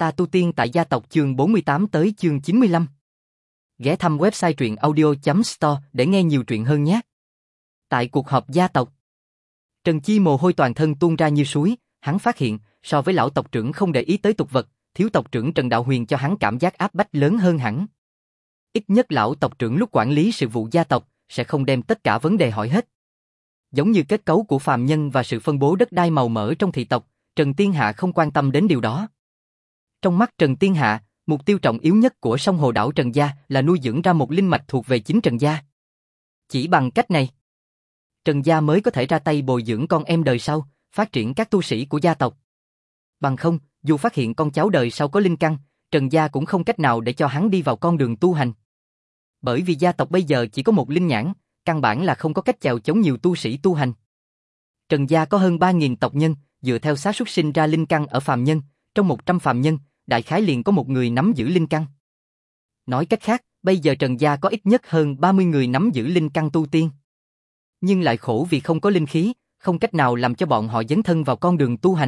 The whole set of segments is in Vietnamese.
Ta tu tiên tại gia tộc chương 48 tới chương 95. Ghé thăm website truyện audio.store để nghe nhiều truyện hơn nhé. Tại cuộc họp gia tộc, Trần Chi mồ hôi toàn thân tuôn ra như suối, hắn phát hiện, so với lão tộc trưởng không để ý tới tục vật, thiếu tộc trưởng Trần Đạo Huyền cho hắn cảm giác áp bách lớn hơn hẳn. Ít nhất lão tộc trưởng lúc quản lý sự vụ gia tộc, sẽ không đem tất cả vấn đề hỏi hết. Giống như kết cấu của phàm nhân và sự phân bố đất đai màu mỡ trong thị tộc, Trần Tiên Hạ không quan tâm đến điều đó. Trong mắt Trần Tiên Hạ, mục tiêu trọng yếu nhất của sông Hồ Đảo Trần Gia là nuôi dưỡng ra một linh mạch thuộc về chính Trần Gia. Chỉ bằng cách này, Trần Gia mới có thể ra tay bồi dưỡng con em đời sau, phát triển các tu sĩ của gia tộc. Bằng không, dù phát hiện con cháu đời sau có linh căn, Trần Gia cũng không cách nào để cho hắn đi vào con đường tu hành. Bởi vì gia tộc bây giờ chỉ có một linh nhãn, căn bản là không có cách chèo chống nhiều tu sĩ tu hành. Trần Gia có hơn 3.000 tộc nhân, dựa theo xác suất sinh ra linh căn ở phàm nhân, trong 100 phàm nhân, đại khái liền có một người nắm giữ linh căn. Nói cách khác, bây giờ Trần Gia có ít nhất hơn 30 người nắm giữ linh căn tu tiên. Nhưng lại khổ vì không có linh khí, không cách nào làm cho bọn họ dấn thân vào con đường tu hành.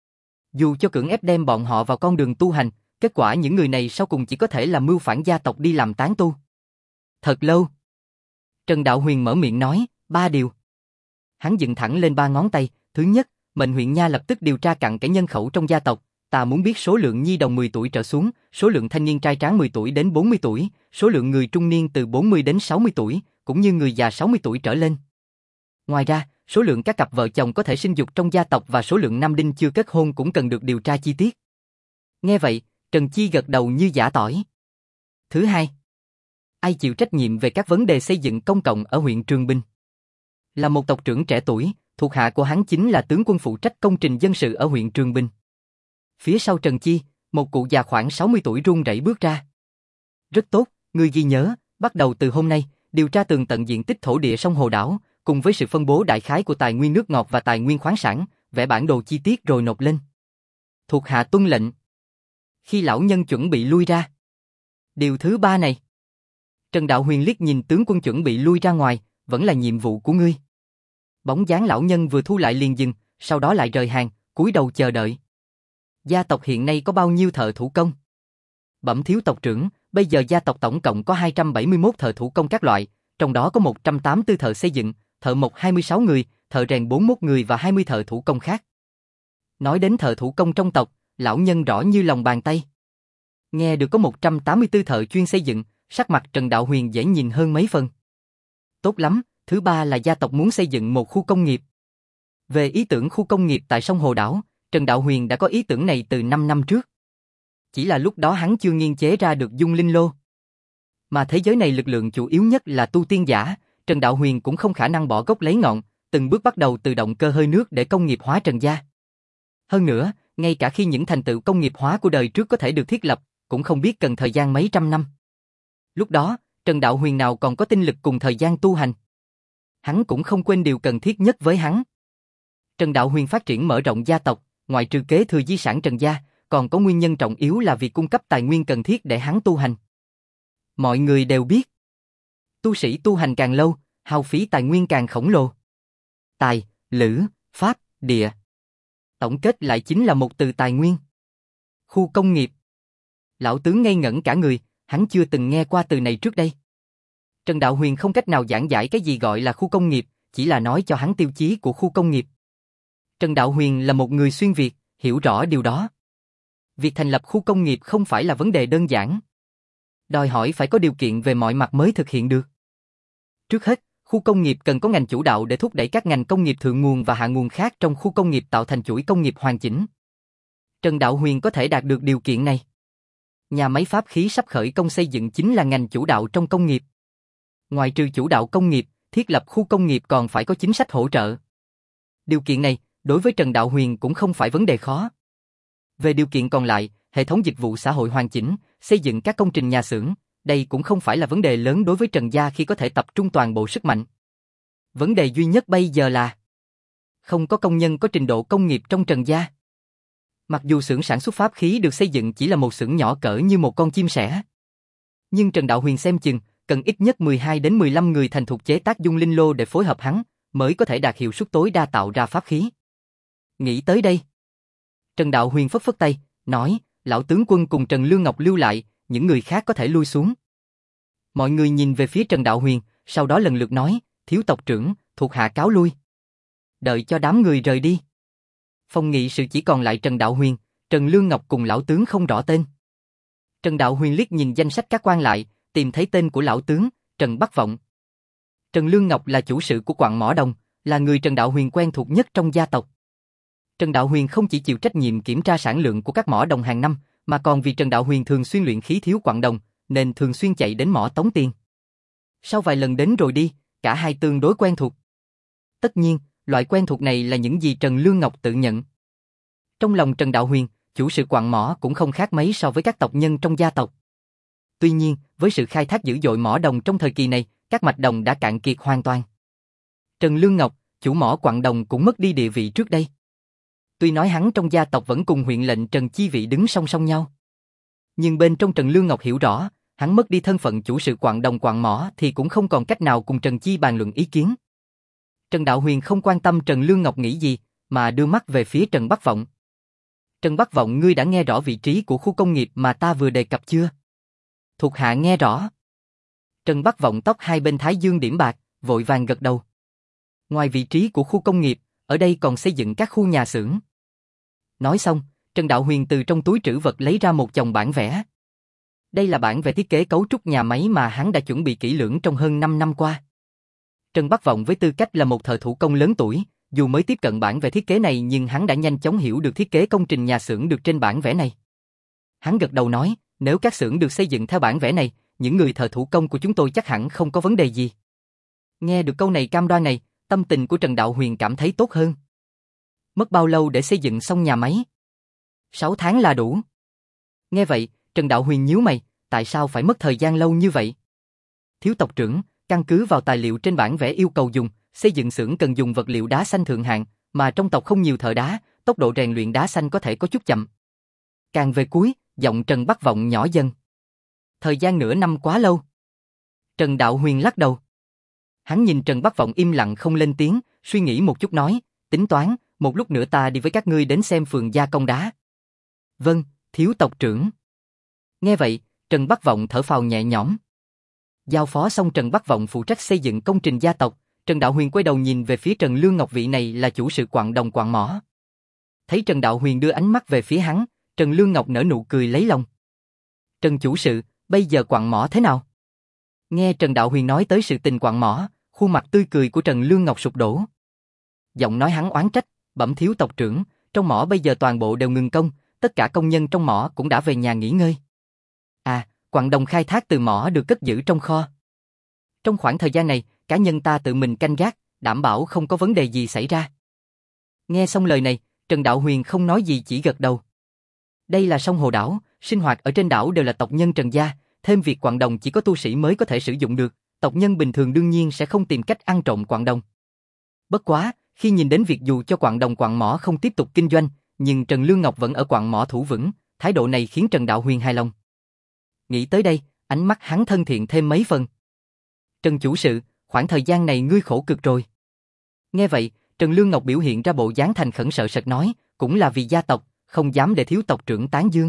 Dù cho cưỡng ép đem bọn họ vào con đường tu hành, kết quả những người này sau cùng chỉ có thể là mưu phản gia tộc đi làm tán tu. Thật lâu, Trần Đạo Huyền mở miệng nói, 3 điều. Hắn dựng thẳng lên 3 ngón tay, thứ nhất, mệnh huyện nha lập tức điều tra cặn kẽ nhân khẩu trong gia tộc. Ta muốn biết số lượng nhi đồng 10 tuổi trở xuống, số lượng thanh niên trai tráng 10 tuổi đến 40 tuổi, số lượng người trung niên từ 40 đến 60 tuổi, cũng như người già 60 tuổi trở lên. Ngoài ra, số lượng các cặp vợ chồng có thể sinh dục trong gia tộc và số lượng nam đinh chưa kết hôn cũng cần được điều tra chi tiết. Nghe vậy, Trần Chi gật đầu như giã tỏi. Thứ hai, ai chịu trách nhiệm về các vấn đề xây dựng công cộng ở huyện Trường Bình? Là một tộc trưởng trẻ tuổi, thuộc hạ của hắn chính là tướng quân phụ trách công trình dân sự ở huyện Trường Bình. Phía sau Trần Chi, một cụ già khoảng 60 tuổi run rẩy bước ra. Rất tốt, ngươi ghi nhớ, bắt đầu từ hôm nay, điều tra tường tận diện tích thổ địa sông Hồ Đảo, cùng với sự phân bố đại khái của tài nguyên nước ngọt và tài nguyên khoáng sản, vẽ bản đồ chi tiết rồi nộp lên. Thuộc hạ tuân lệnh. Khi lão nhân chuẩn bị lui ra. Điều thứ 3 này. Trần Đạo Huyền liếc nhìn tướng quân chuẩn bị lui ra ngoài, vẫn là nhiệm vụ của ngươi. Bóng dáng lão nhân vừa thu lại liền dừng, sau đó lại rời hàng, cúi đầu chờ đợi. Gia tộc hiện nay có bao nhiêu thợ thủ công? Bẩm thiếu tộc trưởng, bây giờ gia tộc tổng cộng có 271 thợ thủ công các loại, trong đó có 184 thợ xây dựng, thợ mộc 26 người, thợ rèn 41 người và 20 thợ thủ công khác. Nói đến thợ thủ công trong tộc, lão nhân rõ như lòng bàn tay. Nghe được có 184 thợ chuyên xây dựng, sắc mặt Trần Đạo Huyền dễ nhìn hơn mấy phần. Tốt lắm, thứ 3 là gia tộc muốn xây dựng một khu công nghiệp. Về ý tưởng khu công nghiệp tại sông Hồ Đảo, Trần Đạo Huyền đã có ý tưởng này từ 5 năm trước. Chỉ là lúc đó hắn chưa nghiên chế ra được dung linh lô. Mà thế giới này lực lượng chủ yếu nhất là tu tiên giả, Trần Đạo Huyền cũng không khả năng bỏ gốc lấy ngọn, từng bước bắt đầu từ động cơ hơi nước để công nghiệp hóa Trần Gia. Hơn nữa, ngay cả khi những thành tựu công nghiệp hóa của đời trước có thể được thiết lập, cũng không biết cần thời gian mấy trăm năm. Lúc đó, Trần Đạo Huyền nào còn có tinh lực cùng thời gian tu hành. Hắn cũng không quên điều cần thiết nhất với hắn. Trần Đạo Huyền phát triển mở rộng gia tộc, ngoại trừ kế thừa di sản Trần Gia, còn có nguyên nhân trọng yếu là việc cung cấp tài nguyên cần thiết để hắn tu hành. Mọi người đều biết, tu sĩ tu hành càng lâu, hao phí tài nguyên càng khổng lồ. Tài, lữ, pháp, địa. Tổng kết lại chính là một từ tài nguyên. Khu công nghiệp. Lão tướng ngây ngẩn cả người, hắn chưa từng nghe qua từ này trước đây. Trần Đạo Huyền không cách nào giảng giải cái gì gọi là khu công nghiệp, chỉ là nói cho hắn tiêu chí của khu công nghiệp. Trần Đạo Huyền là một người xuyên Việt, hiểu rõ điều đó. Việc thành lập khu công nghiệp không phải là vấn đề đơn giản. Đòi hỏi phải có điều kiện về mọi mặt mới thực hiện được. Trước hết, khu công nghiệp cần có ngành chủ đạo để thúc đẩy các ngành công nghiệp thượng nguồn và hạ nguồn khác trong khu công nghiệp tạo thành chuỗi công nghiệp hoàn chỉnh. Trần Đạo Huyền có thể đạt được điều kiện này. Nhà máy pháp khí sắp khởi công xây dựng chính là ngành chủ đạo trong công nghiệp. Ngoài trừ chủ đạo công nghiệp, thiết lập khu công nghiệp còn phải có chính sách hỗ trợ. Điều kiện này, đối với Trần Đạo Huyền cũng không phải vấn đề khó. Về điều kiện còn lại, hệ thống dịch vụ xã hội hoàn chỉnh, xây dựng các công trình nhà xưởng, đây cũng không phải là vấn đề lớn đối với Trần Gia khi có thể tập trung toàn bộ sức mạnh. Vấn đề duy nhất bây giờ là không có công nhân có trình độ công nghiệp trong Trần Gia. Mặc dù xưởng sản xuất pháp khí được xây dựng chỉ là một xưởng nhỏ cỡ như một con chim sẻ, nhưng Trần Đạo Huyền xem chừng cần ít nhất 12 đến 15 người thành thục chế tác dung linh lô để phối hợp hắn, mới có thể đạt hiệu suất tối đa tạo ra pháp khí. Nghĩ tới đây, Trần Đạo Huyền phất phất tay, nói, lão tướng quân cùng Trần Lương Ngọc lưu lại, những người khác có thể lui xuống. Mọi người nhìn về phía Trần Đạo Huyền, sau đó lần lượt nói, thiếu tộc trưởng, thuộc hạ cáo lui. Đợi cho đám người rời đi. Phòng nghị sự chỉ còn lại Trần Đạo Huyền, Trần Lương Ngọc cùng lão tướng không rõ tên. Trần Đạo Huyền liếc nhìn danh sách các quan lại, tìm thấy tên của lão tướng, Trần Bắc Vọng. Trần Lương Ngọc là chủ sự của quặng mỏ đồng, là người Trần Đạo Huyền quen thuộc nhất trong gia tộc. Trần Đạo Huyền không chỉ chịu trách nhiệm kiểm tra sản lượng của các mỏ đồng hàng năm, mà còn vì Trần Đạo Huyền thường xuyên luyện khí thiếu quặng đồng, nên thường xuyên chạy đến mỏ tống tiền. Sau vài lần đến rồi đi, cả hai tương đối quen thuộc. Tất nhiên, loại quen thuộc này là những gì Trần Lương Ngọc tự nhận. Trong lòng Trần Đạo Huyền, chủ sự quặng mỏ cũng không khác mấy so với các tộc nhân trong gia tộc. Tuy nhiên, với sự khai thác dữ dội mỏ đồng trong thời kỳ này, các mạch đồng đã cạn kiệt hoàn toàn. Trần Lương Ngọc, chủ mỏ quặng đồng cũng mất đi địa vị trước đây. Tuy nói hắn trong gia tộc vẫn cùng huyện lệnh Trần Chi Vị đứng song song nhau. Nhưng bên trong Trần Lương Ngọc hiểu rõ, hắn mất đi thân phận chủ sự quặng đồng quặng mỏ thì cũng không còn cách nào cùng Trần Chi bàn luận ý kiến. Trần Đạo Huyền không quan tâm Trần Lương Ngọc nghĩ gì, mà đưa mắt về phía Trần Bắc Vọng. Trần Bắc Vọng, ngươi đã nghe rõ vị trí của khu công nghiệp mà ta vừa đề cập chưa? Thuộc hạ nghe rõ. Trần Bắc Vọng tóc hai bên thái dương điểm bạc, vội vàng gật đầu. Ngoài vị trí của khu công nghiệp, ở đây còn xây dựng các khu nhà xưởng. Nói xong, Trần Đạo Huyền từ trong túi trữ vật lấy ra một chồng bản vẽ. Đây là bản vẽ thiết kế cấu trúc nhà máy mà hắn đã chuẩn bị kỹ lưỡng trong hơn 5 năm qua. Trần Bắc Vọng với tư cách là một thợ thủ công lớn tuổi, dù mới tiếp cận bản vẽ thiết kế này nhưng hắn đã nhanh chóng hiểu được thiết kế công trình nhà xưởng được trên bản vẽ này. Hắn gật đầu nói, nếu các xưởng được xây dựng theo bản vẽ này, những người thợ thủ công của chúng tôi chắc hẳn không có vấn đề gì. Nghe được câu này cam đoan này, tâm tình của Trần Đạo Huyền cảm thấy tốt hơn. Mất bao lâu để xây dựng xong nhà máy? 6 tháng là đủ. Nghe vậy, Trần Đạo Huyền nhíu mày, tại sao phải mất thời gian lâu như vậy? Thiếu tộc trưởng, căn cứ vào tài liệu trên bản vẽ yêu cầu dùng, xây dựng xưởng cần dùng vật liệu đá xanh thượng hạng, mà trong tộc không nhiều thợ đá, tốc độ rèn luyện đá xanh có thể có chút chậm. Càng về cuối, giọng Trần Bắc Vọng nhỏ dần. Thời gian nửa năm quá lâu. Trần Đạo Huyền lắc đầu. Hắn nhìn Trần Bắc Vọng im lặng không lên tiếng, suy nghĩ một chút nói, tính toán, một lúc nữa ta đi với các ngươi đến xem phường gia công đá. Vâng, thiếu tộc trưởng. Nghe vậy, Trần Bắc Vọng thở phào nhẹ nhõm. Giao phó xong Trần Bắc Vọng phụ trách xây dựng công trình gia tộc, Trần Đạo Huyền quay đầu nhìn về phía Trần Lương Ngọc, vị này là chủ sự quặng đồng quặng mỏ. Thấy Trần Đạo Huyền đưa ánh mắt về phía hắn, Trần Lương Ngọc nở nụ cười lấy lòng. Trần chủ sự, bây giờ quặng mỏ thế nào? Nghe Trần Đạo Huyền nói tới sự tình quặng mỏ, khuôn mặt tươi cười của Trần Lương Ngọc sụp đổ. Giọng nói hắn oán trách, bẩm thiếu tộc trưởng, trong mỏ bây giờ toàn bộ đều ngừng công, tất cả công nhân trong mỏ cũng đã về nhà nghỉ ngơi. À, quặng đồng khai thác từ mỏ được cất giữ trong kho. Trong khoảng thời gian này, cá nhân ta tự mình canh gác, đảm bảo không có vấn đề gì xảy ra. Nghe xong lời này, Trần Đạo Huyền không nói gì chỉ gật đầu. Đây là sông Hồ Đảo, sinh hoạt ở trên đảo đều là tộc nhân Trần gia, thêm việc quặng đồng chỉ có tu sĩ mới có thể sử dụng được, tộc nhân bình thường đương nhiên sẽ không tìm cách ăn trộm quặng đồng. Bất quá, khi nhìn đến việc dù cho quặng đồng quặng mỏ không tiếp tục kinh doanh, nhưng Trần Lương Ngọc vẫn ở quặng mỏ thủ vững, thái độ này khiến Trần Đạo Huyền hài lòng. Nghĩ tới đây, ánh mắt hắn thân thiện thêm mấy phần. Trần chủ sự, khoảng thời gian này ngươi khổ cực rồi. Nghe vậy, Trần Lương Ngọc biểu hiện ra bộ dáng thành khẩn sợ sệt nói, cũng là vì gia tộc, không dám để thiếu tộc trưởng tán dương.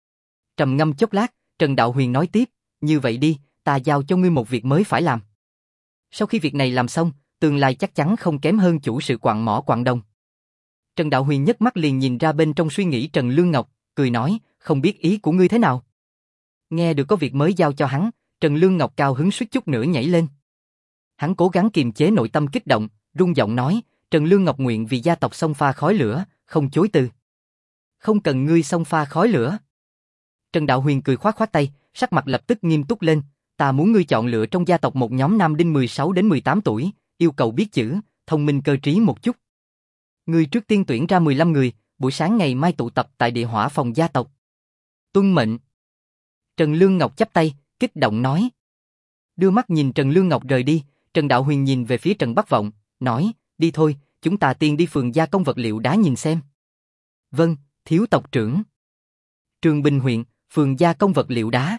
Trầm ngâm chốc lát, Trần Đạo Huyền nói tiếp, như vậy đi, ta giao cho ngươi một việc mới phải làm. Sau khi việc này làm xong, tương lai chắc chắn không kém hơn chủ sự quặng mỏ quặng đồng. Trần Đạo Huyền nhấc mắt liền nhìn ra bên trong suy nghĩ Trần Lương Ngọc, cười nói, không biết ý của ngươi thế nào. Nghe được có việc mới giao cho hắn, Trần Lương Ngọc cao hứng suýt chút nữa nhảy lên. Hắn cố gắng kiềm chế nội tâm kích động, rung giọng nói, Trần Lương Ngọc nguyện vì gia tộc xông pha khói lửa, không chối từ. Không cần ngươi xông pha khói lửa. Trần Đạo Huyền cười khoát khoát tay, sắc mặt lập tức nghiêm túc lên, ta muốn ngươi chọn lựa trong gia tộc một nhóm nam đinh 16 đến 18 tuổi, yêu cầu biết chữ, thông minh cơ trí một chút. Ngươi trước tiên tuyển ra 15 người, buổi sáng ngày mai tụ tập tại địa hỏa phòng gia tộc. Tuân mệnh. Trần Lương Ngọc chắp tay, kích động nói. Đưa mắt nhìn Trần Lương Ngọc rời đi, Trần Đạo Huyền nhìn về phía Trần Bắc Vọng, nói, đi thôi, chúng ta tiên đi phường gia công vật liệu đá nhìn xem. Vâng, thiếu tộc trưởng. Trường Bình huyện, phường gia công vật liệu đá.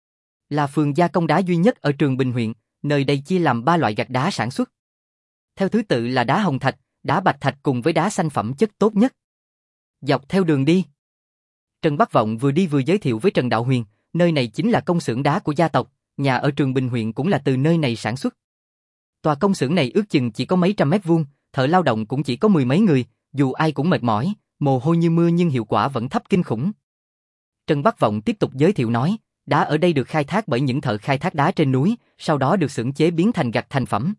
Là phường gia công đá duy nhất ở Trường Bình huyện, nơi đây chia làm 3 loại gạch đá sản xuất. Theo thứ tự là đá hồng thạch, đá bạch thạch cùng với đá xanh phẩm chất tốt nhất. Dọc theo đường đi, Trần Bắc Vọng vừa đi vừa giới thiệu với Trần Đạo Huyền, nơi này chính là công xưởng đá của gia tộc, nhà ở Trường Bình huyện cũng là từ nơi này sản xuất. Tòa công xưởng này ước chừng chỉ có mấy trăm mét vuông, thợ lao động cũng chỉ có mười mấy người, dù ai cũng mệt mỏi, mồ hôi như mưa nhưng hiệu quả vẫn thấp kinh khủng. Trần Bắc Vọng tiếp tục giới thiệu nói, đá ở đây được khai thác bởi những thợ khai thác đá trên núi, sau đó được xưởng chế biến thành gạch thành phẩm.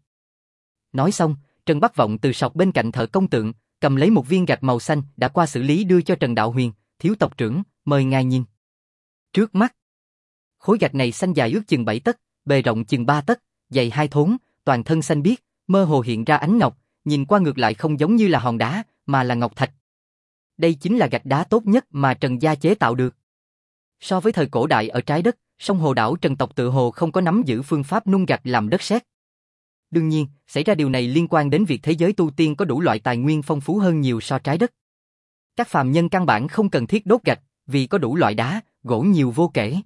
Nói xong, Trần Bắc Vọng từ sọt bên cạnh thợ công tượng, cầm lấy một viên gạch màu xanh đã qua xử lý đưa cho Trần Đạo Huyền, thiếu tộc trưởng, mời ngài nhìn. Trước mắt, khối gạch này xanh dài ước chừng 7 tấc, bề rộng chừng 3 tấc, dày 2 thốn, toàn thân xanh biếc, mơ hồ hiện ra ánh ngọc, nhìn qua ngược lại không giống như là hòn đá, mà là ngọc thạch. Đây chính là gạch đá tốt nhất mà Trần gia chế tạo được. So với thời cổ đại ở trái đất, sông Hồ đảo Trần tộc tự hồ không có nắm giữ phương pháp nung gạch làm đất sét. Đương nhiên, xảy ra điều này liên quan đến việc thế giới tu tiên có đủ loại tài nguyên phong phú hơn nhiều so trái đất. Các phàm nhân căn bản không cần thiết đốt gạch, vì có đủ loại đá, gỗ nhiều vô kể.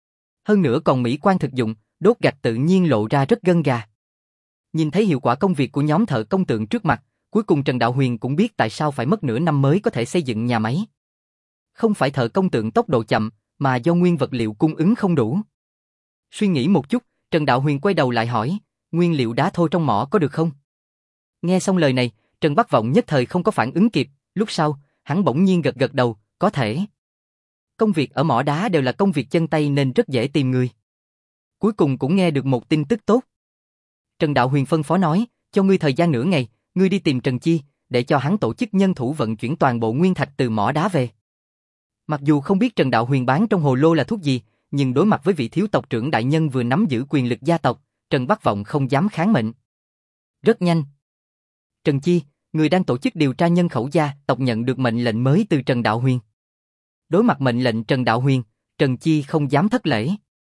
Hơn nữa còn mỹ quan thực dụng, đốt gạch tự nhiên lộ ra rất gân gà. Nhìn thấy hiệu quả công việc của nhóm thợ công tượng trước mặt, cuối cùng Trần Đạo Huyền cũng biết tại sao phải mất nửa năm mới có thể xây dựng nhà máy. Không phải thợ công tượng tốc độ chậm, mà do nguyên vật liệu cung ứng không đủ. Suy nghĩ một chút, Trần Đạo Huyền quay đầu lại hỏi, nguyên liệu đá thô trong mỏ có được không? Nghe xong lời này, Trần Bắc Vọng nhất thời không có phản ứng kịp, lúc sau, hắn bỗng nhiên gật gật đầu, có thể. Công việc ở mỏ đá đều là công việc chân tay nên rất dễ tìm người. Cuối cùng cũng nghe được một tin tức tốt. Trần Đạo Huyền phân phó nói, cho ngươi thời gian nửa ngày, ngươi đi tìm Trần Chi, để cho hắn tổ chức nhân thủ vận chuyển toàn bộ nguyên thạch từ mỏ đá về. Mặc dù không biết Trần Đạo Huyền bán trong hồ lô là thuốc gì, nhưng đối mặt với vị thiếu tộc trưởng đại nhân vừa nắm giữ quyền lực gia tộc, Trần Bắc Vọng không dám kháng mệnh. Rất nhanh. Trần Chi, người đang tổ chức điều tra nhân khẩu gia tộc nhận được mệnh lệnh mới từ Trần Đạo Huyền. Đối mặt mệnh lệnh Trần Đạo Huyền, Trần Chi không dám thất lễ.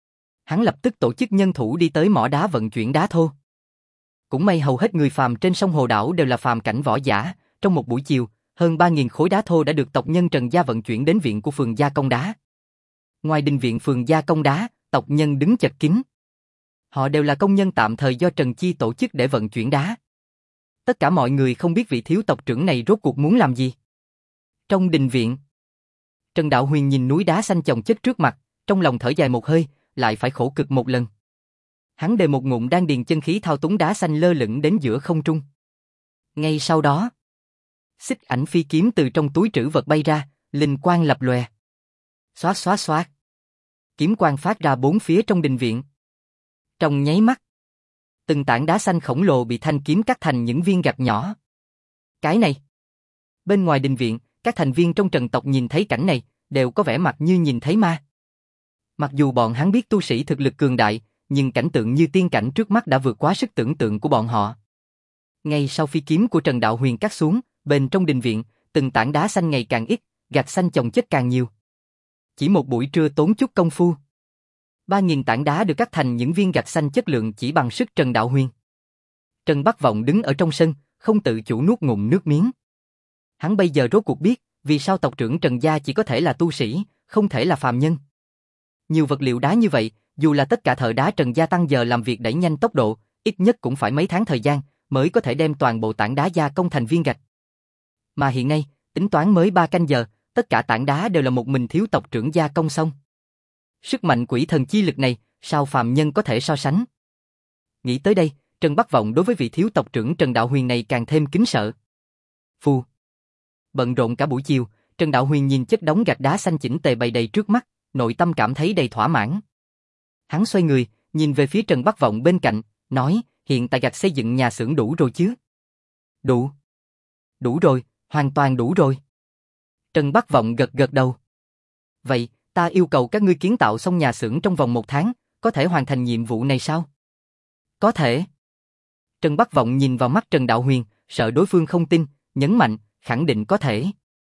Hắn lập tức tổ chức nhân thủ đi tới mỏ đá vận chuyển đá thô. Cũng may hầu hết người phàm trên sông Hồ đảo đều là phàm cảnh võ giả, trong một buổi chiều, hơn 3.000 khối đá thô đã được tộc nhân Trần gia vận chuyển đến viện của phường gia công đá. Ngoài đình viện phường gia công đá, tộc nhân đứng chật kín. Họ đều là công nhân tạm thời do Trần Chi tổ chức để vận chuyển đá. Tất cả mọi người không biết vị thiếu tộc trưởng này rốt cuộc muốn làm gì. Trong đình viện, Trần Đạo Huyền nhìn núi đá xanh chồng chất trước mặt, trong lòng thở dài một hơi, lại phải khổ cực một lần. Hắn đề một ngụm đan điền chân khí thao túng đá xanh lơ lửng đến giữa không trung. Ngay sau đó, xích ảnh phi kiếm từ trong túi trữ vật bay ra, linh quang lập lòe. Xoát xoát xoát. Kiếm quang phát ra bốn phía trong đình viện. Trong nháy mắt, từng tảng đá xanh khổng lồ bị thanh kiếm cắt thành những viên gạch nhỏ. Cái này. Bên ngoài đình viện, các thành viên trong Trần tộc nhìn thấy cảnh này, đều có vẻ mặt như nhìn thấy ma. Mặc dù bọn hắn biết tu sĩ thực lực cường đại, nhưng cảnh tượng như tiên cảnh trước mắt đã vượt quá sức tưởng tượng của bọn họ. Ngay sau phi kiếm của Trần Đạo Huyền cắt xuống, bên trong đình viện, từng tảng đá xanh ngày càng ít, gạch xanh chồng chất càng nhiều. Chỉ một buổi trưa tốn chút công phu, 3.000 tảng đá được cắt thành những viên gạch xanh chất lượng chỉ bằng sức Trần Đạo Huyền. Trần Bắc Vọng đứng ở trong sân, không tự chủ nuốt ngụm nước miếng. Hắn bây giờ rốt cuộc biết, vì sao tộc trưởng Trần gia chỉ có thể là tu sĩ, không thể là phàm nhân. Nhiều vật liệu đá như vậy, dù là tất cả thợ đá Trần gia tăng giờ làm việc đẩy nhanh tốc độ, ít nhất cũng phải mấy tháng thời gian, mới có thể đem toàn bộ tảng đá gia công thành viên gạch. Mà hiện nay, tính toán mới 3 canh giờ, tất cả tảng đá đều là một mình thiếu tộc trưởng gia công xong. Sức mạnh quỷ thần chi lực này, sao phàm nhân có thể so sánh? Nghĩ tới đây, Trần Bắc Vọng đối với vị thiếu tộc trưởng Trần Đạo Huyền này càng thêm kính sợ. Phù. Bận rộn cả buổi chiều, Trần Đạo Huyền nhìn chất đống gạch đá xanh chỉnh tề bày đầy trước mắt, nội tâm cảm thấy đầy thỏa mãn. Hắn xoay người, nhìn về phía Trần Bắc Vọng bên cạnh, nói, hiện tại gạch xây dựng nhà xưởng đủ rồi chứ? Đủ. Đủ rồi, hoàn toàn đủ rồi. Trần Bắc Vọng gật gật đầu. Vậy, ta yêu cầu các ngươi kiến tạo xong nhà xưởng trong vòng 1 tháng, có thể hoàn thành nhiệm vụ này sao? Có thể. Trần Bắc Vọng nhìn vào mắt Trần Đạo Huyền, sợ đối phương không tin, nhấn mạnh, khẳng định có thể.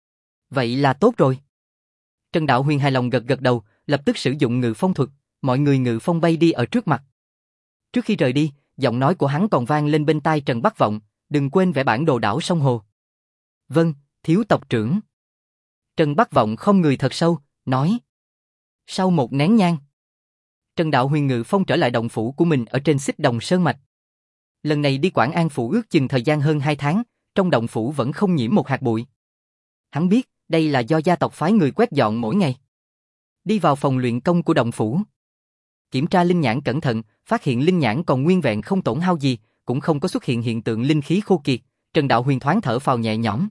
Vậy là tốt rồi. Trần Đạo Huyền hài lòng gật gật đầu, lập tức sử dụng ngự phong thuật, mọi người ngự phong bay đi ở trước mặt. Trước khi rời đi, giọng nói của hắn còn vang lên bên tai Trần Bắc Vọng, đừng quên vẽ bản đồ đảo sông Hồ. Vâng, thiếu tộc trưởng. Trần Bắc Vọng không người thật sâu, nói. Sau một nén nhang, Trần Đạo Huyền ngự phong trở lại động phủ của mình ở trên Xích Đồng Sơn Mạch. Lần này đi Quảng An phủ ước chừng thời gian hơn 2 tháng, trong động phủ vẫn không nhiễm một hạt bụi. Hắn biết, đây là do gia tộc phái người quét dọn mỗi ngày. Đi vào phòng luyện công của động phủ. Kiểm tra linh nhãn cẩn thận, phát hiện linh nhãn còn nguyên vẹn không tổn hao gì, cũng không có xuất hiện hiện tượng linh khí khô kiệt, Trần Đạo Huyền thoáng thở phào nhẹ nhõm.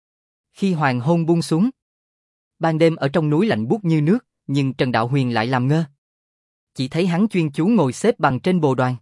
Khi hoàng hôn buông xuống, ban đêm ở trong núi lạnh buốt như nước, nhưng Trần Đạo Huyền lại làm ngơ. Chỉ thấy hắn chuyên chú ngồi xếp bằng trên bồ đoàn.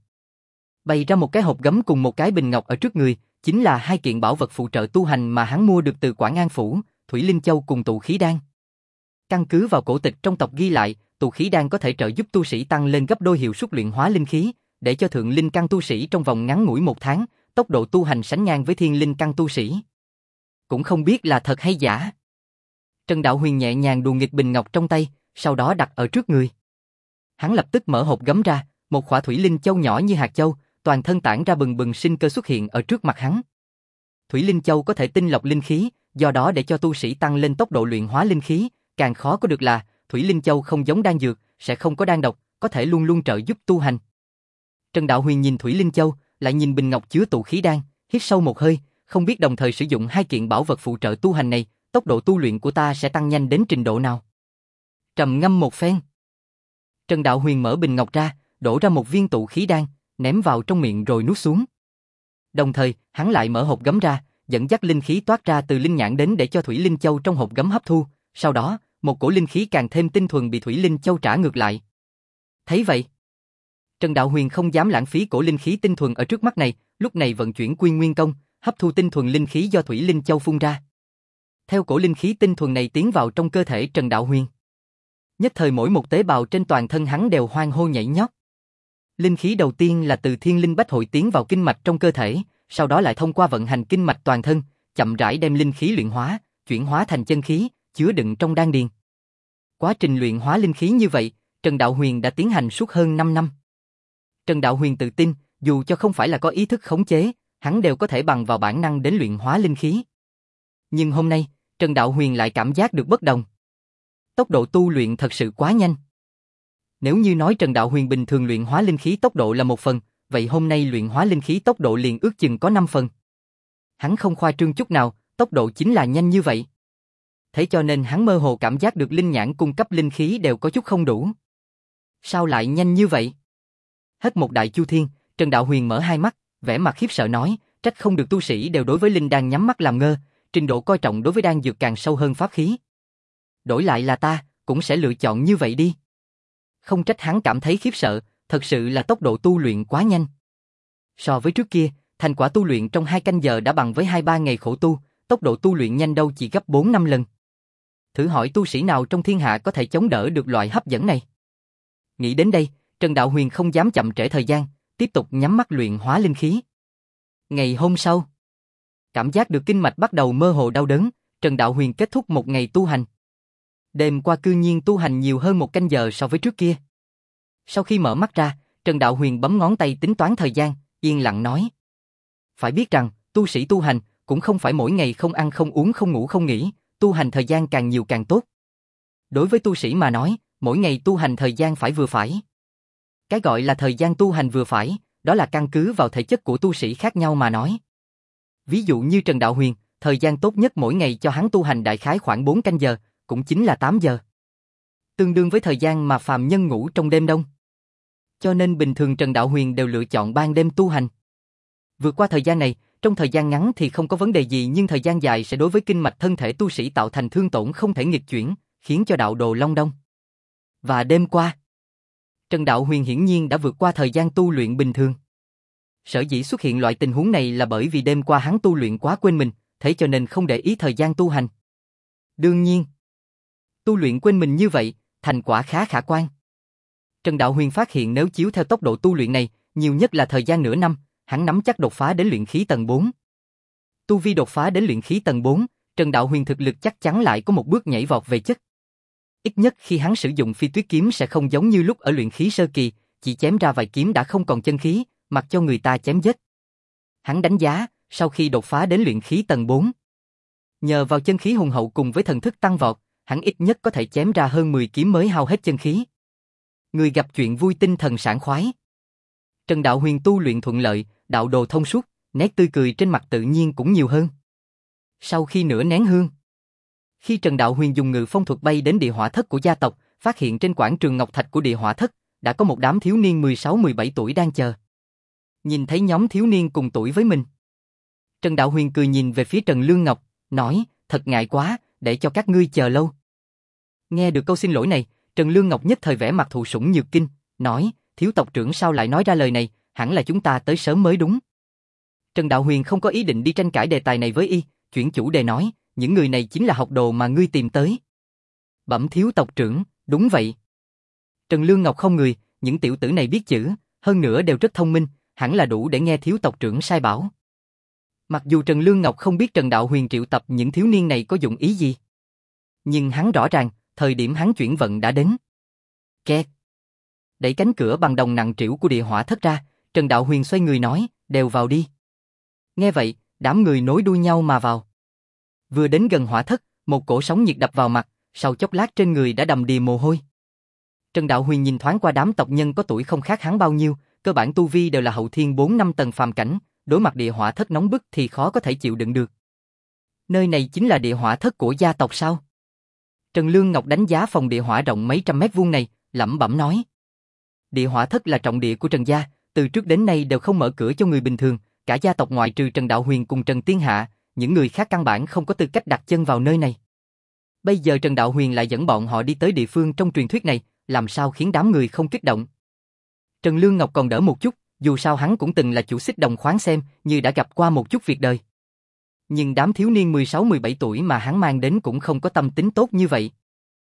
Bày ra một cái hộp gấm cùng một cái bình ngọc ở trước người, chính là hai kiện bảo vật phụ trợ tu hành mà hắn mua được từ Quảng An Phủ, Thủy Linh Châu cùng tụ khí đan. Căn cứ vào cổ tịch trong tộc ghi lại, tụ khí đan có thể trợ giúp tu sĩ tăng lên gấp đôi hiệu suất luyện hóa linh khí, để cho thượng linh căn tu sĩ trong vòng ngắn ngủi 1 tháng, tốc độ tu hành sánh ngang với thiên linh căn tu sĩ. Cũng không biết là thật hay giả. Trần Đạo Huyền nhẹ nhàng đùa nghịch bình ngọc trong tay, sau đó đặt ở trước người. Hắn lập tức mở hộp gấm ra, một khỏa thủy linh châu nhỏ như hạt châu, toàn thân tản ra bừng bừng sinh cơ xuất hiện ở trước mặt hắn. Thủy linh châu có thể tinh lọc linh khí, do đó để cho tu sĩ tăng lên tốc độ luyện hóa linh khí, càng khó có được là thủy linh châu không giống đan dược, sẽ không có đan độc, có thể luôn luôn trợ giúp tu hành. Trần Đạo Huyền nhìn thủy linh châu, lại nhìn bình ngọc chứa tụ khí đan, hít sâu một hơi, không biết đồng thời sử dụng hai kiện bảo vật phụ trợ tu hành này, tốc độ tu luyện của ta sẽ tăng nhanh đến trình độ nào. Trầm ngâm một phen, Trần Đạo Huyền mở bình ngọc ra, đổ ra một viên tụ khí đan, ném vào trong miệng rồi nuốt xuống. Đồng thời, hắn lại mở hộp gấm ra, dẫn dắt linh khí toát ra từ linh nhãn đến để cho thủy linh châu trong hộp gấm hấp thu, sau đó, một cổ linh khí càng thêm tinh thuần bị thủy linh châu trả ngược lại. Thấy vậy, Trần Đạo Huyền không dám lãng phí cổ linh khí tinh thuần ở trước mắt này, lúc này vận chuyển Quy Nguyên Công, hấp thu tinh thuần linh khí do thủy linh châu phun ra. Theo cổ linh khí tinh thuần này tiến vào trong cơ thể Trần Đạo Huyền, nhất thời mỗi một tế bào trên toàn thân hắn đều hoan hô nhảy nhót. Linh khí đầu tiên là từ thiên linh bách hội tiến vào kinh mạch trong cơ thể, sau đó lại thông qua vận hành kinh mạch toàn thân, chậm rãi đem linh khí luyện hóa, chuyển hóa thành chân khí, chứa đựng trong đan điền. Quá trình luyện hóa linh khí như vậy, Trần Đạo Huyền đã tiến hành suốt hơn 5 năm. Trần Đạo Huyền tự tin, dù cho không phải là có ý thức khống chế, hắn đều có thể bằng vào bản năng đến luyện hóa linh khí. Nhưng hôm nay, Trần Đạo Huyền lại cảm giác được bất đồng. Tốc độ tu luyện thật sự quá nhanh. Nếu như nói Trần Đạo Huyền bình thường luyện hóa linh khí tốc độ là 1 phần, vậy hôm nay luyện hóa linh khí tốc độ liền ước chừng có 5 phần. Hắn không khoa trương chút nào, tốc độ chính là nhanh như vậy. Thế cho nên hắn mơ hồ cảm giác được linh nhãn cung cấp linh khí đều có chút không đủ. Sao lại nhanh như vậy? Hết một đại chu thiên, Trần Đạo Huyền mở hai mắt, vẻ mặt khiếp sợ nói, trách không được tu sĩ đều đối với linh đan nhắm mắt làm ngơ, trình độ coi trọng đối với đan dược càng sâu hơn pháp khí. Đổi lại là ta, cũng sẽ lựa chọn như vậy đi. Không trách hắn cảm thấy khiếp sợ, thật sự là tốc độ tu luyện quá nhanh. So với trước kia, thành quả tu luyện trong 2 canh giờ đã bằng với 2-3 ngày khổ tu, tốc độ tu luyện nhanh đâu chỉ gấp 4-5 lần. Thử hỏi tu sĩ nào trong thiên hạ có thể chống đỡ được loại hấp dẫn này. Nghĩ đến đây, Trần Đạo Huyền không dám chậm trễ thời gian, tiếp tục nhắm mắt luyện hóa linh khí. Ngày hôm sau, cảm giác được kinh mạch bắt đầu mơ hồ đau đớn, Trần Đạo Huyền kết thúc một ngày tu hành. Đêm qua cư nhiên tu hành nhiều hơn 1 canh giờ so với trước kia. Sau khi mở mắt ra, Trần Đạo Huyền bấm ngón tay tính toán thời gian, yên lặng nói. Phải biết rằng, tu sĩ tu hành, cũng không phải mỗi ngày không ăn không uống không ngủ không nghỉ, tu hành thời gian càng nhiều càng tốt. Đối với tu sĩ mà nói, mỗi ngày tu hành thời gian phải vừa phải. Cái gọi là thời gian tu hành vừa phải, đó là căn cứ vào thể chất của tu sĩ khác nhau mà nói. Ví dụ như Trần Đạo Huyền, thời gian tốt nhất mỗi ngày cho hắn tu hành đại khái khoảng 4 canh giờ, cũng chính là 8 giờ. Tương đương với thời gian mà phàm nhân ngủ trong đêm đông. Cho nên bình thường Trần Đạo Huyền đều lựa chọn ban đêm tu hành. Vượt qua thời gian này, trong thời gian ngắn thì không có vấn đề gì, nhưng thời gian dài sẽ đối với kinh mạch thân thể tu sĩ tạo thành thương tổn không thể nghịch chuyển, khiến cho đạo đồ long đong. Và đêm qua, Trần Đạo Huyền hiển nhiên đã vượt qua thời gian tu luyện bình thường. Sở dĩ xuất hiện loại tình huống này là bởi vì đêm qua hắn tu luyện quá quên mình, thế cho nên không để ý thời gian tu hành. Đương nhiên, tu luyện quên mình như vậy, thành quả khá khả quan. Trần Đạo Huyền phát hiện nếu chiếu theo tốc độ tu luyện này, nhiều nhất là thời gian nửa năm, hắn nắm chắc đột phá đến luyện khí tầng 4. Tu vi đột phá đến luyện khí tầng 4, Trần Đạo Huyền thực lực chắc chắn lại có một bước nhảy vọt về chất. Ít nhất khi hắn sử dụng phi tuyết kiếm sẽ không giống như lúc ở luyện khí sơ kỳ, chỉ chém ra vài kiếm đã không còn chân khí, mặc cho người ta chém giết. Hắn đánh giá, sau khi đột phá đến luyện khí tầng 4, nhờ vào chân khí hùng hậu cùng với thần thức tăng vọt, hắn ít nhất có thể chém ra hơn 10 kiếm mới hao hết chân khí. Người gặp chuyện vui tinh thần sảng khoái. Trần Đạo Huyền tu luyện thuận lợi, đạo đồ thông suốt, nét tươi cười trên mặt tự nhiên cũng nhiều hơn. Sau khi nửa nén hương, Khi Trần Đạo Huyền dùng ngự phong thuật bay đến địa hỏa thất của gia tộc, phát hiện trên quảng trường ngọc thạch của địa hỏa thất, đã có một đám thiếu niên 16-17 tuổi đang chờ. Nhìn thấy nhóm thiếu niên cùng tuổi với mình, Trần Đạo Huyền cười nhìn về phía Trần Lương Ngọc, nói, thật ngại quá, để cho các ngươi chờ lâu. Nghe được câu xin lỗi này, Trần Lương Ngọc nhất thời vẻ mặt thụ sủng nhược kinh, nói, thiếu tộc trưởng sao lại nói ra lời này, hẳn là chúng ta tới sớm mới đúng. Trần Đạo Huyền không có ý định đi tranh cãi đề tài này với y, chuyển chủ đề nói, những người này chính là học đồ mà ngươi tìm tới. Bẩm thiếu tộc trưởng, đúng vậy. Trần Lương Ngọc không người, những tiểu tử này biết chữ, hơn nữa đều rất thông minh, hẳn là đủ để nghe thiếu tộc trưởng sai bảo. Mặc dù Trần Lương Ngọc không biết Trần Đạo Huyền triệu tập những thiếu niên này có dụng ý gì, nhưng hắn rõ ràng, thời điểm hắn chuyển vận đã đến. Kẹt. Đẩy cánh cửa bằng đồng nặng trĩu của địa hỏa thất ra, Trần Đạo Huyền xoay người nói, đều vào đi. Nghe vậy, đám người nối đuôi nhau mà vào. Vừa đến gần hỏa thất, một cổ sóng nhiệt đập vào mặt, sau chốc lát trên người đã đầm đìa mồ hôi. Trần Đạo Huyền nhìn thoáng qua đám tộc nhân có tuổi không khác hắn bao nhiêu, cơ bản tu vi đều là hậu thiên 4-5 tầng phàm cảnh, đối mặt địa hỏa thất nóng bức thì khó có thể chịu đựng được. Nơi này chính là địa hỏa thất của gia tộc sao? Trần Lương Ngọc đánh giá phòng địa hỏa rộng mấy trăm mét vuông này, lẩm bẩm nói. Địa hỏa thất là trọng địa của Trần gia, từ trước đến nay đều không mở cửa cho người bình thường, cả gia tộc ngoại trừ Trần Đạo Huyền cùng Trần Tiên Hạ, những người khác căn bản không có tư cách đặt chân vào nơi này. Bây giờ Trần Đạo Huyền lại dẫn bọn họ đi tới địa phương trong truyền thuyết này, làm sao khiến đám người không kích động. Trần Lương Ngọc còn đỡ một chút, dù sao hắn cũng từng là chủ xích đồng khoáng xem, như đã gặp qua một chút việc đời. Nhưng đám thiếu niên 16-17 tuổi mà hắn mang đến cũng không có tâm tính tốt như vậy.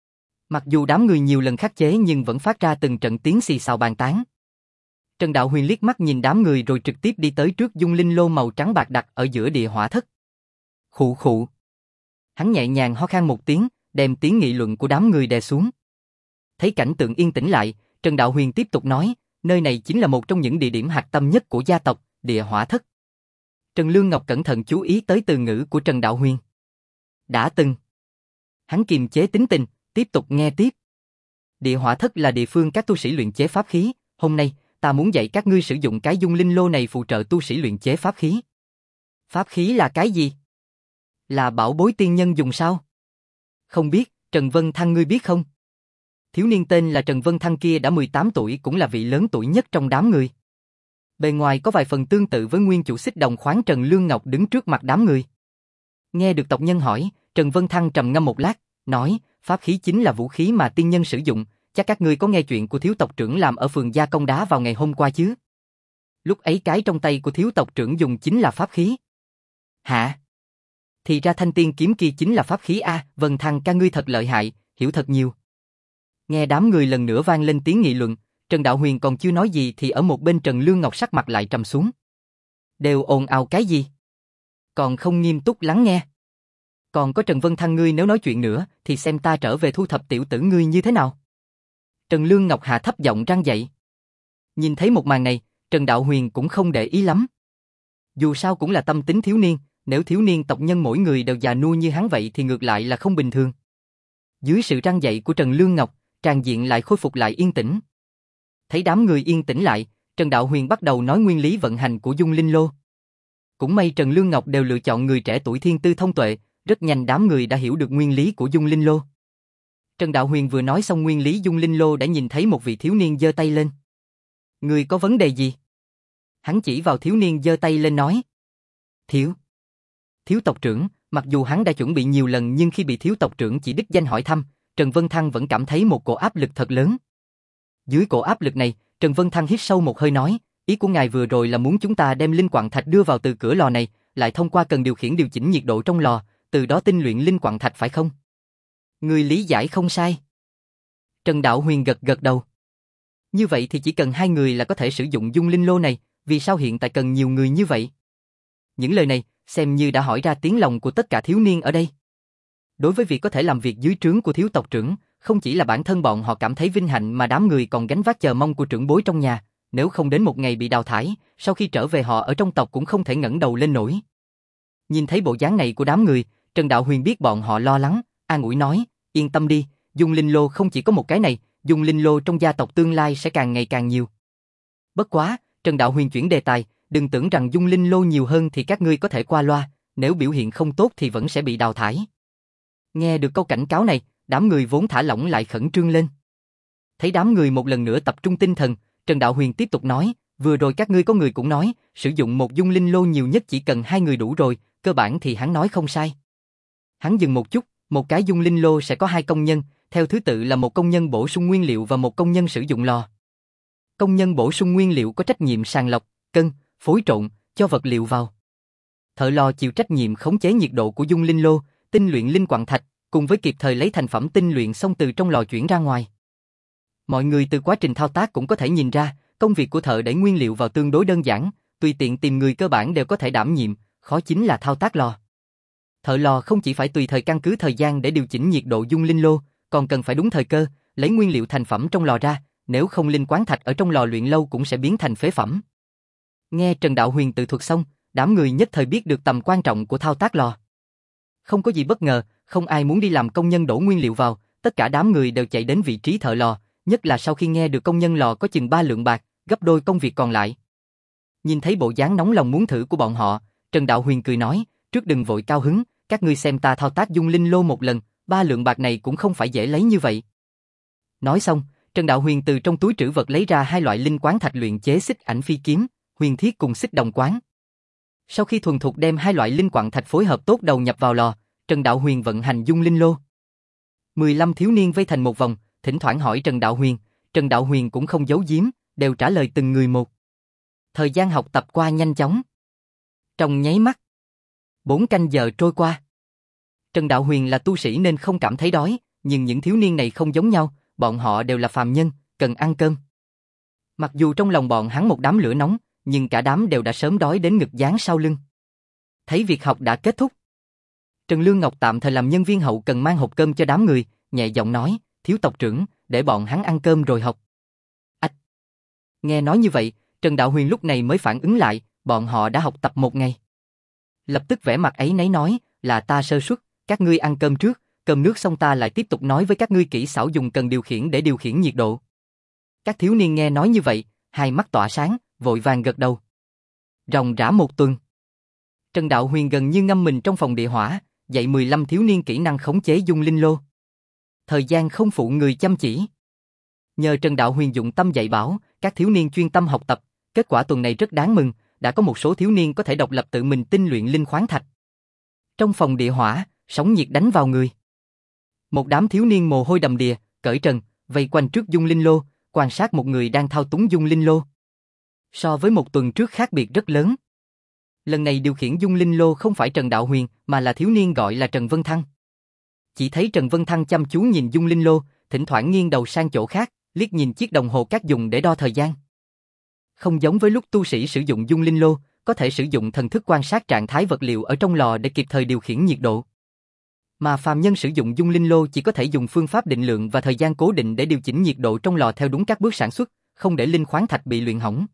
Mặc dù đám người nhiều lần khắc chế nhưng vẫn phát ra từng trận tiếng xì xào bàn tán. Trần Đạo Huyền liếc mắt nhìn đám người rồi trực tiếp đi tới trước dung linh lô màu trắng bạc đặt ở giữa địa hỏa thất. Khụ khụ. Hắn nhẹ nhàng ho khan một tiếng, đem tiếng nghị luận của đám người đè xuống. Thấy cảnh tượng yên tĩnh lại, Trần Đạo Huyền tiếp tục nói, nơi này chính là một trong những địa điểm hạch tâm nhất của gia tộc, địa hỏa thất. Trần Lương Ngọc cẩn thận chú ý tới từ ngữ của Trần Đạo Huyền. Đã từng. Hắn kiềm chế tính tình, tiếp tục nghe tiếp. Địa hỏa thất là địa phương các tu sĩ luyện chế pháp khí, hôm nay, ta muốn dạy các ngươi sử dụng cái dung linh lô này phụ trợ tu sĩ luyện chế pháp khí. Pháp khí là cái gì? Là bảo bối tiên nhân dùng sao? Không biết, Trần Vân Thăng ngươi biết không? Thiếu niên tên là Trần Vân Thăng kia đã 18 tuổi cũng là vị lớn tuổi nhất trong đám người. Bề ngoài có vài phần tương tự với nguyên chủ xích đồng khoáng Trần Lương Ngọc đứng trước mặt đám người. Nghe được tộc nhân hỏi, Trần Vân Thăng trầm ngâm một lát, nói, pháp khí chính là vũ khí mà tiên nhân sử dụng, chắc các ngươi có nghe chuyện của thiếu tộc trưởng làm ở phường Gia Công Đá vào ngày hôm qua chứ? Lúc ấy cái trong tay của thiếu tộc trưởng dùng chính là pháp khí. Hả? Thì ra thanh tiên kiếm kia chính là pháp khí a, Vân Thăng ca ngươi thật lợi hại, hiểu thật nhiều. Nghe đám người lần nữa vang lên tiếng nghị luận, Trần Đạo Huyền còn chưa nói gì thì ở một bên Trần Lương Ngọc sắc mặt lại trầm xuống. Đều ồn ào cái gì? Còn không nghiêm túc lắng nghe. Còn có Trần Vân Thăng ngươi nếu nói chuyện nữa thì xem ta trở về thu thập tiểu tử ngươi như thế nào. Trần Lương Ngọc hạ thấp giọng răn dậy. Nhìn thấy một màn này, Trần Đạo Huyền cũng không để ý lắm. Dù sao cũng là tâm tính thiếu niên, nếu thiếu niên tộc nhân mỗi người đều già nua như hắn vậy thì ngược lại là không bình thường. Dưới sự răn dậy của Trần Lương Ngọc, tràng diện lại khôi phục lại yên tĩnh. Thấy đám người yên tĩnh lại, Trần Đạo Huyền bắt đầu nói nguyên lý vận hành của dung linh lô. Cũng may Trần Lương Ngọc đều lựa chọn người trẻ tuổi thiên tư thông tuệ, rất nhanh đám người đã hiểu được nguyên lý của dung linh lô. Trần Đạo Huyền vừa nói xong nguyên lý dung linh lô đã nhìn thấy một vị thiếu niên giơ tay lên. Người có vấn đề gì? Hắn chỉ vào thiếu niên giơ tay lên nói. Thiếu tộc trưởng, mặc dù hắn đã chuẩn bị nhiều lần nhưng khi bị thiếu tộc trưởng chỉ đích danh hỏi thăm, Trần Vân Thăng vẫn cảm thấy một cổ áp lực thật lớn. Dưới cổ áp lực này, Trần Vân Thăng hít sâu một hơi nói, ý của ngài vừa rồi là muốn chúng ta đem linh quặng thạch đưa vào từ cửa lò này, lại thông qua cần điều khiển điều chỉnh nhiệt độ trong lò, từ đó tinh luyện linh quặng thạch phải không? Người lý giải không sai. Trần Đạo Huyền gật gật đầu. Như vậy thì chỉ cần 2 người là có thể sử dụng dung linh lô này, vì sao hiện tại cần nhiều người như vậy? Những lời này, xem như đã hỏi ra tiếng lòng của tất cả thiếu niên ở đây. Đối với việc có thể làm việc dưới trướng của thiếu tộc trưởng, không chỉ là bản thân bọn họ cảm thấy vinh hạnh mà đám người còn gánh vác chờ mong của trưởng bối trong nhà, nếu không đến một ngày bị đào thải, sau khi trở về họ ở trong tộc cũng không thể ngẩng đầu lên nổi. Nhìn thấy bộ dáng này của đám người, Trần Đạo Huyền biết bọn họ lo lắng, an ủi nói, yên tâm đi, dung linh lô không chỉ có một cái này, dung linh lô trong gia tộc tương lai sẽ càng ngày càng nhiều. Bất quá, Trần Đạo Huyền chuyển đề tài, đừng tưởng rằng dung linh lô nhiều hơn thì các ngươi có thể qua loa, nếu biểu hiện không tốt thì vẫn sẽ bị đào thải. Nghe được câu cảnh cáo này, đám người vốn thả lỏng lại khẩn trương lên. Thấy đám người một lần nữa tập trung tinh thần, Trần Đạo Huyền tiếp tục nói, vừa rồi các ngươi có người cũng nói, sử dụng một dung linh lô nhiều nhất chỉ cần 2 người đủ rồi, cơ bản thì hắn nói không sai. Hắn dừng một chút, một cái dung linh lô sẽ có 2 công nhân, theo thứ tự là một công nhân bổ sung nguyên liệu và một công nhân sử dụng lò. Công nhân bổ sung nguyên liệu có trách nhiệm sàng lọc, cân, phối trộn, cho vật liệu vào. Thợ lò chịu trách nhiệm khống chế nhiệt độ của dung linh lô, tinh luyện linh quặng thạch, cùng với kịp thời lấy thành phẩm tinh luyện xong từ trong lò chuyển ra ngoài. Mọi người từ quá trình thao tác cũng có thể nhìn ra, công việc của thợ đẩy nguyên liệu vào tương đối đơn giản, tùy tiện tìm người cơ bản đều có thể đảm nhiệm, khó chính là thao tác lò. Thợ lò không chỉ phải tùy thời căn cứ thời gian để điều chỉnh nhiệt độ dung linh lô, còn cần phải đúng thời cơ, lấy nguyên liệu thành phẩm trong lò ra, nếu không linh quáng thạch ở trong lò luyện lâu cũng sẽ biến thành phế phẩm. Nghe Trần Đạo Huyền tự thuật xong, đám người nhất thời biết được tầm quan trọng của thao tác lò. Không có gì bất ngờ, không ai muốn đi làm công nhân đổ nguyên liệu vào, tất cả đám người đều chạy đến vị trí thợ lò, nhất là sau khi nghe được công nhân lò có chừng 3 lượng bạc, gấp đôi công việc còn lại. Nhìn thấy bộ dáng nóng lòng muốn thử của bọn họ, Trần Đạo Huyền cười nói, trước đừng vội cao hứng, các ngươi xem ta thao tác dung linh lô một lần, 3 lượng bạc này cũng không phải dễ lấy như vậy. Nói xong, Trần Đạo Huyền từ trong túi trữ vật lấy ra 2 loại linh quáng thạch luyện chế xích ảnh phi kiếm, huyền thiết cùng xích đồng quáng. Sau khi thuần thục đem 2 loại linh quặng thạch phối hợp tốt đầu nhập vào lò, Trần Đạo Huyền vận hành dung linh lô. 15 thiếu niên vây thành một vòng, thỉnh thoảng hỏi Trần Đạo Huyền cũng không giấu giếm, đều trả lời từng người một. Thời gian học tập qua nhanh chóng. Trong nháy mắt, 4 canh giờ trôi qua. Trần Đạo Huyền là tu sĩ nên không cảm thấy đói, nhưng những thiếu niên này không giống nhau, bọn họ đều là phàm nhân, cần ăn cơm. Mặc dù trong lòng bọn hắn một đám lửa nóng, nhưng cả đám đều đã sớm đói đến ngực dán sau lưng. Thấy việc học đã kết thúc, Trần Lương Ngọc tạm thời làm nhân viên hậu cần mang hộp cơm cho đám người, nhẹ giọng nói, thiếu tộc trưởng, để bọn hắn ăn cơm rồi học. Ách! Nghe nói như vậy, Trần Đạo Huyền lúc này mới phản ứng lại, bọn họ đã học tập 1 ngày. Lập tức vẻ mặt áy náy nói, là ta sơ suất, các ngươi ăn cơm trước, cơm nước xong ta lại tiếp tục nói với các ngươi kỹ xảo dùng cần điều khiển để điều khiển nhiệt độ. Các thiếu niên nghe nói như vậy, hai mắt tỏa sáng, vội vàng gật đầu. Ròng rã 1 tuần. Trần Đạo Huyền gần như ngâm mình trong phòng địa hỏa, dạy 15 thiếu niên kỹ năng khống chế dung linh lô. Thời gian không phụ người chăm chỉ. Nhờ Trần Đạo Huyền dụng tâm dạy bảo, các thiếu niên chuyên tâm học tập, kết quả tuần này rất đáng mừng, đã có một số thiếu niên có thể độc lập tự mình tinh luyện linh khoáng thạch. Trong phòng địa hỏa, sóng nhiệt đánh vào người. Một đám thiếu niên mồ hôi đầm đìa, cởi trần, vây quanh trước dung linh lô, quan sát một người đang thao túng dung linh lô. So với 1 tuần trước khác biệt rất lớn. Lần này điều khiển dung linh lô không phải Trần Đạo Huyền, mà là thiếu niên gọi là Trần Vân Thăng. Chỉ thấy Trần Vân Thăng chăm chú nhìn dung linh lô, thỉnh thoảng nghiêng đầu sang chỗ khác, liếc nhìn chiếc đồng hồ cát dùng để đo thời gian. Không giống với lúc tu sĩ sử dụng dung linh lô, có thể sử dụng thần thức quan sát trạng thái vật liệu ở trong lò để kịp thời điều khiển nhiệt độ. Mà phàm nhân sử dụng dung linh lô chỉ có thể dùng phương pháp định lượng và thời gian cố định để điều chỉnh nhiệt độ trong lò theo đúng các bước sản xuất, không để linh khoáng thạch bị luyện hỏng.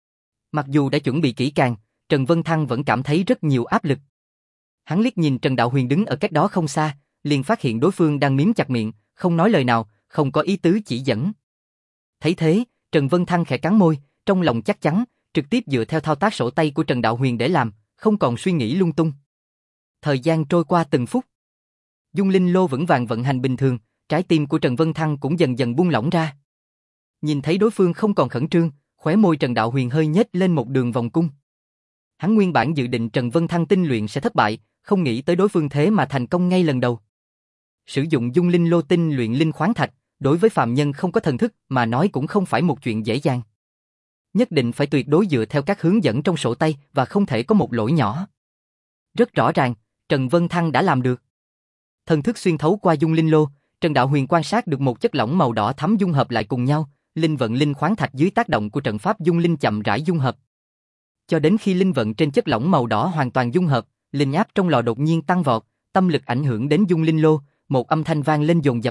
Mặc dù đã chuẩn bị kỹ càng, Trần Vân Thăng vẫn cảm thấy rất nhiều áp lực. Hắn liếc nhìn Trần Đạo Huyền đứng ở cách đó không xa, liền phát hiện đối phương đang miếm chặt miệng, không nói lời nào, không có ý tứ chỉ dẫn. Thấy thế, Trần Vân Thăng khẽ cắn môi, trong lòng chắc chắn, trực tiếp dựa theo thao tác sổ tay của Trần Đạo Huyền để làm, không còn suy nghĩ lung tung. Thời gian trôi qua từng phút. Dung linh lô vững vàng vận hành bình thường, trái tim của Trần Vân Thăng cũng dần dần buông lỏng ra. Nhìn thấy đối phương không còn khẩn trương, khóe môi Trần Đạo Huyền hơi nhếch lên một đường vòng cung. Hắn nguyên bản dự định Trần Vân Thăng tinh luyện sẽ thất bại, không nghĩ tới đối phương thế mà thành công ngay lần đầu. Sử dụng dung linh lô tinh luyện linh khoáng thạch, đối với phàm nhân không có thần thức mà nói cũng không phải một chuyện dễ dàng. Nhất định phải tuyệt đối dựa theo các hướng dẫn trong sổ tay và không thể có một lỗi nhỏ. Rất rõ ràng, Trần Vân Thăng đã làm được. Thần thức xuyên thấu qua dung linh lô, Trần Đạo Huyền quan sát được một chất lỏng màu đỏ thắm dung hợp lại cùng nhau, linh vận linh khoáng thạch dưới tác động của trận pháp dung linh chậm rãi dung hợp. Cho đến khi linh vận trên chất lỏng màu đỏ hoàn toàn dung hợp, linh áp trong lò đột nhiên tăng vọt, tâm lực ảnh hưởng đến dung linh lô, một âm thanh vang lên dồn dập.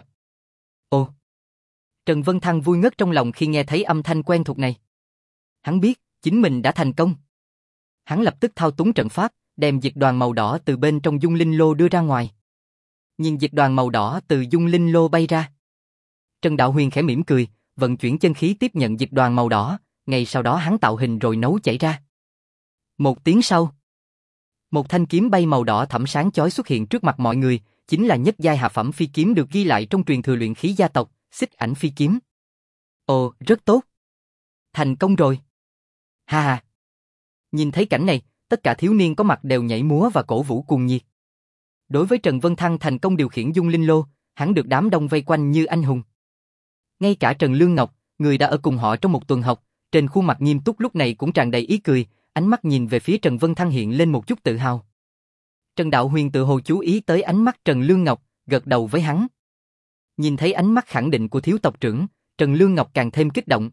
Ồ! Trần Vân Thăng vui ngất trong lòng khi nghe thấy âm thanh quen thuộc này. Hắn biết, chính mình đã thành công. Hắn lập tức thao túng trận pháp, đem dịch đoàn màu đỏ từ bên trong dung linh lô đưa ra ngoài. Nhìn dịch đoàn màu đỏ từ dung linh lô bay ra. Trần Đạo Huyền khẽ mỉm cười, vận chuyển chân khí tiếp nhận dịch đoàn màu đỏ, ngay sau đó hắn tạo hình rồi nấu chảy ra. 1 tiếng sau, một thanh kiếm bay màu đỏ thẫm sáng chói xuất hiện trước mặt mọi người, chính là nhất giai hạ phẩm phi kiếm được ghi lại trong truyền thừa luyện khí gia tộc, Xích Ảnh phi kiếm. Ồ, rất tốt. Thành công rồi. Ha ha. Nhìn thấy cảnh này, tất cả thiếu niên có mặt đều nhảy múa và cổ vũ cuồng nhiệt. Đối với Trần Vân Thăng thành công điều khiển Dung Linh Lô, hắn được đám đông vây quanh như anh hùng. Ngay cả Trần Lương Ngọc, người đã ở cùng họ trong một tuần học, trên khuôn mặt nghiêm túc lúc này cũng tràn đầy ý cười, ánh mắt nhìn về phía Trần Vân Thăng hiện lên một chút tự hào. Trần Đạo Huyền tự hồ chú ý tới ánh mắt Trần Lương Ngọc, gật đầu với hắn. Nhìn thấy ánh mắt khẳng định của thiếu tộc trưởng, Trần Lương Ngọc càng thêm kích động.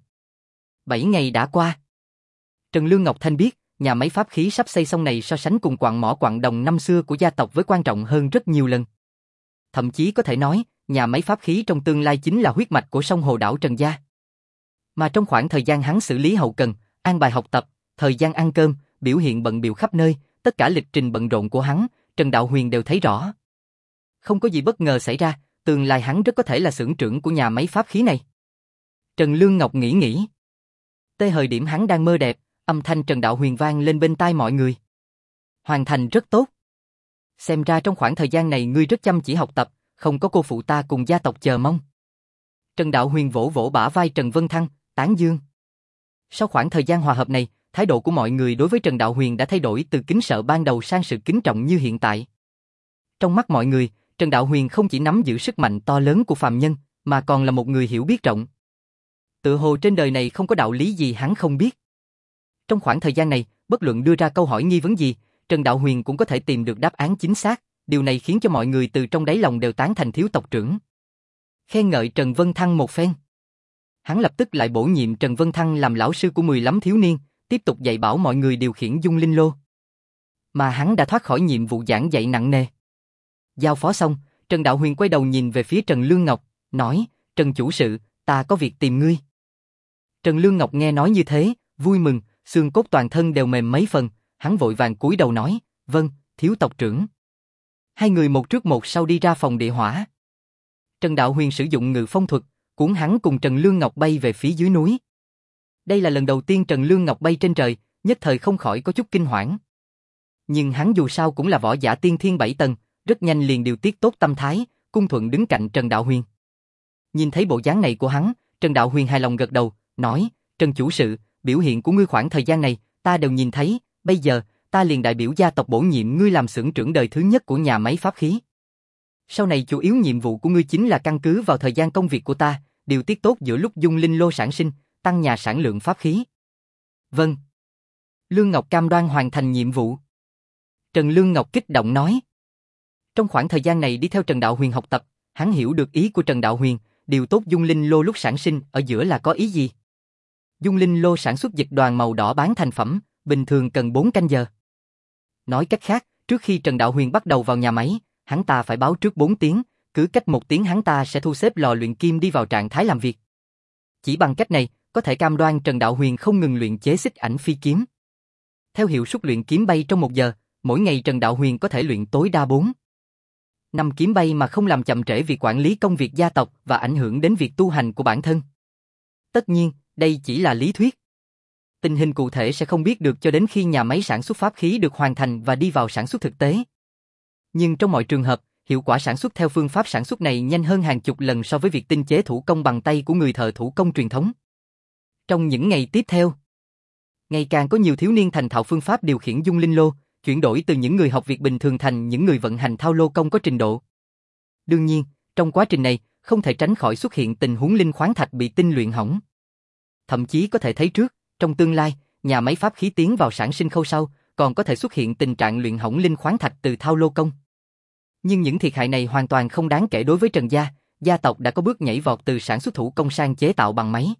7 ngày đã qua. Trần Lương Ngọc Thanh biết, nhà máy pháp khí sắp xây xong này so sánh cùng quặng mỏ quặng đồng năm xưa của gia tộc với quan trọng hơn rất nhiều lần. Thậm chí có thể nói, nhà máy pháp khí trong tương lai chính là huyết mạch của sông Hồ đảo Trần gia. Mà trong khoảng thời gian hắn xử lý hậu cần, an bài học tập, thời gian ăn cơm, biểu hiện bận bịu khắp nơi, tất cả lịch trình bận rộn của hắn, Trần Đạo Huyền đều thấy rõ. Không có gì bất ngờ xảy ra, tương lai hắn rất có thể là xưởng trưởng của nhà máy pháp khí này. Trần Lương Ngọc nghĩ. Thời điểm hắn đang mơ đẹp, âm thanh Trần Đạo Huyền vang lên bên tai mọi người. Hoàn thành rất tốt. Xem ra trong khoảng thời gian này ngươi rất chăm chỉ học tập, không có cô phụ ta cùng gia tộc chờ mong. Trần Đạo Huyền vỗ vỗ bả vai Trần Vân Thăng, tán dương. Sau khoảng thời gian hòa hợp này, thái độ của mọi người đối với Trần Đạo Huyền đã thay đổi từ kính sợ ban đầu sang sự kính trọng như hiện tại. Trong mắt mọi người, Trần Đạo Huyền không chỉ nắm giữ sức mạnh to lớn của phàm nhân, mà còn là một người hiểu biết rộng. Tự hồ trên đời này không có đạo lý gì hắn không biết. Trong khoảng thời gian này, bất luận đưa ra câu hỏi nghi vấn gì, Trần Đạo Huyền cũng có thể tìm được đáp án chính xác, điều này khiến cho mọi người từ trong đáy lòng đều tán thành thiếu tộc trưởng. Khen ngợi Trần Vân Thăng một phen. Hắn lập tức lại bổ nhiệm Trần Vân Thăng làm lão sư của 15 thiếu niên, tiếp tục dạy bảo mọi người điều khiển Dung Linh Lô. Mà hắn đã thoát khỏi nhiệm vụ giảng dạy nặng nề. Giao phó xong, Trần Đạo Huyền quay đầu nhìn về phía Trần Lương Ngọc, nói, Trần chủ sự, ta có việc tìm ngươi. Trần Lương Ngọc nghe nói như thế, vui mừng, xương cốt toàn thân đều mềm mấy phần, hắn vội vàng cúi đầu nói, vâng, thiếu tộc trưởng. Hai người một trước một sau đi ra phòng địa hỏa. Trần Đạo Huyền sử dụng ngự phong thuật, cuốn hắn cùng Trần Lương Ngọc bay về phía dưới núi. Đây là lần đầu tiên Trần Lương Ngọc bay trên trời, nhất thời không khỏi có chút kinh hoảng. Nhưng hắn dù sao cũng là võ giả tiên thiên 7 tầng, rất nhanh liền điều tiết tốt tâm thái, cung thuận đứng cạnh Trần Đạo Huyền. Nhìn thấy bộ dáng này của hắn, Trần Đạo Huyền hài lòng gật đầu, nói, Trần chủ sự, biểu hiện của ngươi khoảng thời gian này, ta đều nhìn thấy, bây giờ, ta liền đại biểu gia tộc bổ nhiệm ngươi làm xưởng trưởng đời thứ nhất của nhà máy pháp khí. Sau này chủ yếu nhiệm vụ của ngươi chính là căn cứ vào thời gian công việc của ta, điều tiết tốt giữa lúc Dung Linh Lô sản sinh, tăng nhà sản lượng pháp khí. Vâng. Lương Ngọc cam đoan hoàn thành nhiệm vụ. Trần Lương Ngọc kích động nói. Trong khoảng thời gian này đi theo Trần Đạo Huyền học tập, hắn hiểu được ý của Trần Đạo Huyền, điều tốt Dung Linh Lô lúc sản sinh ở giữa là có ý gì. Dung Linh Lô sản xuất dịch đoàn màu đỏ bán thành phẩm, bình thường cần 4 canh giờ. Nói cách khác, trước khi Trần Đạo Huyền bắt đầu vào nhà máy, hắn ta phải báo trước 4 tiếng, cứ cách 1 tiếng hắn ta sẽ thu xếp lò luyện kim đi vào trạng thái làm việc. Chỉ bằng cách này, có thể cam đoan Trần Đạo Huyền không ngừng luyện chế Xích Ảnh phi kiếm. Theo hiệu suất luyện kiếm bay trong 1 giờ, mỗi ngày Trần Đạo Huyền có thể luyện tối đa 4-5 kiếm bay mà không làm chậm trễ việc quản lý công việc gia tộc và ảnh hưởng đến việc tu hành của bản thân. Tất nhiên, đây chỉ là lý thuyết. Tình hình cụ thể sẽ không biết được cho đến khi nhà máy sản xuất pháp khí được hoàn thành và đi vào sản xuất thực tế. Nhưng trong mọi trường hợp, hiệu quả sản xuất theo phương pháp sản xuất này nhanh hơn hàng chục lần so với việc tinh chế thủ công bằng tay của người thợ thủ công truyền thống. Trong những ngày tiếp theo, ngày càng có nhiều thiếu niên thành thạo phương pháp điều khiển Dung Linh Lô, chuyển đổi từ những người học việc bình thường thành những người vận hành thao lô công có trình độ. Đương nhiên, trong quá trình này, không thể tránh khỏi xuất hiện tình huống linh khoáng thạch bị tinh luyện hỏng. Thậm chí có thể thấy trước, trong tương lai, nhà máy pháp khí tiến vào sản sinh khâu sau, còn có thể xuất hiện tình trạng luyện hỏng linh khoáng thạch từ thao lô công. Nhưng những thiệt hại này hoàn toàn không đáng kể đối với Trần gia, gia tộc đã có bước nhảy vọt từ sản xuất thủ công sang chế tạo bằng máy.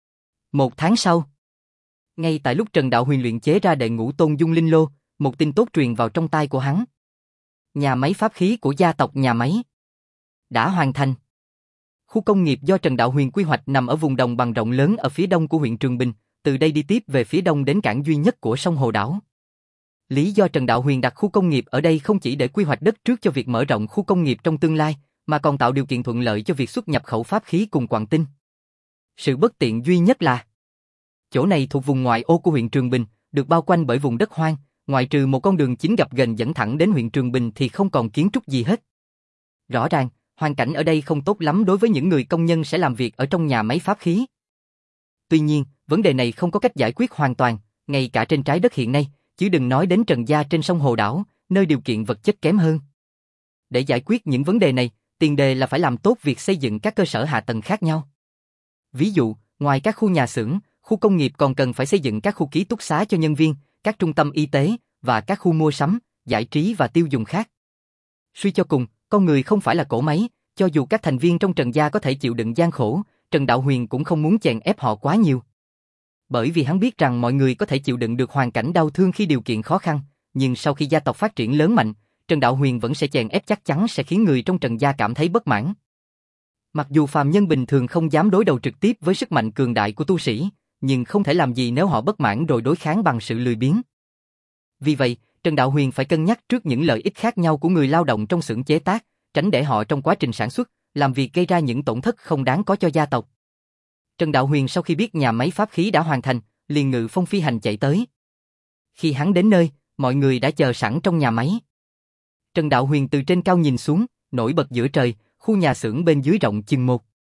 1 tháng sau, ngay tại lúc Trần Đạo Huyền luyện chế ra đệ ngũ tôn Dung Linh Lô, một tin tốt truyền vào trong tai của hắn. Nhà máy pháp khí của gia tộc nhà máy đã hoàn thành. Khu công nghiệp do Trần Đạo Huyền quy hoạch nằm ở vùng đồng bằng rộng lớn ở phía đông của huyện Trường Bình, từ đây đi tiếp về phía đông đến cảng duy nhất của sông Hồ đảo. Lý do Trần Đạo Huyền đặt khu công nghiệp ở đây không chỉ để quy hoạch đất trước cho việc mở rộng khu công nghiệp trong tương lai, mà còn tạo điều kiện thuận lợi cho việc xuất nhập khẩu pháp khí cùng quặng tinh. Sự bất tiện duy nhất là chỗ này thuộc vùng ngoại ô của huyện Trường Bình, được bao quanh bởi vùng đất hoang, ngoại trừ một con đường chính gập ghềnh dẫn thẳng đến huyện Trường Bình thì không còn kiến trúc gì hết. Rõ ràng, hoàn cảnh ở đây không tốt lắm đối với những người công nhân sẽ làm việc ở trong nhà máy pháp khí. Tuy nhiên, vấn đề này không có cách giải quyết hoàn toàn, ngay cả trên trái đất hiện nay, chứ đừng nói đến Trần gia trên sông Hồ Đảo, nơi điều kiện vật chất kém hơn. Để giải quyết những vấn đề này, tiền đề là phải làm tốt việc xây dựng các cơ sở hạ tầng khác nhau. Ví dụ, ngoài các khu nhà xưởng, khu công nghiệp còn cần phải xây dựng các khu ký túc xá cho nhân viên, các trung tâm y tế và các khu mua sắm, giải trí và tiêu dùng khác. Suy cho cùng, con người không phải là cỗ máy, cho dù các thành viên trong Trần gia có thể chịu đựng gian khổ, Trần Đạo Huyền cũng không muốn chèn ép họ quá nhiều. Bởi vì hắn biết rằng mọi người có thể chịu đựng được hoàn cảnh đau thương khi điều kiện khó khăn, nhưng sau khi gia tộc phát triển lớn mạnh, Trần Đạo Huyền vẫn sẽ chèn ép chắc chắn sẽ khiến người trong Trần gia cảm thấy bất mãn. Mặc dù phàm nhân bình thường không dám đối đầu trực tiếp với sức mạnh cường đại của tu sĩ, nhưng không thể làm gì nếu họ bất mãn rồi đối kháng bằng sự lười biếng. Vì vậy, Trần Đạo Huyền phải cân nhắc trước những lợi ích khác nhau của người lao động trong xưởng chế tác, tránh để họ trong quá trình sản xuất, làm việc gây ra những tổn thất không đáng có cho gia tộc. Trần Đạo Huyền sau khi biết nhà máy pháp khí đã hoàn thành, liền ngự phong phi hành chạy tới. Khi hắn đến nơi, mọi người đã chờ sẵn trong nhà máy. Trần Đạo Huyền từ trên cao nhìn xuống, nổi bật giữa trời, khu nhà xưởng bên dưới rộng chừng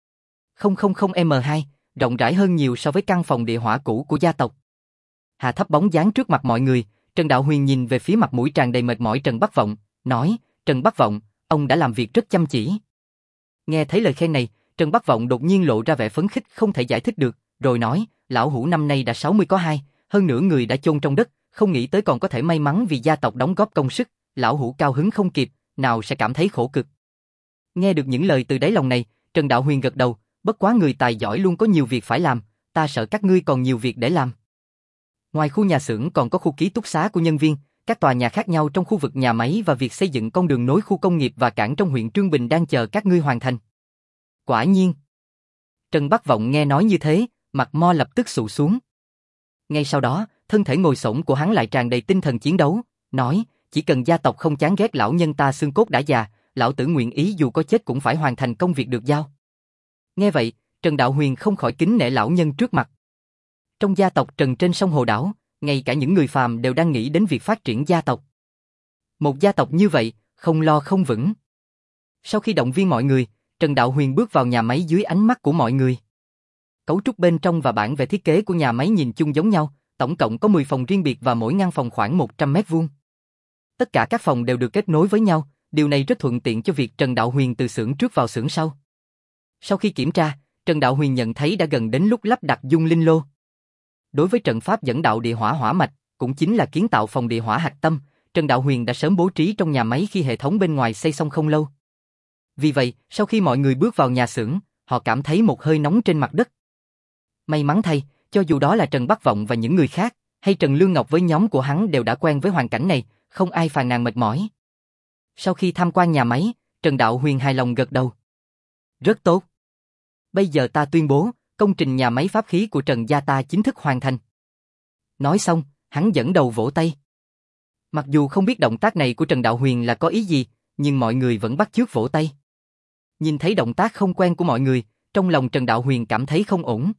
1,000m2, rộng rãi hơn nhiều so với căn phòng địa hỏa cũ của gia tộc. Hạ thấp bóng dáng trước mặt mọi người, Trần Đạo Huyền nhìn về phía mặt mũi tràn đầy mệt mỏi Trần Bắc Vọng, nói, Trần Bắc Vọng, ông đã làm việc rất chăm chỉ. Nghe thấy lời khen này, Trần Bắc Vọng đột nhiên lộ ra vẻ phấn khích không thể giải thích được, rồi nói, lão hủ năm nay đã 60 có 2, hơn nửa người đã chôn trong đất, không nghĩ tới còn có thể may mắn vì gia tộc đóng góp công sức, lão hủ cao hứng không kịp, nào sẽ cảm thấy khổ cực. Nghe được những lời từ đáy lòng này, Trần Đạo Huyền gật đầu, bất quá người tài giỏi luôn có nhiều việc phải làm, ta sợ các ngươi còn nhiều việc để làm. Ngoài khu nhà xưởng còn có khu ký túc xá của nhân viên, các tòa nhà khác nhau trong khu vực nhà máy và việc xây dựng con đường nối khu công nghiệp và cảng trong huyện Trương Bình đang chờ các ngươi hoàn thành. Quả nhiên. Trần Bắc Vọng nghe nói như thế, mặt mo lập tức xụ xuống. Ngay sau đó, thân thể ngồi xổm của hắn lại tràn đầy tinh thần chiến đấu, nói, chỉ cần gia tộc không chán ghét lão nhân ta xương cốt đã già, lão tử nguyện ý dù có chết cũng phải hoàn thành công việc được giao. Nghe vậy, Trần Đạo Huyền không khỏi kính nể lão nhân trước mặt. Trong gia tộc Trần trên sông Hồ Đảo, ngay cả những người phàm đều đang nghĩ đến việc phát triển gia tộc. Một gia tộc như vậy, không lo không vững. Sau khi động viên mọi người, Trần Đạo Huyền bước vào nhà máy dưới ánh mắt của mọi người. Cấu trúc bên trong và bản vẽ thiết kế của nhà máy nhìn chung giống nhau, tổng cộng có 10 phòng riêng biệt và mỗi ngăn phòng khoảng 100 mét vuông. Tất cả các phòng đều được kết nối với nhau, điều này rất thuận tiện cho việc Trần Đạo Huyền từ xưởng trước vào xưởng sau. Sau khi kiểm tra, Trần Đạo Huyền nhận thấy đã gần đến lúc lắp đặt dung linh lô. Đối với trận pháp dẫn đạo địa hỏa hỏa mạch, cũng chính là kiến tạo phòng địa hỏa hạch tâm, Trần Đạo Huyền đã sớm bố trí trong nhà máy khi hệ thống bên ngoài xây xong không lâu. Vì vậy, sau khi mọi người bước vào nhà xưởng, họ cảm thấy một hơi nóng trên mặt đất. May mắn thay, cho dù đó là Trần Bắc Vọng và những người khác, hay Trần Lương Ngọc với nhóm của hắn đều đã quen với hoàn cảnh này, không ai phàn nàn mệt mỏi. Sau khi tham quan nhà máy, Trần Đạo Huyền hài lòng gật đầu. Rất tốt. Bây giờ ta tuyên bố, công trình nhà máy pháp khí của Trần gia ta chính thức hoàn thành. Nói xong, hắn dẫn đầu vỗ tay. Mặc dù không biết động tác này của Trần Đạo Huyền là có ý gì, nhưng mọi người vẫn bắt chước vỗ tay. Nhìn thấy động tác không quen của mọi người, trong lòng Trần Đạo Huyền cảm thấy không ổn.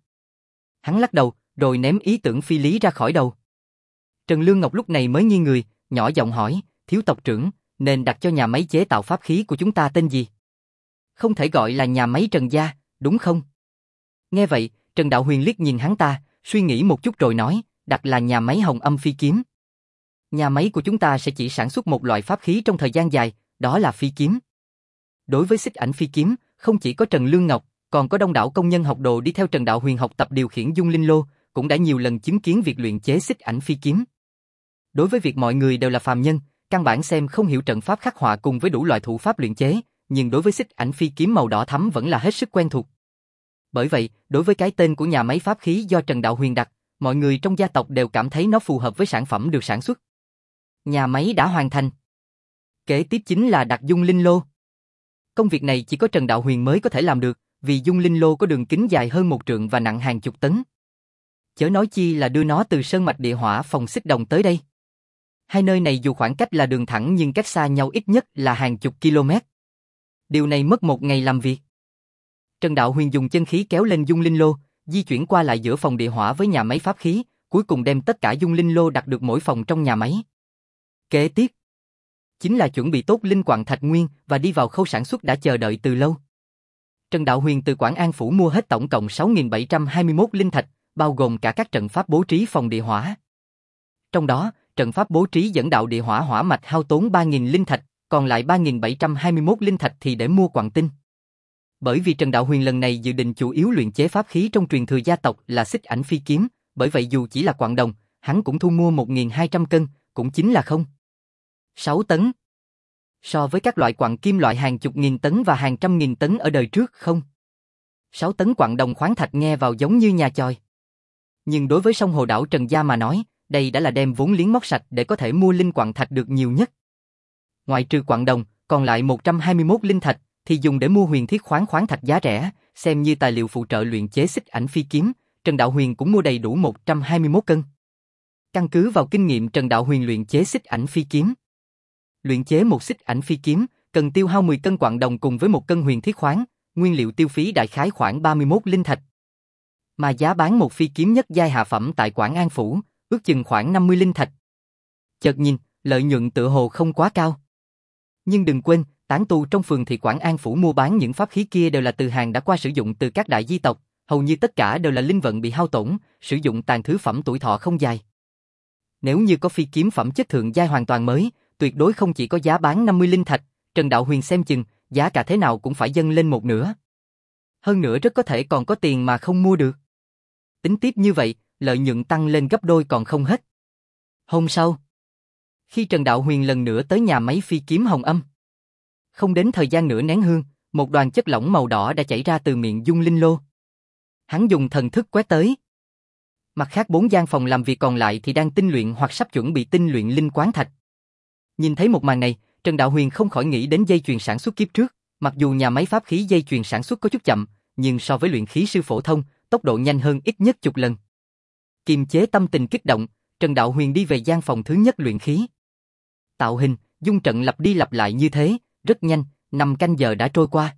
Hắn lắc đầu, rồi ném ý tưởng phi lý ra khỏi đầu. Trần Lương Ngọc lúc này mới nghiêng người, nhỏ giọng hỏi, thiếu tộc trưởng, nên đặt cho nhà máy chế tạo pháp khí của chúng ta tên gì? Không thể gọi là nhà máy Trần gia, đúng không? Nghe vậy, Trần Đạo Huyền liếc nhìn hắn ta, suy nghĩ một chút rồi nói, đặt là nhà máy Hồng Âm Phi Kiếm. Nhà máy của chúng ta sẽ chỉ sản xuất một loại pháp khí trong thời gian dài, đó là phi kiếm. Đối với xích ảnh phi kiếm, không chỉ có Trần Lương Ngọc, còn có đông đảo công nhân học đồ đi theo Trần Đạo Huyền học tập điều khiển dung linh lô, cũng đã nhiều lần chứng kiến việc luyện chế xích ảnh phi kiếm. Đối với việc mọi người đều là phàm nhân, căn bản xem không hiểu trận pháp khắc họa cùng với đủ loại thủ pháp luyện chế, nhưng đối với xích ảnh phi kiếm màu đỏ thắm vẫn là hết sức quen thuộc. Bởi vậy, đối với cái tên của nhà máy pháp khí do Trần Đạo Huyền đặt, mọi người trong gia tộc đều cảm thấy nó phù hợp với sản phẩm được sản xuất. Nhà máy đã hoàn thành. Kế tiếp chính là đặt dung linh lô. Công việc này chỉ có Trần Đạo Huyền mới có thể làm được, vì dung linh lô có đường kính dài hơn 1 trượng và nặng hàng chục tấn. Chớ nói chi là đưa nó từ sơn mạch địa hỏa phòng Xích Đồng tới đây. Hai nơi này dù khoảng cách là đường thẳng nhưng cách xa nhau ít nhất là hàng chục km. Điều này mất 1 ngày làm việc. Trần Đạo Huyền dùng chân khí kéo lên dung linh lô, di chuyển qua lại giữa phòng địa hỏa với nhà máy pháp khí, cuối cùng đem tất cả dung linh lô đặt được mỗi phòng trong nhà máy. Kế tiếp, chính là chuẩn bị tốt linh quặng thạch nguyên và đi vào khâu sản xuất đã chờ đợi từ lâu. Trần Đạo Huyền từ Quảng An Phủ mua hết tổng cộng 6.721 linh thạch, bao gồm cả các trận pháp bố trí phòng địa hỏa. Trong đó, trận pháp bố trí dẫn đạo địa hỏa hỏa mạch hao tốn 3.000 linh thạch, còn lại 3.721 linh thạch thì để mua quặng tinh. Bởi vì Trần Đạo Huyền lần này dự định chủ yếu luyện chế pháp khí trong truyền thừa gia tộc là xích ảnh phi kiếm, bởi vậy dù chỉ là quặng đồng, hắn cũng thu mua 1.200 cân, cũng chính là 6 tấn. So với các loại quặng kim loại hàng chục nghìn tấn và hàng trăm nghìn tấn ở đời trước 6 tấn quặng đồng khoáng thạch nghe vào giống như nhà chòi. Nhưng đối với sông Hồ đảo Trần Gia mà nói, đây đã là đem vốn liếng móc sạch để có thể mua linh quặng thạch được nhiều nhất. Ngoại trừ quặng đồng, còn lại 121 linh thạch thì dùng để mua huyền thiết khoáng thạch giá rẻ, xem như tài liệu phụ trợ luyện chế xích ảnh phi kiếm, Trần Đạo Huyền cũng mua đầy đủ 121 cân. Căn cứ vào kinh nghiệm Trần Đạo Huyền luyện chế xích ảnh phi kiếm. Luyện chế một xích ảnh phi kiếm cần tiêu hao 10 cân quặng đồng cùng với 1 cân huyền thiết khoáng, nguyên liệu tiêu phí đại khái khoảng 31 linh thạch. Mà giá bán một phi kiếm nhất giai hạ phẩm tại Quảng An Phủ, ước chừng khoảng 50 linh thạch. Chợt nhìn, lợi nhuận tựa hồ không quá cao. Nhưng đừng quên, tán tu trong phường thị Quảng An Phủ mua bán những pháp khí kia đều là từ hàng đã qua sử dụng từ các đại di tộc, hầu như tất cả đều là linh vận bị hao tổn, sử dụng tàn thứ phẩm tuổi thọ không dài. Nếu như có phi kiếm phẩm chất thượng giai hoàn toàn mới, tuyệt đối không chỉ có giá bán 50 linh thạch, Trần Đạo Huyền xem chừng, giá cả thế nào cũng phải dâng lên một nửa. Hơn nữa rất có thể còn có tiền mà không mua được. Tính tiếp như vậy, lợi nhuận tăng lên gấp đôi còn không hết. Hôm sau, khi Trần Đạo Huyền lần nữa tới nhà máy phi kiếm Hồng Âm, không đến thời gian nửa nén hương, một đoàn chất lỏng màu đỏ đã chảy ra từ miệng dung linh lô. Hắn dùng thần thức quét tới. Mặt khác 4 gian phòng làm việc còn lại thì đang tinh luyện hoặc sắp chuẩn bị tinh luyện linh quán thạch. Nhìn thấy một màn này, Trần Đạo Huyền không khỏi nghĩ đến dây chuyền sản xuất kiếp trước, mặc dù nhà máy pháp khí dây chuyền sản xuất có chút chậm, nhưng so với luyện khí sư phổ thông, tốc độ nhanh hơn ít nhất chục lần. Kiềm chế tâm tình kích động, Trần Đạo Huyền đi về gian phòng thứ nhất luyện khí. Tạo hình, dung trận lặp đi lặp lại như thế, rất nhanh, 5 canh giờ đã trôi qua.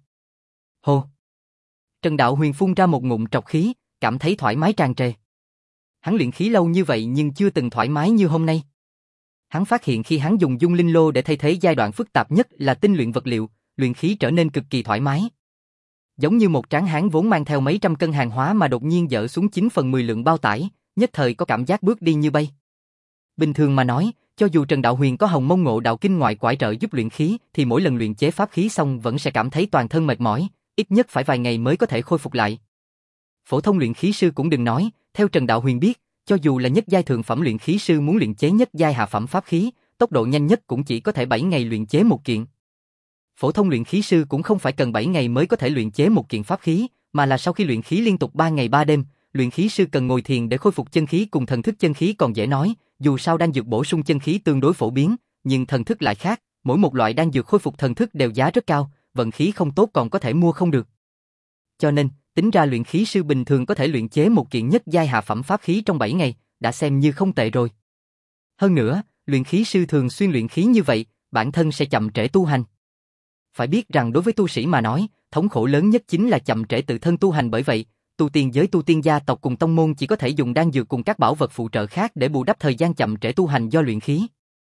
Hồ! Trần Đạo Huyền phun ra một ngụm trọc khí, cảm thấy thoải mái tràn trề. Hắn luyện khí lâu như vậy nhưng chưa từng thoải mái như hôm nay. Hắn phát hiện khi hắn dùng dung linh lô để thay thế giai đoạn phức tạp nhất là tinh luyện vật liệu, luyện khí trở nên cực kỳ thoải mái. Giống như một tráng hán vốn mang theo mấy trăm cân hàng hóa mà đột nhiên dỡ xuống 9/10 lượng bao tải, nhất thời có cảm giác bước đi như bay. Bình thường mà nói, cho dù Trần Đạo Huyền có Hồng Mông Ngộ Đạo Kinh ngoại quải trợ giúp luyện khí, thì mỗi lần luyện chế pháp khí xong vẫn sẽ cảm thấy toàn thân mệt mỏi, ít nhất phải vài ngày mới có thể khôi phục lại. Phổ thông luyện khí sư cũng đừng nói, theo Trần Đạo Huyền biết, cho dù là nhất giai thượng phẩm luyện khí sư muốn luyện chế nhất giai hạ phẩm pháp khí, tốc độ nhanh nhất cũng chỉ có thể 7 ngày luyện chế một kiện. Phổ thông luyện khí sư cũng không phải cần 7 ngày mới có thể luyện chế một kiện pháp khí, mà là sau khi luyện khí liên tục 3 ngày 3 đêm, luyện khí sư cần ngồi thiền để khôi phục chân khí cùng thần thức chân khí còn dễ nói, dù sao đan dược bổ sung chân khí tương đối phổ biến, nhưng thần thức lại khác, mỗi một loại đan dược khôi phục thần thức đều giá rất cao, vận khí không tốt còn có thể mua không được. Cho nên, tính ra luyện khí sư bình thường có thể luyện chế một kiện nhất giai hạ phẩm pháp khí trong 7 ngày, đã xem như không tệ rồi. Hơn nữa, luyện khí sư thường xuyên luyện khí như vậy, bản thân sẽ chậm trễ tu hành. Phải biết rằng đối với tu sĩ mà nói, thống khổ lớn nhất chính là chậm trễ tự thân tu hành, bởi vậy, tu tiên giới tu tiên gia tộc cùng tông môn chỉ có thể dùng đan dược cùng các bảo vật phụ trợ khác để bù đắp thời gian chậm trễ tu hành do luyện khí.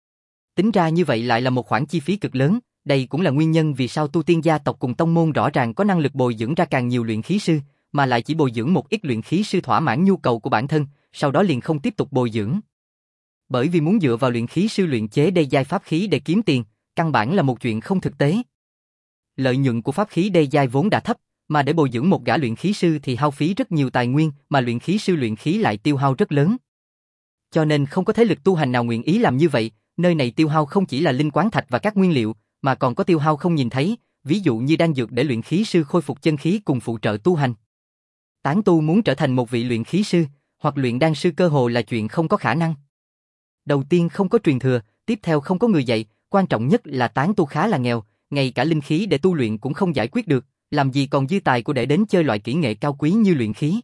Tính ra như vậy lại là một khoản chi phí cực lớn, đây cũng là nguyên nhân vì sao tu tiên gia tộc cùng tông môn rõ ràng có năng lực bồi dưỡng ra càng nhiều luyện khí sư, mà lại chỉ bồi dưỡng một ít luyện khí sư thỏa mãn nhu cầu của bản thân, sau đó liền không tiếp tục bồi dưỡng. Bởi vì muốn dựa vào luyện khí sư luyện chế đê giai pháp khí để kiếm tiền, căn bản là một chuyện không thực tế. Lợi nhuận của pháp khí đê giai vốn đã thấp, mà để bồi dưỡng một gã luyện khí sư thì hao phí rất nhiều tài nguyên, mà luyện khí sư luyện khí lại tiêu hao rất lớn. Cho nên không có thế lực tu hành nào nguyện ý làm như vậy, nơi này tiêu hao không chỉ là linh quán thạch và các nguyên liệu, mà còn có tiêu hao không nhìn thấy, ví dụ như đan dược để luyện khí sư khôi phục chân khí cùng phụ trợ tu hành. Tán tu muốn trở thành một vị luyện khí sư, hoặc luyện đan sư cơ hồ là chuyện không có khả năng. Đầu tiên không có truyền thừa, tiếp theo không có người dạy, quan trọng nhất là tán tu khá là nghèo, ngay cả linh khí để tu luyện cũng không giải quyết được, làm gì còn dư tài của để đến chơi loại kỹ nghệ cao quý như luyện khí.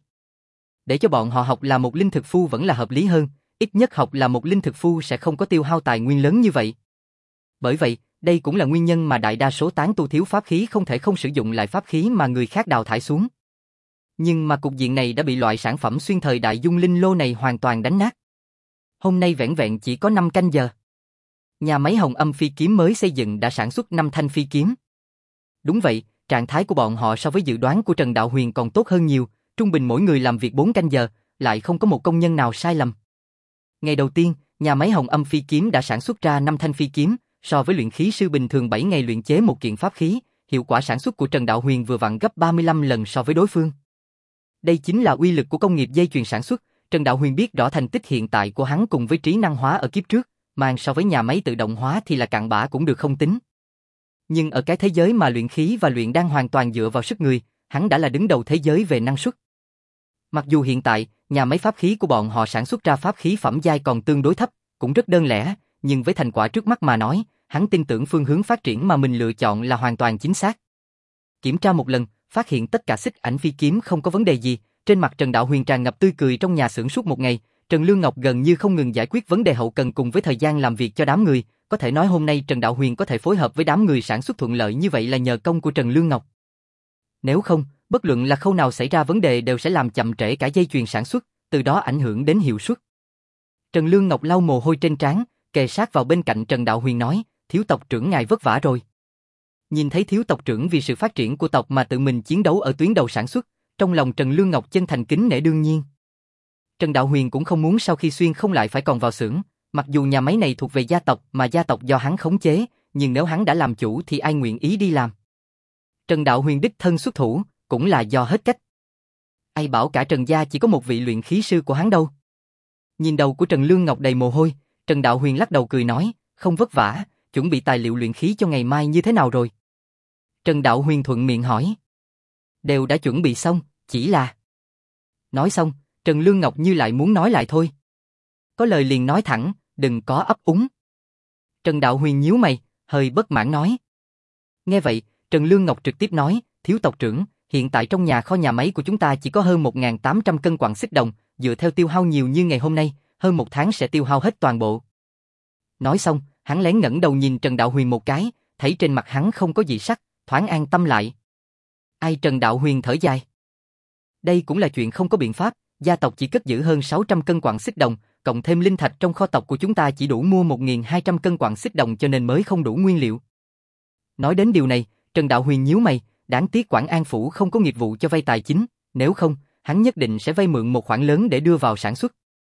Để cho bọn họ học là một linh thực phu vẫn là hợp lý hơn, ít nhất học là một linh thực phu sẽ không có tiêu hao tài nguyên lớn như vậy. Bởi vậy, đây cũng là nguyên nhân mà đại đa số tán tu thiếu pháp khí không thể không sử dụng lại pháp khí mà người khác đào thải xuống. Nhưng mà cục diện này đã bị loại sản phẩm xuyên thời đại dung linh lô này hoàn toàn đánh nát. Hôm nay vẻn vẹn chỉ có 5 canh giờ. Nhà máy Hồng Âm Phi Kiếm mới xây dựng đã sản xuất 5 thanh phi kiếm. Đúng vậy, trạng thái của bọn họ so với dự đoán của Trần Đạo Huyền còn tốt hơn nhiều, trung bình mỗi người làm việc 4 canh giờ, lại không có một công nhân nào sai lầm. Ngày đầu tiên, nhà máy Hồng Âm Phi Kiếm đã sản xuất ra 5 thanh phi kiếm, so với luyện khí sư bình thường 7 ngày luyện chế một kiện pháp khí, hiệu quả sản xuất của Trần Đạo Huyền vừa vặn gấp 35 lần so với đối phương. Đây chính là uy lực của công nghiệp dây chuyền sản xuất. Trần Đạo Huyền biết rõ thành tích hiện tại của hắn cùng với trí năng hóa ở kiếp trước, mang so với nhà máy tự động hóa thì là cặn bã cũng được không tính. Nhưng ở cái thế giới mà luyện khí và luyện đan hoàn toàn dựa vào sức người, hắn đã là đứng đầu thế giới về năng suất. Mặc dù hiện tại, nhà máy pháp khí của bọn họ sản xuất ra pháp khí phẩm giai còn tương đối thấp, cũng rất đơn lẻ, nhưng với thành quả trước mắt mà nói, hắn tin tưởng phương hướng phát triển mà mình lựa chọn là hoàn toàn chính xác. Kiểm tra một lần, phát hiện tất cả xích ảnh phi kiếm không có vấn đề gì, trên mặt Trần Đạo Huyền tràn ngập tươi cười. Trong nhà xưởng suốt một ngày, Trần Lương Ngọc gần như không ngừng giải quyết vấn đề hậu cần cùng với thời gian làm việc cho đám người, có thể nói hôm nay Trần Đạo Huyền có thể phối hợp với đám người sản xuất thuận lợi như vậy là nhờ công của Trần Lương Ngọc. Nếu không, bất luận là khâu nào xảy ra vấn đề đều sẽ làm chậm trễ cả dây chuyền sản xuất, từ đó ảnh hưởng đến hiệu suất. Trần Lương Ngọc lau mồ hôi trên trán, kề sát vào bên cạnh Trần Đạo Huyền nói, thiếu tộc trưởng ngài vất vả rồi. Nhìn thấy thiếu tộc trưởng vì sự phát triển của tộc mà tự mình chiến đấu ở tuyến đầu sản xuất, trong lòng Trần Lương Ngọc chân thành kính nể đương nhiên. Trần Đạo Huyền cũng không muốn sau khi xuyên không lại phải còn vào xưởng, mặc dù nhà máy này thuộc về gia tộc mà gia tộc do hắn khống chế, nhưng nếu hắn đã làm chủ thì ai nguyện ý đi làm. Trần Đạo Huyền đích thân xuất thủ, cũng là do hết cách. Ai bảo cả Trần gia chỉ có một vị luyện khí sư của hắn đâu. Nhìn đầu của Trần Lương Ngọc đầy mồ hôi, Trần Đạo Huyền lắc đầu cười nói, không vất vả, chuẩn bị tài liệu luyện khí cho ngày mai như thế nào rồi? Trần Đạo Huyền thuận miệng hỏi. Đều đã chuẩn bị xong, chỉ là... Nói xong, Trần Lương Ngọc như lại muốn nói lại thôi. Có lời liền nói thẳng, đừng có ấp úng. Trần Đạo Huyền nhíu mày, hơi bất mãn nói. Nghe vậy, Trần Lương Ngọc trực tiếp nói, thiếu tộc trưởng, hiện tại trong nhà kho nhà máy của chúng ta chỉ có hơn 1.800 cân quặng xích đồng, dựa theo tiêu hao nhiều như ngày hôm nay, hơn một tháng sẽ tiêu hao hết toàn bộ. Nói xong, hắn lén ngẩng đầu nhìn Trần Đạo Huyền một cái, thấy trên mặt hắn không có gì sắc, thoáng an tâm lại. Ai? Trần Đạo Huyền thở dài. Đây cũng là chuyện không có biện pháp, gia tộc chỉ cất giữ hơn 600 cân quặng xích đồng, cộng thêm linh thạch trong kho tộc của chúng ta chỉ đủ mua 1.200 cân quặng xích đồng cho nên mới không đủ nguyên liệu. Nói đến điều này, Trần Đạo Huyền nhíu mày, đáng tiếc Quảng An Phủ không có nghiệp vụ cho vay tài chính, nếu không, hắn nhất định sẽ vay mượn một khoản lớn để đưa vào sản xuất.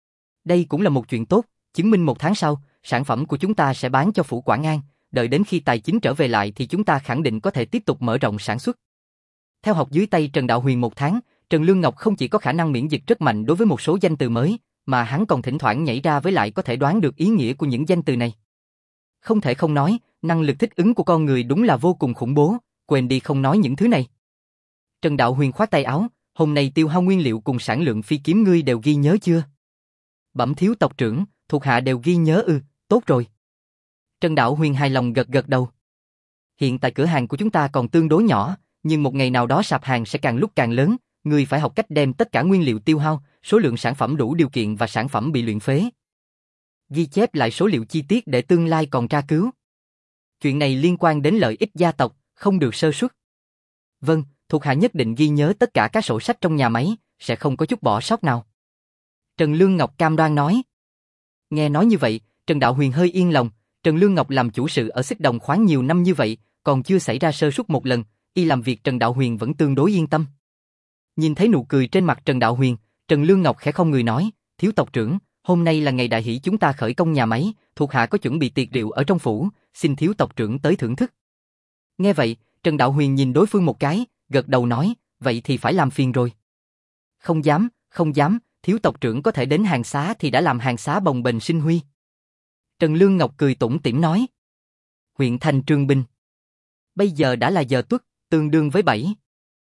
Đây cũng là một chuyện tốt, chứng minh một tháng sau, sản phẩm của chúng ta sẽ bán cho Phủ Quảng An, đợi đến khi tài chính trở về lại thì chúng ta khẳng định có thể tiếp tục mở rộng sản xuất. Theo học dưới tay Trần Đạo Huyền một tháng, Trần Lương Ngọc không chỉ có khả năng miễn dịch rất mạnh đối với một số danh từ mới, mà hắn còn thỉnh thoảng nhảy ra với lại có thể đoán được ý nghĩa của những danh từ này. Không thể không nói, năng lực thích ứng của con người đúng là vô cùng khủng bố, quên đi không nói những thứ này. Trần Đạo Huyền khoát tay áo, hôm nay tiêu hao nguyên liệu cùng sản lượng phi kiếm ngươi đều ghi nhớ chưa? Bẩm thiếu tộc trưởng, thuộc hạ đều ghi nhớ tốt rồi. Trần Đạo Huyền hài lòng gật gật đầu. Hiện tại cửa hàng của chúng ta còn tương đối nhỏ, nhưng một ngày nào đó sạp hàng sẽ càng lúc càng lớn, ngươi phải học cách đem tất cả nguyên liệu tiêu hao, số lượng sản phẩm đủ điều kiện và sản phẩm bị luyện phế. Ghi chép lại số liệu chi tiết để tương lai còn tra cứu. Chuyện này liên quan đến lợi ích gia tộc, không được sơ suất. Vâng, thuộc hạ nhất định ghi nhớ tất cả các sổ sách trong nhà máy, sẽ không có chút bỏ sót nào. Trần Lương Ngọc cam đoan nói. Nghe nói như vậy, Trần Đạo Huyền hơi yên lòng, Trần Lương Ngọc làm chủ sự ở xích đồng khoáng nhiều năm như vậy, còn chưa xảy ra sơ suất một lần, y làm việc Trần Đạo Huyền vẫn tương đối yên tâm. Nhìn thấy nụ cười trên mặt Trần Đạo Huyền, Trần Lương Ngọc khẽ không người nói, thiếu tộc trưởng, hôm nay là ngày đại hỷ chúng ta khởi công nhà máy, thuộc hạ có chuẩn bị tiệc rượu ở trong phủ, xin thiếu tộc trưởng tới thưởng thức. Nghe vậy, Trần Đạo Huyền nhìn đối phương một cái, gật đầu nói, vậy thì phải làm phiền rồi. Không dám, không dám, thiếu tộc trưởng có thể đến hàng xá thì đã làm hàng xá bồng bềnh sinh huy. Trần Lương Ngọc cười tủm tỉm nói. Huyện thành Trường Bình. Bây giờ đã là giờ tuất, tương đương với 7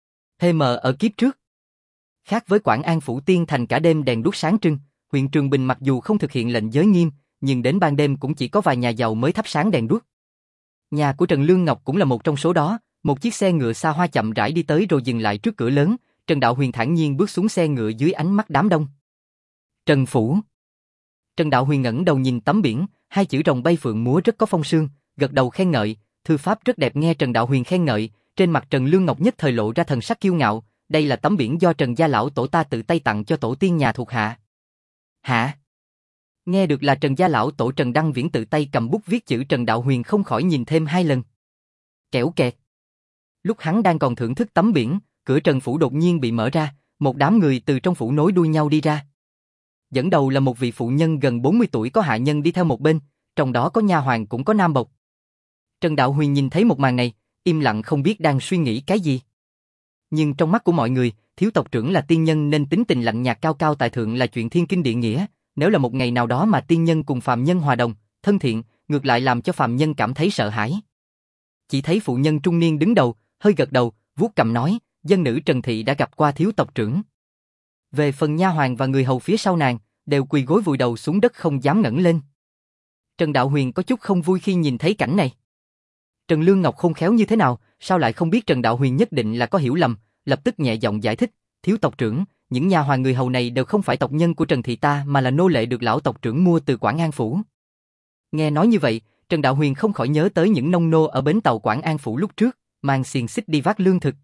PM ở kiếp trước. Khác với Quảng An Phủ Tiên thành cả đêm đèn đuốc sáng trưng, huyện Trường Bình mặc dù không thực hiện lệnh giới nghiêm, nhưng đến ban đêm cũng chỉ có vài nhà giàu mới thắp sáng đèn đuốc. Nhà của Trần Lương Ngọc cũng là một trong số đó, một chiếc xe ngựa xa hoa chậm rãi đi tới rồi dừng lại trước cửa lớn, Trần Đạo Huyền thản nhiên bước xuống xe ngựa dưới ánh mắt đám đông. Trần Phủ. Trần Đạo Huyền ngẩng đầu nhìn tấm biển, hai chữ rồng bay phượng múa rất có phong sương, gật đầu khen ngợi, thư pháp rất đẹp. Nghe Trần Đạo Huyền khen ngợi, trên mặt Trần Lương Ngọc nhất thời lộ ra thần sắc kiêu ngạo, đây là tấm biển do Trần gia lão tổ ta tự tay tặng cho tổ tiên nhà thuộc hạ. Hả? Nghe được là Trần gia lão tổ Trần Đăng Viễn tự tay cầm bút viết chữ, Trần Đạo Huyền không khỏi nhìn thêm 2 lần. Kẻo kẹt. Lúc hắn đang còn thưởng thức tấm biển, cửa Trần phủ đột nhiên bị mở ra, một đám người từ trong phủ nối đuôi nhau đi ra. Dẫn đầu là một vị phụ nhân gần 40 tuổi có hạ nhân đi theo một bên, trong đó có nha hoàn cũng có nam bộc. Trần Đạo Huyền nhìn thấy một màn này, im lặng không biết đang suy nghĩ cái gì. Nhưng trong mắt của mọi người, thiếu tộc trưởng là tiên nhân nên tính tình lạnh nhạt cao cao tại thượng là chuyện thiên kinh địa nghĩa, nếu là một ngày nào đó mà tiên nhân cùng phàm nhân hòa đồng, thân thiện, ngược lại làm cho phàm nhân cảm thấy sợ hãi. Chỉ thấy phụ nhân trung niên đứng đầu, hơi gật đầu, vuốt cằm nói, dân nữ Trần thị đã gặp qua thiếu tộc trưởng. Về phần nha hoàn và người hầu phía sau nàng, đều quỳ gối vùi đầu xuống đất không dám ngẩng lên. Trần Đạo Huyền có chút không vui khi nhìn thấy cảnh này. Trần Lương Ngọc khôn khéo như thế nào, sao lại không biết Trần Đạo Huyền nhất định là có hiểu lầm, lập tức nhẹ giọng giải thích, thiếu tộc trưởng, những nha hoàn người hầu này đều không phải tộc nhân của Trần thị ta mà là nô lệ được lão tộc trưởng mua từ Quảng An phủ. Nghe nói như vậy, Trần Đạo Huyền không khỏi nhớ tới những nông nô ở bến tàu Quảng An phủ lúc trước, mang xiềng xích đi vác lương thực.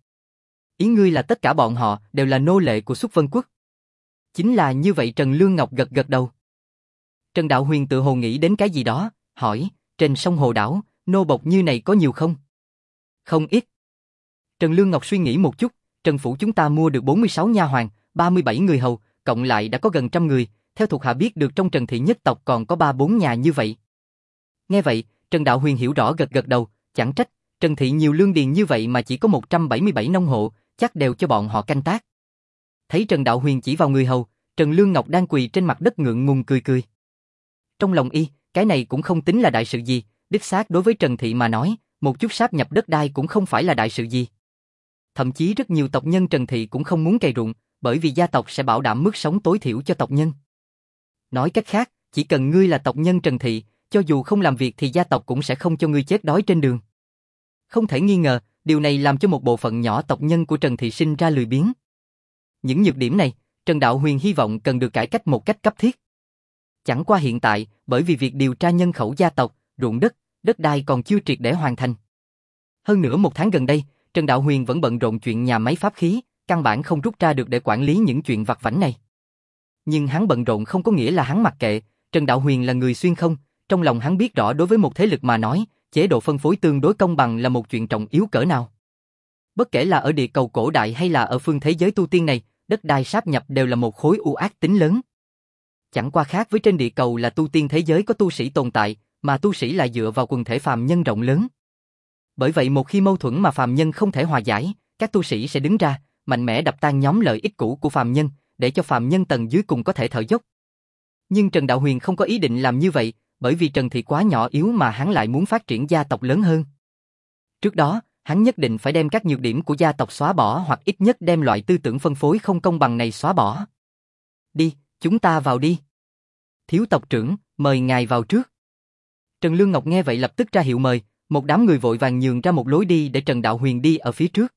Ý ngươi là tất cả bọn họ đều là nô lệ của Xuất Vân Quốc? Chính là như vậy. Trần Lương Ngọc gật gật đầu. Trần Đạo Huyền tự hồ nghĩ đến cái gì đó, hỏi, trên sông Hồ Đảo, nô bộc như này có nhiều không? Không ít. Trần Lương Ngọc suy nghĩ một chút, Trần phủ chúng ta mua được 46 nha hoàn, 37 người hầu, cộng lại đã có gần 100 người, theo thuộc hạ biết được trong Trần thị nhất tộc còn có 3-4 nhà như vậy. Nghe vậy, Trần Đạo Huyền hiểu rõ gật gật đầu, chẳng trách, Trần thị nhiều lương điền như vậy mà chỉ có 177 nông hộ, chắc đều cho bọn họ canh tác. Thấy Trần Đạo Huyền chỉ vào người hầu, Trần Lương Ngọc đang quỳ trên mặt đất ngượng ngùng cười cười. Trong lòng y, cái này cũng không tính là đại sự gì, đích xác đối với Trần thị mà nói, một chút sáp nhập đất đai cũng không phải là đại sự gì. Thậm chí rất nhiều tộc nhân Trần thị cũng không muốn cày ruộng, bởi vì gia tộc sẽ bảo đảm mức sống tối thiểu cho tộc nhân. Nói cách khác, chỉ cần ngươi là tộc nhân Trần thị, cho dù không làm việc thì gia tộc cũng sẽ không cho ngươi chết đói trên đường. Không thể nghi ngờ, điều này làm cho một bộ phận nhỏ tộc nhân của Trần thị sinh ra lười biếng. Những nhược điểm này, Trần Đạo Huyền hy vọng cần được cải cách một cách cấp thiết. Chẳng qua hiện tại, bởi vì việc điều tra nhân khẩu gia tộc, ruộng đất, đất đai còn chưa triệt để hoàn thành. Hơn nữa một tháng gần đây, Trần Đạo Huyền vẫn bận rộn chuyện nhà máy pháp khí, căn bản không rút ra được để quản lý những chuyện vặt vãnh này. Nhưng hắn bận rộn không có nghĩa là hắn mặc kệ, Trần Đạo Huyền là người xuyên không, trong lòng hắn biết rõ đối với một thế lực mà nói, chế độ phân phối tương đối công bằng là một chuyện trọng yếu cỡ nào. Bất kể là ở địa cầu cổ đại hay là ở phương thế giới tu tiên này, đất đai sáp nhập đều là một khối u ác tính lớn. Chẳng qua khác với trên địa cầu là tu tiên thế giới có tu sĩ tồn tại, mà tu sĩ lại dựa vào quần thể phàm nhân rộng lớn. Bởi vậy một khi mâu thuẫn mà phàm nhân không thể hòa giải, các tu sĩ sẽ đứng ra, mạnh mẽ đập tan nhóm lợi ích cũ của phàm nhân, để cho phàm nhân tầng dưới cùng có thể thở dốc. Nhưng Trần Đạo Huyền không có ý định làm như vậy, bởi vì Trần thị quá nhỏ yếu mà hắn lại muốn phát triển gia tộc lớn hơn. Trước đó, hắn nhất định phải đem các nhược điểm của gia tộc xóa bỏ hoặc ít nhất đem loại tư tưởng phân phối không công bằng này xóa bỏ. Đi, chúng ta vào đi. Thiếu tộc trưởng, mời ngài vào trước. Trần Lương Ngọc nghe vậy lập tức ra hiệu mời, một đám người vội vàng nhường ra một lối đi để Trần Đạo Huyền đi ở phía trước.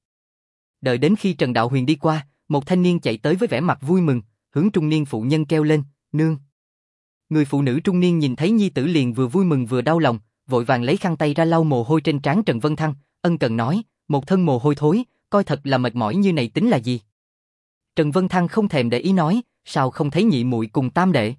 Đợi đến khi Trần Đạo Huyền đi qua, một thanh niên chạy tới với vẻ mặt vui mừng, hướng trung niên phụ nhân kêu lên, nương. Người phụ nữ trung niên nhìn thấy nhi tử liền vừa vui mừng vừa đau lòng, vội vàng lấy khăn tay ra lau mồ hôi trên trán Trần Vân Thăng, ân cần nói, một thân mồ hôi thối, coi thật là mệt mỏi như này tính là gì. Trần Vân Thăng không thèm để ý nói, sao không thấy nhị muội cùng tam đệ.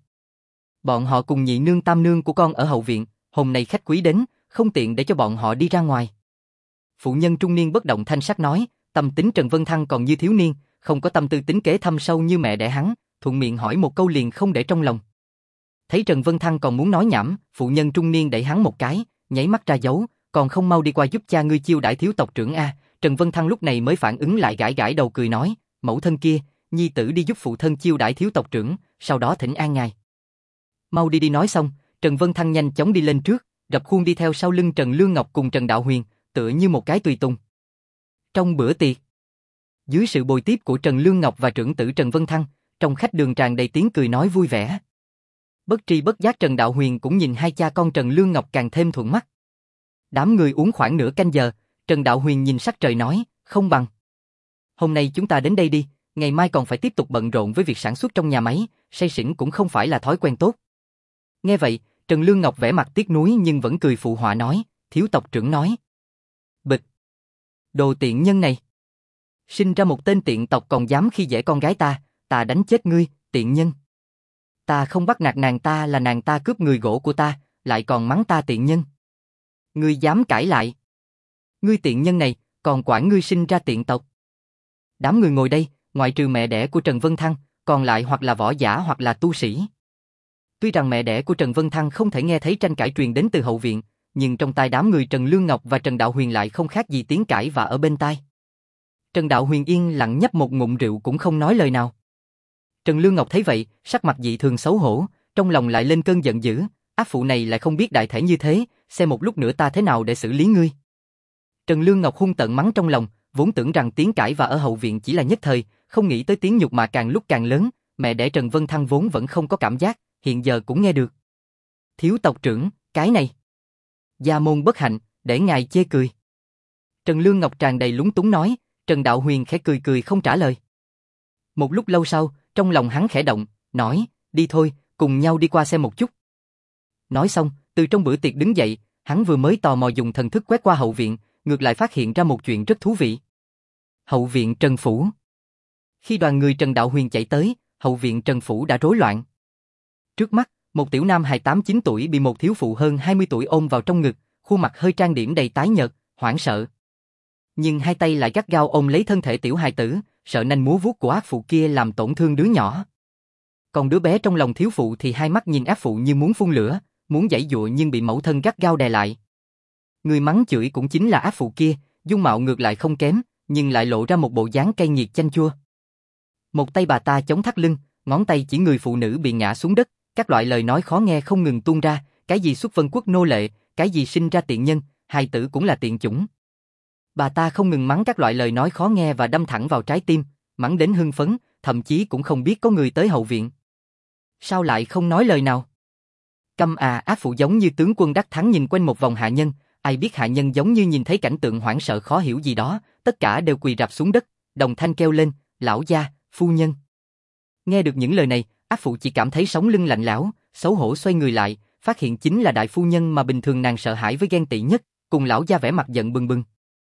Bọn họ cùng nhị nương tam nương của con ở hậu viện, hôm nay khách quý đến, không tiện để cho bọn họ đi ra ngoài. Phụ nhân trung niên bất động thanh sắc nói, tâm tính Trần Vân Thăng còn như thiếu niên, không có tâm tư tính kế thâm sâu như mẹ đẻ hắn, thuận miệng hỏi một câu liền không để trong lòng. Thấy Trần Vân Thăng còn muốn nói nhảm, phụ nhân trung niên đẩy hắn một cái, nháy mắt ra dấu, còn không mau đi qua giúp cha ngươi chiêu đãi thiếu tộc trưởng a. Trần Vân Thăng lúc này mới phản ứng lại, gãi gãi đầu cười nói, mẫu thân kia, nhi tử đi giúp phụ thân chiêu đãi thiếu tộc trưởng, sau đó thỉnh an ngài. Mau đi đi. Nói xong, Trần Vân Thăng nhanh chóng đi lên trước, rập khuôn đi theo sau lưng Trần Lương Ngọc cùng Trần Đạo Huyền, tựa như một cái tùy tùng. Trong bữa tiệc, dưới sự bồi tiếp của Trần Lương Ngọc và trưởng tử Trần Vân Thăng, trong khách đường tràn đầy tiếng cười nói vui vẻ. Bất tri bất giác Trần Đạo Huyền cũng nhìn hai cha con Trần Lương Ngọc càng thêm thuận mắt. Đám người uống khoảng nửa canh giờ, Trần Đạo Huyền nhìn sắc trời nói, không bằng. Hôm nay chúng ta đến đây đi, ngày mai còn phải tiếp tục bận rộn với việc sản xuất trong nhà máy, say xỉn cũng không phải là thói quen tốt. Nghe vậy, Trần Lương Ngọc vẻ mặt tiếc nuối nhưng vẫn cười phụ họa nói, thiếu tộc trưởng nói. Bịch! Đồ tiện nhân này! Sinh ra một tên tiện tộc còn dám khi dễ con gái ta, ta đánh chết ngươi, tiện nhân! Ta không bắt nạt nàng ta là nàng ta cướp người gỗ của ta, lại còn mắng ta tiện nhân. Ngươi dám cãi lại? Ngươi tiện nhân này, còn quản ngươi sinh ra tiện tộc. Đám người ngồi đây, ngoại trừ mẹ đẻ của Trần Vân Thăng, còn lại hoặc là võ giả hoặc là tu sĩ. Tuy rằng mẹ đẻ của Trần Vân Thăng không thể nghe thấy tranh cãi truyền đến từ hậu viện, nhưng trong tai đám người Trần Lương Ngọc và Trần Đạo Huyền lại không khác gì tiếng cãi vã ở bên tai. Trần Đạo Huyền yên lặng nhấp một ngụm rượu cũng không nói lời nào. Trần Lương Ngọc thấy vậy, sắc mặt dị thường xấu hổ, trong lòng lại lên cơn giận dữ, ác phụ này lại không biết đại thể như thế, xem một lúc nữa ta thế nào để xử lý ngươi. Trần Lương Ngọc hung tợn mắng trong lòng, vốn tưởng rằng tiếng cãi vã ở hậu viện chỉ là nhất thời, không nghĩ tới tiếng nhục mạ càng lúc càng lớn, mẹ đẻ Trần Vân Thăng vốn vẫn không có cảm giác, hiện giờ cũng nghe được. Thiếu tộc trưởng, cái này. Gia môn bất hạnh, để ngài chê cười. Trần Lương Ngọc tràn đầy lúng túng nói, Trần Đạo Huyền khẽ cười cười không trả lời. Một lúc lâu sau, trong lòng hắn khẽ động, nói, đi thôi, cùng nhau đi qua xem một chút. Nói xong, từ trong bữa tiệc đứng dậy, hắn vừa mới tò mò dùng thần thức quét qua hậu viện, ngược lại phát hiện ra một chuyện rất thú vị. Hậu viện Trần Phủ. Khi đoàn người Trần Đạo Huyền chạy tới, hậu viện Trần Phủ đã rối loạn. Trước mắt, một tiểu nam hài 8-9 tuổi bị một thiếu phụ hơn 20 tuổi ôm vào trong ngực, khuôn mặt hơi trang điểm đầy tái nhợt, hoảng sợ. Nhưng hai tay lại gắt gao ôm lấy thân thể tiểu hài tử, sợ nanh múa vuốt của ác phụ kia làm tổn thương đứa nhỏ. Còn đứa bé trong lòng thiếu phụ thì hai mắt nhìn ác phụ như muốn phun lửa, muốn giãy giụa nhưng bị mẫu thân gắt gao đè lại. Người mắng chửi cũng chính là ác phụ kia, dung mạo ngược lại không kém, nhưng lại lộ ra một bộ dáng cay nghiệt chanh chua. Một tay bà ta chống thắt lưng, ngón tay chỉ người phụ nữ bị ngã xuống đất, các loại lời nói khó nghe không ngừng tuôn ra, cái gì xuất vân quốc nô lệ, cái gì sinh ra tiện nhân, hài tử cũng là tiện chủng. Bà ta không ngừng mắng các loại lời nói khó nghe và đâm thẳng vào trái tim, mắng đến hưng phấn, thậm chí cũng không biết có người tới hậu viện. Sao lại không nói lời nào? Câm à, ác phụ giống như tướng quân đắc thắng nhìn quanh một vòng hạ nhân, ai biết hạ nhân giống như nhìn thấy cảnh tượng hoảng sợ khó hiểu gì đó, tất cả đều quỳ rạp xuống đất, đồng thanh kêu lên, lão gia, phu nhân. Nghe được những lời này, ác phụ chỉ cảm thấy sống lưng lạnh lẽo, xấu hổ xoay người lại, phát hiện chính là đại phu nhân mà bình thường nàng sợ hãi với ghen tị nhất, cùng lão gia vẻ mặt giận bừng bừng.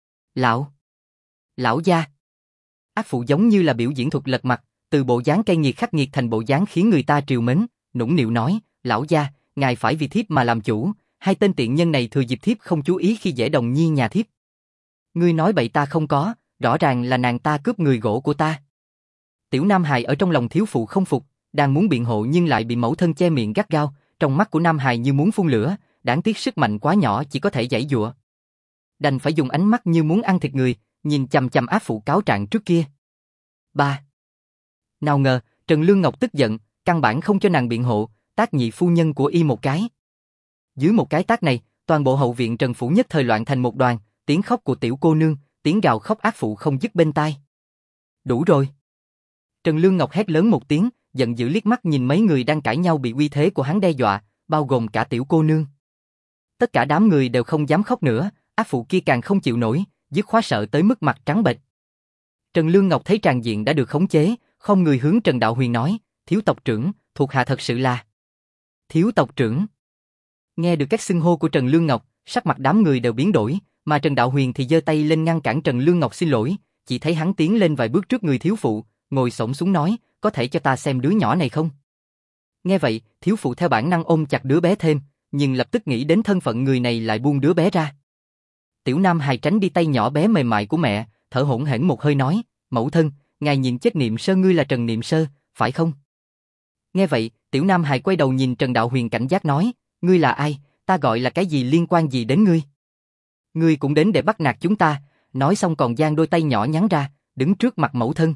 Lão gia. Ác phụ giống như là biểu diễn thuật lật mặt, từ bộ dáng cay nghiệt khắc nghiệt thành bộ dáng khiến người ta trìu mến, nũng nịu nói, lão gia, ngài phải vì thiếp mà làm chủ, hai tên tiện nhân này thừa dịp thiếp không chú ý khi dễ đồng nhi nhà thiếp. Ngươi nói bậy ta không có, rõ ràng là nàng ta cướp người gỗ của ta. Tiểu Nam Hài ở trong lòng thiếu phụ không phục, đang muốn biện hộ nhưng lại bị mẫu thân che miệng gắt gao, trong mắt của Nam Hài như muốn phun lửa, đáng tiếc sức mạnh quá nhỏ chỉ có thể giãy giụa. Đành phải dùng ánh mắt như muốn ăn thịt người, nhìn chằm chằm ác phụ cáo trạng trước kia. Ba. Nào ngờ, Trần Lương Ngọc tức giận, căn bản không cho nàng biện hộ, tát nhị phu nhân của y một cái. Dưới một cái tát này, toàn bộ hậu viện Trần Phủ nhất thời loạn thành một đoàn, tiếng khóc của tiểu cô nương, tiếng gào khóc ác phụ không dứt bên tai. Đủ rồi. Trần Lương Ngọc hét lớn một tiếng, giận dữ liếc mắt nhìn mấy người đang cãi nhau bị uy thế của hắn đe dọa, bao gồm cả tiểu cô nương. Tất cả đám người đều không dám khóc nữa, ác phụ kia càng không chịu nổi, dứt khoát sợ tới mức mặt trắng bệch. Trần Lương Ngọc thấy tràng diện đã được khống chế, không người hướng Trần Đạo Huyền nói, thiếu tộc trưởng, thuộc hạ thật sự là... Thiếu tộc trưởng. Nghe được các xưng hô của Trần Lương Ngọc, sắc mặt đám người đều biến đổi, mà Trần Đạo Huyền thì giơ tay lên ngăn cản Trần Lương Ngọc xin lỗi, chỉ thấy hắn tiến lên vài bước trước người thiếu phụ, ngồi xổm xuống nói, có thể cho ta xem đứa nhỏ này không? Nghe vậy, thiếu phụ theo bản năng ôm chặt đứa bé thêm, nhưng lập tức nghĩ đến thân phận người này lại buông đứa bé ra. Tiểu Nam Hài tránh đi tay nhỏ bé mềm mại của mẹ, thở hổn hển một hơi nói, mẫu thân, ngài nhìn chết Niệm Sơ ngươi là Trần Niệm Sơ, phải không? Nghe vậy, Tiểu Nam Hài quay đầu nhìn Trần Đạo Huyền cảnh giác nói, ngươi là ai, ta gọi là cái gì liên quan gì đến ngươi? Ngươi cũng đến để bắt nạt chúng ta, nói xong còn giang đôi tay nhỏ nhắn ra, đứng trước mặt mẫu thân.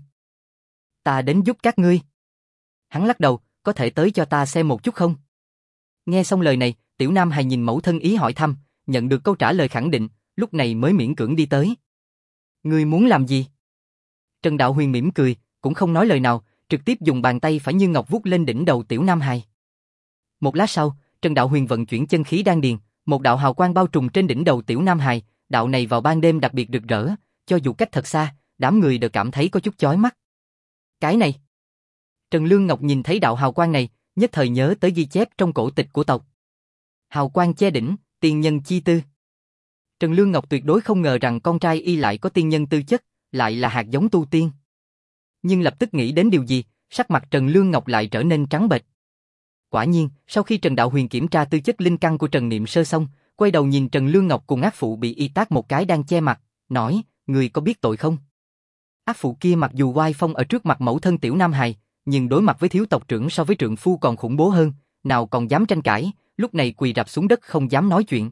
Ta đến giúp các ngươi. Hắn lắc đầu, có thể tới cho ta xem một chút không? Nghe xong lời này, Tiểu Nam Hài nhìn mẫu thân ý hỏi thăm, nhận được câu trả lời khẳng định, lúc này mới miễn cưỡng đi tới. Ngươi muốn làm gì? Trần Đạo Huyền mỉm cười, cũng không nói lời nào, trực tiếp dùng bàn tay phải như ngọc vuốt lên đỉnh đầu Tiểu Nam Hài. Một lát sau, Trần Đạo Huyền vận chuyển chân khí đan điền, một đạo hào quang bao trùm trên đỉnh đầu Tiểu Nam Hài, đạo này vào ban đêm đặc biệt rực rỡ, cho dù cách thật xa, đám người đều cảm thấy có chút chói mắt. Cái này. Trần Lương Ngọc nhìn thấy đạo hào quang này, nhất thời nhớ tới ghi chép trong cổ tịch của tộc. Hào quang che đỉnh, tiên nhân chi tư. Trần Lương Ngọc tuyệt đối không ngờ rằng con trai y lại có tiên nhân tư chất, lại là hạt giống tu tiên. Nhưng lập tức nghĩ đến điều gì, sắc mặt Trần Lương Ngọc lại trở nên trắng bệch. Quả nhiên, sau khi Trần Đạo Huyền kiểm tra tư chất linh căn của Trần Niệm Sơ xong, quay đầu nhìn Trần Lương Ngọc cùng ác phụ bị y tát một cái đang che mặt, nói, người có biết tội không? Ác phụ kia mặc dù oai phong ở trước mặt mẫu thân tiểu nam hài, nhưng đối mặt với thiếu tộc trưởng so với trượng phu còn khủng bố hơn, nào còn dám tranh cãi, lúc này quỳ rạp xuống đất không dám nói chuyện.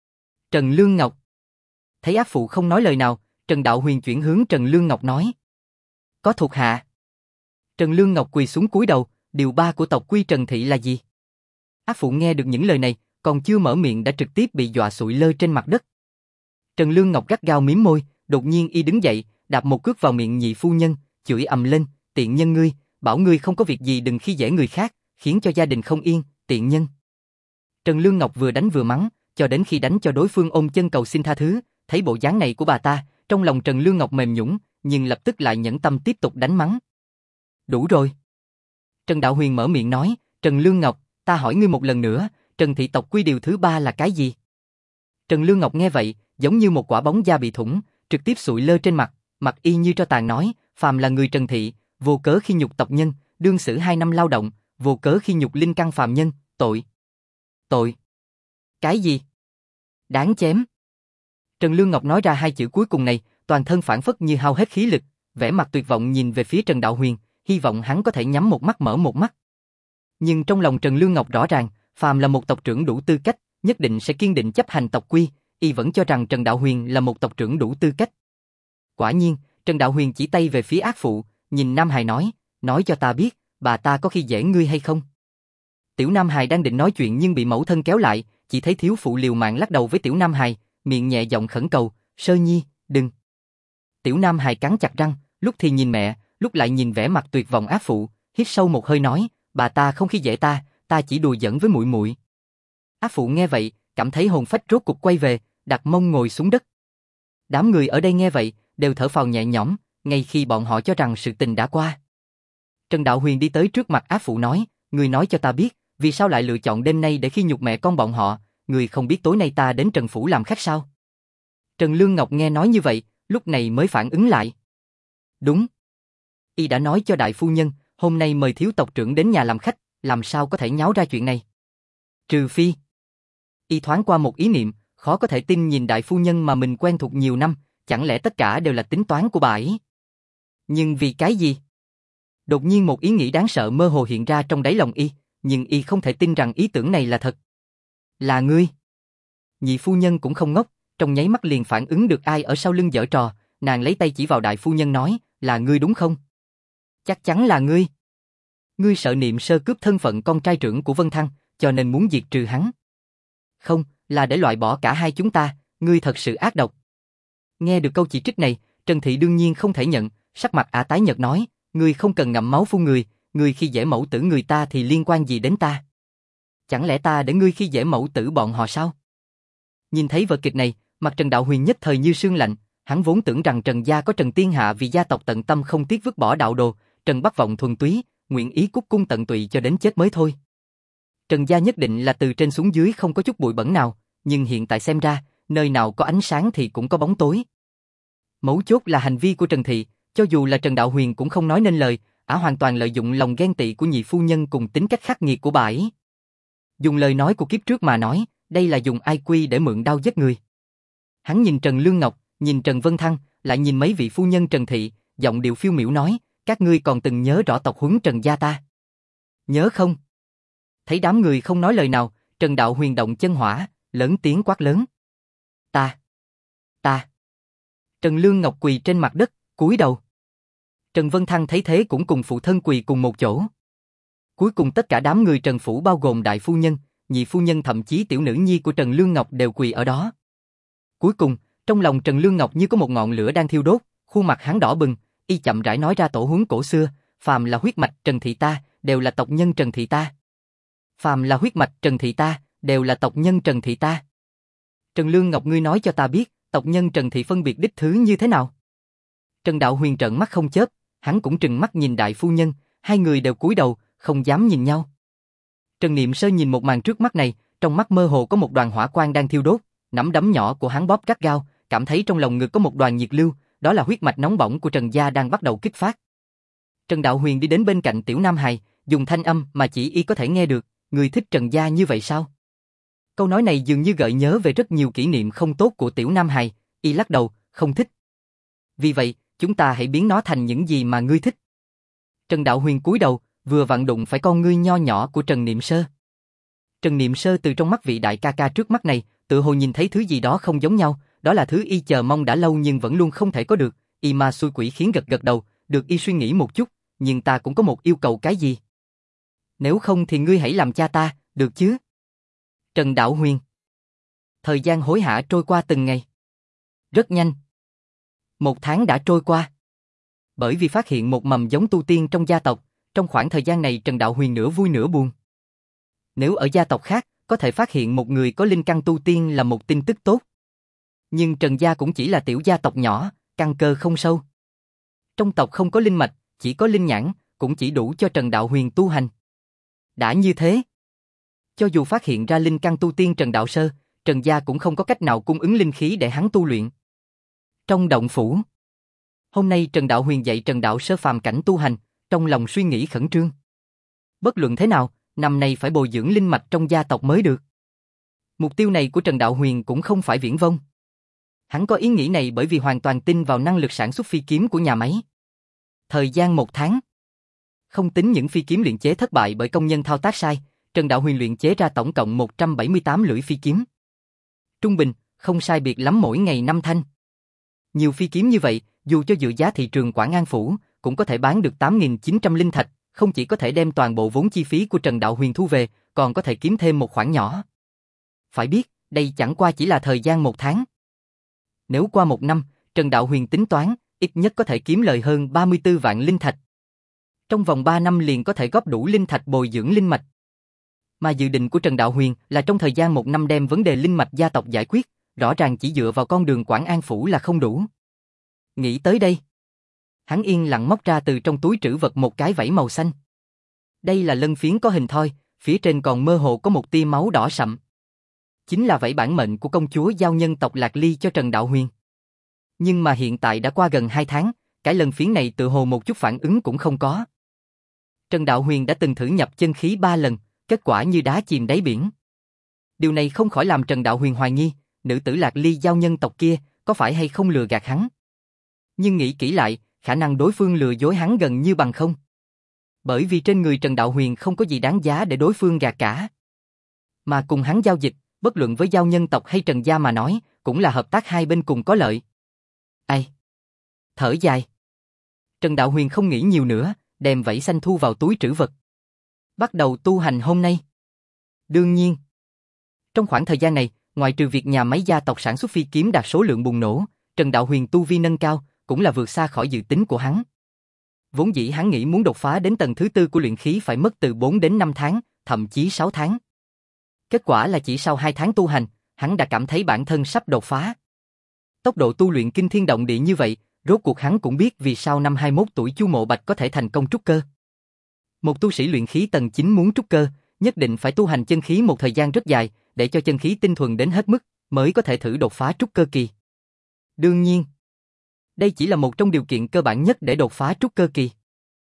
Trần Lương Ngọc. Thấy ác phụ không nói lời nào, Trần Đạo Huyền chuyển hướng Trần Lương Ngọc nói. Có thuộc hạ. Trần Lương Ngọc quỳ xuống cúi đầu, điều 3 của tộc quy Trần Thị là gì? Ác phụ nghe được những lời này, còn chưa mở miệng đã trực tiếp bị dọa sụi lơ trên mặt đất. Trần Lương Ngọc gắt gao mím môi, đột nhiên y đứng dậy, đạp một cước vào miệng nhị phu nhân, chửi ầm lên, tiện nhân ngươi, bảo ngươi không có việc gì đừng khi dễ người khác, khiến cho gia đình không yên, tiện nhân. Trần Lương Ngọc vừa đánh vừa mắng, cho đến khi đánh cho đối phương ôm chân cầu xin tha thứ, thấy bộ dáng này của bà ta, trong lòng Trần Lương Ngọc mềm nhũn, nhưng lập tức lại nhẫn tâm tiếp tục đánh mắng. Đủ rồi. Trần Đạo Huyền mở miệng nói, Trần Lương Ngọc, ta hỏi ngươi một lần nữa, Trần Thị tộc quy điều thứ 3 là cái gì? Trần Lương Ngọc nghe vậy, giống như một quả bóng da bị thủng, trực tiếp sụi lơ trên mặt, mặt y như tro tàn nói, phàm là người Trần Thị, vô cớ khi nhục tộc nhân, đương xử 2 năm lao động, vô cớ khi nhục linh căn phàm nhân, tội. Tội. Cái gì? Đáng chém. Trần Lương Ngọc nói ra 2 chữ cuối cùng này, toàn thân phản phất như hao hết khí lực, vẻ mặt tuyệt vọng nhìn về phía Trần Đạo Huyền, hy vọng hắn có thể nhắm một mắt mở một mắt. Nhưng trong lòng Trần Lương Ngọc rõ ràng, phàm là một tộc trưởng đủ tư cách, nhất định sẽ kiên định chấp hành tộc quy, y vẫn cho rằng Trần Đạo Huyền là một tộc trưởng đủ tư cách. Quả nhiên, Trần Đạo Huyền chỉ tay về phía ác phụ, nhìn Nam Hài nói cho ta biết, bà ta có khi dễ ngươi hay không? Tiểu Nam Hài đang định nói chuyện nhưng bị mẫu thân kéo lại, chỉ thấy thiếu phụ liều mạng lắc đầu với Tiểu Nam Hài, miệng nhẹ giọng khẩn cầu, Sơ Nhi, đừng. Tiểu Nam Hài cắn chặt răng, lúc thì nhìn mẹ, lúc lại nhìn vẻ mặt tuyệt vọng ác phụ, hít sâu một hơi nói, bà ta không khi dễ ta, ta chỉ đùa giỡn với muội muội. Ác phụ nghe vậy, cảm thấy hồn phách rốt cục quay về, đặt mông ngồi xuống đất. Đám người ở đây nghe vậy, đều thở phào nhẹ nhõm, ngay khi bọn họ cho rằng sự tình đã qua. Trần Đạo Huyền đi tới trước mặt ác phụ nói, người nói cho ta biết, vì sao lại lựa chọn đêm nay để khi nhục mẹ con bọn họ, người không biết tối nay ta đến Trần Phủ làm khách sao? Trần Lương Ngọc nghe nói như vậy, lúc này mới phản ứng lại. Đúng. Y đã nói cho đại phu nhân, hôm nay mời thiếu tộc trưởng đến nhà làm khách, làm sao có thể nháo ra chuyện này? Trừ phi. Y thoáng qua một ý niệm, khó có thể tin nhìn đại phu nhân mà mình quen thuộc nhiều năm, chẳng lẽ tất cả đều là tính toán của bà ấy? Nhưng vì cái gì? Đột nhiên một ý nghĩ đáng sợ mơ hồ hiện ra trong đáy lòng y, nhưng y không thể tin rằng ý tưởng này là thật. Là ngươi. Nhị phu nhân cũng không ngốc, trong nháy mắt liền phản ứng được ai ở sau lưng giở trò, nàng lấy tay chỉ vào đại phu nhân nói, là ngươi đúng không? Chắc chắn là ngươi. Ngươi sợ Niệm Sơ cướp thân phận con trai trưởng của Vân Thăng, cho nên muốn diệt trừ hắn. Không, là để loại bỏ cả hai chúng ta, ngươi thật sự ác độc. Nghe được câu chỉ trích này, Trần Thị đương nhiên không thể nhận, sắc mặt ả tái nhợt nói, ngươi không cần ngậm máu phun người khi dễ mẫu tử người ta thì liên quan gì đến ta? Chẳng lẽ ta để ngươi khi dễ mẫu tử bọn họ sao? Nhìn thấy vở kịch này, mặt Trần Đạo Huyền nhất thời như sương lạnh, hắn vốn tưởng rằng Trần gia có Trần Thiên Hạ vì gia tộc tận tâm không tiếc vứt bỏ đạo đồ, Trần Bắc Vọng thuần túy, nguyện ý cúc cung tận tụy cho đến chết mới thôi. Trần gia nhất định là từ trên xuống dưới không có chút bụi bẩn nào, nhưng hiện tại xem ra, nơi nào có ánh sáng thì cũng có bóng tối. Mấu chốt là hành vi của Trần Thị, cho dù là Trần Đạo Huyền cũng không nói nên lời, ả hoàn toàn lợi dụng lòng ghen tị của nhị phu nhân cùng tính cách khắc nghiệt của bà ấy. Dùng lời nói của kiếp trước mà nói, đây là dùng IQ để mượn đao giết người. Hắn nhìn Trần Lương Ngọc, nhìn Trần Vân Thăng, lại nhìn mấy vị phu nhân Trần Thị, giọng điệu phiêu miểu nói, các ngươi còn từng nhớ rõ tộc huấn Trần gia ta? Nhớ không? Thấy đám người không nói lời nào, Trần Đạo Huyền động chân hỏa, lớn tiếng quát lớn. Ta. Trần Lương Ngọc quỳ trên mặt đất, cúi đầu. Trần Vân Thăng thấy thế cũng cùng phụ thân quỳ cùng một chỗ. Cuối cùng tất cả đám người Trần Phủ bao gồm đại phu nhân, nhị phu nhân thậm chí tiểu nữ nhi của Trần Lương Ngọc đều quỳ ở đó. Cuối cùng, trong lòng Trần Lương Ngọc như có một ngọn lửa đang thiêu đốt, khuôn mặt hắn đỏ bừng, y chậm rãi nói ra tổ huấn cổ xưa, phàm là huyết mạch Trần Thị ta, đều là tộc nhân Trần Thị ta. Phàm là huyết mạch Trần Thị ta, đều là tộc nhân Trần Thị ta. Trần Lương Ngọc ngươi nói cho ta biết, tộc nhân Trần Thị phân biệt đích thứ như thế nào? Trần Đạo Huyền trợn mắt không chớp, hắn cũng trừng mắt nhìn đại phu nhân, hai người đều cúi đầu, không dám nhìn nhau. Trần Niệm Sơ nhìn một màn trước mắt này, trong mắt mơ hồ có một đoàn hỏa quang đang thiêu đốt, nắm đấm nhỏ của hắn bóp gắt gao, cảm thấy trong lòng ngực có một đoàn nhiệt lưu, đó là huyết mạch nóng bỏng của Trần gia đang bắt đầu kích phát. Trần Đạo Huyền đi đến bên cạnh Tiểu Nam Hài, dùng thanh âm mà chỉ y có thể nghe được, Ngươi thích Trần gia như vậy sao? Câu nói này dường như gợi nhớ về rất nhiều kỷ niệm không tốt của Tiểu Nam Hài, y lắc đầu, không thích. Vì vậy, chúng ta hãy biến nó thành những gì mà ngươi thích. Trần Đạo Huyền cúi đầu, vừa vặn đụng phải con ngươi nho nhỏ của Trần Niệm Sơ. Trần Niệm Sơ từ trong mắt vị đại ca ca trước mắt này, tự hồ nhìn thấy thứ gì đó không giống nhau, đó là thứ y chờ mong đã lâu nhưng vẫn luôn không thể có được, y ma xui quỷ khiến gật gật đầu, được y suy nghĩ một chút, nhưng ta cũng có một yêu cầu. Cái gì? Nếu không thì ngươi hãy làm cha ta, được chứ? Trần Đạo Huyền. Thời gian hối hả trôi qua từng ngày. Rất nhanh. 1 tháng đã trôi qua. Bởi vì phát hiện một mầm giống tu tiên trong gia tộc, trong khoảng thời gian này Trần Đạo Huyền nửa vui nửa buồn. Nếu ở gia tộc khác, có thể phát hiện một người có linh căn tu tiên là một tin tức tốt. Nhưng Trần gia cũng chỉ là tiểu gia tộc nhỏ, căn cơ không sâu. Trong tộc không có linh mạch, chỉ có linh nhãn, cũng chỉ đủ cho Trần Đạo Huyền tu hành. Đã như thế, cho dù phát hiện ra linh căn tu tiên Trần Đạo Sơ, Trần gia cũng không có cách nào cung ứng linh khí để hắn tu luyện. Trong động phủ, hôm nay Trần Đạo Huyền dạy Trần Đạo Sơ phàm cảnh tu hành, trong lòng suy nghĩ khẩn trương. Bất luận thế nào, năm nay phải bồi dưỡng linh mạch trong gia tộc mới được. Mục tiêu này của Trần Đạo Huyền cũng không phải viển vông. Hắn có ý nghĩ này bởi vì hoàn toàn tin vào năng lực sản xuất phi kiếm của nhà máy. Thời gian 1 tháng. Không tính những phi kiếm luyện chế thất bại bởi công nhân thao tác sai, Trần Đạo Huyền luyện chế ra tổng cộng 178 lưỡi phi kiếm. Trung bình, không sai biệt lắm mỗi ngày 5 thanh. Nhiều phi kiếm như vậy, dù cho dựa giá thị trường Quảng An Phủ, cũng có thể bán được 8.900 linh thạch, không chỉ có thể đem toàn bộ vốn chi phí của Trần Đạo Huyền thu về, còn có thể kiếm thêm một khoản nhỏ. Phải biết, đây chẳng qua chỉ là thời gian 1 tháng. Nếu qua 1 năm, Trần Đạo Huyền tính toán, ít nhất có thể kiếm lời hơn 34 vạn linh thạch. Trong vòng 3 năm liền có thể góp đủ linh thạch bồi dưỡng linh mạch. Mà dự định của Trần Đạo Huyền là trong thời gian 1 năm đem vấn đề linh mạch gia tộc giải quyết, rõ ràng chỉ dựa vào con đường Quảng An Phủ là không đủ. Nghĩ tới đây, hắn yên lặng móc ra từ trong túi trữ vật một cái vảy màu xanh. Đây là lân phiến có hình thoi, phía trên còn mơ hồ có một tia máu đỏ sậm. Chính là vảy bản mệnh của công chúa giao nhân tộc Lạc Ly cho Trần Đạo Huyền. Nhưng mà hiện tại đã qua gần 2 tháng, cái lân phiến này tự hồ một chút phản ứng cũng không có. Trần Đạo Huyền đã từng thử nhập chân khí 3 lần, kết quả như đá chìm đáy biển. Điều này không khỏi làm Trần Đạo Huyền hoài nghi, nữ tử Lạc Ly giao nhân tộc kia có phải hay không lừa gạt hắn. Nhưng nghĩ kỹ lại, khả năng đối phương lừa dối hắn gần như bằng không. Bởi vì trên người Trần Đạo Huyền không có gì đáng giá để đối phương gạt cả. Mà cùng hắn giao dịch, bất luận với giao nhân tộc hay Trần gia mà nói, cũng là hợp tác hai bên cùng có lợi. Ai? Thở dài. Trần Đạo Huyền không nghĩ nhiều nữa, đem vảy xanh thu vào túi trữ vật. Bắt đầu tu hành hôm nay. Đương nhiên, trong khoảng thời gian này, ngoại trừ việc nhà máy gia tộc sản xuất phi kiếm đạt số lượng bùng nổ, Trần Đạo Huyền tu vi nâng cao, cũng là vượt xa khỏi dự tính của hắn. Vốn dĩ hắn nghĩ muốn đột phá đến tầng thứ 4 của luyện khí phải mất từ 4 đến 5 tháng, thậm chí 6 tháng. Kết quả là chỉ sau 2 tháng tu hành, hắn đã cảm thấy bản thân sắp đột phá. Tốc độ tu luyện kinh thiên động địa như vậy, rốt cuộc hắn cũng biết vì sao năm 21 tuổi Chu Mộ Bạch có thể thành công trúc cơ. Một tu sĩ luyện khí tầng 9 muốn trúc cơ, nhất định phải tu hành chân khí một thời gian rất dài, để cho chân khí tinh thuần đến hết mức, mới có thể thử đột phá trúc cơ kỳ. Đương nhiên, đây chỉ là một trong điều kiện cơ bản nhất để đột phá trúc cơ kỳ.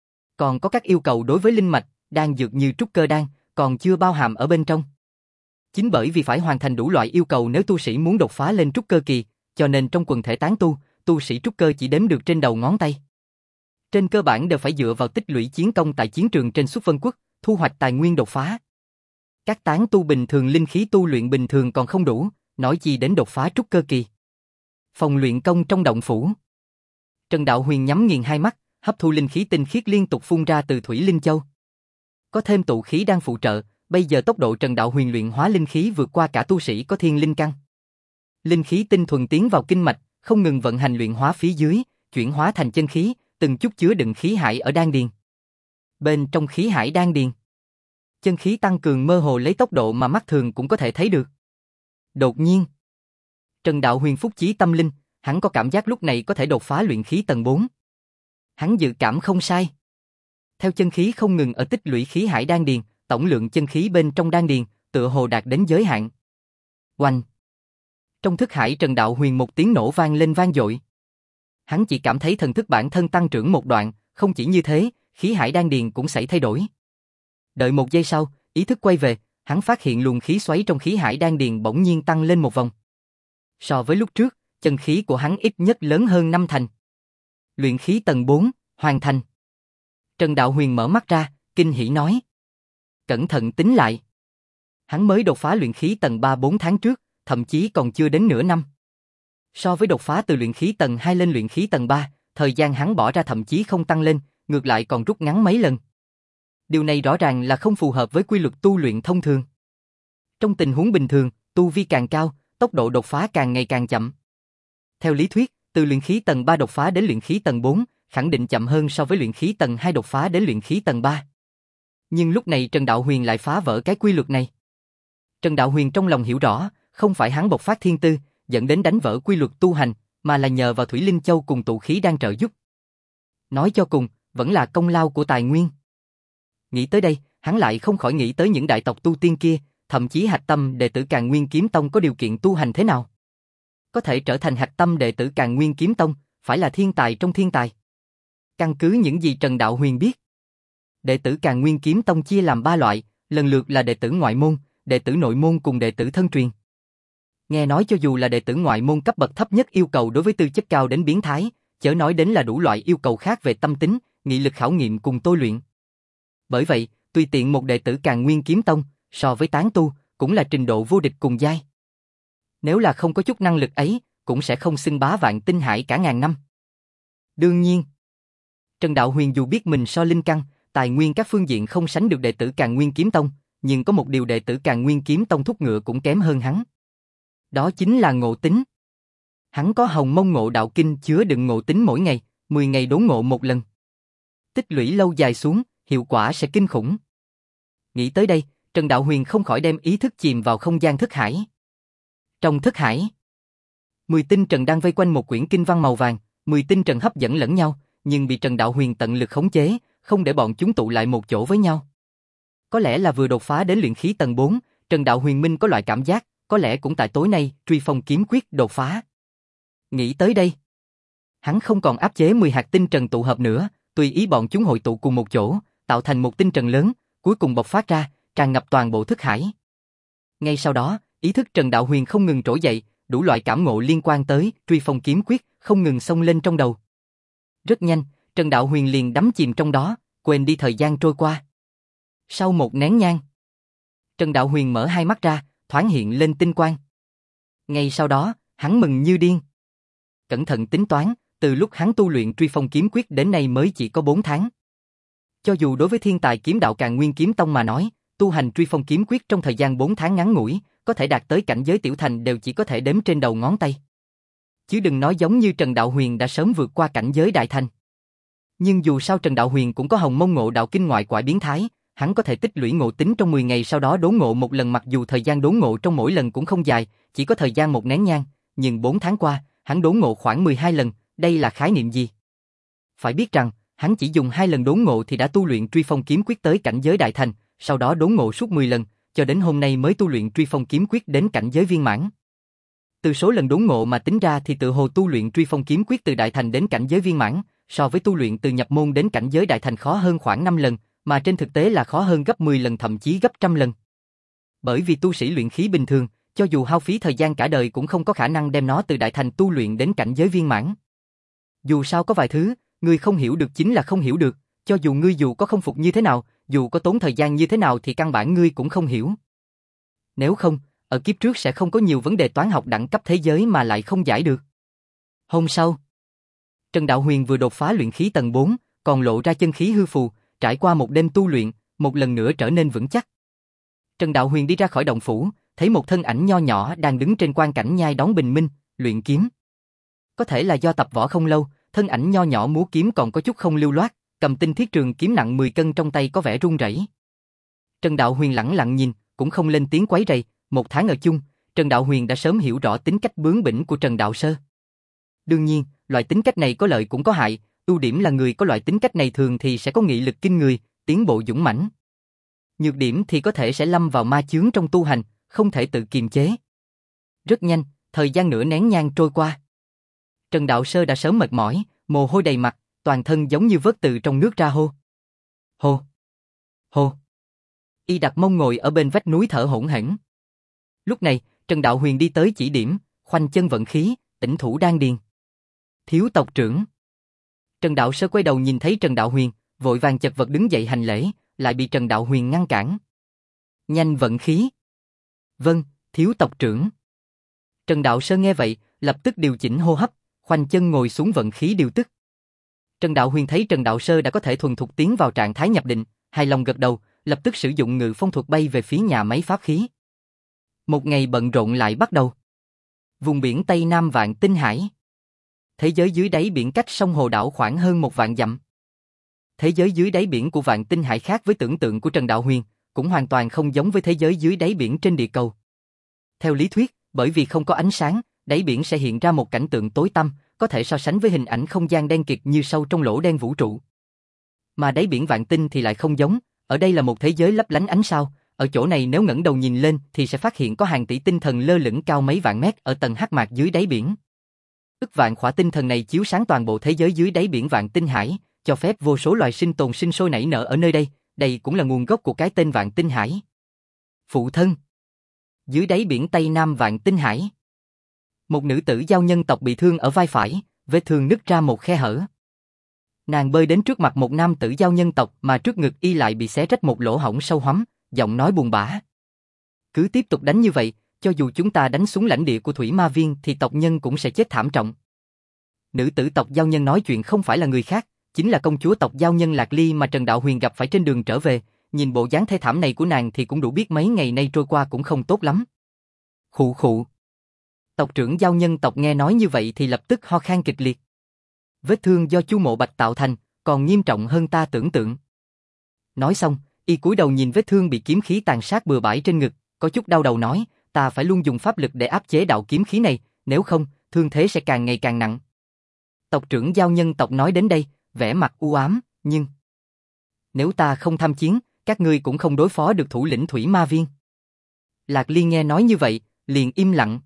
Còn có các yêu cầu đối với linh mạch, đan dược như trúc cơ đan, còn chưa bao hàm ở bên trong. Chính bởi vì phải hoàn thành đủ loại yêu cầu nếu tu sĩ muốn đột phá lên trúc cơ kỳ, cho nên trong quần thể tán tu sĩ trúc cơ chỉ đếm được trên đầu ngón tay. Trên cơ bản đều phải dựa vào tích lũy chiến công tại chiến trường trên Xuất Vân Quốc, thu hoạch tài nguyên đột phá. Các tán tu bình thường linh khí tu luyện bình thường còn không đủ, nói chi đến đột phá trúc cơ kỳ. Phòng luyện công trong động phủ. Trần Đạo Huyền nhắm nghiền hai mắt, hấp thu linh khí tinh khiết liên tục phun ra từ Thủy Linh Châu. Có thêm tụ khí đang phụ trợ, bây giờ tốc độ Trần Đạo Huyền luyện hóa linh khí vượt qua cả tu sĩ có thiên linh căn. Linh khí tinh thuần tiến vào kinh mạch, không ngừng vận hành luyện hóa phía dưới, chuyển hóa thành chân khí, từng chút chứa đựng khí hải ở đan điền. Bên trong khí hải đan điền, chân khí tăng cường mơ hồ lấy tốc độ mà mắt thường cũng có thể thấy được. Đột nhiên, Trần Đạo Huyền phúc chí tâm linh, hắn có cảm giác lúc này có thể đột phá luyện khí tầng 4. Hắn dự cảm không sai. Theo chân khí không ngừng ở tích lũy khí hải đan điền, tổng lượng chân khí bên trong đan điền tựa hồ đạt đến giới hạn. Oanh! Trong thức hải Trần Đạo Huyền một tiếng nổ vang lên vang dội. Hắn chỉ cảm thấy thần thức bản thân tăng trưởng một đoạn, không chỉ như thế, khí hải đan điền cũng xảy thay đổi. Đợi một giây sau, ý thức quay về, hắn phát hiện luồng khí xoáy trong khí hải đan điền bỗng nhiên tăng lên một vòng. So với lúc trước, chân khí của hắn ít nhất lớn hơn 5 thành. Luyện khí tầng 4, hoàn thành. Trần Đạo Huyền mở mắt ra, kinh hỉ nói. Cẩn thận tính lại. Hắn mới đột phá luyện khí tầng 3 4 tháng trước, thậm chí còn chưa đến nửa năm. So với đột phá từ luyện khí tầng 2 lên luyện khí tầng 3, thời gian hắn bỏ ra thậm chí không tăng lên, ngược lại còn rút ngắn mấy lần. Điều này rõ ràng là không phù hợp với quy luật tu luyện thông thường. Trong tình huống bình thường, tu vi càng cao, tốc độ đột phá càng ngày càng chậm. Theo lý thuyết, từ luyện khí tầng 3 đột phá đến luyện khí tầng 4, khẳng định chậm hơn so với luyện khí tầng 2 đột phá đến luyện khí tầng 3. Nhưng lúc này Trần Đạo Huyền lại phá vỡ cái quy luật này. Trần Đạo Huyền trong lòng hiểu rõ, không phải hắn bộc phát thiên tư, dẫn đến đánh vỡ quy luật tu hành, mà là nhờ vào Thủy Linh Châu cùng tụ khí đang trợ giúp. Nói cho cùng, vẫn là công lao của tài nguyên. Nghĩ tới đây, hắn lại không khỏi nghĩ tới những đại tộc tu tiên kia, thậm chí hạch tâm đệ tử Càn Nguyên Kiếm Tông có điều kiện tu hành thế nào. Có thể trở thành hạch tâm đệ tử Càn Nguyên Kiếm Tông, phải là thiên tài trong thiên tài. Căn cứ những gì Trần Đạo Huyền biết, đệ tử Càn Nguyên Kiếm Tông chia làm 3 loại, lần lượt là đệ tử ngoại môn, đệ tử nội môn cùng đệ tử thân truyền. Nghe nói cho dù là đệ tử ngoại môn cấp bậc thấp nhất yêu cầu đối với tư chất cao đến biến thái, chớ nói đến là đủ loại yêu cầu khác về tâm tính, nghị lực khảo nghiệm cùng tôi luyện. Bởi vậy, tùy tiện một đệ tử Càn Nguyên Kiếm Tông, so với tán tu, cũng là trình độ vô địch cùng giai. Nếu là không có chút năng lực ấy, cũng sẽ không xưng bá vạn tinh hải cả ngàn năm. Đương nhiên, Trần Đạo Huyền dù biết mình so linh căn, tài nguyên các phương diện không sánh được đệ tử Càn Nguyên Kiếm Tông, nhưng có một điều đệ tử Càn Nguyên Kiếm Tông thúc ngựa cũng kém hơn hắn. Đó chính là ngộ tính. Hắn có Hồng Mông Ngộ Đạo Kinh chứa đựng ngộ tính mỗi ngày, 10 ngày đốn ngộ một lần. Tích lũy lâu dài xuống, hiệu quả sẽ kinh khủng. Nghĩ tới đây, Trần Đạo Huyền không khỏi đem ý thức chìm vào không gian thức hải. Trong thức hải, 10 tinh trần đang vây quanh một quyển kinh văn màu vàng, 10 tinh trần hấp dẫn lẫn nhau, nhưng bị Trần Đạo Huyền tận lực khống chế, không để bọn chúng tụ lại một chỗ với nhau. Có lẽ là vừa đột phá đến luyện khí tầng 4, Trần Đạo Huyền Minh có loại cảm giác, có lẽ cũng tại tối nay, Truy Phong kiếm quyết đột phá. Nghĩ tới đây, hắn không còn áp chế 10 hạt tinh trần tụ hợp nữa, tùy ý bọn chúng hội tụ cùng một chỗ, tạo thành một tinh trần lớn, cuối cùng bộc phát ra, tràn ngập toàn bộ thức hải. Ngay sau đó, ý thức Trần Đạo Huyền không ngừng trỗi dậy, đủ loại cảm ngộ liên quan tới Truy Phong kiếm quyết không ngừng xông lên trong đầu. Rất nhanh, Trần Đạo Huyền liền đắm chìm trong đó, quên đi thời gian trôi qua. Sau một nén nhang, Trần Đạo Huyền mở hai mắt ra, thoáng hiện lên tinh quang. Ngay sau đó, hắn mừng như điên. Cẩn thận tính toán, từ lúc hắn tu luyện Truy Phong kiếm quyết đến nay mới chỉ có 4 tháng. Cho dù đối với thiên tài kiếm đạo Càn Nguyên Kiếm Tông mà nói, tu hành Truy Phong kiếm quyết trong thời gian 4 tháng ngắn ngủi, có thể đạt tới cảnh giới tiểu thành đều chỉ có thể đếm trên đầu ngón tay. Chứ đừng nói giống như Trần Đạo Huyền đã sớm vượt qua cảnh giới đại thành. Nhưng dù sao Trần Đạo Huyền cũng có Hồng Mông Ngộ Đạo Kinh ngoại quải biến thái, hắn có thể tích lũy ngộ tính trong 10 ngày sau đó đốn ngộ một lần, mặc dù thời gian đốn ngộ trong mỗi lần cũng không dài, chỉ có thời gian một nén nhang, nhưng 4 tháng qua, hắn đốn ngộ khoảng 12 lần, đây là khái niệm gì? Phải biết rằng, hắn chỉ dùng 2 lần đốn ngộ thì đã tu luyện Truy Phong kiếm quyết tới cảnh giới đại thành, sau đó đốn ngộ suốt 10 lần, cho đến hôm nay mới tu luyện Truy Phong kiếm quyết đến cảnh giới viên mãn. Từ số lần đốn ngộ mà tính ra thì tự hồ tu luyện Truy Phong kiếm quyết từ đại thành đến cảnh giới viên mãn, so với tu luyện từ nhập môn đến cảnh giới đại thành khó hơn khoảng 5 lần, mà trên thực tế là khó hơn gấp 10 lần thậm chí gấp trăm lần. Bởi vì tu sĩ luyện khí bình thường, cho dù hao phí thời gian cả đời cũng không có khả năng đem nó từ đại thành tu luyện đến cảnh giới viên mãn. Dù sao có vài thứ, ngươi không hiểu được chính là không hiểu được, cho dù ngươi dù có không phục như thế nào, dù có tốn thời gian như thế nào thì căn bản ngươi cũng không hiểu. Nếu không, ở kiếp trước sẽ không có nhiều vấn đề toán học đẳng cấp thế giới mà lại không giải được. Hôm sau, Trần Đạo Huyền vừa đột phá luyện khí tầng 4, còn lộ ra chân khí hư phù, trải qua một đêm tu luyện, một lần nữa trở nên vững chắc. Trần Đạo Huyền đi ra khỏi động phủ, thấy một thân ảnh nho nhỏ đang đứng trên quan cảnh nhai đón bình minh, luyện kiếm. Có thể là do tập võ không lâu, thân ảnh nho nhỏ múa kiếm còn có chút không lưu loát, cầm tinh thiết trường kiếm nặng 10 cân trong tay có vẻ run rẩy. Trần Đạo Huyền lẳng lặng nhìn, cũng không lên tiếng quấy rầy, 1 tháng ở chung, Trần Đạo Huyền đã sớm hiểu rõ tính cách bướng bỉnh của Trần Đạo Sơ. Đương nhiên, loại tính cách này có lợi cũng có hại, ưu điểm là người có loại tính cách này thường thì sẽ có nghị lực kinh người, tiến bộ dũng mãnh. Nhược điểm thì có thể sẽ lâm vào ma chướng trong tu hành, không thể tự kiềm chế. Rất nhanh, thời gian nửa nén nhang trôi qua. Trần Đạo Sơ đã sớm mệt mỏi, mồ hôi đầy mặt, toàn thân giống như vớt từ trong nước ra hô. Hô! Hô! Y đặt mông ngồi ở bên vách núi thở hổn hển. Lúc này, Trần Đạo Huyền đi tới chỉ điểm, khoanh chân vận khí, tĩnh thủ đan điền. Thiếu tộc trưởng. Trần Đạo Sơ quay đầu nhìn thấy Trần Đạo Huyền, vội vàng chật vật đứng dậy hành lễ, lại bị Trần Đạo Huyền ngăn cản. Nhanh vận khí. Vâng, thiếu tộc trưởng. Trần Đạo Sơ nghe vậy, lập tức điều chỉnh hô hấp, khoanh chân ngồi xuống vận khí điều tức. Trần Đạo Huyền thấy Trần Đạo Sơ đã có thể thuần thục tiến vào trạng thái nhập định, hài lòng gật đầu, lập tức sử dụng ngự phong thuật bay về phía nhà máy pháp khí. Một ngày bận rộn lại bắt đầu. Vùng biển Tây Nam Vạn Tinh Hải. Thế giới dưới đáy biển cách sông Hồ Đảo khoảng hơn 1 vạn dặm. Thế giới dưới đáy biển của Vạn Tinh Hải khác với tưởng tượng của Trần Đạo Huyền, cũng hoàn toàn không giống với thế giới dưới đáy biển trên địa cầu. Theo lý thuyết, bởi vì không có ánh sáng, đáy biển sẽ hiện ra một cảnh tượng tối tăm, có thể so sánh với hình ảnh không gian đen kịt như sâu trong lỗ đen vũ trụ. Mà đáy biển Vạn Tinh thì lại không giống, ở đây là một thế giới lấp lánh ánh sao, ở chỗ này nếu ngẩng đầu nhìn lên thì sẽ phát hiện có hàng tỷ tinh thần lơ lửng cao mấy vạn mét ở tầng hắc mạc dưới đáy biển. Ức vạn khỏa tinh thần này chiếu sáng toàn bộ thế giới dưới đáy biển Vạn Tinh Hải, cho phép vô số loài sinh tồn sinh sôi nảy nở ở nơi đây, đây cũng là nguồn gốc của cái tên Vạn Tinh Hải. Phụ thân. Dưới đáy biển Tây Nam Vạn Tinh Hải. Một nữ tử giao nhân tộc bị thương ở vai phải, vết thương nứt ra một khe hở. Nàng bơi đến trước mặt một nam tử giao nhân tộc mà trước ngực y lại bị xé rách một lỗ hổng sâu hoắm, giọng nói buồn bã. Cứ tiếp tục đánh như vậy, cho dù chúng ta đánh xuống lãnh địa của Thủy Ma Viên thì tộc nhân cũng sẽ chết thảm trọng. Nữ tử tộc giao nhân nói chuyện không phải là người khác, chính là công chúa tộc giao nhân Lạc Ly mà Trần Đạo Huyền gặp phải trên đường trở về, nhìn bộ dáng thê thảm này của nàng thì cũng đủ biết mấy ngày nay trôi qua cũng không tốt lắm. Khụ khụ. Tộc trưởng giao nhân tộc nghe nói như vậy thì lập tức ho khan kịch liệt. Vết thương do Chu Mộ Bạch tạo thành, còn nghiêm trọng hơn ta tưởng tượng. Nói xong, y cúi đầu nhìn vết thương bị kiếm khí tàn sát bừa bãi trên ngực, có chút đau đầu nói, ta phải luôn dùng pháp lực để áp chế đạo kiếm khí này, nếu không, thương thế sẽ càng ngày càng nặng. Tộc trưởng giao nhân tộc nói đến đây, vẻ mặt u ám, nhưng nếu ta không tham chiến, các ngươi cũng không đối phó được thủ lĩnh Thủy Ma Viên. Lạc Ly nghe nói như vậy, liền im lặng.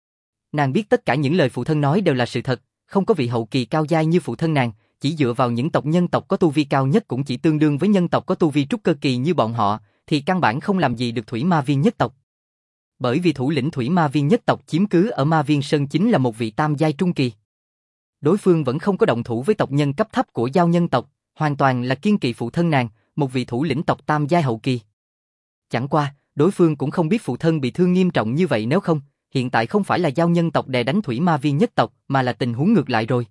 Nàng biết tất cả những lời phụ thân nói đều là sự thật, không có vị hậu kỳ cao giai như phụ thân nàng, chỉ dựa vào những tộc nhân tộc có tu vi cao nhất cũng chỉ tương đương với nhân tộc có tu vi trúc cơ kỳ như bọn họ, thì căn bản không làm gì được Thủy Ma Viên nhất tộc. Bởi vì thủ lĩnh Thủy Ma Viên nhất tộc chiếm cứ ở Ma Viên Sơn chính là một vị tam giai trung kỳ. Đối phương vẫn không có động thủ với tộc nhân cấp thấp của giao nhân tộc, hoàn toàn là kiêng kỵ phụ thân nàng, một vị thủ lĩnh tộc tam giai hậu kỳ. Chẳng qua, đối phương cũng không biết phụ thân bị thương nghiêm trọng như vậy, nếu không, hiện tại không phải là giao nhân tộc đè đánh Thủy Ma Viên nhất tộc mà là tình huống ngược lại rồi.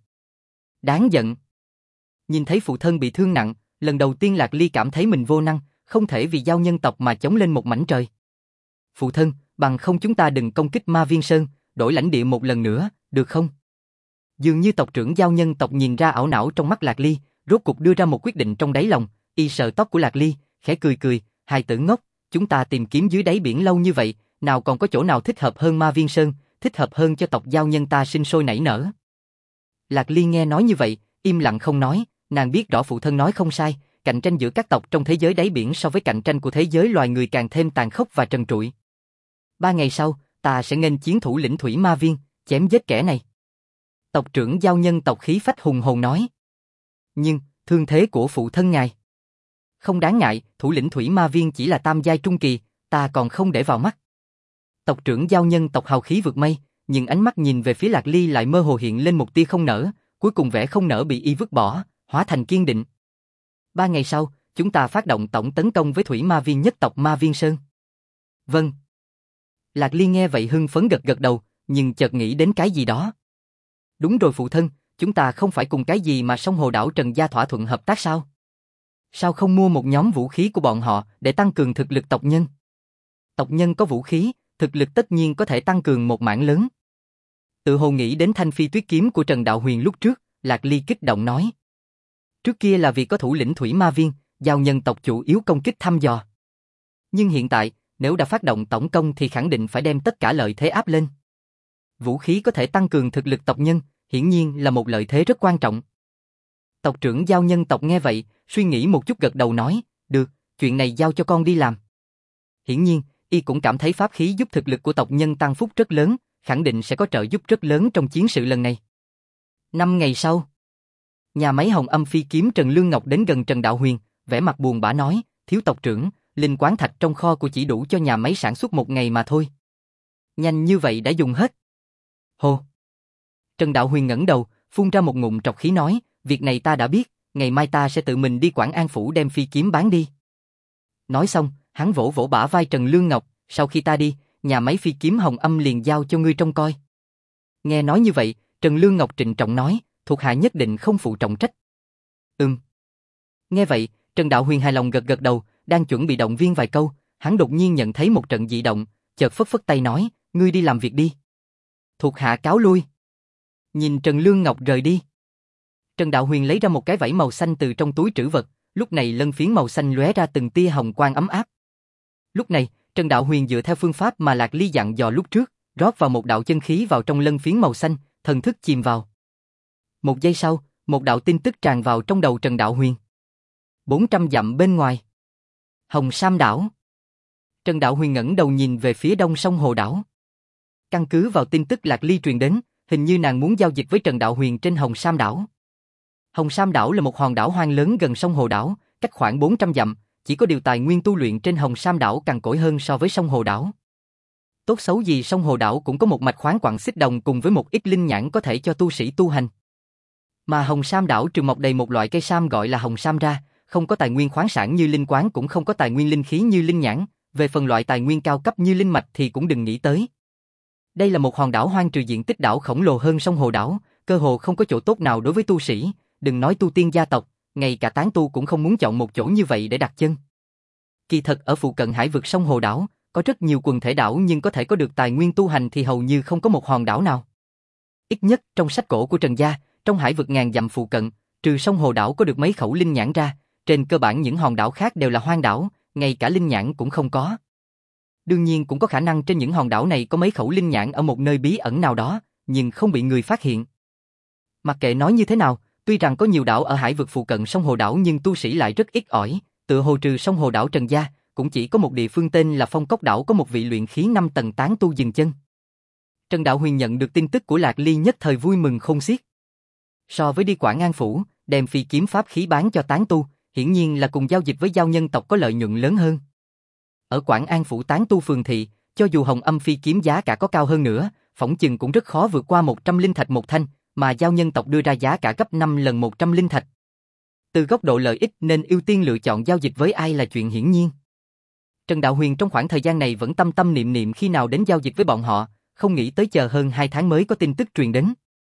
Đáng giận. Nhìn thấy phụ thân bị thương nặng, lần đầu tiên Lạc Ly cảm thấy mình vô năng, không thể vì giao nhân tộc mà chống lên một mảnh trời. Phụ thân, bằng không chúng ta đừng công kích Ma Viên Sơn, đổi lãnh địa một lần nữa, được không? Dường như tộc trưởng giao nhân tộc nhìn ra ảo não trong mắt Lạc Ly, rốt cục đưa ra một quyết định trong đáy lòng, y sờ tóc của Lạc Ly, khẽ cười cười, hài tử ngốc, chúng ta tìm kiếm dưới đáy biển lâu như vậy, nào còn có chỗ nào thích hợp hơn Ma Viên Sơn, thích hợp hơn cho tộc giao nhân ta sinh sôi nảy nở. Lạc Ly nghe nói như vậy, im lặng không nói, nàng biết rõ phụ thân nói không sai, cạnh tranh giữa các tộc trong thế giới đáy biển so với cạnh tranh của thế giới loài người càng thêm tàn khốc và trần trụi. 3 ngày sau, ta sẽ nghênh chiến thủ lĩnh Thủy Ma Viên, chém giết kẻ này. Tộc trưởng giao nhân tộc khí phách hùng hồn nói. Nhưng, thương thế của phụ thân ngài không đáng ngại, thủ lĩnh Thủy Ma Viên chỉ là tam giai trung kỳ, ta còn không để vào mắt. Tộc trưởng giao nhân tộc hào khí vượt mây, nhưng ánh mắt nhìn về phía Lạc Ly lại mơ hồ hiện lên một tia không nỡ, cuối cùng vẻ không nỡ bị y vứt bỏ, hóa thành kiên định. 3 ngày sau, chúng ta phát động tổng tấn công với Thủy Ma Viên nhất tộc Ma Viên Sơn. Vâng. Lạc Ly nghe vậy hưng phấn gật gật đầu, nhưng chợt nghĩ đến cái gì đó. Đúng rồi phụ thân, chúng ta không phải cùng cái gì mà sông Hồ Đảo Trần Gia thỏa thuận hợp tác sao? Sao không mua một nhóm vũ khí của bọn họ để tăng cường thực lực tộc nhân? Tộc nhân có vũ khí, thực lực tất nhiên có thể tăng cường một mảng lớn. Tự hồ nghĩ đến thanh phi tuyết kiếm của Trần Đạo Huyền lúc trước, Lạc Ly kích động nói. Trước kia là vì có thủ lĩnh Thủy Ma Viên, giao nhân tộc chủ yếu công kích thăm dò. Nhưng hiện tại, nếu đã phát động tổng công thì khẳng định phải đem tất cả lợi thế áp lên. Vũ khí có thể tăng cường thực lực tộc nhân, hiển nhiên là một lợi thế rất quan trọng. Tộc trưởng giao nhân tộc nghe vậy, suy nghĩ một chút gật đầu nói, được, chuyện này giao cho con đi làm. Hiển nhiên, y cũng cảm thấy pháp khí giúp thực lực của tộc nhân tăng phúc rất lớn, khẳng định sẽ có trợ giúp rất lớn trong chiến sự lần này. 5 ngày sau, nhà máy Hồng Âm Phi kiếm Trần Lương Ngọc đến gần Trần Đạo Huyền, vẻ mặt buồn bã nói, thiếu tộc trưởng, linh quán thạch trong kho của chỉ đủ cho nhà máy sản xuất một ngày mà thôi. Nhanh như vậy đã dùng hết. Hồ. Trần Đạo Huyền ngẩng đầu, phun ra một ngụm trọc khí nói, việc này ta đã biết, ngày mai ta sẽ tự mình đi Quảng An Phủ đem phi kiếm bán đi. Nói xong, hắn vỗ vỗ bả vai Trần Lương Ngọc, sau khi ta đi, nhà máy phi kiếm Hồng Âm liền giao cho ngươi trông coi. Nghe nói như vậy, Trần Lương Ngọc trịnh trọng nói, thuộc hạ nhất định không phụ trọng trách. Nghe vậy, Trần Đạo Huyền hài lòng gật gật đầu, đang chuẩn bị động viên vài câu, hắn đột nhiên nhận thấy một trận dị động, chợt phất phất tay nói, ngươi đi làm việc đi. Thuộc hạ cáo lui. Nhìn Trần Lương Ngọc rời đi, Trần Đạo Huyền lấy ra một cái vảy màu xanh từ trong túi trữ vật, lúc này lân phiến màu xanh lóe ra từng tia hồng quang ấm áp. Lúc này, Trần Đạo Huyền dựa theo phương pháp mà Lạc Ly dặn dò lúc trước, rót vào một đạo chân khí vào trong lân phiến màu xanh, thần thức chìm vào. Một giây sau, một đạo tin tức tràn vào trong đầu Trần Đạo Huyền. 400 dặm bên ngoài, Hồng Sam đảo. Trần Đạo Huyền ngẩng đầu nhìn về phía đông sông Hồ đảo. Căn cứ vào tin tức Lạc Ly truyền đến, hình như nàng muốn giao dịch với Trần Đạo Huyền trên Hồng Sam đảo. Hồng Sam đảo là một hòn đảo hoang lớn gần sông Hồ đảo, cách khoảng 400 dặm, chỉ có điều tài nguyên tu luyện trên Hồng Sam đảo cằn cỗi hơn so với sông Hồ đảo. Tốt xấu gì sông Hồ đảo cũng có một mạch khoáng quặng xích đồng cùng với một ít linh nhãn có thể cho tu sĩ tu hành. Mà Hồng Sam đảo trừ mọc đầy một loại cây sam gọi là Hồng Sam ra, không có tài nguyên khoáng sản như linh quán cũng không có tài nguyên linh khí như linh nhãn, về phần loại tài nguyên cao cấp như linh mạch thì cũng đừng nghĩ tới. Đây là một hòn đảo hoang trừ diện tích đảo khổng lồ hơn sông Hồ đảo, cơ hồ không có chỗ tốt nào đối với tu sĩ, đừng nói tu tiên gia tộc, ngay cả tán tu cũng không muốn chọn một chỗ như vậy để đặt chân. Kỳ thật ở phụ cận hải vực sông Hồ đảo, có rất nhiều quần thể đảo nhưng có thể có được tài nguyên tu hành thì hầu như không có một hòn đảo nào. Ít nhất trong sách cổ của Trần gia, trong hải vực ngàn dặm phụ cận, trừ sông Hồ đảo có được mấy khẩu linh nhãn ra, trên cơ bản những hòn đảo khác đều là hoang đảo, ngay cả linh nhãn cũng không có. Đương nhiên cũng có khả năng trên những hòn đảo này có mấy khẩu linh nhãn ở một nơi bí ẩn nào đó, nhưng không bị người phát hiện. Mặc kệ nói như thế nào, tuy rằng có nhiều đảo ở hải vực phụ cận sông Hồ đảo nhưng tu sĩ lại rất ít ỏi, tựa hồ trừ sông Hồ đảo Trần gia, cũng chỉ có một địa phương tên là Phong Cốc đảo có một vị luyện khí 5 tầng tán tu dừng chân. Trần Đạo Huyền nhận được tin tức của Lạc Ly nhất thời vui mừng khôn xiết. So với đi Quảng An Phủ, đem phi kiếm pháp khí bán cho tán tu, hiển nhiên là cùng giao dịch với giao nhân tộc có lợi nhuận lớn hơn. Ở Quảng An Phủ tán tu phường thị, cho dù Hồng Âm phi kiếm giá cả có cao hơn nữa, phỏng chừng cũng rất khó vượt qua 100 linh thạch một thanh, mà giao nhân tộc đưa ra giá cả gấp 5 lần 100 linh thạch. Từ góc độ lợi ích nên ưu tiên lựa chọn giao dịch với ai là chuyện hiển nhiên. Trần Đạo Huyền trong khoảng thời gian này vẫn tâm tâm niệm niệm khi nào đến giao dịch với bọn họ, không nghĩ tới chờ hơn 2 tháng mới có tin tức truyền đến.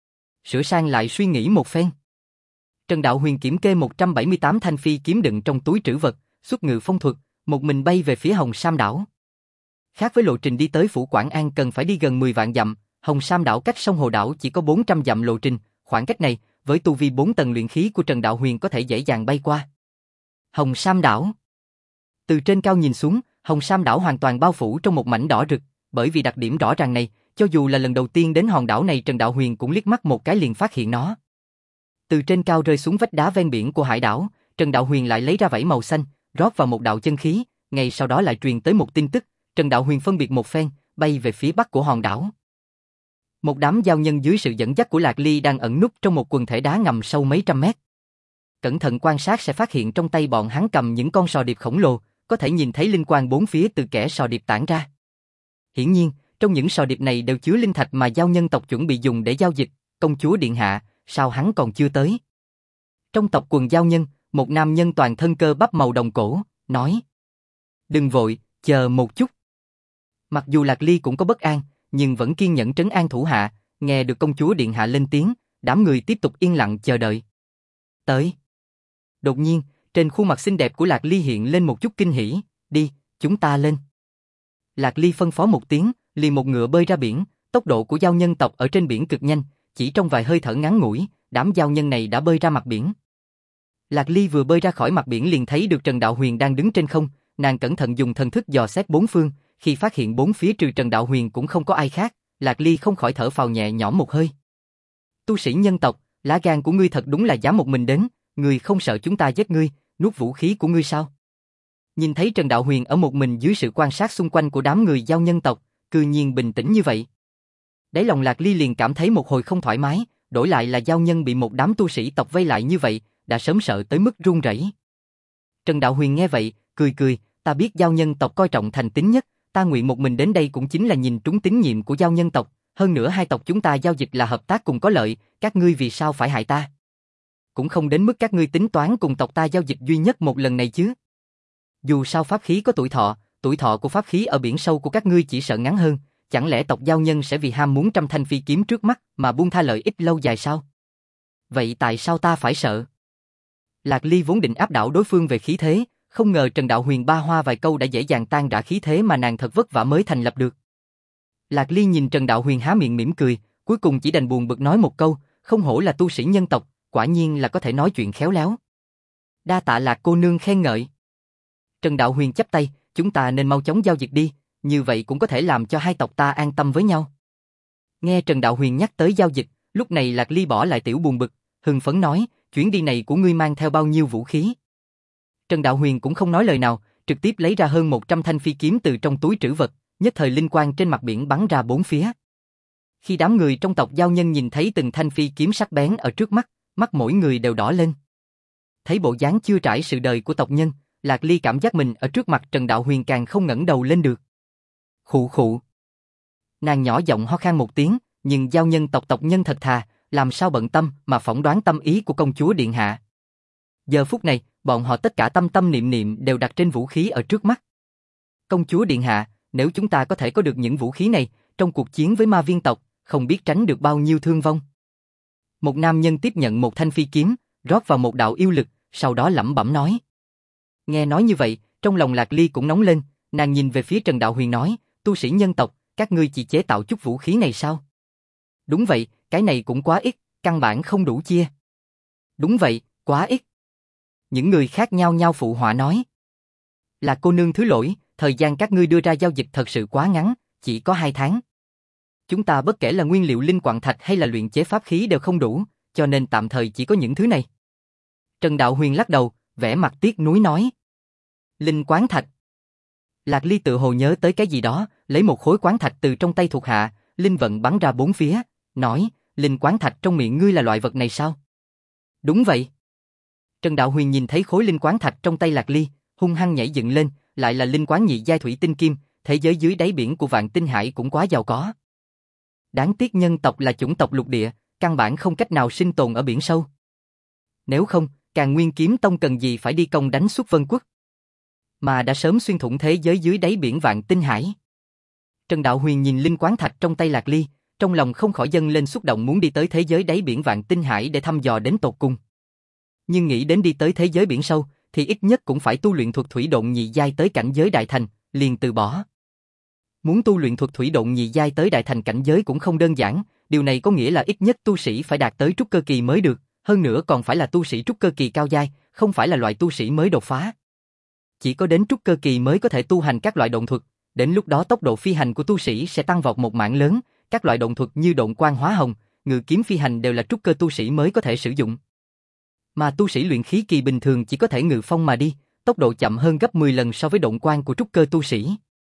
Sửa sang lại suy nghĩ một phen, Trần Đạo Huyền kiểm kê 178 thanh phi kiếm đựng trong túi trữ vật, xuất ngự phong thuật, một mình bay về phía Hồng Sam đảo. Khác với lộ trình đi tới phủ Quảng An cần phải đi gần 10 vạn dặm, Hồng Sam đảo cách sông Hồ đảo chỉ có 400 dặm lộ trình, khoảng cách này, với tu vi 4 tầng luyện khí của Trần Đạo Huyền có thể dễ dàng bay qua. Hồng Sam đảo. Từ trên cao nhìn xuống, Hồng Sam đảo hoàn toàn bao phủ trong một mảnh đỏ rực, bởi vì đặc điểm rõ ràng này, cho dù là lần đầu tiên đến hòn đảo này Trần Đạo Huyền cũng liếc mắt một cái liền phát hiện nó. Từ trên cao rơi xuống vách đá ven biển của hải đảo, Trần Đạo Huyền lại lấy ra vảy màu xanh, rót vào một đạo chân khí, ngay sau đó lại truyền tới một tin tức, Trần Đạo Huyền phân biệt một phen, bay về phía bắc của hòn đảo. Một đám giao nhân dưới sự dẫn dắt của Lạc Ly đang ẩn núp trong một quần thể đá ngầm sâu mấy trăm mét. Cẩn thận quan sát sẽ phát hiện trong tay bọn hắn cầm những con sò điệp khổng lồ, có thể nhìn thấy linh quang bốn phía từ kẽ sò điệp tản ra. Hiển nhiên, trong những sò điệp này đều chứa linh thạch mà giao nhân tộc chuẩn bị dùng để giao dịch. Công chúa điện hạ, sao hắn còn chưa tới? Trong tộc quần giao nhân, một nam nhân toàn thân cơ bắp màu đồng cổ, nói: đừng vội, chờ một chút. Mặc dù Lạc Ly cũng có bất an, nhưng vẫn kiên nhẫn trấn an thủ hạ, nghe được công chúa điện hạ lên tiếng, đám người tiếp tục yên lặng chờ đợi. Tới. Đột nhiên, trên khuôn mặt xinh đẹp của Lạc Ly hiện lên một chút kinh hỉ, đi, chúng ta lên. Lạc Ly phân phó một tiếng, liền một ngựa bơi ra biển, tốc độ của giao nhân tộc ở trên biển cực nhanh, chỉ trong vài hơi thở ngắn ngủi, đám giao nhân này đã bơi ra mặt biển. Lạc Ly vừa bơi ra khỏi mặt biển liền thấy được Trần Đạo Huyền đang đứng trên không, nàng cẩn thận dùng thần thức dò xét bốn phương, khi phát hiện bốn phía trừ Trần Đạo Huyền cũng không có ai khác, Lạc Ly không khỏi thở phào nhẹ nhõm một hơi. Tu sĩ nhân tộc, lá gan của ngươi thật đúng là dám một mình đến, ngươi không sợ chúng ta giết ngươi, nuốt vũ khí của ngươi sao? Nhìn thấy Trần Đạo Huyền ở một mình dưới sự quan sát xung quanh của đám người giao nhân tộc, cư nhiên bình tĩnh như vậy. Đáy lòng Lạc Ly liền cảm thấy một hồi không thoải mái, đổi lại là giao nhân bị một đám tu sĩ tộc vây lại như vậy, đã sớm sợ tới mức run rẩy. Trần Đạo Huyền nghe vậy, cười cười, ta biết giao nhân tộc coi trọng thành tín nhất, ta nguyện một mình đến đây cũng chính là nhìn trúng tín nhiệm của giao nhân tộc, hơn nữa hai tộc chúng ta giao dịch là hợp tác cùng có lợi, các ngươi vì sao phải hại ta? Cũng không đến mức các ngươi tính toán cùng tộc ta giao dịch duy nhất một lần này chứ. Dù sao pháp khí có tuổi thọ của pháp khí ở biển sâu của các ngươi chỉ sợ ngắn hơn, chẳng lẽ tộc giao nhân sẽ vì ham muốn trăm thanh phi kiếm trước mắt mà buông tha lợi ích lâu dài sao? Vậy tại sao ta phải sợ? Lạc Ly vốn định áp đảo đối phương về khí thế, không ngờ Trần Đạo Huyền ba hoa vài câu đã dễ dàng tan rã khí thế mà nàng thật vất vả mới thành lập được. Lạc Ly nhìn Trần Đạo Huyền há miệng mỉm cười, cuối cùng chỉ đành buồn bực nói một câu, không hổ là tu sĩ nhân tộc, quả nhiên là có thể nói chuyện khéo léo. Đa tạ Lạc cô nương khen ngợi. Trần Đạo Huyền chắp tay, chúng ta nên mau chóng giao dịch đi, như vậy cũng có thể làm cho hai tộc ta an tâm với nhau. Nghe Trần Đạo Huyền nhắc tới giao dịch, lúc này Lạc Ly bỏ lại tiểu buồn bực, hưng phấn nói, chuyến đi này của ngươi mang theo bao nhiêu vũ khí? Trần Đạo Huyền cũng không nói lời nào, trực tiếp lấy ra hơn 100 thanh phi kiếm từ trong túi trữ vật, nhất thời linh quang trên mặt biển bắn ra bốn phía. Khi đám người trong tộc giao nhân nhìn thấy từng thanh phi kiếm sắc bén ở trước mắt, mắt mỗi người đều đỏ lên. Thấy bộ dáng chưa trải sự đời của tộc nhân, Lạc Ly cảm giác mình ở trước mặt Trần Đạo Huyền càng không ngẩng đầu lên được. Khụ khụ. Nàng nhỏ giọng ho khan một tiếng, nhưng giao nhân tộc nhân thật thà, làm sao bận tâm mà phỏng đoán tâm ý của công chúa điện hạ. Giờ phút này, bọn họ tất cả tâm tâm niệm niệm đều đặt trên vũ khí ở trước mắt. Công chúa điện hạ, nếu chúng ta có thể có được những vũ khí này, trong cuộc chiến với ma viên tộc, không biết tránh được bao nhiêu thương vong. Một nam nhân tiếp nhận một thanh phi kiếm, rót vào một đạo yêu lực, sau đó lẩm bẩm nói. Nghe nói như vậy, trong lòng Lạc Ly cũng nóng lên, nàng nhìn về phía Trần Đạo Huyền nói, tu sĩ nhân tộc, các ngươi chỉ chế tạo chút vũ khí này sao? Đúng vậy, cái này cũng quá ít, căn bản không đủ chia. Đúng vậy, quá ít. Những người khác nhao nhao phụ họa nói. Là cô nương thứ lỗi, thời gian các ngươi đưa ra giao dịch thật sự quá ngắn, chỉ có 2 tháng. Chúng ta bất kể là nguyên liệu linh quặng thạch hay là luyện chế pháp khí đều không đủ, cho nên tạm thời chỉ có những thứ này. Trần Đạo Huyền lắc đầu, vẻ mặt tiếc nuối nói. Linh quán thạch. Lạc Ly tự hồ nhớ tới cái gì đó, lấy một khối quán thạch từ trong tay thuộc hạ, linh vận bắn ra bốn phía, nói, linh quán thạch trong miệng ngươi là loại vật này sao? Đúng vậy. Trần Đạo Huyền nhìn thấy khối linh quán thạch trong tay Lạc Ly, hung hăng nhảy dựng lên, lại là linh quán nhị giai thủy tinh kim, thế giới dưới đáy biển của Vạn Tinh Hải cũng quá giàu có. Đáng tiếc nhân tộc là chủng tộc lục địa, căn bản không cách nào sinh tồn ở biển sâu. Nếu không, Càn Nguyên Kiếm Tông cần gì phải đi công đánh Xuất Vân Quốc, mà đã sớm xuyên thủng thế giới dưới đáy biển Vạn Tinh Hải. Trần Đạo Huyền nhìn linh quán thạch trong tay Lạc Ly, trong lòng không khỏi dâng lên xúc động muốn đi tới thế giới đáy biển Vạn Tinh Hải để thăm dò đến tột cùng. Nhưng nghĩ đến đi tới thế giới biển sâu, thì ít nhất cũng phải tu luyện thuật thủy độn nhị giai tới cảnh giới đại thành, liền từ bỏ. Muốn tu luyện thuật thủy độn nhị giai tới đại thành cảnh giới cũng không đơn giản, điều này có nghĩa là ít nhất tu sĩ phải đạt tới trúc cơ kỳ mới được, hơn nữa còn phải là tu sĩ trúc cơ kỳ cao giai, không phải là loại tu sĩ mới đột phá. Chỉ có đến trúc cơ kỳ mới có thể tu hành các loại độn thuật, đến lúc đó tốc độ phi hành của tu sĩ sẽ tăng vọt một mảng lớn, các loại độn thuật như độn quang hóa hồng, ngự kiếm phi hành đều là trúc cơ tu sĩ mới có thể sử dụng. Mà tu sĩ luyện khí kỳ bình thường chỉ có thể ngự phong mà đi, tốc độ chậm hơn gấp 10 lần so với độn quang của trúc cơ tu sĩ.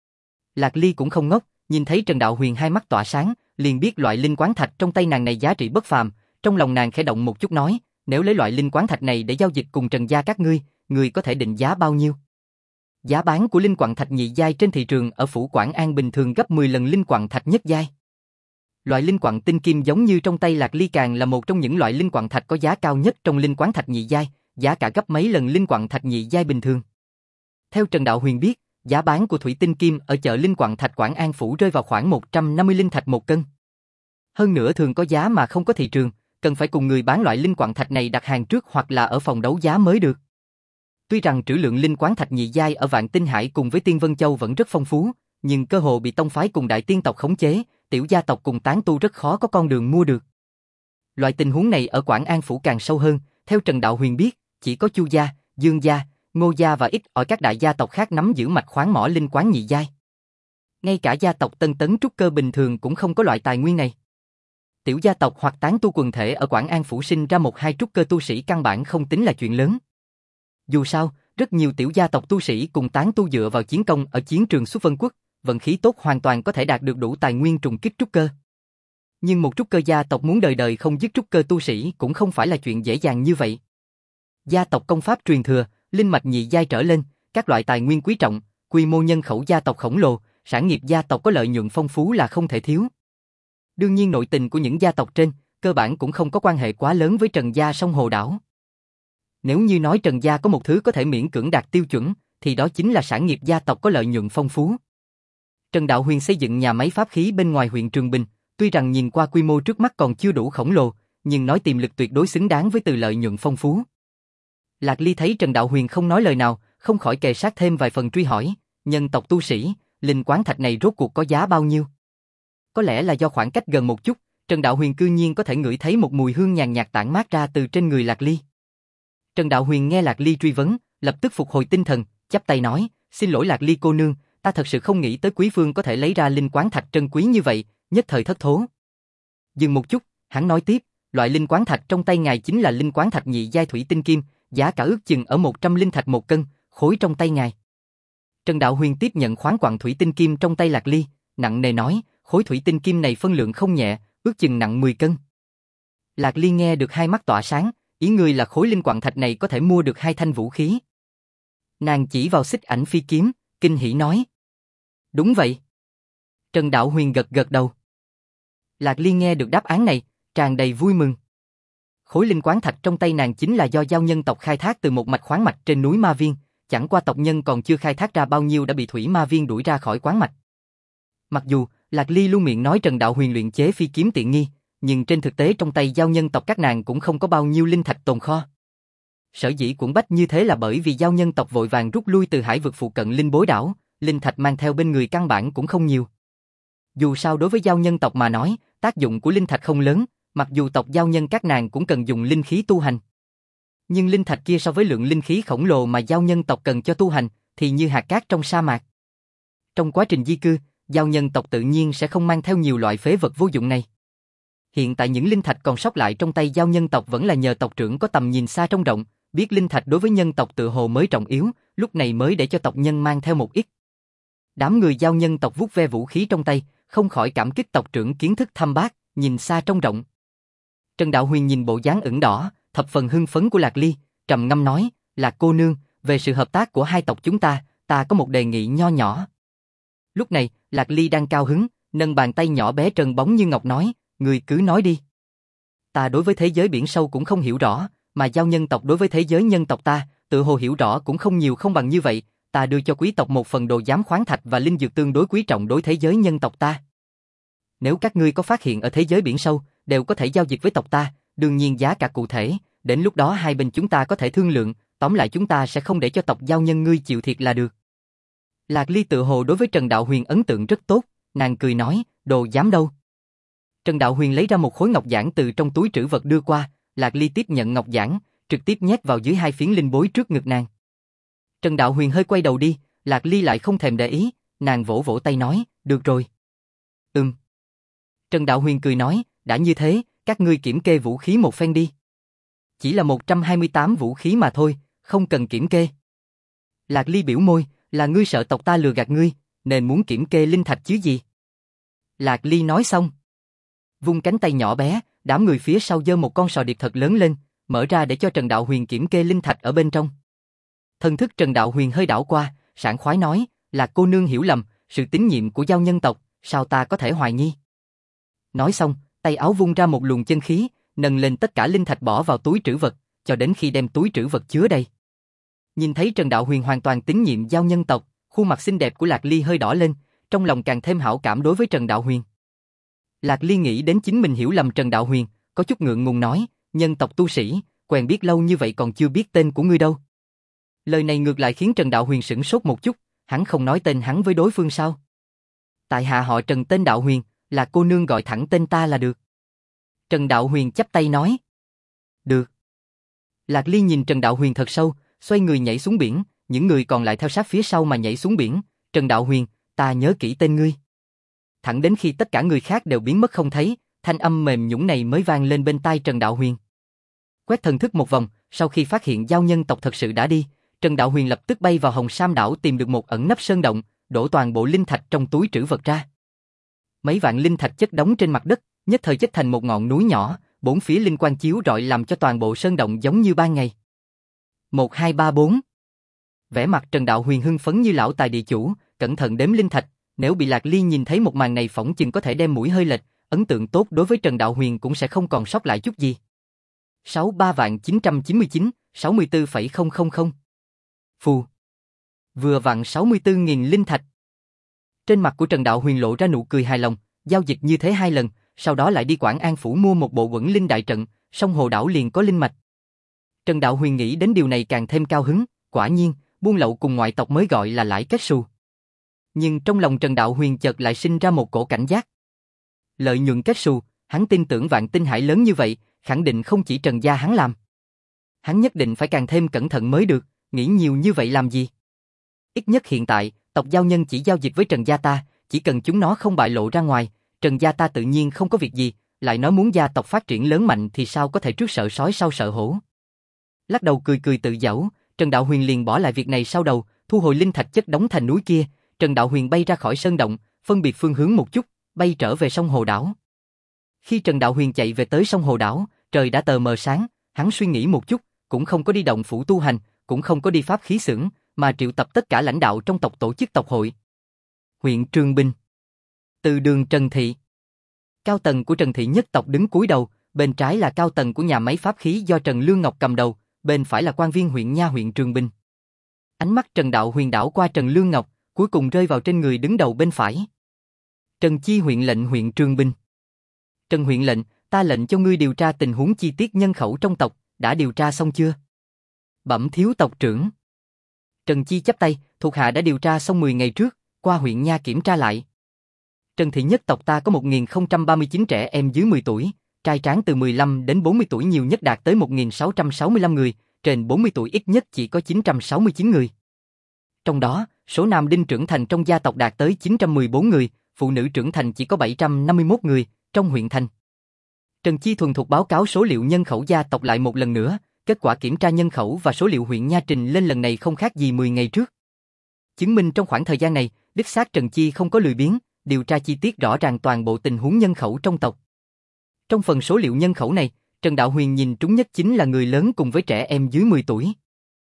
Lạc Ly cũng không ngốc, nhìn thấy Trần Đạo Huyền hai mắt tỏa sáng, liền biết loại linh quán thạch trong tay nàng này giá trị bất phàm, trong lòng nàng khẽ động một chút nói, nếu lấy loại linh quán thạch này để giao dịch cùng Trần gia các ngươi có thể định giá bao nhiêu? Giá bán của linh quặng thạch nhị giai trên thị trường ở phủ Quảng An bình thường gấp 10 lần linh quặng thạch nhất giai. Loại linh quặng tinh kim giống như trong tay Lạc Ly càng là một trong những loại linh quặng thạch có giá cao nhất trong linh quán thạch nhị giai, giá cả gấp mấy lần linh quặng thạch nhị giai bình thường. Theo Trần Đạo Huyền biết, giá bán của thủy tinh kim ở chợ linh quặng thạch Quảng An phủ rơi vào khoảng 150 linh thạch một cân. Hơn nữa thường có giá mà không có thị trường, cần phải cùng người bán loại linh quặng thạch này đặt hàng trước hoặc là ở phòng đấu giá mới được. Tuy rằng trữ lượng linh quán thạch nhị giai ở Vạn Tinh Hải cùng với Tiên Vân Châu vẫn rất phong phú, nhưng cơ hồ bị tông phái cùng đại tiên tộc khống chế, tiểu gia tộc cùng tán tu rất khó có con đường mua được. Loại tình huống này ở Quảng An phủ càng sâu hơn, theo Trần Đạo Huyền biết, chỉ có Chu gia, Dương gia, Ngô gia và ít ở các đại gia tộc khác nắm giữ mạch khoáng mỏ linh quán nhị giai. Ngay cả gia tộc Tân Tấn trúc cơ bình thường cũng không có loại tài nguyên này. Tiểu gia tộc hoặc tán tu quần thể ở Quảng An phủ sinh ra một hai trúc cơ tu sĩ căn bản không tính là chuyện lớn. Dù sao, rất nhiều tiểu gia tộc tu sĩ cùng tán tu dựa vào chiến công ở chiến trường Xuất Vân Quốc, vận khí tốt hoàn toàn có thể đạt được đủ tài nguyên trùng kích trúc cơ. Nhưng một trúc cơ gia tộc muốn đời đời không dứt trúc cơ tu sĩ cũng không phải là chuyện dễ dàng như vậy. Gia tộc công pháp truyền thừa, linh mạch nhị giai trở lên, các loại tài nguyên quý trọng, quy mô nhân khẩu gia tộc khổng lồ, sản nghiệp gia tộc có lợi nhuận phong phú là không thể thiếu. Đương nhiên nội tình của những gia tộc trên, cơ bản cũng không có quan hệ quá lớn với Trần gia sông Hồ Đảo. Nếu như nói Trần gia có một thứ có thể miễn cưỡng đạt tiêu chuẩn, thì đó chính là sản nghiệp gia tộc có lợi nhuận phong phú. Trần Đạo Huyền xây dựng nhà máy pháp khí bên ngoài huyện Trường Bình, tuy rằng nhìn qua quy mô trước mắt còn chưa đủ khổng lồ, nhưng nói tiềm lực tuyệt đối xứng đáng với từ lợi nhuận phong phú. Lạc Ly thấy Trần Đạo Huyền không nói lời nào, không khỏi kề sát thêm vài phần truy hỏi, nhân tộc tu sĩ, linh quán thạch này rốt cuộc có giá bao nhiêu? Có lẽ là do khoảng cách gần một chút, Trần Đạo Huyền cư nhiên có thể ngửi thấy một mùi hương nhàn nhạt tản mát ra từ trên người Lạc Ly. Trần Đạo Huyền nghe Lạc Ly truy vấn, lập tức phục hồi tinh thần, chắp tay nói, xin lỗi Lạc Ly cô nương, ta thật sự không nghĩ tới quý phương có thể lấy ra linh quán thạch trân quý như vậy, nhất thời thất thố. Dừng một chút, hắn nói tiếp, loại linh quán thạch trong tay ngài chính là linh quán thạch nhị giai thủy tinh kim, giá cả ước chừng ở 100 linh thạch một cân, khối trong tay ngài. Trần Đạo Huyền tiếp nhận khoáng quặng thủy tinh kim trong tay Lạc Ly, nặng nề nói, khối thủy tinh kim này phân lượng không nhẹ, ước chừng nặng 10 cân. Lạc Ly nghe được hai mắt tỏa sáng, ý người là khối linh quặng thạch này có thể mua được 2 thanh vũ khí. Nàng chỉ vào xích ảnh phi kiếm, kinh hỉ nói. Đúng vậy. Trần Đạo Huyền gật gật đầu. Lạc Ly nghe được đáp án này, tràn đầy vui mừng. Khối linh quán thạch trong tay nàng chính là do giao nhân tộc khai thác từ một mạch khoáng mạch trên núi Ma Viên, chẳng qua tộc nhân còn chưa khai thác ra bao nhiêu đã bị Thủy Ma Viên đuổi ra khỏi quán mạch. Mặc dù Lạc Ly luôn miệng nói Trần Đạo Huyền luyện chế phi kiếm tiện nghi, nhưng trên thực tế trong tay giao nhân tộc các nàng cũng không có bao nhiêu linh thạch tồn kho. Sở dĩ cuộn bách như thế là bởi vì giao nhân tộc vội vàng rút lui từ hải vực phụ cận Linh Bối đảo, linh thạch mang theo bên người căn bản cũng không nhiều. Dù sao đối với giao nhân tộc mà nói, tác dụng của linh thạch không lớn, mặc dù tộc giao nhân các nàng cũng cần dùng linh khí tu hành. Nhưng linh thạch kia so với lượng linh khí khổng lồ mà giao nhân tộc cần cho tu hành, thì như hạt cát trong sa mạc. Trong quá trình di cư, giao nhân tộc tự nhiên sẽ không mang theo nhiều loại phế vật vô dụng này. Hiện tại những linh thạch còn sót lại trong tay giao nhân tộc vẫn là nhờ tộc trưởng có tầm nhìn xa trông rộng, biết linh thạch đối với nhân tộc tự hồ mới trọng yếu, lúc này mới để cho tộc nhân mang theo một ít. Đám người giao nhân tộc vuốt ve vũ khí trong tay, không khỏi cảm kích tộc trưởng kiến thức thâm bác, nhìn xa trông rộng. Trần Đạo Huyền nhìn bộ dáng ửng đỏ, thập phần hưng phấn của Lạc Ly, trầm ngâm nói, Lạc cô nương, về sự hợp tác của hai tộc chúng ta có một đề nghị nho nhỏ. Lúc này, Lạc Ly đang cao hứng, nâng bàn tay nhỏ bé trơn bóng như ngọc nói, người cứ nói đi. Ta đối với thế giới biển sâu cũng không hiểu rõ, mà giao nhân tộc đối với thế giới nhân tộc ta, tự hồ hiểu rõ cũng không nhiều không bằng như vậy, ta đưa cho quý tộc một phần đồ giám khoáng thạch và linh dược tương đối quý trọng đối thế giới nhân tộc ta. Nếu các ngươi có phát hiện ở thế giới biển sâu, đều có thể giao dịch với tộc ta, đương nhiên giá cả cụ thể, đến lúc đó hai bên chúng ta có thể thương lượng, tóm lại chúng ta sẽ không để cho tộc giao nhân ngươi chịu thiệt là được. Lạc Ly tự hồ đối với Trần Đạo Huyền ấn tượng rất tốt, nàng cười nói, đồ giám đâu. Trần Đạo Huyền lấy ra một khối ngọc giản từ trong túi trữ vật đưa qua, Lạc Ly tiếp nhận ngọc giản, trực tiếp nhét vào dưới hai phiến linh bối trước ngực nàng. Trần Đạo Huyền hơi quay đầu đi, Lạc Ly lại không thèm để ý, nàng vỗ vỗ tay nói, được rồi. Trần Đạo Huyền cười nói, đã như thế, các ngươi kiểm kê vũ khí một phen đi. Chỉ là 128 vũ khí mà thôi, không cần kiểm kê. Lạc Ly biểu môi, là ngươi sợ tộc ta lừa gạt ngươi, nên muốn kiểm kê linh thạch chứ gì. Lạc Ly nói xong, vung cánh tay nhỏ bé, đám người phía sau giơ một con sò điệp thật lớn lên, mở ra để cho Trần Đạo Huyền kiểm kê linh thạch ở bên trong. Thần thức Trần Đạo Huyền hơi đảo qua, sảng khoái nói, là cô nương hiểu lầm, sự tín nhiệm của giao nhân tộc, sao ta có thể hoài nghi. Nói xong, tay áo vung ra một luồng chân khí, nâng lên tất cả linh thạch bỏ vào túi trữ vật, cho đến khi đem túi trữ vật chứa đầy. Nhìn thấy Trần Đạo Huyền hoàn toàn tín nhiệm giao nhân tộc, khuôn mặt xinh đẹp của Lạc Ly hơi đỏ lên, trong lòng càng thêm hảo cảm đối với Trần Đạo Huyền. Lạc Ly nghĩ đến chính mình hiểu lầm Trần Đạo Huyền, có chút ngượng ngùng nói, nhân tộc tu sĩ, quen biết lâu như vậy còn chưa biết tên của ngươi đâu. Lời này ngược lại khiến Trần Đạo Huyền sửng sốt một chút, hắn không nói tên hắn với đối phương sao? Tại hạ họ Trần tên Đạo Huyền, là cô nương gọi thẳng tên ta là được. Trần Đạo Huyền chắp tay nói. Được. Lạc Ly nhìn Trần Đạo Huyền thật sâu, xoay người nhảy xuống biển, những người còn lại theo sát phía sau mà nhảy xuống biển. Trần Đạo Huyền, ta nhớ kỹ tên ngươi. Thẳng đến khi tất cả người khác đều biến mất không thấy, thanh âm mềm nhũn này mới vang lên bên tai Trần Đạo Huyền. Quét thần thức một vòng, sau khi phát hiện giao nhân tộc thật sự đã đi, Trần Đạo Huyền lập tức bay vào Hồng Sam đảo tìm được một ẩn nấp sơn động, đổ toàn bộ linh thạch trong túi trữ vật ra. Mấy vạn linh thạch chất đống trên mặt đất, nhất thời chất thành một ngọn núi nhỏ, bốn phía linh quang chiếu rọi làm cho toàn bộ sơn động giống như ban ngày. 1, 2, 3, 4. Vẻ mặt Trần Đạo Huyền hưng phấn như lão tài địa chủ, cẩn thận đếm linh thạch, nếu bị Lạc Ly nhìn thấy một màn này phỏng chừng có thể đem mũi hơi lệch, ấn tượng tốt đối với Trần Đạo Huyền cũng sẽ không còn sót lại chút gì. 63.999, 64,000. Phù. Vừa vặn 64.000 linh thạch. Trên mặt của Trần Đạo Huyền lộ ra nụ cười hài lòng, giao dịch như thế 2 lần, sau đó lại đi Quảng An Phủ mua một bộ Quẩn Linh đại trận, sông Hồ Đảo liền có linh mạch. Trần Đạo Huyền nghĩ đến điều này càng thêm cao hứng, quả nhiên, buôn lậu cùng ngoại tộc mới gọi là lãi kết xù. Nhưng trong lòng Trần Đạo Huyền chợt lại sinh ra một cổ cảnh giác. Lợi nhuận kết xù, hắn tin tưởng Vạn Tinh Hải lớn như vậy, khẳng định không chỉ Trần gia hắn làm. Hắn nhất định phải càng thêm cẩn thận mới được, nghĩ nhiều như vậy làm gì? Ít nhất hiện tại, tộc giao nhân chỉ giao dịch với Trần gia ta, chỉ cần chúng nó không bại lộ ra ngoài, Trần gia ta tự nhiên không có việc gì, lại nói muốn gia tộc phát triển lớn mạnh thì sao có thể trước sợ sói sau sợ hổ. Lắc đầu cười cười tự giễu, Trần Đạo Huyền liền bỏ lại việc này sau đầu, thu hồi linh thạch chất đóng thành núi kia, Trần Đạo Huyền bay ra khỏi sơn động, phân biệt phương hướng một chút, bay trở về sông Hồ Đảo. Khi Trần Đạo Huyền chạy về tới sông Hồ Đảo, trời đã tờ mờ sáng, hắn suy nghĩ một chút, cũng không có đi động phủ tu hành, cũng không có đi pháp khí xưởng, mà triệu tập tất cả lãnh đạo trong tộc tổ chức tộc hội. Huyện Trường Bình. Từ đường Trần Thị. Cao tầng của Trần Thị nhất tộc đứng cúi đầu, bên trái là cao tầng của nhà máy pháp khí do Trần Lương Ngọc cầm đầu, bên phải là quan viên huyện nha huyện Trường Bình. Ánh mắt Trần Đạo Huyền đảo qua Trần Lương Ngọc, cuối cùng rơi vào trên người đứng đầu bên phải. Trần Chi huyện lệnh huyện Trường Bình. Trần huyện lệnh, ta lệnh cho ngươi điều tra tình huống chi tiết nhân khẩu trong tộc, đã điều tra xong chưa? Bẩm thiếu tộc trưởng. Trần Chi chắp tay, thuộc hạ đã điều tra xong 10 ngày trước, qua huyện nha kiểm tra lại. Trần Thị nhất tộc ta có 1039 trẻ em dưới 10 tuổi, trai tráng từ 15 đến 40 tuổi nhiều nhất đạt tới 1665 người, trên 40 tuổi ít nhất chỉ có 969 người. Trong đó, số nam đinh trưởng thành trong gia tộc đạt tới 914 người, phụ nữ trưởng thành chỉ có 751 người, trong huyện thành. Trần Chi thuần thục báo cáo số liệu nhân khẩu gia tộc lại một lần nữa, kết quả kiểm tra nhân khẩu và số liệu huyện nha trình lên lần này không khác gì 10 ngày trước. Chứng minh trong khoảng thời gian này, đích xác Trần Chi không có lười biếng, điều tra chi tiết rõ ràng toàn bộ tình huống nhân khẩu trong tộc. Trong phần số liệu nhân khẩu này, Trần Đạo Huyền nhìn trúng nhất chính là người lớn cùng với trẻ em dưới 10 tuổi.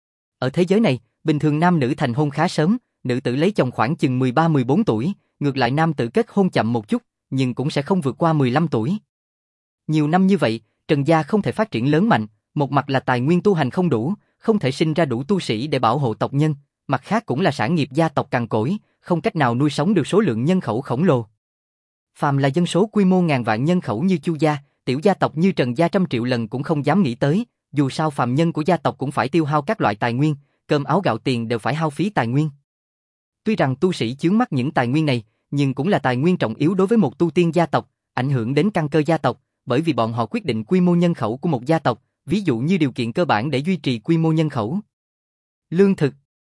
Ở thế giới này, bình thường nam nữ thành hôn khá sớm, nữ tử lấy chồng khoảng chừng 13-14 tuổi, ngược lại nam tử kết hôn chậm một chút, nhưng cũng sẽ không vượt qua 15 tuổi. Nhiều năm như vậy, Trần gia không thể phát triển lớn mạnh, một mặt là tài nguyên tu hành không đủ, không thể sinh ra đủ tu sĩ để bảo hộ tộc nhân, mặt khác cũng là sản nghiệp gia tộc cằn cỗi, không cách nào nuôi sống được số lượng nhân khẩu khổng lồ. Phàm là dân số quy mô ngàn vạn nhân khẩu như Chu gia, tiểu gia tộc như Trần gia trăm triệu lần cũng không dám nghĩ tới, dù sao phàm nhân của gia tộc cũng phải tiêu hao các loại tài nguyên, cơm áo gạo tiền đều phải hao phí tài nguyên. Tuy rằng tu sĩ chướng mắt những tài nguyên này, nhưng cũng là tài nguyên trọng yếu đối với một tu tiên gia tộc, ảnh hưởng đến căn cơ gia tộc, bởi vì bọn họ quyết định quy mô nhân khẩu của một gia tộc, ví dụ như điều kiện cơ bản để duy trì quy mô nhân khẩu. Lương thực.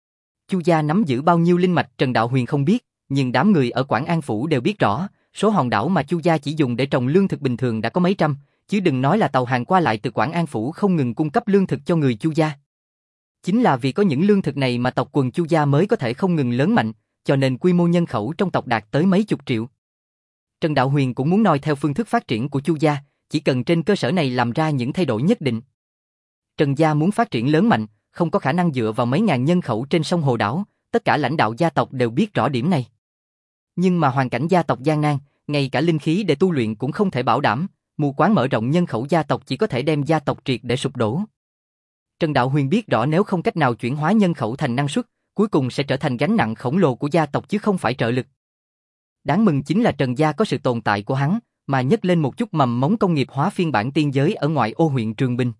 Chu gia nắm giữ bao nhiêu linh mạch Trần Đạo Huyền không biết, nhưng đám người ở Quảng An Phủ đều biết rõ, số hòn đảo mà Chu gia chỉ dùng để trồng lương thực bình thường đã có mấy trăm, chứ đừng nói là tàu hàng qua lại từ Quảng An Phủ không ngừng cung cấp lương thực cho người Chu gia. Chính là vì có những lương thực này mà tộc quần Chu gia mới có thể không ngừng lớn mạnh, cho nên quy mô nhân khẩu trong tộc đạt tới mấy chục triệu. Trần Đạo Huyền cũng muốn noi theo phương thức phát triển của Chu gia, chỉ cần trên cơ sở này làm ra những thay đổi nhất định. Trần gia muốn phát triển lớn mạnh, không có khả năng dựa vào mấy ngàn nhân khẩu trên sông Hồ Đảo, tất cả lãnh đạo gia tộc đều biết rõ điểm này. Nhưng mà hoàn cảnh gia tộc gian nan, ngay cả linh khí để tu luyện cũng không thể bảo đảm, mù quáng mở rộng nhân khẩu gia tộc chỉ có thể đem gia tộc triệt để sụp đổ. Trần Đạo Huyền biết rõ nếu không cách nào chuyển hóa nhân khẩu thành năng suất, cuối cùng sẽ trở thành gánh nặng khổng lồ của gia tộc chứ không phải trợ lực. Đáng mừng chính là Trần gia có sự tồn tại của hắn, mà nhấc lên một chút mầm mống công nghiệp hóa phiên bản tiên giới ở ngoại ô huyện Trường Bình.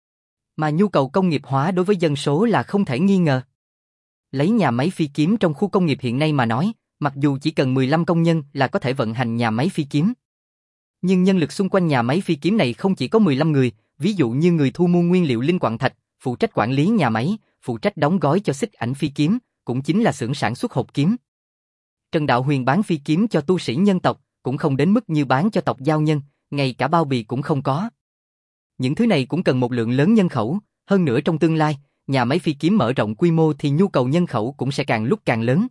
Mà nhu cầu công nghiệp hóa đối với dân số là không thể nghi ngờ. Lấy nhà máy phi kiếm trong khu công nghiệp hiện nay mà nói, mặc dù chỉ cần 15 công nhân là có thể vận hành nhà máy phi kiếm. Nhưng nhân lực xung quanh nhà máy phi kiếm này không chỉ có 15 người, ví dụ như người thu mua nguyên liệu linh quặng thạch, phụ trách quản lý nhà máy, phụ trách đóng gói cho xích ảnh phi kiếm, cũng chính là xưởng sản xuất hộp kiếm. Trần Đạo Huyền bán phi kiếm cho tu sĩ nhân tộc, cũng không đến mức như bán cho tộc giao nhân, ngay cả bao bì cũng không có. Những thứ này cũng cần một lượng lớn nhân khẩu, hơn nữa trong tương lai, nhà máy phi kiếm mở rộng quy mô thì nhu cầu nhân khẩu cũng sẽ càng lúc càng lớn.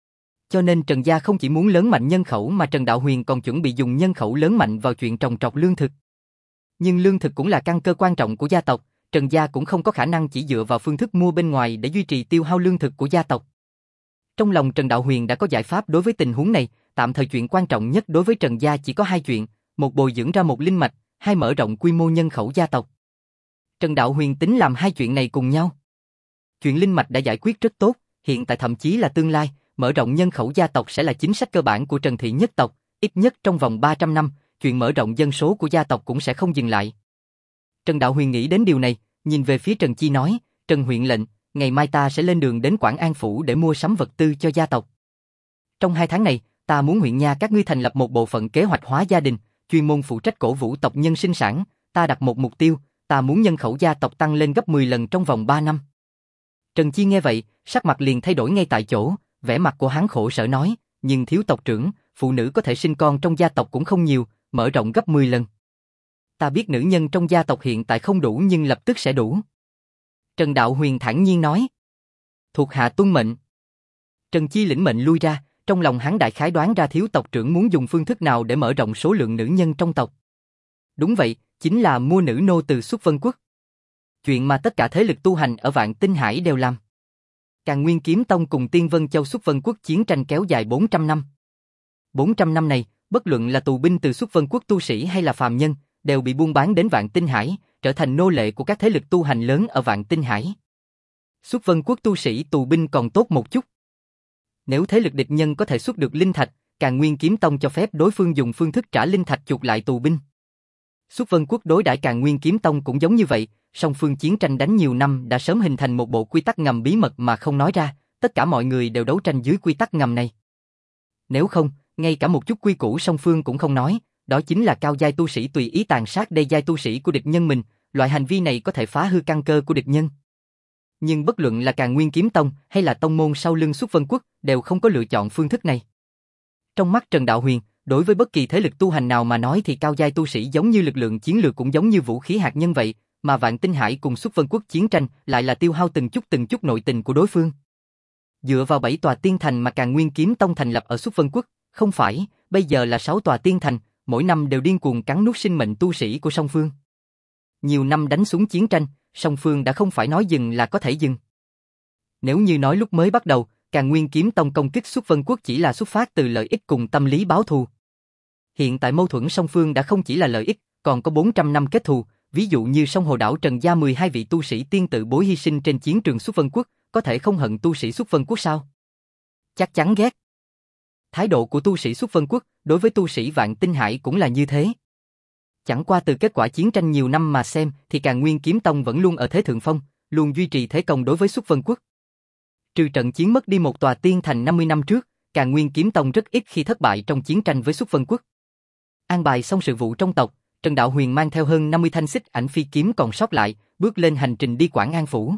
Cho nên Trần gia không chỉ muốn lớn mạnh nhân khẩu mà Trần Đạo Huyền còn chuẩn bị dùng nhân khẩu lớn mạnh vào chuyện trồng trọt lương thực. Nhưng lương thực cũng là căn cơ quan trọng của gia tộc, Trần gia cũng không có khả năng chỉ dựa vào phương thức mua bên ngoài để duy trì tiêu hao lương thực của gia tộc. Trong lòng Trần Đạo Huyền đã có giải pháp đối với tình huống này, tạm thời chuyện quan trọng nhất đối với Trần gia chỉ có hai chuyện, một bồi dưỡng ra một linh mạch, hai mở rộng quy mô nhân khẩu gia tộc. Trần Đạo Huyền tính làm hai chuyện này cùng nhau. Chuyện linh mạch đã giải quyết rất tốt, hiện tại thậm chí là tương lai, mở rộng nhân khẩu gia tộc sẽ là chính sách cơ bản của Trần thị nhất tộc, ít nhất trong vòng 300 năm, chuyện mở rộng dân số của gia tộc cũng sẽ không dừng lại. Trần Đạo Huyền nghĩ đến điều này, nhìn về phía Trần Chi nói, Trần huyện lệnh, ngày mai ta sẽ lên đường đến Quảng An Phủ để mua sắm vật tư cho gia tộc. Trong 2 tháng này, ta muốn huyện nha các ngươi thành lập một bộ phận kế hoạch hóa gia đình, chuyên môn phụ trách cổ vũ tộc nhân sinh sản, ta đặt một mục tiêu, ta muốn nhân khẩu gia tộc tăng lên gấp 10 lần trong vòng 3 năm. Trần Chi nghe vậy, sắc mặt liền thay đổi ngay tại chỗ, vẻ mặt của hắn khổ sở nói, nhưng thiếu tộc trưởng, phụ nữ có thể sinh con trong gia tộc cũng không nhiều, mở rộng gấp 10 lần. Ta biết nữ nhân trong gia tộc hiện tại không đủ nhưng lập tức sẽ đủ. Trần Đạo Huyền thản nhiên nói. Thuộc hạ tuân mệnh. Trần Chi lĩnh mệnh lui ra, trong lòng hắn đại khái đoán ra thiếu tộc trưởng muốn dùng phương thức nào để mở rộng số lượng nữ nhân trong tộc. Đúng vậy, chính là mua nữ nô từ Xuất Vân Quốc. Chuyện mà tất cả thế lực tu hành ở Vạn Tinh Hải đều làm. Càn Nguyên Kiếm Tông cùng Tiên Vân Châu Xuất Vân Quốc chiến tranh kéo dài 400 năm. 400 năm này, bất luận là tù binh từ Xuất Vân Quốc tu sĩ hay là phàm nhân, đều bị buôn bán đến Vạn Tinh Hải, trở thành nô lệ của các thế lực tu hành lớn ở Vạn Tinh Hải. Xuất Vân Quốc tu sĩ tù binh còn tốt một chút. Nếu thế lực địch nhân có thể xuất được linh thạch, Càn Nguyên Kiếm Tông cho phép đối phương dùng phương thức trả linh thạch chuộc lại tù binh. Xuất Vân Quốc đối đãi Càn Nguyên Kiếm Tông cũng giống như vậy, song phương chiến tranh đánh nhiều năm đã sớm hình thành một bộ quy tắc ngầm bí mật mà không nói ra, tất cả mọi người đều đấu tranh dưới quy tắc ngầm này. Nếu không, ngay cả một chút quy củ song phương cũng không nói, đó chính là cao giai tu sĩ tùy ý tàn sát đê giai tu sĩ của địch nhân mình, loại hành vi này có thể phá hư căn cơ của địch nhân. Nhưng bất luận là Càn Nguyên Kiếm Tông hay là tông môn sau lưng Xuất Vân Quốc đều không có lựa chọn phương thức này. Trong mắt Trần Đạo Huyền, đối với bất kỳ thế lực tu hành nào mà nói thì cao giai tu sĩ giống như lực lượng chiến lược cũng giống như vũ khí hạt nhân vậy, mà Vạn Tinh Hải cùng Xuất Vân Quốc chiến tranh lại là tiêu hao từng chút nội tình của đối phương. Dựa vào 7 tòa tiên thành mà Càn Nguyên Kiếm Tông thành lập ở Xuất Vân Quốc, không phải, bây giờ là 6 tòa tiên thành, mỗi năm đều điên cuồng cắn nuốt sinh mệnh tu sĩ của song phương. Nhiều năm đánh xuống chiến tranh, song phương đã không phải nói dừng là có thể dừng. Nếu như nói lúc mới bắt đầu, Càn Nguyên Kiếm Tông công kích Xuất Vân Quốc chỉ là xuất phát từ lợi ích cùng tâm lý báo thù. Hiện tại mâu thuẫn song phương đã không chỉ là lợi ích, còn có 400 năm kết thù, ví dụ như sông Hồ Đảo Trần gia 12 vị tu sĩ tiên tự bối hy sinh trên chiến trường Xuất Vân Quốc, có thể không hận tu sĩ Xuất Vân Quốc sao? Chắc chắn ghét. Thái độ của tu sĩ Xuất Vân Quốc đối với tu sĩ Vạn Tinh Hải cũng là như thế. Chẳng qua từ kết quả chiến tranh nhiều năm mà xem thì Càn Nguyên Kiếm Tông vẫn luôn ở thế thượng phong, luôn duy trì thế công đối với Xuất Vân Quốc. Trừ trận chiến mất đi một tòa tiên thành 50 năm trước, Càn Nguyên Kiếm Tông rất ít khi thất bại trong chiến tranh với Xuất Vân Quốc. An bài xong sự vụ trong tộc, Trần Đạo Huyền mang theo hơn 50 thanh xích ảnh phi kiếm còn sót lại, bước lên hành trình đi Quảng An Phủ.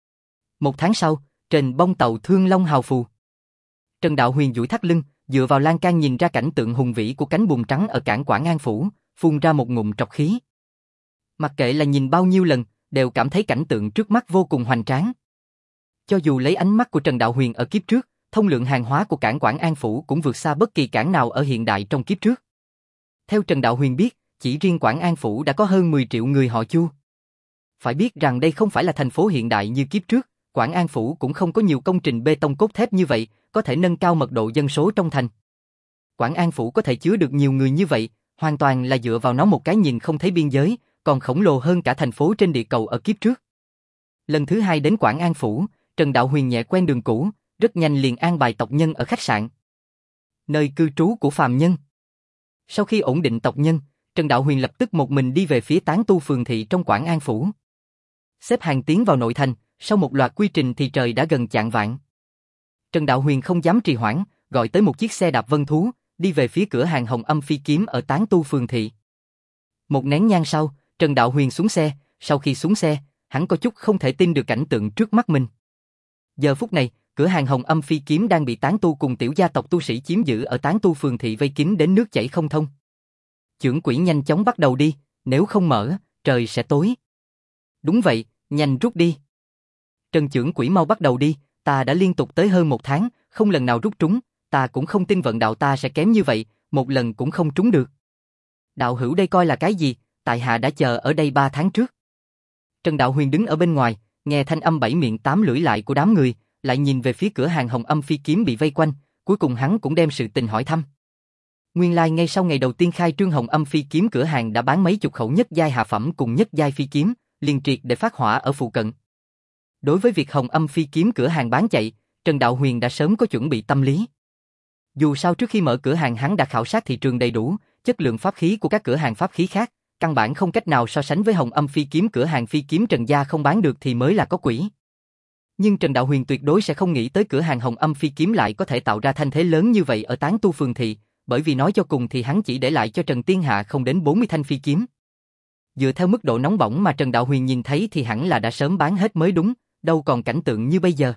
1 tháng sau, trên bông tàu Thương Long hào phù, Trần Đạo Huyền duỗi thắt lưng, dựa vào lan can nhìn ra cảnh tượng hùng vĩ của cánh buồm trắng ở cảng Quảng An Phủ, phun ra một ngụm trọc khí. Mặc kệ là nhìn bao nhiêu lần, đều cảm thấy cảnh tượng trước mắt vô cùng hoành tráng. Cho dù lấy ánh mắt của Trần Đạo Huyền ở kiếp trước, thông lượng hàng hóa của cảng Quảng An Phủ cũng vượt xa bất kỳ cảng nào ở hiện đại trong kiếp trước. Theo Trần Đạo Huyền biết, chỉ riêng Quảng An Phủ đã có hơn 10 triệu người họ Chu. Phải biết rằng đây không phải là thành phố hiện đại như kiếp trước, Quảng An Phủ cũng không có nhiều công trình bê tông cốt thép như vậy, có thể nâng cao mật độ dân số trong thành. Quảng An Phủ có thể chứa được nhiều người như vậy, hoàn toàn là dựa vào nó một cái nhìn không thấy biên giới, còn khổng lồ hơn cả thành phố trên địa cầu ở kiếp trước. Lần thứ 2 đến Quảng An Phủ, Trần Đạo Huyền nhẹ quen đường cũ, rất nhanh liền an bài tộc nhân ở khách sạn, nơi cư trú của phàm nhân. Sau khi ổn định tộc nhân, Trần Đạo Huyền lập tức một mình đi về phía tán tu phường thị trong Quảng An Phủ. Xếp hàng tiến vào nội thành, sau một loạt quy trình thì trời đã gần chạng vạng. Trần Đạo Huyền không dám trì hoãn, gọi tới một chiếc xe đạp vân thú, đi về phía cửa hàng Hồng Âm Phi Kiếm ở tán tu phường thị. Một nén nhang sau, Trần Đạo Huyền xuống xe, sau khi xuống xe, hắn có chút không thể tin được cảnh tượng trước mắt mình. Giờ phút này, cửa hàng Hồng Âm Phi Kiếm đang bị tán tu cùng tiểu gia tộc tu sĩ chiếm giữ ở tán tu phường thị vây kín đến nước chảy không thông. Chưởng quỷ nhanh chóng bắt đầu đi, nếu không mở, trời sẽ tối. Đúng vậy, nhanh rút đi. Trần chưởng quỷ mau bắt đầu đi, ta đã liên tục tới hơn 1 tháng, không lần nào rút trúng, ta cũng không tin vận đạo ta sẽ kém như vậy, một lần cũng không trúng được. Đạo hữu đây coi là cái gì, tại hạ đã chờ ở đây 3 tháng trước. Trần Đạo Huyền đứng ở bên ngoài, nghe thanh âm bảy miệng tám lưỡi lại của đám người, lại nhìn về phía cửa hàng Hồng Âm Phi Kiếm bị vây quanh, cuối cùng hắn cũng đem sự tình hỏi thăm. Nguyên lai ngay sau ngày đầu tiên khai trương Hồng Âm Phi Kiếm, cửa hàng đã bán mấy chục khẩu nhất giai hạ phẩm cùng nhất giai phi kiếm, liền triệt để phát hỏa ở phụ cận. Đối với việc Hồng Âm Phi Kiếm cửa hàng bán chạy, Trần Đạo Huyền đã sớm có chuẩn bị tâm lý. Dù sao trước khi mở cửa hàng hắn đã khảo sát thị trường đầy đủ, chất lượng pháp khí của các cửa hàng pháp khí khác, căn bản không cách nào so sánh với Hồng Âm Phi Kiếm, cửa hàng phi kiếm Trần gia không bán được thì mới là có quỷ. Nhưng Trần Đạo Huyền tuyệt đối sẽ không nghĩ tới cửa hàng Hồng Âm Phi Kiếm lại có thể tạo ra thanh thế lớn như vậy ở Tán Tu phường thị, bởi vì nói cho cùng thì hắn chỉ để lại cho Trần Thiên Hạ không đến 40 thanh phi kiếm. Dựa theo mức độ nóng bỏng mà Trần Đạo Huyền nhìn thấy thì hẳn là đã sớm bán hết mới đúng, đâu còn cảnh tượng như bây giờ.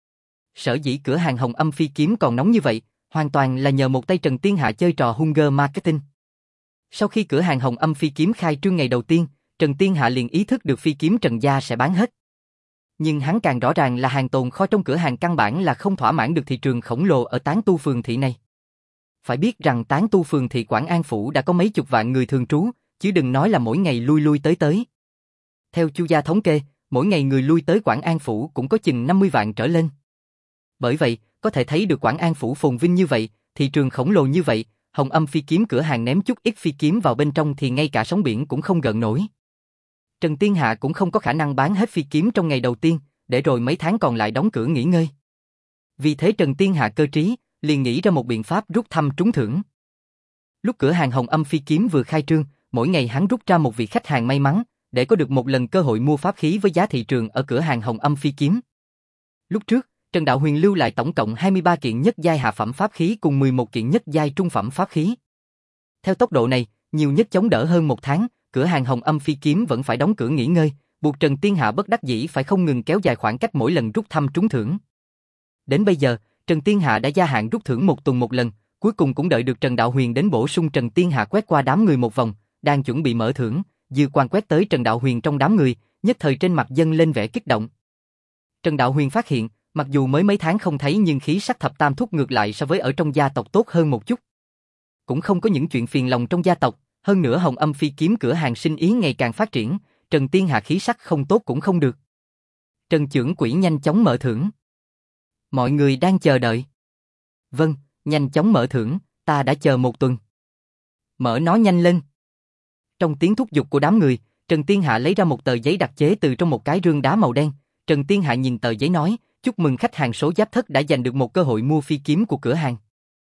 Sở dĩ cửa hàng Hồng Âm Phi Kiếm còn nóng như vậy, hoàn toàn là nhờ một tay Trần Thiên Hạ chơi trò Hunger Marketing. Sau khi cửa hàng Hồng Âm Phi Kiếm khai trương ngày đầu tiên, Trần Thiên Hạ liền ý thức được phi kiếm Trần gia sẽ bán hết. Nhưng hắn càng rõ ràng là hàng tồn kho trong cửa hàng căn bản là không thỏa mãn được thị trường khổng lồ ở Tán Tu phường thị này. Phải biết rằng Tán Tu phường thị Quảng An phủ đã có mấy chục vạn người thường trú, chứ đừng nói là mỗi ngày lui lui tới tới. Theo Chu gia thống kê, mỗi ngày người lui tới Quảng An phủ cũng có chừng 50 vạn trở lên. Bởi vậy, có thể thấy được Quảng An phủ phồn vinh như vậy, thị trường khổng lồ như vậy, Hồng Âm Phi Kiếm cửa hàng ném chút ít phi kiếm vào bên trong thì ngay cả sóng biển cũng không gợn nổi. Trần Thiên Hạ cũng không có khả năng bán hết phi kiếm trong ngày đầu tiên, để rồi mấy tháng còn lại đóng cửa nghỉ ngơi. Vì thế Trần Thiên Hạ cơ trí, liền nghĩ ra một biện pháp rút thăm trúng thưởng. Lúc cửa hàng Hồng Âm Phi Kiếm vừa khai trương, mỗi ngày hắn rút ra một vị khách hàng may mắn, để có được một lần cơ hội mua pháp khí với giá thị trường ở cửa hàng Hồng Âm Phi Kiếm. Lúc trước, Trần Đạo Huyền lưu lại tổng cộng 23 kiện nhất giai hạ phẩm pháp khí cùng 11 kiện nhất giai trung phẩm pháp khí. Theo tốc độ này, nhiều nhất chống đỡ hơn một tháng, cửa hàng Hồng Âm Phi Kiếm vẫn phải đóng cửa nghỉ ngơi, buộc Trần Thiên Hạ bất đắc dĩ phải không ngừng kéo dài khoảng cách mỗi lần rút thăm trúng thưởng. Đến bây giờ, Trần Thiên Hạ đã gia hạn rút thưởng một tuần một lần, cuối cùng cũng đợi được Trần Đạo Huyền đến bổ sung. Trần Thiên Hạ quét qua đám người một vòng, đang chuẩn bị mở thưởng, dư quan quét tới Trần Đạo Huyền trong đám người, nhất thời trên mặt dâng lên vẻ kích động. Trần Đạo Huyền phát hiện, mặc dù mới mấy tháng không thấy nhưng khí sắc Thập Tam Thúc ngược lại so với ở trong gia tộc tốt hơn một chút. Cũng không có những chuyện phiền lòng trong gia tộc, hơn nữa Hồng Âm Phi Kiếm cửa hàng sinh ý ngày càng phát triển, Trần Thiên Hạ khí sắc không tốt cũng không được. Trần trưởng quỹ nhanh chóng mở thưởng. Mọi người đang chờ đợi. Vâng, nhanh chóng mở thưởng, ta đã chờ một tuần. Mở nó nhanh lên. Trong tiếng thúc giục của đám người, Trần Thiên Hạ lấy ra một tờ giấy đặc chế từ trong một cái rương đá màu đen. Trần Thiên Hạ nhìn tờ giấy nói, chúc mừng khách hàng số Giáp Thất đã giành được một cơ hội mua phi kiếm của cửa hàng.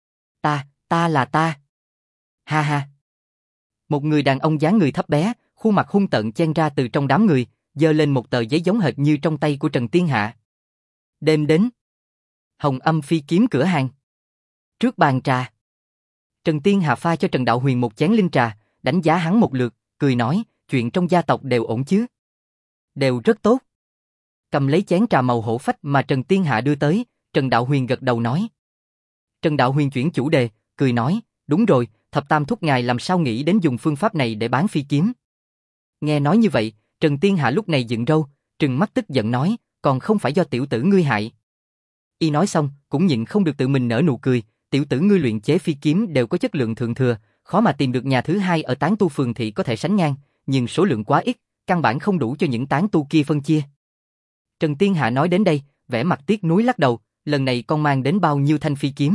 Ta là ta. Ha ha. Một người đàn ông dáng người thấp bé, khuôn mặt hung tợn chen ra từ trong đám người, giơ lên một tờ giấy giống hệt như trong tay của Trần Thiên Hạ. Đêm đến. Hồng Âm Phi Kiếm cửa hàng. Trước bàn trà. Trần Thiên Hạ pha cho Trần Đạo Huyền một chén linh trà, đánh giá hắn một lượt, cười nói, chuyện trong gia tộc đều ổn chứ? Đều rất tốt. Cầm lấy chén trà màu hổ phách mà Trần Thiên Hạ đưa tới, Trần Đạo Huyền gật đầu nói. Trần Đạo Huyền chuyển chủ đề, cười nói, đúng rồi, Thập Tam Thúc ngài làm sao nghĩ đến dùng phương pháp này để bán phi kiếm? Nghe nói như vậy, Trần Thiên Hạ lúc này dựng râu, trừng mắt tức giận nói, còn không phải do tiểu tử ngươi hại. Y nói xong, cũng nhịn không được tự mình nở nụ cười, tiểu tử ngươi luyện chế phi kiếm đều có chất lượng thượng thừa, khó mà tìm được nhà thứ hai ở Tán Tu phường thị có thể sánh ngang, nhưng số lượng quá ít, căn bản không đủ cho những tán tu kia phân chia. Trần Thiên Hạ nói đến đây, vẻ mặt tiếc nuối lắc đầu, lần này con mang đến bao nhiêu thanh phi kiếm?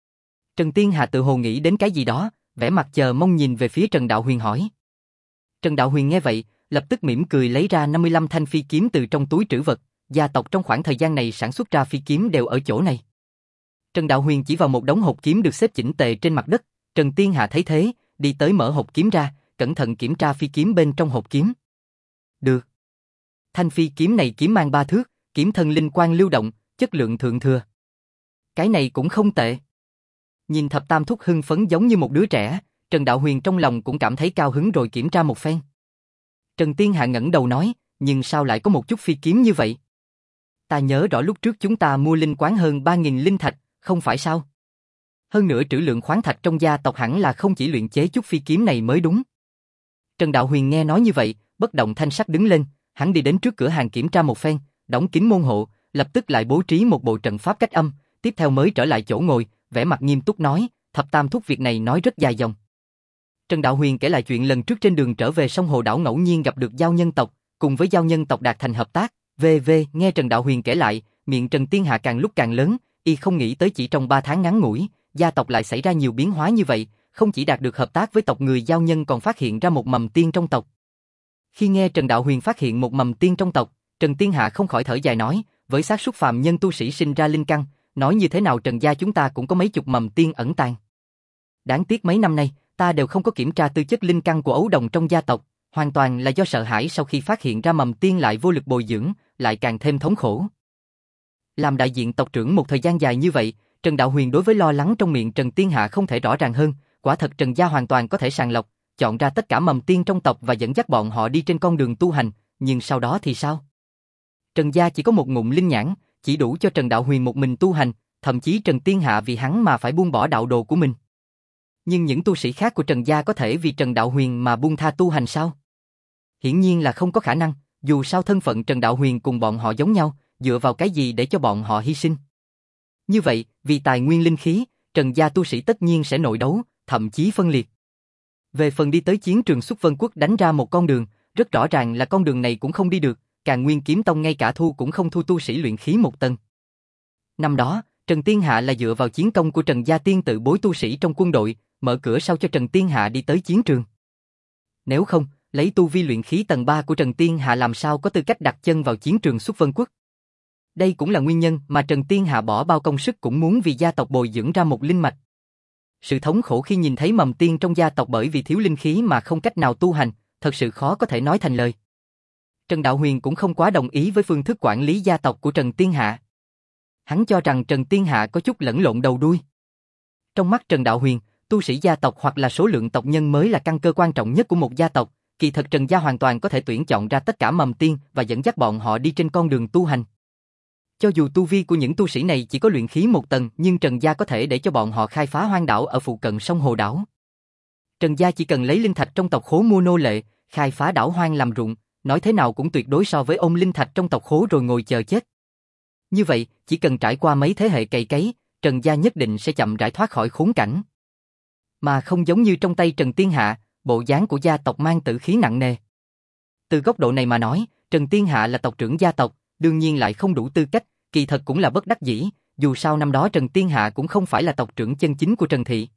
Trần Thiên Hạ tự hồ nghĩ đến cái gì đó, vẻ mặt chờ mong nhìn về phía Trần Đạo Huyền hỏi. Trần Đạo Huyền nghe vậy, lập tức mỉm cười lấy ra 55 thanh phi kiếm từ trong túi trữ vật, gia tộc trong khoảng thời gian này sản xuất ra phi kiếm đều ở chỗ này. Trần Đạo Huyền chỉ vào một đống hộp kiếm được xếp chỉnh tề trên mặt đất, Trần Thiên Hạ thấy thế, đi tới mở hộp kiếm ra, cẩn thận kiểm tra phi kiếm bên trong hộp kiếm. Được. Thanh phi kiếm này kiếm mang 3 thước, kiếm thân linh quang lưu động, chất lượng thượng thừa. Cái này cũng không tệ. Nhìn Thập Tam Thúc hưng phấn giống như một đứa trẻ, Trần Đạo Huyền trong lòng cũng cảm thấy cao hứng rồi kiểm tra một phen. Trần Thiên Hạ ngẩng đầu nói, nhưng sao lại có một chút phi kiếm như vậy? Ta nhớ rõ lúc trước chúng ta mua linh quán hơn 3.000 linh thạch, không phải sao? Hơn nữa trữ lượng khoáng thạch trong gia tộc hẳn là không chỉ luyện chế chút phi kiếm này mới đúng. Trần Đạo Huyền nghe nói như vậy, bất động thanh sắc đứng lên, hắn đi đến trước cửa hàng kiểm tra một phen, đóng kín môn hộ, lập tức lại bố trí một bộ trận pháp cách âm, tiếp theo mới trở lại chỗ ngồi, vẻ mặt nghiêm túc nói, Thập Tam Thúc việc này nói rất dài dòng. Trần Đạo Huyền kể lại chuyện lần trước trên đường trở về sông Hồ Đảo ngẫu nhiên gặp được giao nhân tộc, cùng với giao nhân tộc đạt thành hợp tác. Nghe Trần Đạo Huyền kể lại, miệng Trần Tiên Hạ càng lúc càng lớn, y không nghĩ tới chỉ trong 3 tháng ngắn ngủi, gia tộc lại xảy ra nhiều biến hóa như vậy, không chỉ đạt được hợp tác với tộc người giao nhân còn phát hiện ra một mầm tiên trong tộc. Khi nghe Trần Đạo Huyền phát hiện một mầm tiên trong tộc, Trần Tiên Hạ không khỏi thở dài nói, với xác suất phàm nhân tu sĩ sinh ra linh căn, nói như thế nào Trần gia chúng ta cũng có mấy chục mầm tiên ẩn tàng. Đáng tiếc mấy năm nay, ta đều không có kiểm tra tư chất linh căn của ấu đồng trong gia tộc, hoàn toàn là do sợ hãi sau khi phát hiện ra mầm tiên lại vô lực bồi dưỡng, lại càng thêm thống khổ. Làm đại diện tộc trưởng một thời gian dài như vậy, Trần Đạo Huyền đối với lo lắng trong miệng Trần Tiên Hạ không thể rõ ràng hơn, quả thật Trần gia hoàn toàn có thể sàng lọc, chọn ra tất cả mầm tiên trong tộc và dẫn dắt bọn họ đi trên con đường tu hành, nhưng sau đó thì sao? Trần gia chỉ có một ngụm linh nhãn, chỉ đủ cho Trần Đạo Huyền một mình tu hành, thậm chí Trần Tiên Hạ vì hắn mà phải buông bỏ đạo đồ của mình. Nhưng những tu sĩ khác của Trần gia có thể vì Trần Đạo Huyền mà buông tha tu hành sao? Hiển nhiên là không có khả năng, dù sao thân phận Trần Đạo Huyền cùng bọn họ giống nhau, dựa vào cái gì để cho bọn họ hy sinh? Như vậy, vì tài nguyên linh khí, Trần gia tu sĩ tất nhiên sẽ nội đấu, thậm chí phân liệt. Về phần đi tới chiến trường Xuất Vân Quốc đánh ra một con đường, rất rõ ràng là con đường này cũng không đi được, Càn Nguyên Kiếm Tông ngay cả thu cũng không thu tu sĩ luyện khí một tầng. Năm đó, Trần Tiên Hạ là dựa vào chiến công của Trần gia tiên tự bối tu sĩ trong quân đội, mở cửa sau cho Trần Tiên Hạ đi tới chiến trường. Nếu không, lấy tu vi luyện khí tầng 3 của Trần Tiên Hạ làm sao có tư cách đặt chân vào chiến trường Xuất Vân Quốc. Đây cũng là nguyên nhân mà Trần Tiên Hạ bỏ bao công sức cũng muốn vì gia tộc bồi dưỡng ra một linh mạch. Sự thống khổ khi nhìn thấy mầm tiên trong gia tộc bởi vì thiếu linh khí mà không cách nào tu hành, thật sự khó có thể nói thành lời. Trần Đạo Huyền cũng không quá đồng ý với phương thức quản lý gia tộc của Trần Tiên Hạ. Hắn cho rằng Trần Tiên Hạ có chút lẫn lộn đầu đuôi. Trong mắt Trần Đạo Huyền, tu sĩ gia tộc hoặc là số lượng tộc nhân mới là căn cơ quan trọng nhất của một gia tộc, kỳ thật Trần gia hoàn toàn có thể tuyển chọn ra tất cả mầm tiên và dẫn dắt bọn họ đi trên con đường tu hành. Cho dù tu vi của những tu sĩ này chỉ có luyện khí một tầng, nhưng Trần gia có thể để cho bọn họ khai phá hoang đảo ở phụ cận sông Hồ Đảo. Trần gia chỉ cần lấy linh thạch trong tộc khố mua nô lệ, khai phá đảo hoang làm ruộng, nói thế nào cũng tuyệt đối so với ôm linh thạch trong tộc khố rồi ngồi chờ chết. Như vậy, chỉ cần trải qua mấy thế hệ cày cấy, Trần gia nhất định sẽ chậm rãi thoát khỏi khốn cảnh. Mà không giống như trong tay Trần Tiên Hạ, bộ dáng của gia tộc mang tử khí nặng nề. Từ góc độ này mà nói, Trần Tiên Hạ là tộc trưởng gia tộc, đương nhiên lại không đủ tư cách, kỳ thật cũng là bất đắc dĩ, dù sao năm đó Trần Tiên Hạ cũng không phải là tộc trưởng chân chính của Trần Thị.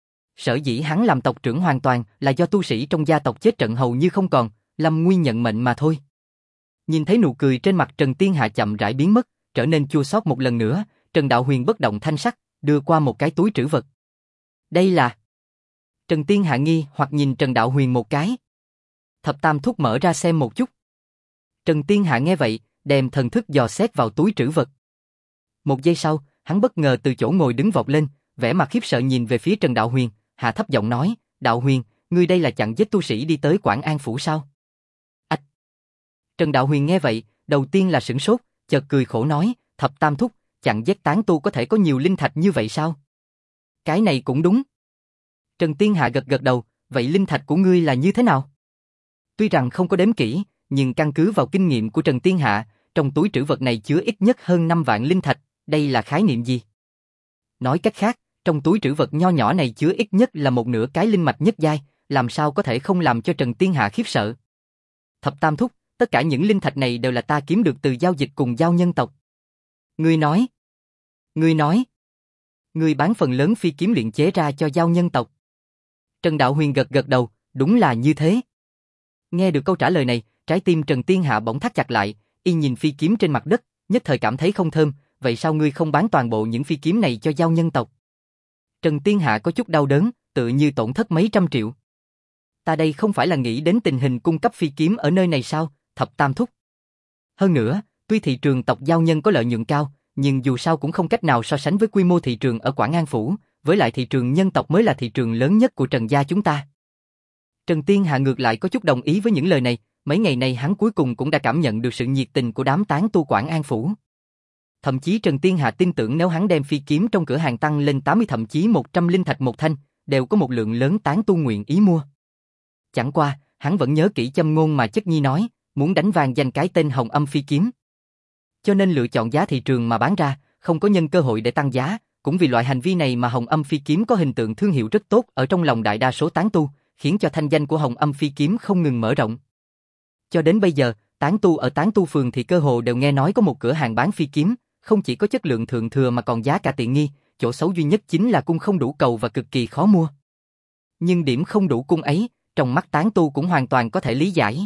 Sở dĩ hắn làm tộc trưởng hoàn toàn là do tu sĩ trong gia tộc chết trận hầu như không còn, lâm nguy nhận mệnh mà thôi. Nhìn thấy nụ cười trên mặt Trần Tiên Hạ chậm rãi biến mất, trở nên chua xót một lần nữa, Trần Đạo Huyền bất động thanh sắc, đưa qua một cái túi trữ vật. Đây là... Trần Tiên Hạ nghi hoặc nhìn Trần Đạo Huyền một cái. Thập Tam Thúc mở ra xem một chút. Trần Tiên Hạ nghe vậy, đem thần thức dò xét vào túi trữ vật. Một giây sau, hắn bất ngờ từ chỗ ngồi đứng vọt lên, vẻ mặt khiếp sợ nhìn về phía Trần Đạo Huyền, hạ thấp giọng nói, Đạo Huyền, ngươi đây là chặn giết tu sĩ đi tới Quảng An Phủ sao? Ách! Trần Đạo Huyền nghe vậy, đầu tiên là sửng sốt, chợt cười khổ nói, Thập Tam Thúc, chặn giết tán tu có thể có nhiều linh thạch như vậy sao? Cái này cũng đúng. Trần Tiên Hạ gật gật đầu, vậy linh thạch của ngươi là như thế nào? Tuy rằng không có đếm kỹ, nhưng căn cứ vào kinh nghiệm của Trần Tiên Hạ, trong túi trữ vật này chứa ít nhất hơn 5 vạn linh thạch, đây là khái niệm gì? Nói cách khác, trong túi trữ vật nho nhỏ này chứa ít nhất là một nửa cái linh mạch nhất giai, làm sao có thể không làm cho Trần Tiên Hạ khiếp sợ? Thập Tam Thúc, tất cả những linh thạch này đều là ta kiếm được từ giao dịch cùng giao nhân tộc. Ngươi nói, ngươi bán phần lớn phi kiếm luyện chế ra cho giao nhân tộc. Trần Đạo Huyền gật gật đầu, đúng là như thế. Nghe được câu trả lời này, trái tim Trần Tiên Hạ bỗng thắt chặt lại, y nhìn phi kiếm trên mặt đất, nhất thời cảm thấy không thơm, vậy sao ngươi không bán toàn bộ những phi kiếm này cho giao nhân tộc? Trần Tiên Hạ có chút đau đớn, tự như tổn thất mấy trăm triệu. Ta đây không phải là nghĩ đến tình hình cung cấp phi kiếm ở nơi này sao, Thập Tam Thúc? Hơn nữa, tuy thị trường tộc giao nhân có lợi nhuận cao, nhưng dù sao cũng không cách nào so sánh với quy mô thị trường ở Quảng An Phủ, với lại thị trường nhân tộc mới là thị trường lớn nhất của Trần gia chúng ta. Trần Tiên Hạ ngược lại có chút đồng ý với những lời này, mấy ngày nay hắn cuối cùng cũng đã cảm nhận được sự nhiệt tình của đám tán tu Quảng An Phủ. Thậm chí Trần Tiên Hạ tin tưởng nếu hắn đem phi kiếm trong cửa hàng tăng lên 80 thậm chí 100 linh thạch một thanh, đều có một lượng lớn tán tu nguyện ý mua. Chẳng qua, hắn vẫn nhớ kỹ châm ngôn mà Chất Nhi nói, muốn đánh vang danh cái tên Hồng Âm phi kiếm. Cho nên lựa chọn giá thị trường mà bán ra, không có nhân cơ hội để tăng giá, cũng vì loại hành vi này mà Hồng Âm phi kiếm có hình tượng thương hiệu rất tốt ở trong lòng đại đa số tán tu, khiến cho thanh danh của Hồng Âm phi kiếm không ngừng mở rộng. Cho đến bây giờ, Tán tu ở Tán tu phường thì cơ hồ đều nghe nói có một cửa hàng bán phi kiếm, không chỉ có chất lượng thượng thừa mà còn giá cả tiện nghi, chỗ xấu duy nhất chính là cung không đủ cầu và cực kỳ khó mua. Nhưng điểm không đủ cung ấy, trong mắt tán tu cũng hoàn toàn có thể lý giải.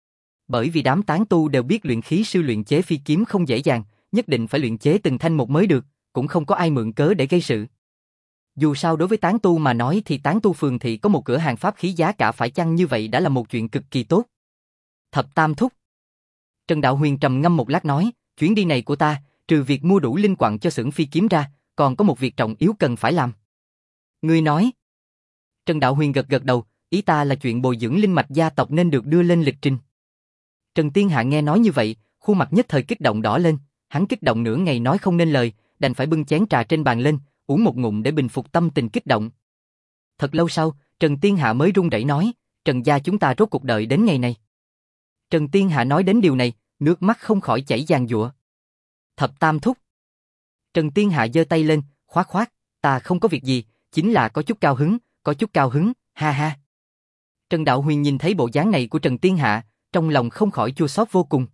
Bởi vì đám tán tu đều biết luyện khí sư luyện chế phi kiếm không dễ dàng, nhất định phải luyện chế từng thanh một mới được, cũng không có ai mượn cớ để gây sự. Dù sao đối với tán tu mà nói thì Tán tu phường thị có một cửa hàng pháp khí giá cả phải chăng như vậy đã là một chuyện cực kỳ tốt. Thập Tam thúc. Trần Đạo Huyền trầm ngâm một lát nói, chuyến đi này của ta, trừ việc mua đủ linh quặng cho xưởng phi kiếm ra, còn có một việc trọng yếu cần phải làm. Ngươi nói. Trần Đạo Huyền gật gật đầu, ý ta là chuyện bồi dưỡng linh mạch gia tộc nên được đưa lên lịch trình. Trần Tiên Hạ nghe nói như vậy, khuôn mặt nhất thời kích động đỏ lên, hắn kích động nửa ngày nói không nên lời, đành phải bưng chén trà trên bàn lên, uống một ngụm để bình phục tâm tình kích động. Thật lâu sau, Trần Tiên Hạ mới run rẩy nói, Trần gia chúng ta rốt cuộc đợi đến ngày này. Trần Tiên Hạ nói đến điều này, nước mắt không khỏi chảy giàn giụa. Thập Tam thúc. Trần Tiên Hạ giơ tay lên, khoát khoát, ta không có việc gì, chính là có chút cao hứng, ha ha. Trần Đạo Huyền nhìn thấy bộ dáng này của Trần Tiên Hạ, trong lòng không khỏi chua xót vô cùng.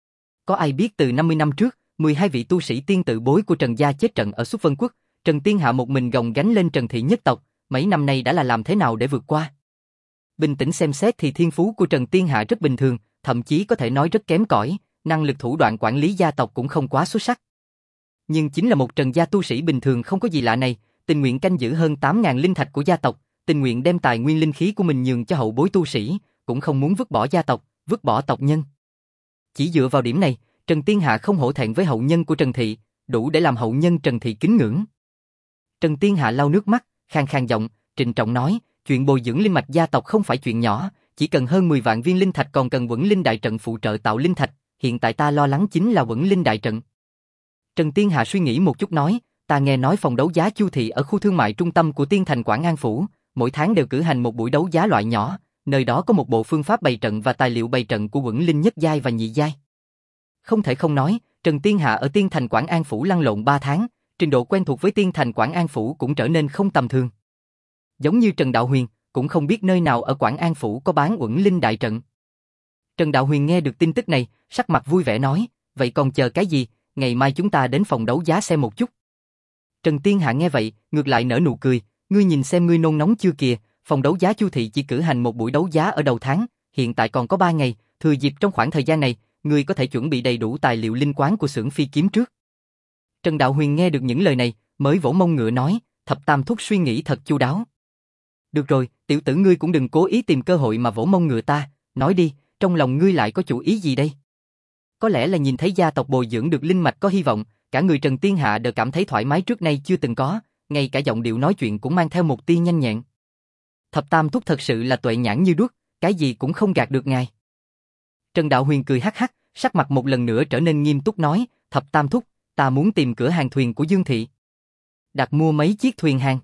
Có ai biết từ 50 năm trước, 12 vị tu sĩ tiên tự bối của Trần gia chết trận ở Xuất Vân Quốc, Trần Tiên Hạ một mình gồng gánh lên Trần thị nhất tộc, mấy năm nay đã là làm thế nào để vượt qua. Bình tĩnh xem xét thì thiên phú của Trần Tiên Hạ rất bình thường, thậm chí có thể nói rất kém cỏi, năng lực thủ đoạn quản lý gia tộc cũng không quá xuất sắc. Nhưng chính là một Trần gia tu sĩ bình thường không có gì lạ này, tình nguyện canh giữ hơn 8.000 linh thạch của gia tộc, tình nguyện đem tài nguyên linh khí của mình nhường cho hậu bối tu sĩ, cũng không muốn vứt bỏ gia tộc, vứt bỏ tộc nhân. Chỉ dựa vào điểm này, Trần Tiên Hạ không hổ thẹn với hậu nhân của Trần thị, đủ để làm hậu nhân Trần thị kính ngưỡng. Trần Tiên Hạ lau nước mắt, khàn khàn giọng, trịnh trọng nói, chuyện bồi dưỡng linh mạch gia tộc không phải chuyện nhỏ, chỉ cần hơn 10 vạn viên linh thạch còn cần Quẩn Linh đại trận phụ trợ tạo linh thạch, hiện tại ta lo lắng chính là Quẩn Linh đại trận. Trần Tiên Hạ suy nghĩ một chút nói, ta nghe nói phòng đấu giá Chu thị ở khu thương mại trung tâm của Tiên thành Quảng An phủ, mỗi tháng đều cử hành một buổi đấu giá loại nhỏ, nơi đó có một bộ phương pháp bày trận và tài liệu bày trận của Quẩn Linh nhất giai và nhị giai. Không thể không nói, Trần Tiên Hạ ở Tiên thành Quảng An phủ lăn lộn 3 tháng, trình độ quen thuộc với Tiên thành Quảng An phủ cũng trở nên không tầm thường. Giống như Trần Đạo Huyền, cũng không biết nơi nào ở Quảng An phủ có bán Quẩn Linh đại trận. Trần Đạo Huyền nghe được tin tức này, sắc mặt vui vẻ nói, vậy còn chờ cái gì, ngày mai chúng ta đến phòng đấu giá xem một chút. Trần Tiên Hạ nghe vậy, ngược lại nở nụ cười, ngươi nhìn xem ngươi nôn nóng chưa kìa, phòng đấu giá Chu thị chỉ cử hành một buổi đấu giá ở đầu tháng, hiện tại còn có 3 ngày, thừa dịp trong khoảng thời gian này, ngươi có thể chuẩn bị đầy đủ tài liệu linh quán của xưởng phi kiếm trước. Trần Đạo Huyền nghe được những lời này, mới vỗ mông ngựa nói, Thập Tam thúc suy nghĩ thật chu đáo. Được rồi, tiểu tử ngươi cũng đừng cố ý tìm cơ hội mà vỗ mông ngựa ta, nói đi, trong lòng ngươi lại có chủ ý gì đây? Có lẽ là nhìn thấy gia tộc bồi dưỡng được linh mạch có hy vọng, cả người Trần Tiên Hạ đều cảm thấy thoải mái trước nay chưa từng có, ngay cả giọng điệu nói chuyện cũng mang theo một tia nhanh nhẹn. Thập Tam thúc thật sự là tuệ nhãn như đuốc, cái gì cũng không gạt được ngài. Trần Đạo Huyền cười hắc hắc, sắc mặt một lần nữa trở nên nghiêm túc nói, Thập Tam thúc, ta muốn tìm cửa hàng thuyền của Dương thị. Đặt mua mấy chiếc thuyền hàng.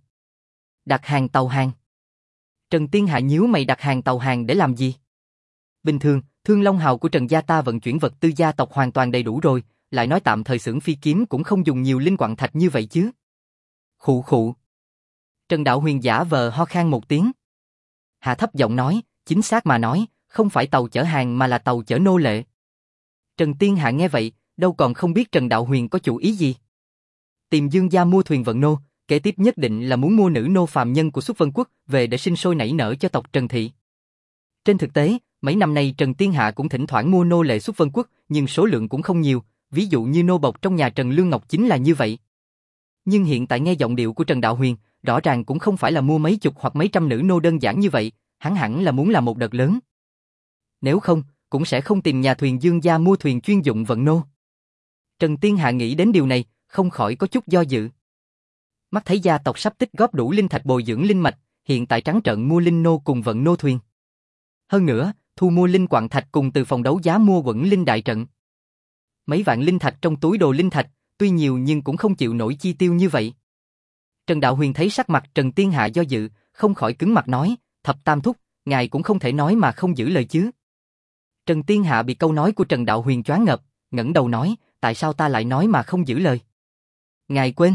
Đặt hàng tàu hàng. Trần Tiên Hạ nhíu mày, đặt hàng tàu hàng để làm gì? Bình thường, Thương Long Hào của Trần gia ta vận chuyển vật tư gia tộc hoàn toàn đầy đủ rồi, lại nói tạm thời xưởng phi kiếm cũng không dùng nhiều linh quặng thạch như vậy chứ. Khụ khụ. Trần Đạo Huyền giả vờ ho khan một tiếng. Hạ thấp giọng nói, chính xác mà nói, không phải tàu chở hàng mà là tàu chở nô lệ. Trần Tiên Hạ nghe vậy, đâu còn không biết Trần Đạo Huyền có chủ ý gì. Tìm Dương gia mua thuyền vận nô, kế tiếp nhất định là muốn mua nữ nô phàm nhân của Xuất Vân Quốc về để sinh sôi nảy nở cho tộc Trần thị. Trên thực tế, mấy năm nay Trần Tiên Hạ cũng thỉnh thoảng mua nô lệ Xuất Vân Quốc, nhưng số lượng cũng không nhiều, ví dụ như nô bộc trong nhà Trần Lương Ngọc chính là như vậy. Nhưng hiện tại nghe giọng điệu của Trần Đạo Huyền, rõ ràng cũng không phải là mua mấy chục hoặc mấy trăm nữ nô đơn giản như vậy, hắn hẳn là muốn làm một đợt lớn. Nếu không, cũng sẽ không tìm nhà thuyền Dương gia mua thuyền chuyên dụng vận nô. Trần Tiên Hạ nghĩ đến điều này, không khỏi có chút do dự. Mắt thấy gia tộc sắp tích góp đủ linh thạch bồi dưỡng linh mạch, hiện tại trắng trợn mua linh nô cùng vận nô thuyền. Hơn nữa, thu mua linh quặng thạch cùng từ phòng đấu giá mua Quẩn Linh đại trận. Mấy vạn linh thạch trong túi đồ linh thạch, tuy nhiều nhưng cũng không chịu nổi chi tiêu như vậy. Trần Đạo Huyền thấy sắc mặt Trần Tiên Hạ do dự, không khỏi cứng mặt nói, Thập Tam thúc, ngài cũng không thể nói mà không giữ lời chứ. Trần Tiên Hạ bị câu nói của Trần Đạo Huyền choáng ngợp, ngẩng đầu nói, tại sao ta lại nói mà không giữ lời? Ngài quên.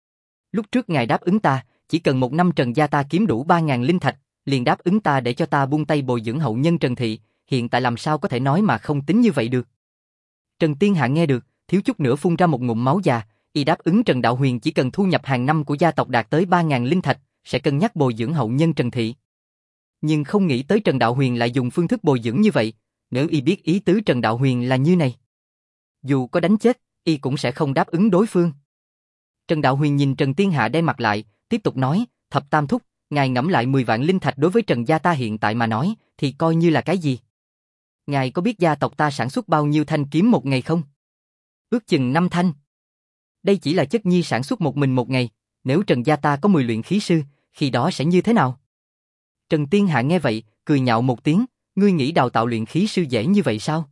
Lúc trước ngài đáp ứng ta, chỉ cần một năm Trần gia ta kiếm đủ 3.000 linh thạch, liền đáp ứng ta để cho ta buông tay bồi dưỡng hậu nhân Trần thị, hiện tại làm sao có thể nói mà không tính như vậy được. Trần Tiên Hạ nghe được, thiếu chút nữa phun ra một ngụm máu già, y đáp ứng Trần Đạo Huyền chỉ cần thu nhập hàng năm của gia tộc đạt tới 3.000 linh thạch, sẽ cân nhắc bồi dưỡng hậu nhân Trần Thị. Nhưng không nghĩ tới Trần Đạo Huyền lại dùng phương thức bồi dưỡng như vậy, nếu y biết ý tứ Trần Đạo Huyền là như này. Dù có đánh chết, y cũng sẽ không đáp ứng đối phương. Trần Đạo Huyền nhìn Trần Tiên Hạ đe mặt lại, tiếp tục nói, Thập Tam Thúc, ngài ngẫm lại 10 vạn linh thạch đối với Trần gia ta hiện tại mà nói, thì coi như là cái gì? Ngài có biết gia tộc ta sản xuất bao nhiêu thanh kiếm một ngày không? Ước chừng 5 thanh. Đây chỉ là chất nhi sản xuất một mình một ngày, nếu Trần gia ta có 10 luyện khí sư, khi đó sẽ như thế nào? Trần Tiên Hạ nghe vậy, cười nhạo một tiếng, ngươi nghĩ đào tạo luyện khí sư dễ như vậy sao?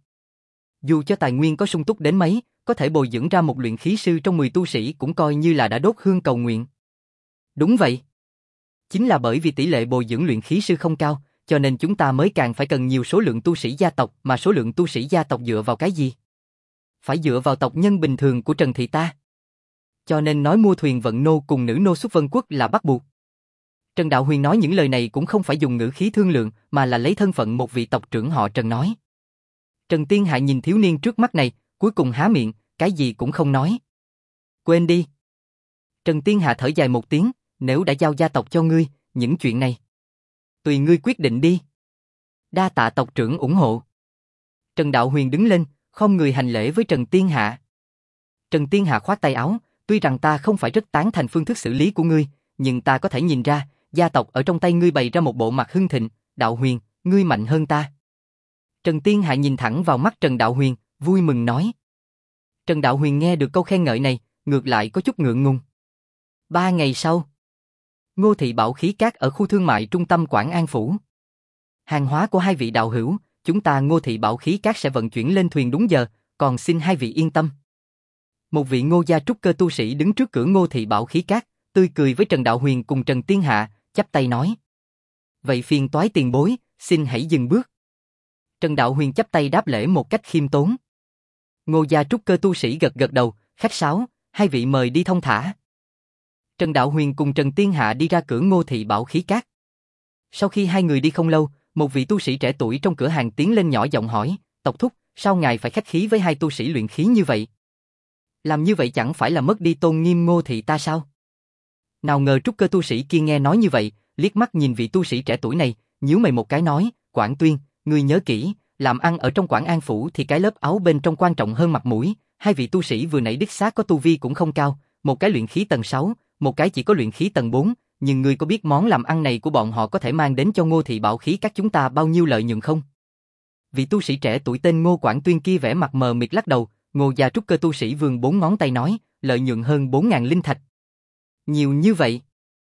Dù cho tài nguyên có sung túc đến mấy, có thể bồi dưỡng ra một luyện khí sư trong 10 tu sĩ cũng coi như là đã đốt hương cầu nguyện. Đúng vậy. Chính là bởi vì tỷ lệ bồi dưỡng luyện khí sư không cao, cho nên chúng ta mới càng phải cần nhiều số lượng tu sĩ gia tộc, mà số lượng tu sĩ gia tộc dựa vào cái gì? Phải dựa vào tộc nhân bình thường của Trần Thị ta. Cho nên nói mua thuyền vận nô cùng nữ nô xuất vân quốc là bắt buộc. Trần Đạo Huyền nói những lời này cũng không phải dùng ngữ khí thương lượng, mà là lấy thân phận một vị tộc trưởng họ Trần nói. Trần Tiên Hạ nhìn thiếu niên trước mắt này, cuối cùng há miệng, cái gì cũng không nói. Quên đi. Trần Tiên Hạ thở dài một tiếng, nếu đã giao gia tộc cho ngươi, những chuyện này tùy ngươi quyết định đi. Đa tạ tộc trưởng ủng hộ. Trần Đạo Huyền đứng lên, khom người hành lễ với Trần Tiên Hạ. Trần Tiên Hạ khoát tay áo, tuy rằng ta không phải rất tán thành phương thức xử lý của ngươi, nhưng ta có thể nhìn ra, gia tộc ở trong tay ngươi bày ra một bộ mặt hưng thịnh, Đạo Huyền, ngươi mạnh hơn ta. Trần Tiên Hạ nhìn thẳng vào mắt Trần Đạo Huyền, vui mừng nói. Trần Đạo Huyền nghe được câu khen ngợi này, ngược lại có chút ngượng ngùng. 3 ngày sau, Ngô Thị Bảo Khí Cát ở khu thương mại trung tâm Quảng An Phủ. Hàng hóa của hai vị đạo hữu, chúng ta Ngô Thị Bảo Khí Cát sẽ vận chuyển lên thuyền đúng giờ, còn xin hai vị yên tâm. Một vị Ngô gia trúc cơ tu sĩ đứng trước cửa Ngô Thị Bảo Khí Cát, tươi cười với Trần Đạo Huyền cùng Trần Tiên Hạ, chắp tay nói. Vậy phiền toái tiền bối, xin hãy dừng bước. Trần Đạo Huyền chắp tay đáp lễ một cách khiêm tốn. Ngô gia trúc cơ tu sĩ gật gật đầu, khách sáo, hai vị mời đi thông thả. Trần Đạo Huyền cùng Trần Tiên Hạ đi ra cửa Ngô Thị Bảo Khí Cát. Sau khi hai người đi không lâu, một vị tu sĩ trẻ tuổi trong cửa hàng tiến lên nhỏ giọng hỏi, tộc thúc, sao ngài phải khách khí với hai tu sĩ luyện khí như vậy? Làm như vậy chẳng phải là mất đi tôn nghiêm Ngô Thị ta sao? Nào ngờ trúc cơ tu sĩ kia nghe nói như vậy, liếc mắt nhìn vị tu sĩ trẻ tuổi này, nhíu mày một cái nói, Quảng Tuyên, ngươi nhớ kỹ, làm ăn ở trong Quảng An Phủ thì cái lớp áo bên trong quan trọng hơn mặt mũi, hai vị tu sĩ vừa nãy đích xác có tu vi cũng không cao, một cái luyện khí tầng 6, một cái chỉ có luyện khí tầng 4, nhưng ngươi có biết món làm ăn này của bọn họ có thể mang đến cho Ngô Thị Bảo Khí các chúng ta bao nhiêu lợi nhuận không? Vị tu sĩ trẻ tuổi tên Ngô Quảng Tuyên kia vẻ mặt mờ mịt lắc đầu, Ngô gia trúc cơ tu sĩ vươn 4 ngón tay nói, lợi nhuận hơn 4.000 linh thạch. Nhiều như vậy.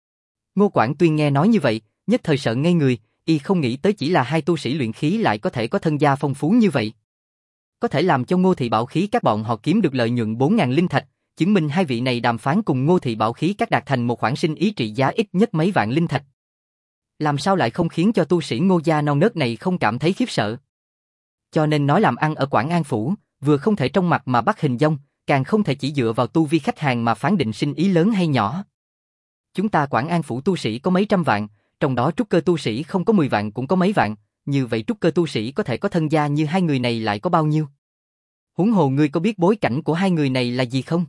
Ngô Quảng Tuyên nghe nói như vậy, nhất thời sợ ngây người, y không nghĩ tới chỉ là hai tu sĩ luyện khí lại có thể có thân gia phong phú như vậy. Có thể làm cho Ngô Thị Bảo Khí các bọn họ kiếm được lợi nhuận 4.000 linh thạch, chứng minh hai vị này đàm phán cùng Ngô Thị Bảo Khí các đạt thành một khoản sinh ý trị giá ít nhất mấy vạn linh thạch. Làm sao lại không khiến cho tu sĩ Ngô gia non nớt này không cảm thấy khiếp sợ? Cho nên nói làm ăn ở Quảng An Phủ, vừa không thể trong mặt mà bắt hình dong, càng không thể chỉ dựa vào tu vi khách hàng mà phán định sinh ý lớn hay nhỏ. Chúng ta Quảng An Phủ tu sĩ có mấy trăm vạn, trong đó trúc cơ tu sĩ không có 10 vạn cũng có mấy vạn, như vậy trúc cơ tu sĩ có thể có thân gia như hai người này lại có bao nhiêu? Huống hồ ngươi có biết bối cảnh của hai người này là gì không?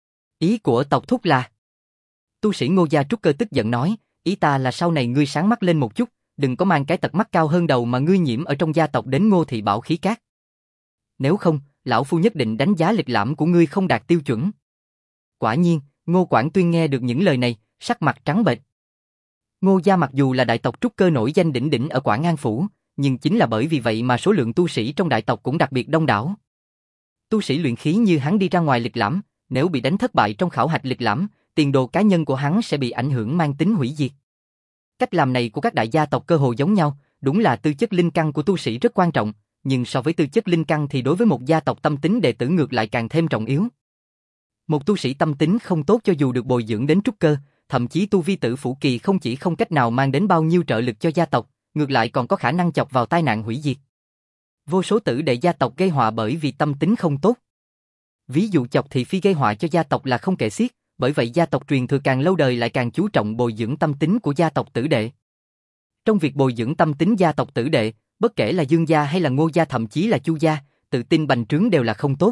Ý của tộc thúc là... Tu sĩ Ngô gia trúc cơ tức giận nói, ý ta là sau này ngươi sáng mắt lên một chút, đừng có mang cái tật mắt cao hơn đầu mà ngươi nhiễm ở trong gia tộc đến Ngô Thị Bảo Khí Cát. Nếu không, lão phu nhất định đánh giá lịch lãm của ngươi không đạt tiêu chuẩn. Quả nhiên, Ngô Quảng Tuyên nghe được những lời này, sắc mặt trắng bệch. Ngô gia mặc dù là đại tộc trúc cơ nổi danh đỉnh đỉnh ở Quảng An Phủ, nhưng chính là bởi vì vậy mà số lượng tu sĩ trong đại tộc cũng đặc biệt đông đảo. Tu sĩ luyện khí như hắn đi ra ngoài lịch lãm, nếu bị đánh thất bại trong khảo hạch lịch lãm, tiền đồ cá nhân của hắn sẽ bị ảnh hưởng mang tính hủy diệt. Cách làm này của các đại gia tộc cơ hồ giống nhau, đúng là tư chất linh căn của tu sĩ rất quan trọng, nhưng so với tư chất linh căn thì đối với một gia tộc tâm tính đệ tử ngược lại càng thêm trọng yếu. Một tu sĩ tâm tính không tốt cho dù được bồi dưỡng đến trúc cơ, thậm chí tu vi tử phủ kỳ không chỉ không cách nào mang đến bao nhiêu trợ lực cho gia tộc, ngược lại còn có khả năng chọc vào tai nạn hủy diệt. Vô số tử đệ gia tộc gây họa bởi vì tâm tính không tốt. Ví dụ chọc thị phi gây họa cho gia tộc là không kể xiết, bởi vậy gia tộc truyền thừa càng lâu đời lại càng chú trọng bồi dưỡng tâm tính của gia tộc tử đệ. Trong việc bồi dưỡng tâm tính gia tộc tử đệ, bất kể là Dương gia hay là Ngô gia thậm chí là Chu gia, tự tin bành trướng đều là không tốt.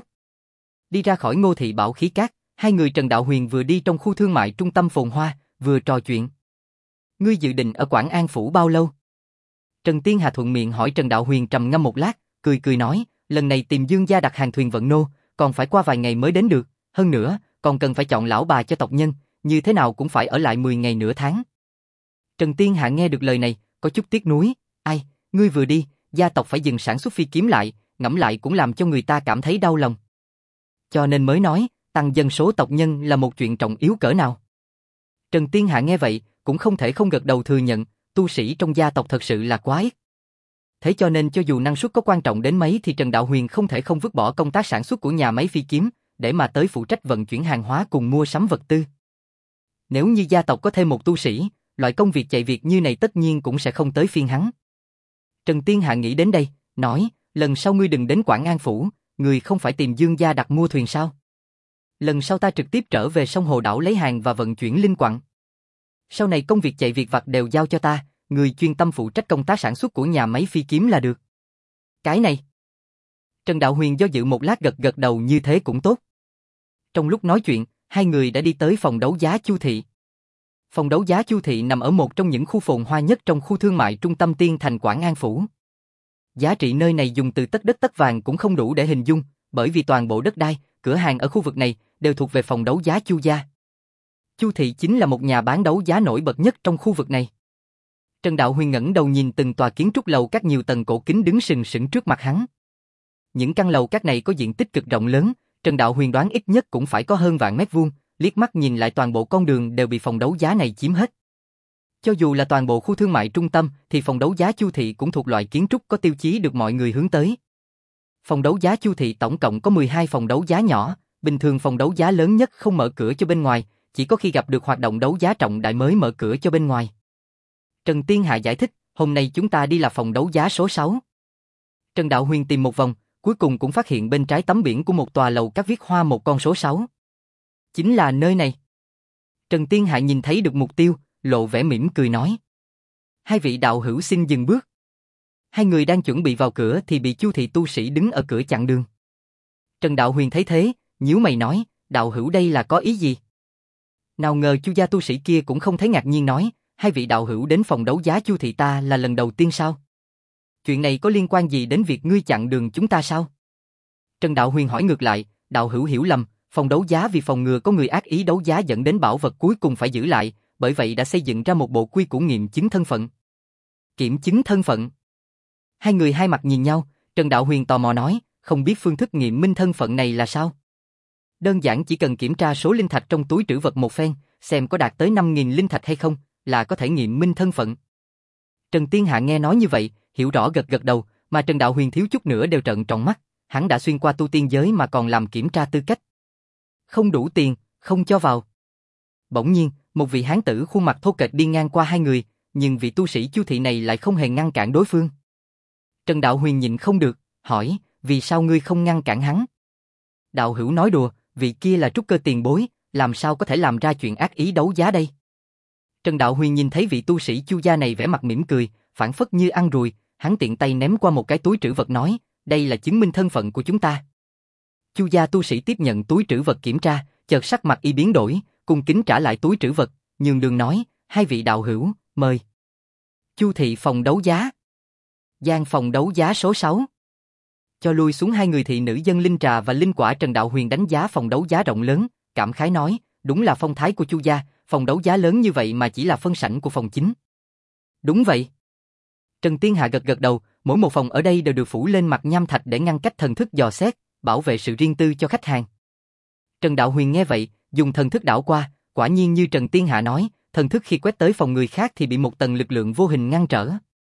Đi ra khỏi Ngô thị Bảo Khí Các, hai người Trần Đạo Huyền vừa đi trong khu thương mại trung tâm phồn hoa, vừa trò chuyện. Ngươi dự định ở Quảng An Phủ bao lâu? Trần Tiên Hà thuận miệng hỏi. Trần Đạo Huyền trầm ngâm một lát, cười cười nói, lần này tìm Dương gia đặt hàng thuyền vận nô, còn phải qua vài ngày mới đến được, hơn nữa, còn cần phải chọn lão bà cho tộc nhân, như thế nào cũng phải ở lại 10 ngày nửa tháng. Trần Tiên Hạ nghe được lời này, có chút tiếc nuối, ai, ngươi vừa đi, gia tộc phải dừng sản xuất phi kiếm lại, ngẫm lại cũng làm cho người ta cảm thấy đau lòng. Cho nên mới nói, tăng dân số tộc nhân là một chuyện trọng yếu cỡ nào. Trần Tiên Hạ nghe vậy, cũng không thể không gật đầu thừa nhận, tu sĩ trong gia tộc thật sự là quá ít. Thế cho nên cho dù năng suất có quan trọng đến mấy thì Trần Đạo Huyền không thể không vứt bỏ công tác sản xuất của nhà máy phi kiếm, để mà tới phụ trách vận chuyển hàng hóa cùng mua sắm vật tư. Nếu như gia tộc có thêm một tu sĩ, loại công việc chạy việc như này tất nhiên cũng sẽ không tới phiên hắn. Trần Tiên Hạ nghĩ đến đây, nói, lần sau ngươi đừng đến Quảng An Phủ, ngươi không phải tìm Dương gia đặt mua thuyền sao? Lần sau ta trực tiếp trở về sông Hồ Đảo lấy hàng và vận chuyển linh quặng. Sau này công việc chạy việc vặt đều giao cho ta, người chuyên tâm phụ trách công tác sản xuất của nhà máy phi kiếm là được. Cái này. Trần Đạo Huyền do dự một lát gật gật đầu, như thế cũng tốt. Trong lúc nói chuyện, hai người đã đi tới phòng đấu giá Chu Thị. Phòng đấu giá Chu Thị nằm ở một trong những khu phồn hoa nhất trong khu thương mại trung tâm Tiên Thành Quảng An Phủ. Giá trị nơi này dùng từ tất đất tất vàng cũng không đủ để hình dung, bởi vì toàn bộ đất đai, cửa hàng ở khu vực này đều thuộc về phòng đấu giá Chu gia. Chu Thị chính là một nhà bán đấu giá nổi bật nhất trong khu vực này. Trần Đạo Huyền ngẩng đầu nhìn từng tòa kiến trúc lầu các nhiều tầng cổ kính đứng sừng sững trước mặt hắn. Những căn lầu các này có diện tích cực rộng lớn, Trần Đạo Huyền đoán ít nhất cũng phải có hơn vạn mét vuông, liếc mắt nhìn lại toàn bộ con đường đều bị phòng đấu giá này chiếm hết. Cho dù là toàn bộ khu thương mại trung tâm thì phòng đấu giá Chu Thị cũng thuộc loại kiến trúc có tiêu chí được mọi người hướng tới. Phòng đấu giá Chu Thị tổng cộng có 12 phòng đấu giá nhỏ, bình thường phòng đấu giá lớn nhất không mở cửa cho bên ngoài, chỉ có khi gặp được hoạt động đấu giá trọng đại mới mở cửa cho bên ngoài. Trần Tiên Hạ giải thích, hôm nay chúng ta đi là phòng đấu giá số 6. Trần Đạo Huyền tìm một vòng, cuối cùng cũng phát hiện bên trái tấm biển của một tòa lầu các viết hoa một con số 6. Chính là nơi này. Trần Tiên Hạ nhìn thấy được mục tiêu, lộ vẻ mỉm cười nói. Hai vị đạo hữu xin dừng bước. Hai người đang chuẩn bị vào cửa thì bị Chu Thị tu sĩ đứng ở cửa chặn đường. Trần Đạo Huyền thấy thế, nhíu mày nói, đạo hữu đây là có ý gì? Nào ngờ Chu gia tu sĩ kia cũng không thấy ngạc nhiên nói, hai vị đạo hữu đến phòng đấu giá Chu Thị ta là lần đầu tiên sao? Chuyện này có liên quan gì đến việc ngươi chặn đường chúng ta sao? Trần Đạo Huyền hỏi ngược lại, đạo hữu hiểu lầm, phòng đấu giá vì phòng ngừa có người ác ý đấu giá dẫn đến bảo vật cuối cùng phải giữ lại, bởi vậy đã xây dựng ra một bộ quy củ nghiệm chứng thân phận. Kiểm chứng thân phận. Hai người hai mặt nhìn nhau, Trần Đạo Huyền tò mò nói, không biết phương thức nghiệm minh thân phận này là sao? Đơn giản chỉ cần kiểm tra số linh thạch trong túi trữ vật một phen, xem có đạt tới 5.000 linh thạch hay không, là có thể nghiệm minh thân phận. Trần Tiên Hạ nghe nói như vậy, hiểu rõ gật gật đầu, mà Trần Đạo Huyền thiếu chút nữa đều trợn tròn mắt, hắn đã xuyên qua tu tiên giới mà còn làm kiểm tra tư cách. Không đủ tiền, không cho vào. Bỗng nhiên, một vị hán tử khuôn mặt thô kệch đi ngang qua hai người, nhưng vị tu sĩ Chu Thị này lại không hề ngăn cản đối phương. Trần Đạo Huyền nhịn không được, hỏi, vì sao ngươi không ngăn cản hắn? Đạo hữu nói đùa, vị kia là trúc cơ tiền bối, làm sao có thể làm ra chuyện ác ý đấu giá đây? Trần Đạo Huyền nhìn thấy vị tu sĩ Chu gia này vẻ mặt mỉm cười, phảng phất như ăn ruồi, hắn tiện tay ném qua một cái túi trữ vật nói, đây là chứng minh thân phận của chúng ta. Chu gia tu sĩ tiếp nhận túi trữ vật kiểm tra, chợt sắc mặt y biến đổi, cung kính trả lại túi trữ vật, nhường đường nói, hai vị đạo hữu, mời. Chu Thị phòng đấu giá. Gian phòng đấu giá số 6. Cho lui xuống hai người thị nữ dân linh trà và linh quả. Trần Đạo Huyền đánh giá phòng đấu giá rộng lớn, cảm khái nói, đúng là phong thái của Chu gia, phòng đấu giá lớn như vậy mà chỉ là phân sảnh của phòng chính. Đúng vậy. Trần Tiên Hạ gật gật đầu, mỗi một phòng ở đây đều được phủ lên mặt nham thạch để ngăn cách thần thức dò xét, bảo vệ sự riêng tư cho khách hàng. Trần Đạo Huyền nghe vậy, dùng thần thức đảo qua, quả nhiên như Trần Tiên Hạ nói, thần thức khi quét tới phòng người khác thì bị một tầng lực lượng vô hình ngăn trở.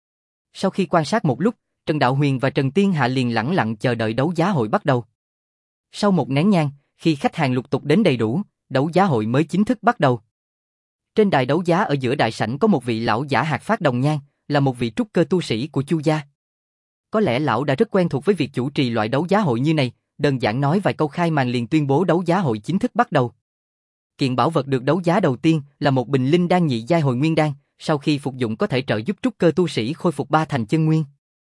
Sau khi quan sát một lúc, Trần Đạo Huyền và Trần Tiên Hạ liền lẳng lặng chờ đợi đấu giá hội bắt đầu. Sau một nén nhang, khi khách hàng lục tục đến đầy đủ, đấu giá hội mới chính thức bắt đầu. Trên đài đấu giá ở giữa đại sảnh có một vị lão giả hạc phát đồng nhan, là một vị trúc cơ tu sĩ của Chu gia. Có lẽ lão đã rất quen thuộc với việc chủ trì loại đấu giá hội như này, đơn giản nói vài câu khai màn liền tuyên bố đấu giá hội chính thức bắt đầu. Kiện bảo vật được đấu giá đầu tiên là một bình linh đan nhị giai hồi nguyên đan, sau khi phục dụng có thể trợ giúp trúc cơ tu sĩ khôi phục 3 thành chân nguyên.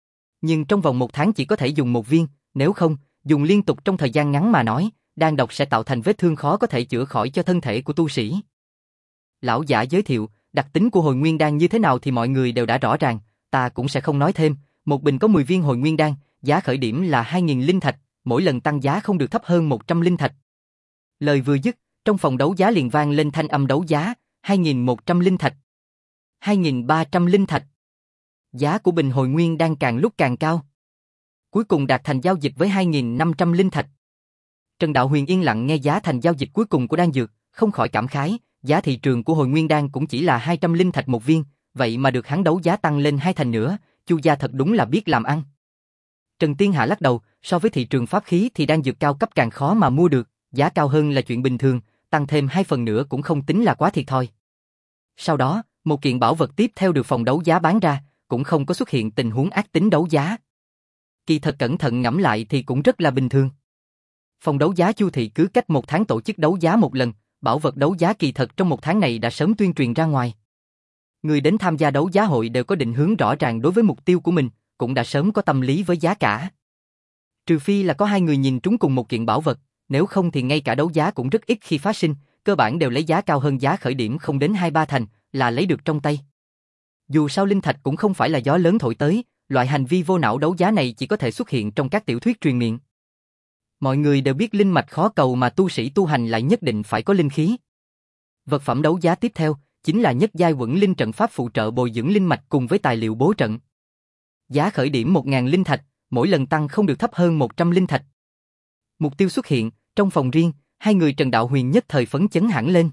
Nhưng trong vòng 1 tháng chỉ có thể dùng 1 viên, nếu không, dùng liên tục trong thời gian ngắn mà nói, đan độc sẽ tạo thành vết thương khó có thể chữa khỏi cho thân thể của tu sĩ. Lão giả giới thiệu, đặc tính của hồi nguyên đan như thế nào thì mọi người đều đã rõ ràng, ta cũng sẽ không nói thêm, một bình có 10 viên hồi nguyên đan, giá khởi điểm là 2.000 linh thạch, mỗi lần tăng giá không được thấp hơn 100 linh thạch. Lời vừa dứt, trong phòng đấu giá liền vang lên thanh âm đấu giá, 2.100 linh thạch, 2.300 linh thạch. Giá của bình hồi nguyên đan càng lúc càng cao. Cuối cùng đạt thành giao dịch với 2.500 linh thạch. Trần Đạo Huyền yên lặng nghe giá thành giao dịch cuối cùng của đan dược, không khỏi cảm khái, giá thị trường của hồi nguyên đan cũng chỉ là 200 linh thạch một viên, vậy mà được hắn đấu giá tăng lên 2 thành nữa, Chu gia thật đúng là biết làm ăn. Trần Tiên Hạ lắc đầu, so với thị trường pháp khí thì đan dược cao cấp càng khó mà mua được, giá cao hơn là chuyện bình thường, tăng thêm 2 phần nữa cũng không tính là quá thiệt thòi. Sau đó, một kiện bảo vật tiếp theo được phòng đấu giá bán ra, cũng không có xuất hiện tình huống ác tính đấu giá. Kỳ thật cẩn thận ngẫm lại thì cũng rất là bình thường. Phòng đấu giá Chu thị cứ cách 1 tháng tổ chức đấu giá một lần, bảo vật đấu giá kỳ thật trong 1 tháng này đã sớm tuyên truyền ra ngoài. Người đến tham gia đấu giá hội đều có định hướng rõ ràng đối với mục tiêu của mình, cũng đã sớm có tâm lý với giá cả. Trừ phi là có 2 người nhìn trúng cùng một kiện bảo vật, nếu không thì ngay cả đấu giá cũng rất ít khi phát sinh, cơ bản đều lấy giá cao hơn giá khởi điểm không đến 2-3 thành, là lấy được trong tay. Dù sao linh thạch cũng không phải là gió lớn thổi tới, loại hành vi vô não đấu giá này chỉ có thể xuất hiện trong các tiểu thuyết truyền miệng. Mọi người đều biết linh mạch khó cầu mà tu sĩ tu hành lại nhất định phải có linh khí. Vật phẩm đấu giá tiếp theo chính là nhất giai quẩn linh trận pháp phụ trợ bồi dưỡng linh mạch cùng với tài liệu bố trận. Giá khởi điểm 1.000 linh thạch, mỗi lần tăng không được thấp hơn 100 linh thạch. Mục tiêu xuất hiện, trong phòng riêng, 2 người Trần Đạo Huyền nhất thời phấn chấn hẳn lên.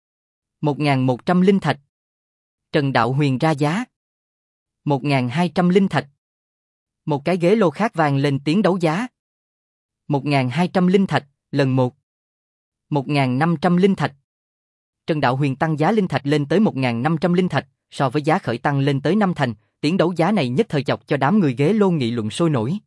1.100 linh thạch. Trần Đạo Huyền ra giá. 1.200 linh thạch. Một cái ghế lô khác vang lên tiếng đấu giá. 1.200 linh thạch, lần 1. 1.500 linh thạch. Trần Đạo Huyền tăng giá linh thạch lên tới 1.500 linh thạch, so với giá khởi tăng lên tới 5 thành, tiếng đấu giá này nhất thời chọc cho đám người ghế lô nghị luận sôi nổi.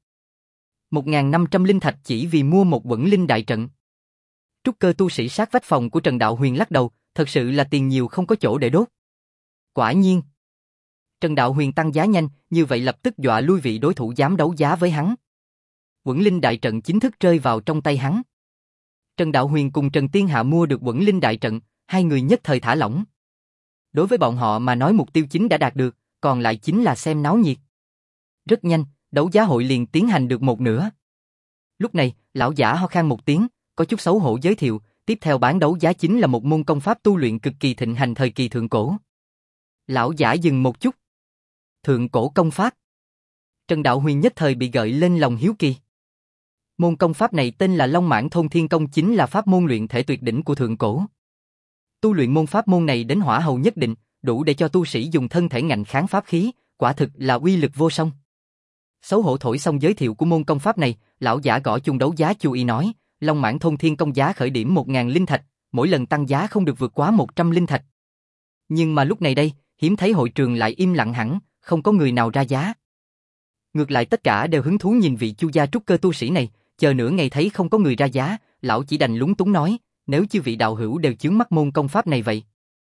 1.500 linh thạch chỉ vì mua một quẩn linh đại trận. Trúc cơ tu sĩ sát vách phòng của Trần Đạo Huyền lắc đầu, thật sự là tiền nhiều không có chỗ để đốt. Quả nhiên. Trần Đạo Huyền tăng giá nhanh, như vậy lập tức dọa lui vị đối thủ dám đấu giá với hắn. Quẩn linh đại trận chính thức rơi vào trong tay hắn. Trần Đạo Huyền cùng Trần Tiên Hạ mua được quẩn linh đại trận, 2 người nhất thời thả lỏng. Đối với bọn họ mà nói mục tiêu chính đã đạt được, còn lại chính là xem náo nhiệt. Rất nhanh, đấu giá hội liền tiến hành được một nửa. Lúc này, lão giả ho khan một tiếng, có chút xấu hổ giới thiệu, tiếp theo bán đấu giá chính là một môn công pháp tu luyện cực kỳ thịnh hành thời kỳ thượng cổ. Lão giả dừng một chút. Thượng cổ công pháp. Trần Đạo Huyền nhất thời bị gợi lên lòng hiếu kỳ. Môn công pháp này tên là Long Mãn Thôn Thiên Công, chính là pháp môn luyện thể tuyệt đỉnh của thượng cổ. Tu luyện môn pháp môn này đến hỏa hầu nhất định, đủ để cho tu sĩ dùng thân thể ngạnh kháng pháp khí, quả thực là uy lực vô song. Xấu hổ thổi xong giới thiệu của môn công pháp này, lão giả gõ chuông đấu giá chú ý nói, Long Mãn Thôn Thiên Công giá khởi điểm 1.000 linh thạch, mỗi lần tăng giá không được vượt quá 100 linh thạch. Nhưng mà lúc này đây, hiếm thấy hội trường lại im lặng hẳn, không có người nào ra giá. Ngược lại tất cả đều hứng thú nhìn vị Chu gia trúc cơ tu sĩ này, chờ nửa ngày thấy không có người ra giá, lão chỉ đành lúng túng nói, nếu chư vị đạo hữu đều chướng mắt môn công pháp này vậy.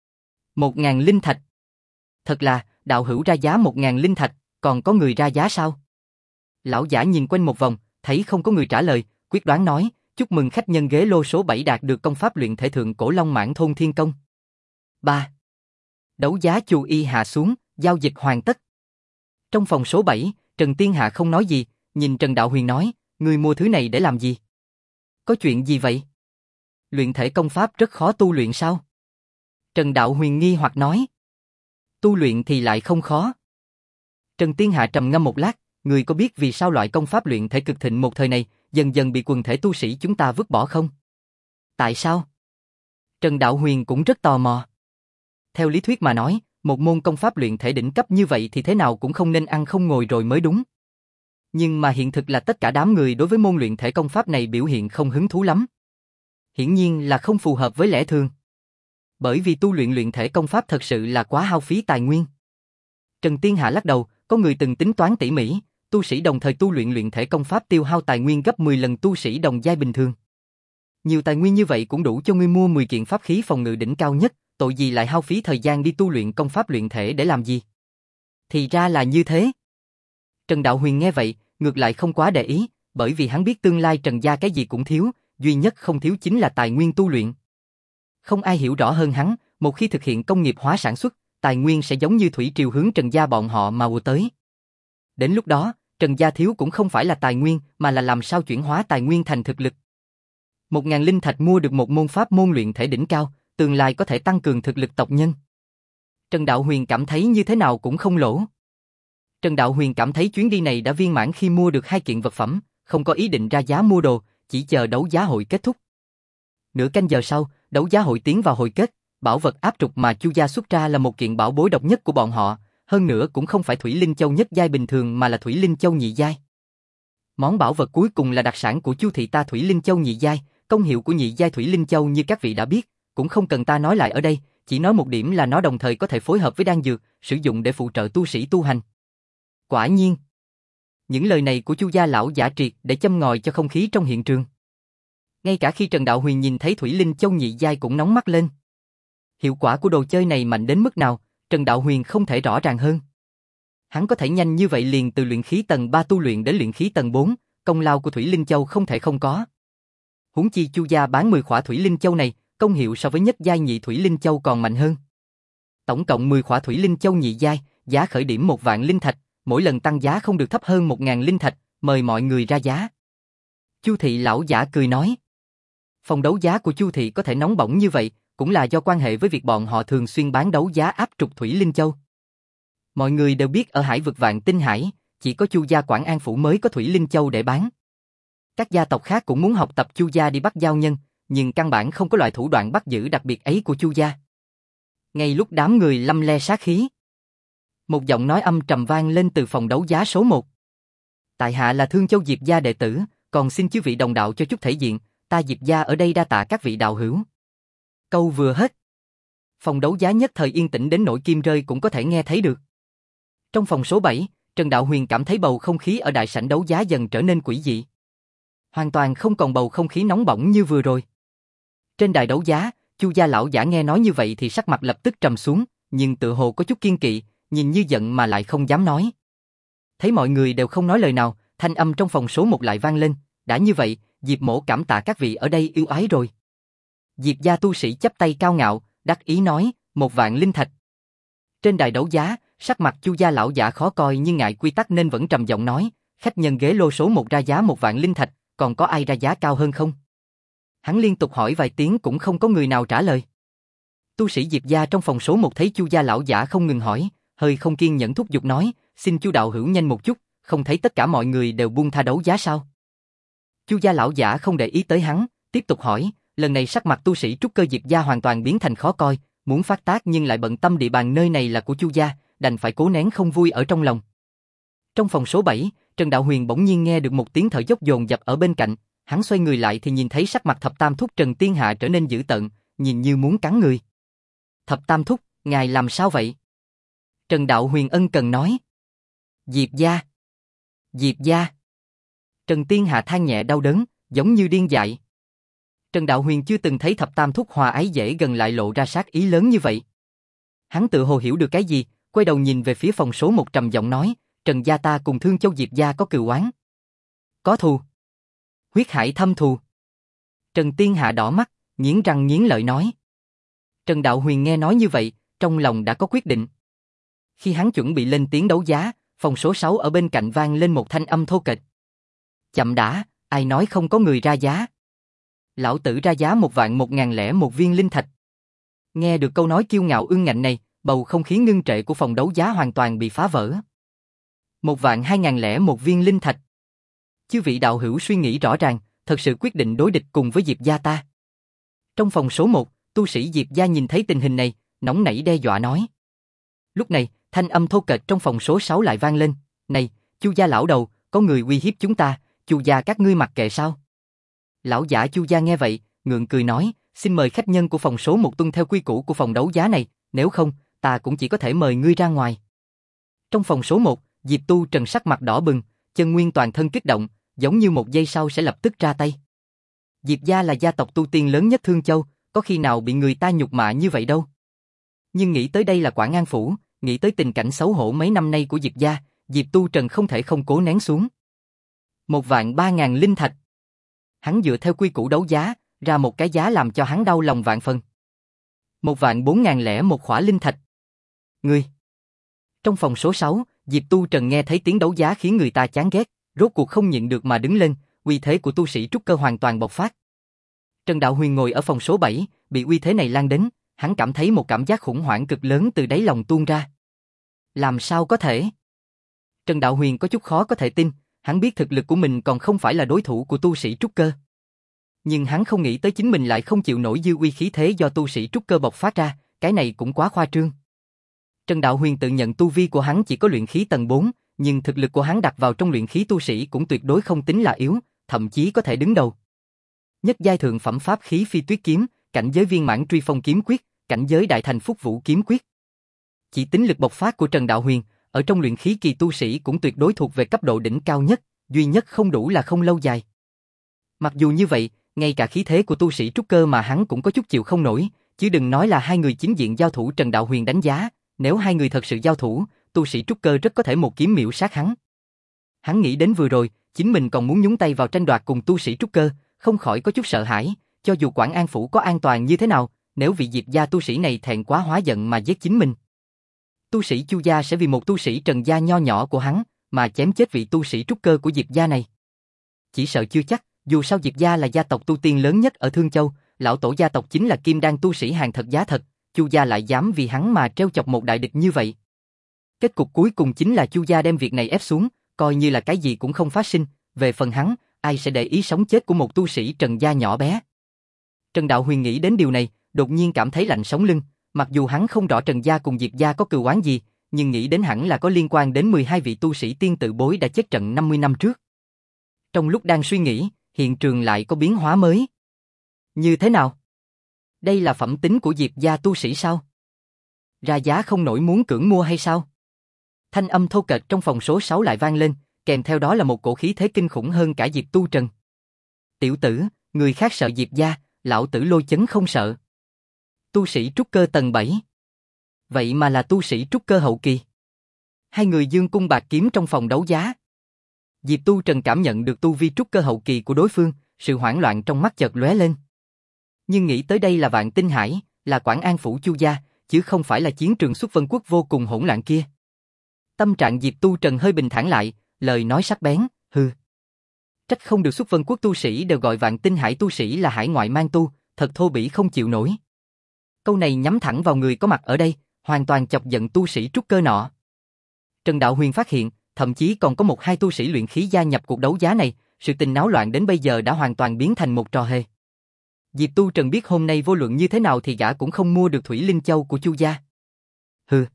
1.000 linh thạch. Thật là, đạo hữu ra giá 1.000 linh thạch, còn có người ra giá sao? Lão giả nhìn quanh một vòng, thấy không có người trả lời, quyết đoán nói, chúc mừng khách nhân ghế lô số 7 đạt được công pháp luyện thể thượng cổ Long Mãn Thôn Thiên Công. 3. Đấu giá chú y hạ xuống, giao dịch hoàn tất. Trong phòng số 7, Trần Tiên Hạ không nói gì, nhìn Trần Đạo Huyền nói, người mua thứ này để làm gì? Có chuyện gì vậy? Luyện thể công pháp rất khó tu luyện sao? Trần Đạo Huyền nghi hoặc nói. Tu luyện thì lại không khó. Trần Tiên Hạ trầm ngâm một lát, người có biết vì sao loại công pháp luyện thể cực thịnh một thời này, dần dần bị quần thể tu sĩ chúng ta vứt bỏ không? Tại sao? Trần Đạo Huyền cũng rất tò mò. Theo lý thuyết mà nói, một môn công pháp luyện thể đỉnh cấp như vậy thì thế nào cũng không nên ăn không ngồi rồi mới đúng. Nhưng mà hiện thực là tất cả đám người đối với môn luyện thể công pháp này biểu hiện không hứng thú lắm. Hiển nhiên là không phù hợp với lẽ thường. Bởi vì tu luyện luyện thể công pháp thật sự là quá hao phí tài nguyên. Trần Tiên Hạ lắc đầu, có người từng tính toán tỉ mỉ, tu sĩ đồng thời tu luyện luyện thể công pháp tiêu hao tài nguyên gấp 10 lần tu sĩ đồng giai bình thường. Nhiều tài nguyên như vậy cũng đủ cho ngươi mua 10 kiện pháp khí phòng ngự đỉnh cao nhất, tội gì lại hao phí thời gian đi tu luyện công pháp luyện thể để làm gì? Thì ra là như thế. Trần Đạo Huyền nghe vậy, ngược lại không quá để ý, bởi vì hắn biết tương lai Trần gia cái gì cũng thiếu, duy nhất không thiếu chính là tài nguyên tu luyện. Không ai hiểu rõ hơn hắn, một khi thực hiện công nghiệp hóa sản xuất, tài nguyên sẽ giống như thủy triều hướng Trần gia bọn họ mà ùa tới. Đến lúc đó, Trần gia thiếu cũng không phải là tài nguyên, mà là làm sao chuyển hóa tài nguyên thành thực lực. 1.000 linh thạch mua được một môn pháp môn luyện thể đỉnh cao, tương lai có thể tăng cường thực lực tộc nhân. Trần Đạo Huyền cảm thấy như thế nào cũng không lỗ. Trần Đạo Huyền cảm thấy chuyến đi này đã viên mãn khi mua được 2 kiện vật phẩm, không có ý định ra giá mua đồ, chỉ chờ đấu giá hội kết thúc. Nửa canh giờ sau, đấu giá hội tiến vào hồi kết, bảo vật áp trục mà Chu gia xuất ra là một kiện bảo bối độc nhất của bọn họ, hơn nữa cũng không phải Thủy Linh Châu nhất giai bình thường mà là Thủy Linh Châu nhị giai. Món bảo vật cuối cùng là đặc sản của Chu thị ta, Thủy Linh Châu nhị giai, công hiệu của nhị giai Thủy Linh Châu như các vị đã biết, cũng không cần ta nói lại ở đây, chỉ nói một điểm là nó đồng thời có thể phối hợp với đan dược, sử dụng để phụ trợ tu sĩ tu hành. Quả nhiên, những lời này của Chu gia lão giả triệt để châm ngòi cho không khí trong hiện trường. Ngay cả khi Trần Đạo Huyền nhìn thấy Thủy Linh Châu nhị giai cũng nóng mắt lên. Hiệu quả của đồ chơi này mạnh đến mức nào, Trần Đạo Huyền không thể rõ ràng hơn. Hắn có thể nhanh như vậy liền từ luyện khí tầng 3 tu luyện đến luyện khí tầng 4, công lao của Thủy Linh Châu không thể không có. Huống chi Chu gia bán 10 khỏa Thủy Linh Châu này, công hiệu so với nhất giai nhị Thủy Linh Châu còn mạnh hơn. Tổng cộng 10 khỏa Thủy Linh Châu nhị giai, giá khởi điểm 1 vạn linh thạch, mỗi lần tăng giá không được thấp hơn 1.000 linh thạch, mời mọi người ra giá. Chu thị lão giả cười nói. Phòng đấu giá của Chu thị có thể nóng bỏng như vậy, cũng là do quan hệ với việc bọn họ thường xuyên bán đấu giá áp trục Thủy Linh Châu. Mọi người đều biết ở hải vực Vạn Tinh Hải, chỉ có Chu gia Quảng An phủ mới có Thủy Linh Châu để bán. Các gia tộc khác cũng muốn học tập Chu gia đi bắt giao nhân, nhưng căn bản không có loại thủ đoạn bắt giữ đặc biệt ấy của Chu gia. Ngay lúc đám người lăm le sát khí, một giọng nói âm trầm vang lên từ phòng đấu giá số 1. Tại hạ là Thương Châu Diệp gia đệ tử, còn xin chư vị đồng đạo cho chút thể diện, ta Diệp gia ở đây đa tạ các vị đạo hữu. Câu vừa hết, phòng đấu giá nhất thời yên tĩnh đến nỗi kim rơi cũng có thể nghe thấy được. Trong phòng số 7, Trần Đạo Huyền cảm thấy bầu không khí ở đại sảnh đấu giá dần trở nên quỷ dị. Hoàn toàn không còn bầu không khí nóng bỏng như vừa rồi. Trên đài đấu giá, Chu gia lão giả nghe nói như vậy thì sắc mặt lập tức trầm xuống, nhưng tự hồ có chút kiên kỵ, nhìn như giận mà lại không dám nói. Thấy mọi người đều không nói lời nào, thanh âm trong phòng số 1 lại vang lên, đã như vậy, Diệp mỗ cảm tạ các vị ở đây yêu ái rồi. Diệp gia tu sĩ chắp tay cao ngạo, đắc ý nói, 1 vạn linh thạch. Trên đài đấu giá, sắc mặt Chu gia lão giả khó coi nhưng ngại quy tắc nên vẫn trầm giọng nói, khách nhân ghế lô số 1 ra giá 1 vạn linh thạch, còn có ai ra giá cao hơn không? Hắn liên tục hỏi vài tiếng cũng không có người nào trả lời. Tu sĩ Diệp gia trong phòng số 1 thấy Chu gia lão giả không ngừng hỏi, hơi không kiên nhẫn thúc giục nói, xin Chu đạo hữu nhanh một chút, không thấy tất cả mọi người đều buông tha đấu giá sao? Chu gia lão giả không để ý tới hắn, tiếp tục hỏi, lần này sắc mặt tu sĩ trúc cơ Diệp gia hoàn toàn biến thành khó coi, muốn phát tác nhưng lại bận tâm địa bàn nơi này là của Chu gia, đành phải cố nén không vui ở trong lòng. Trong phòng số 7, Trần Đạo Huyền bỗng nhiên nghe được một tiếng thở dốc dồn dập ở bên cạnh, hắn xoay người lại thì nhìn thấy sắc mặt Thập Tam Thúc Trần Tiên Hạ trở nên dữ tợn, nhìn như muốn cắn người. Thập Tam Thúc, ngài làm sao vậy? Trần Đạo Huyền ân cần nói. Diệp gia. Diệp gia. Trần Tiên Hạ than nhẹ đau đớn, giống như điên dại. Trần Đạo Huyền chưa từng thấy Thập Tam Thúc hòa ái dễ gần lại lộ ra sát ý lớn như vậy. Hắn tự hồ hiểu được cái gì, quay đầu nhìn về phía phòng số 1 trầm giọng nói, Trần gia ta cùng Thương Châu Diệp gia có cừu oán. Có thù. Huyết hải thâm thù. Trần Tiên Hạ đỏ mắt, nghiến răng nghiến lợi nói. Trần Đạo Huyền nghe nói như vậy, trong lòng đã có quyết định. Khi hắn chuẩn bị lên tiếng đấu giá, phòng số 6 ở bên cạnh vang lên một thanh âm thô kệch. Chậm đã, ai nói không có người ra giá? Lão tử ra giá 1.101 viên linh thạch. Nghe được câu nói kiêu ngạo ương ngạnh này, bầu không khí ngưng trệ của phòng đấu giá hoàn toàn bị phá vỡ. 1.201 viên linh thạch. Chư vị đạo hữu suy nghĩ rõ ràng, thật sự quyết định đối địch cùng với Diệp gia ta. Trong phòng số 1, tu sĩ Diệp gia nhìn thấy tình hình này, nóng nảy đe dọa nói. Lúc này, thanh âm thô kệch trong phòng số 6 lại vang lên, này, Chu gia lão đầu, có người uy hiếp chúng ta, Chu gia các ngươi mặc kệ sao? Lão giả Chu gia nghe vậy, ngượng cười nói, xin mời khách nhân của phòng số 1 tuân theo quy củ của phòng đấu giá này, nếu không, ta cũng chỉ có thể mời ngươi ra ngoài. Trong phòng số 1, Diệp Tu Trần sắc mặt đỏ bừng, chân nguyên toàn thân kích động, giống như một giây sau sẽ lập tức ra tay. Diệp gia là gia tộc tu tiên lớn nhất Thương Châu, có khi nào bị người ta nhục mạ như vậy đâu. Nhưng nghĩ tới đây là Quảng An phủ, nghĩ tới tình cảnh xấu hổ mấy năm nay của Diệp gia, Diệp Tu Trần không thể không cố nén xuống. 1.300.000 linh thạch. Hắn dựa theo quy củ đấu giá, ra một cái giá làm cho hắn đau lòng vạn phần. 1.401 khỏa linh thạch. Ngươi. Trong phòng số 6, Diệp Tu Trần nghe thấy tiếng đấu giá khiến người ta chán ghét, rốt cuộc không nhịn được mà đứng lên, uy thế của tu sĩ trúc cơ hoàn toàn bộc phát. Trần Đạo Huyền ngồi ở phòng số 7, bị uy thế này lan đến, hắn cảm thấy một cảm giác khủng hoảng cực lớn từ đáy lòng tuôn ra. Làm sao có thể? Trần Đạo Huyền có chút khó có thể tin, hắn biết thực lực của mình còn không phải là đối thủ của tu sĩ trúc cơ. Nhưng hắn không nghĩ tới chính mình lại không chịu nổi dư uy khí thế do tu sĩ trúc cơ bộc phát ra, cái này cũng quá khoa trương. Trần Đạo Huyền tự nhận tu vi của hắn chỉ có luyện khí tầng 4, nhưng thực lực của hắn đặt vào trong luyện khí tu sĩ cũng tuyệt đối không tính là yếu, thậm chí có thể đứng đầu. Nhất giai thượng phẩm pháp khí phi tuyết kiếm, cảnh giới viên mãn truy phong kiếm quyết, cảnh giới đại thành phúc vũ kiếm quyết. Chỉ tính lực bộc phát của Trần Đạo Huyền, ở trong luyện khí kỳ tu sĩ cũng tuyệt đối thuộc về cấp độ đỉnh cao nhất, duy nhất không đủ là không lâu dài. Mặc dù như vậy, ngay cả khí thế của tu sĩ trúc cơ mà hắn cũng có chút chịu không nổi, chứ đừng nói là hai người chính diện giao thủ. Trần Đạo Huyền đánh giá, nếu hai người thật sự giao thủ, tu sĩ trúc cơ rất có thể một kiếm miểu sát hắn. Hắn nghĩ đến vừa rồi, chính mình còn muốn nhúng tay vào tranh đoạt cùng tu sĩ trúc cơ, không khỏi có chút sợ hãi, cho dù Quảng An Phủ có an toàn như thế nào, nếu vị Diệp gia tu sĩ này thẹn quá hóa giận mà giết chính mình. Tu sĩ Chu gia sẽ vì một tu sĩ Trần gia nho nhỏ của hắn, mà chém chết vị tu sĩ trúc cơ của Diệp gia này. Chỉ sợ chưa chắc, dù sao Diệp gia là gia tộc tu tiên lớn nhất ở Thương Châu, lão tổ gia tộc chính là kim đan tu sĩ hàng thật giá thật, Chu gia lại dám vì hắn mà treo chọc một đại địch như vậy. Kết cục cuối cùng chính là Chu gia đem việc này ép xuống, coi như là cái gì cũng không phát sinh, về phần hắn, ai sẽ để ý sống chết của một tu sĩ Trần gia nhỏ bé. Trần Đạo Huyền nghĩ đến điều này, đột nhiên cảm thấy lạnh sống lưng, mặc dù hắn không rõ Trần gia cùng Diệp gia có cừu oán gì, nhưng nghĩ đến hẳn là có liên quan đến 12 vị tu sĩ tiên tự bối đã chết trận 50 năm trước. Trong lúc đang suy nghĩ, hiện trường lại có biến hóa mới. Như thế nào? Đây là phẩm tính của Diệp gia tu sĩ sao? Ra giá không nổi muốn cưỡng mua hay sao? Thanh âm thô kệch trong phòng số 6 lại vang lên, kèm theo đó là một cổ khí thế kinh khủng hơn cả Diệp Tu Trần. Tiểu tử, người khác sợ Diệp gia, lão tử Lôi Chấn không sợ. Tu sĩ trúc cơ tầng 7. Vậy mà là tu sĩ trúc cơ hậu kỳ. Hai người dương cung bạc kiếm trong phòng đấu giá. Diệp Tu Trần cảm nhận được tu vi trúc cơ hậu kỳ của đối phương, sự hoảng loạn trong mắt chợt lóe lên. Nhưng nghĩ tới đây là Vạn Tinh Hải, là Quảng An Phủ Chu gia, chứ không phải là chiến trường Xuất Vân Quốc vô cùng hỗn loạn kia. Tâm trạng Diệp Tu Trần hơi bình thản lại, lời nói sắc bén, hừ. Trách không được Xuất Vân Quốc tu sĩ đều gọi Vạn Tinh Hải tu sĩ là hải ngoại mang tu, thật thô bỉ không chịu nổi. Câu này nhắm thẳng vào người có mặt ở đây, hoàn toàn chọc giận tu sĩ trúc cơ nọ. Trần Đạo Huyền phát hiện, thậm chí còn có 1-2 tu sĩ luyện khí gia nhập cuộc đấu giá này, sự tình náo loạn đến bây giờ đã hoàn toàn biến thành một trò hề. Diệp Tu Trần biết hôm nay vô luận như thế nào thì gã cũng không mua được Thủy Linh Châu của Chu gia. Hừ.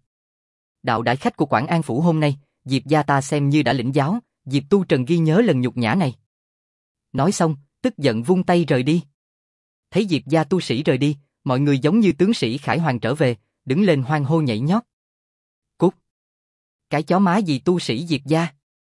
Đạo đãi khách của Quảng An Phủ hôm nay, Diệp gia ta xem như đã lĩnh giáo, Diệp Tu Trần ghi nhớ lần nhục nhã này. Nói xong, tức giận vung tay rời đi. Thấy Diệp gia tu sĩ rời đi, mọi người giống như tướng sĩ khải hoàn trở về, đứng lên hoan hô nhảy nhót. Cút! Cái chó má gì tu sĩ Diệp gia?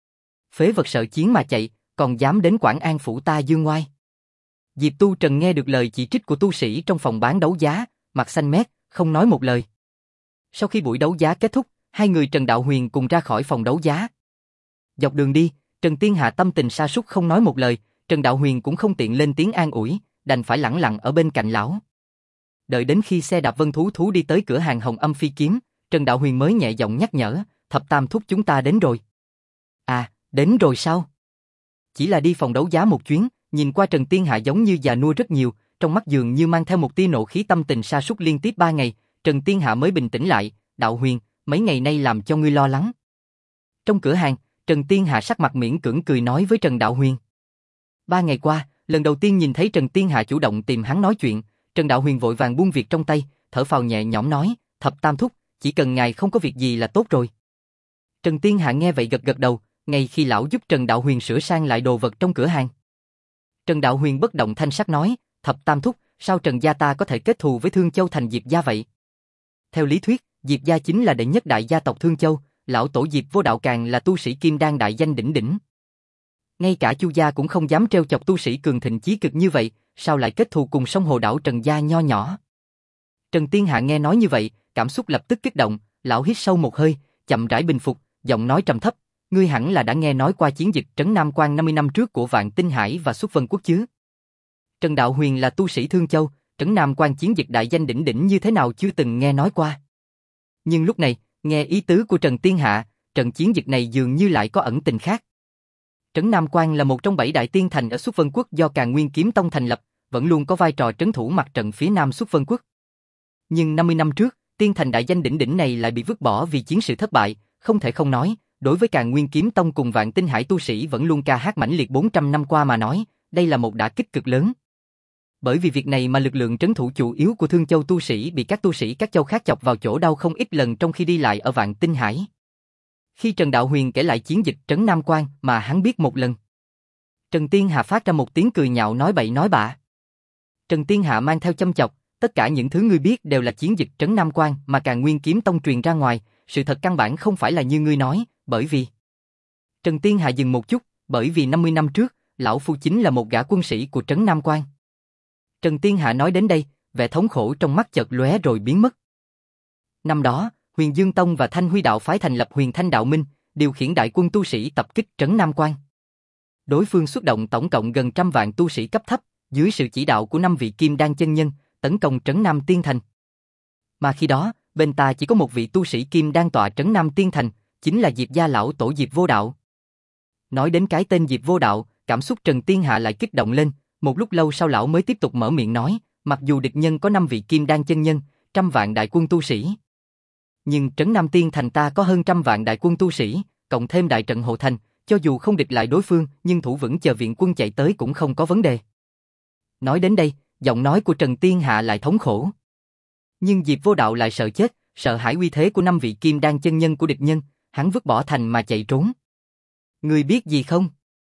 Phế vật sợ chiến mà chạy, còn dám đến Quảng An Phủ ta dương ngoai. Diệp Tu Trần nghe được lời chỉ trích của tu sĩ trong phòng bán đấu giá, mặt xanh mét, không nói một lời. Sau khi buổi đấu giá kết thúc, hai người Trần Đạo Huyền cùng ra khỏi phòng đấu giá. Dọc đường đi, Trần Tiên Hạ tâm tình sa sút không nói một lời, Trần Đạo Huyền cũng không tiện lên tiếng an ủi, đành phải lẳng lặng ở bên cạnh lão. Đợi đến khi xe đạp Vân Thú Thú đi tới cửa hàng Hồng Âm Phi Kiếm, Trần Đạo Huyền mới nhẹ giọng nhắc nhở, Thập Tam thúc chúng ta đến rồi. À, đến rồi sao? Chỉ là đi phòng đấu giá một chuyến, nhìn qua Trần Tiên Hạ giống như già nua rất nhiều, trong mắt dường như mang theo một tia nộ khí. Tâm tình sa sút liên tiếp 3 ngày, Trần Tiên Hạ mới bình tĩnh lại, Đạo Huyền, mấy ngày nay làm cho ngươi lo lắng. Trong cửa hàng, Trần Tiên Hạ sắc mặt miễn cưỡng cười nói với Trần Đạo Huyền. 3 ngày qua, lần đầu tiên nhìn thấy Trần Tiên Hạ chủ động tìm hắn nói chuyện, Trần Đạo Huyền vội vàng buông việc trong tay, thở phào nhẹ nhõm nói, Thập Tam thúc, chỉ cần ngài không có việc gì là tốt rồi. Trần Tiên Hạ nghe vậy gật gật đầu, ngay khi lão giúp Trần Đạo Huyền sửa sang lại đồ vật trong cửa hàng. Trần Đạo Huyền bất động thanh sắc nói, Thập Tam thúc, sao Trần gia ta có thể kết thù với Thương Châu thành Diệp gia vậy? Theo lý thuyết, Diệp gia chính là đệ nhất đại gia tộc Thương Châu, lão tổ Diệp Vô Đạo càng là tu sĩ kim đan đại danh đỉnh đỉnh. Ngay cả Chu gia cũng không dám trêu chọc tu sĩ cường thịnh chí cực như vậy, sao lại kết thù cùng sông hồ đảo Trần gia nho nhỏ? Trần Tiên Hạ nghe nói như vậy, cảm xúc lập tức kích động, lão hít sâu một hơi, chậm rãi bình phục, giọng nói trầm thấp, Ngươi hẳn là đã nghe nói qua chiến dịch trấn Nam Quan 50 năm trước của Vạn Tinh Hải và Xuất Vân Quốc chứ? Trần Đạo Huyền là tu sĩ Thương Châu, trấn Nam Quan chiến dịch đại danh đỉnh đỉnh như thế nào chưa từng nghe nói qua. Nhưng lúc này, nghe ý tứ của Trần Tiên Hạ, trận chiến dịch này dường như lại có ẩn tình khác. Trấn Nam Quan là một trong 7 đại tiên thành ở Xuất Vân Quốc do Càn Nguyên Kiếm Tông thành lập, vẫn luôn có vai trò trấn thủ mặt trận phía nam Xuất Vân Quốc. Nhưng 50 năm trước, tiên thành đại danh đỉnh đỉnh này lại bị vứt bỏ vì chiến sự thất bại, không thể không nói, đối với Càn Nguyên Kiếm Tông cùng Vạn Tinh Hải tu sĩ vẫn luôn ca hát mãnh liệt 400 năm qua mà nói, đây là một đả kích cực lớn. Bởi vì việc này mà lực lượng trấn thủ chủ yếu của Thương Châu tu sĩ bị các tu sĩ các châu khác chọc vào chỗ đau không ít lần trong khi đi lại ở Vạn Tinh Hải. Khi Trần Đạo Huyền kể lại chiến dịch trấn Nam Quan mà hắn biết một lần, Trần Tiên Hạ phát ra một tiếng cười nhạo nói bậy nói bạ. Trần Tiên Hạ mang theo châm chọc, tất cả những thứ ngươi biết đều là chiến dịch trấn Nam Quan mà Càn Nguyên Kiếm Tông truyền ra ngoài, sự thật căn bản không phải là như ngươi nói, bởi vì... Trần Tiên Hạ dừng một chút, bởi vì 50 năm trước, lão phu chính là một gã quân sĩ của trấn Nam Quan. Trần Tiên Hạ nói đến đây, vẻ thống khổ trong mắt chợt lóe rồi biến mất. Năm đó, Huyền Dương Tông và Thanh Huy Đạo phái thành lập Huyền Thanh Đạo Minh, điều khiển đại quân tu sĩ tập kích trấn Nam Quan. Đối phương xuất động tổng cộng gần 100 vạn tu sĩ cấp thấp, dưới sự chỉ đạo của 5 vị Kim Đan chân nhân, tấn công trấn Nam Tiên Thành. Mà khi đó, bên ta chỉ có một vị tu sĩ Kim Đan tọa trấn Nam Tiên Thành, chính là Diệp gia lão tổ Diệp Vô Đạo. Nói đến cái tên Diệp Vô Đạo, cảm xúc Trần Tiên Hạ lại kích động lên, một lúc lâu sau lão mới tiếp tục mở miệng nói, mặc dù địch nhân có 5 vị Kim Đan chân nhân, 100 vạn đại quân tu sĩ. Nhưng trấn Nam Tiên Thành ta có hơn 100 vạn đại quân tu sĩ, cộng thêm đại trận hộ thành, cho dù không địch lại đối phương, nhưng thủ vững chờ viện quân chạy tới cũng không có vấn đề. Nói đến đây, giọng nói của Trần Tiên Hạ lại thống khổ. Nhưng Diệp Vô Đạo lại sợ chết, sợ hãi uy thế của 5 vị Kim Đan chân nhân của địch nhân, hắn vứt bỏ thành mà chạy trốn. Ngươi biết gì không?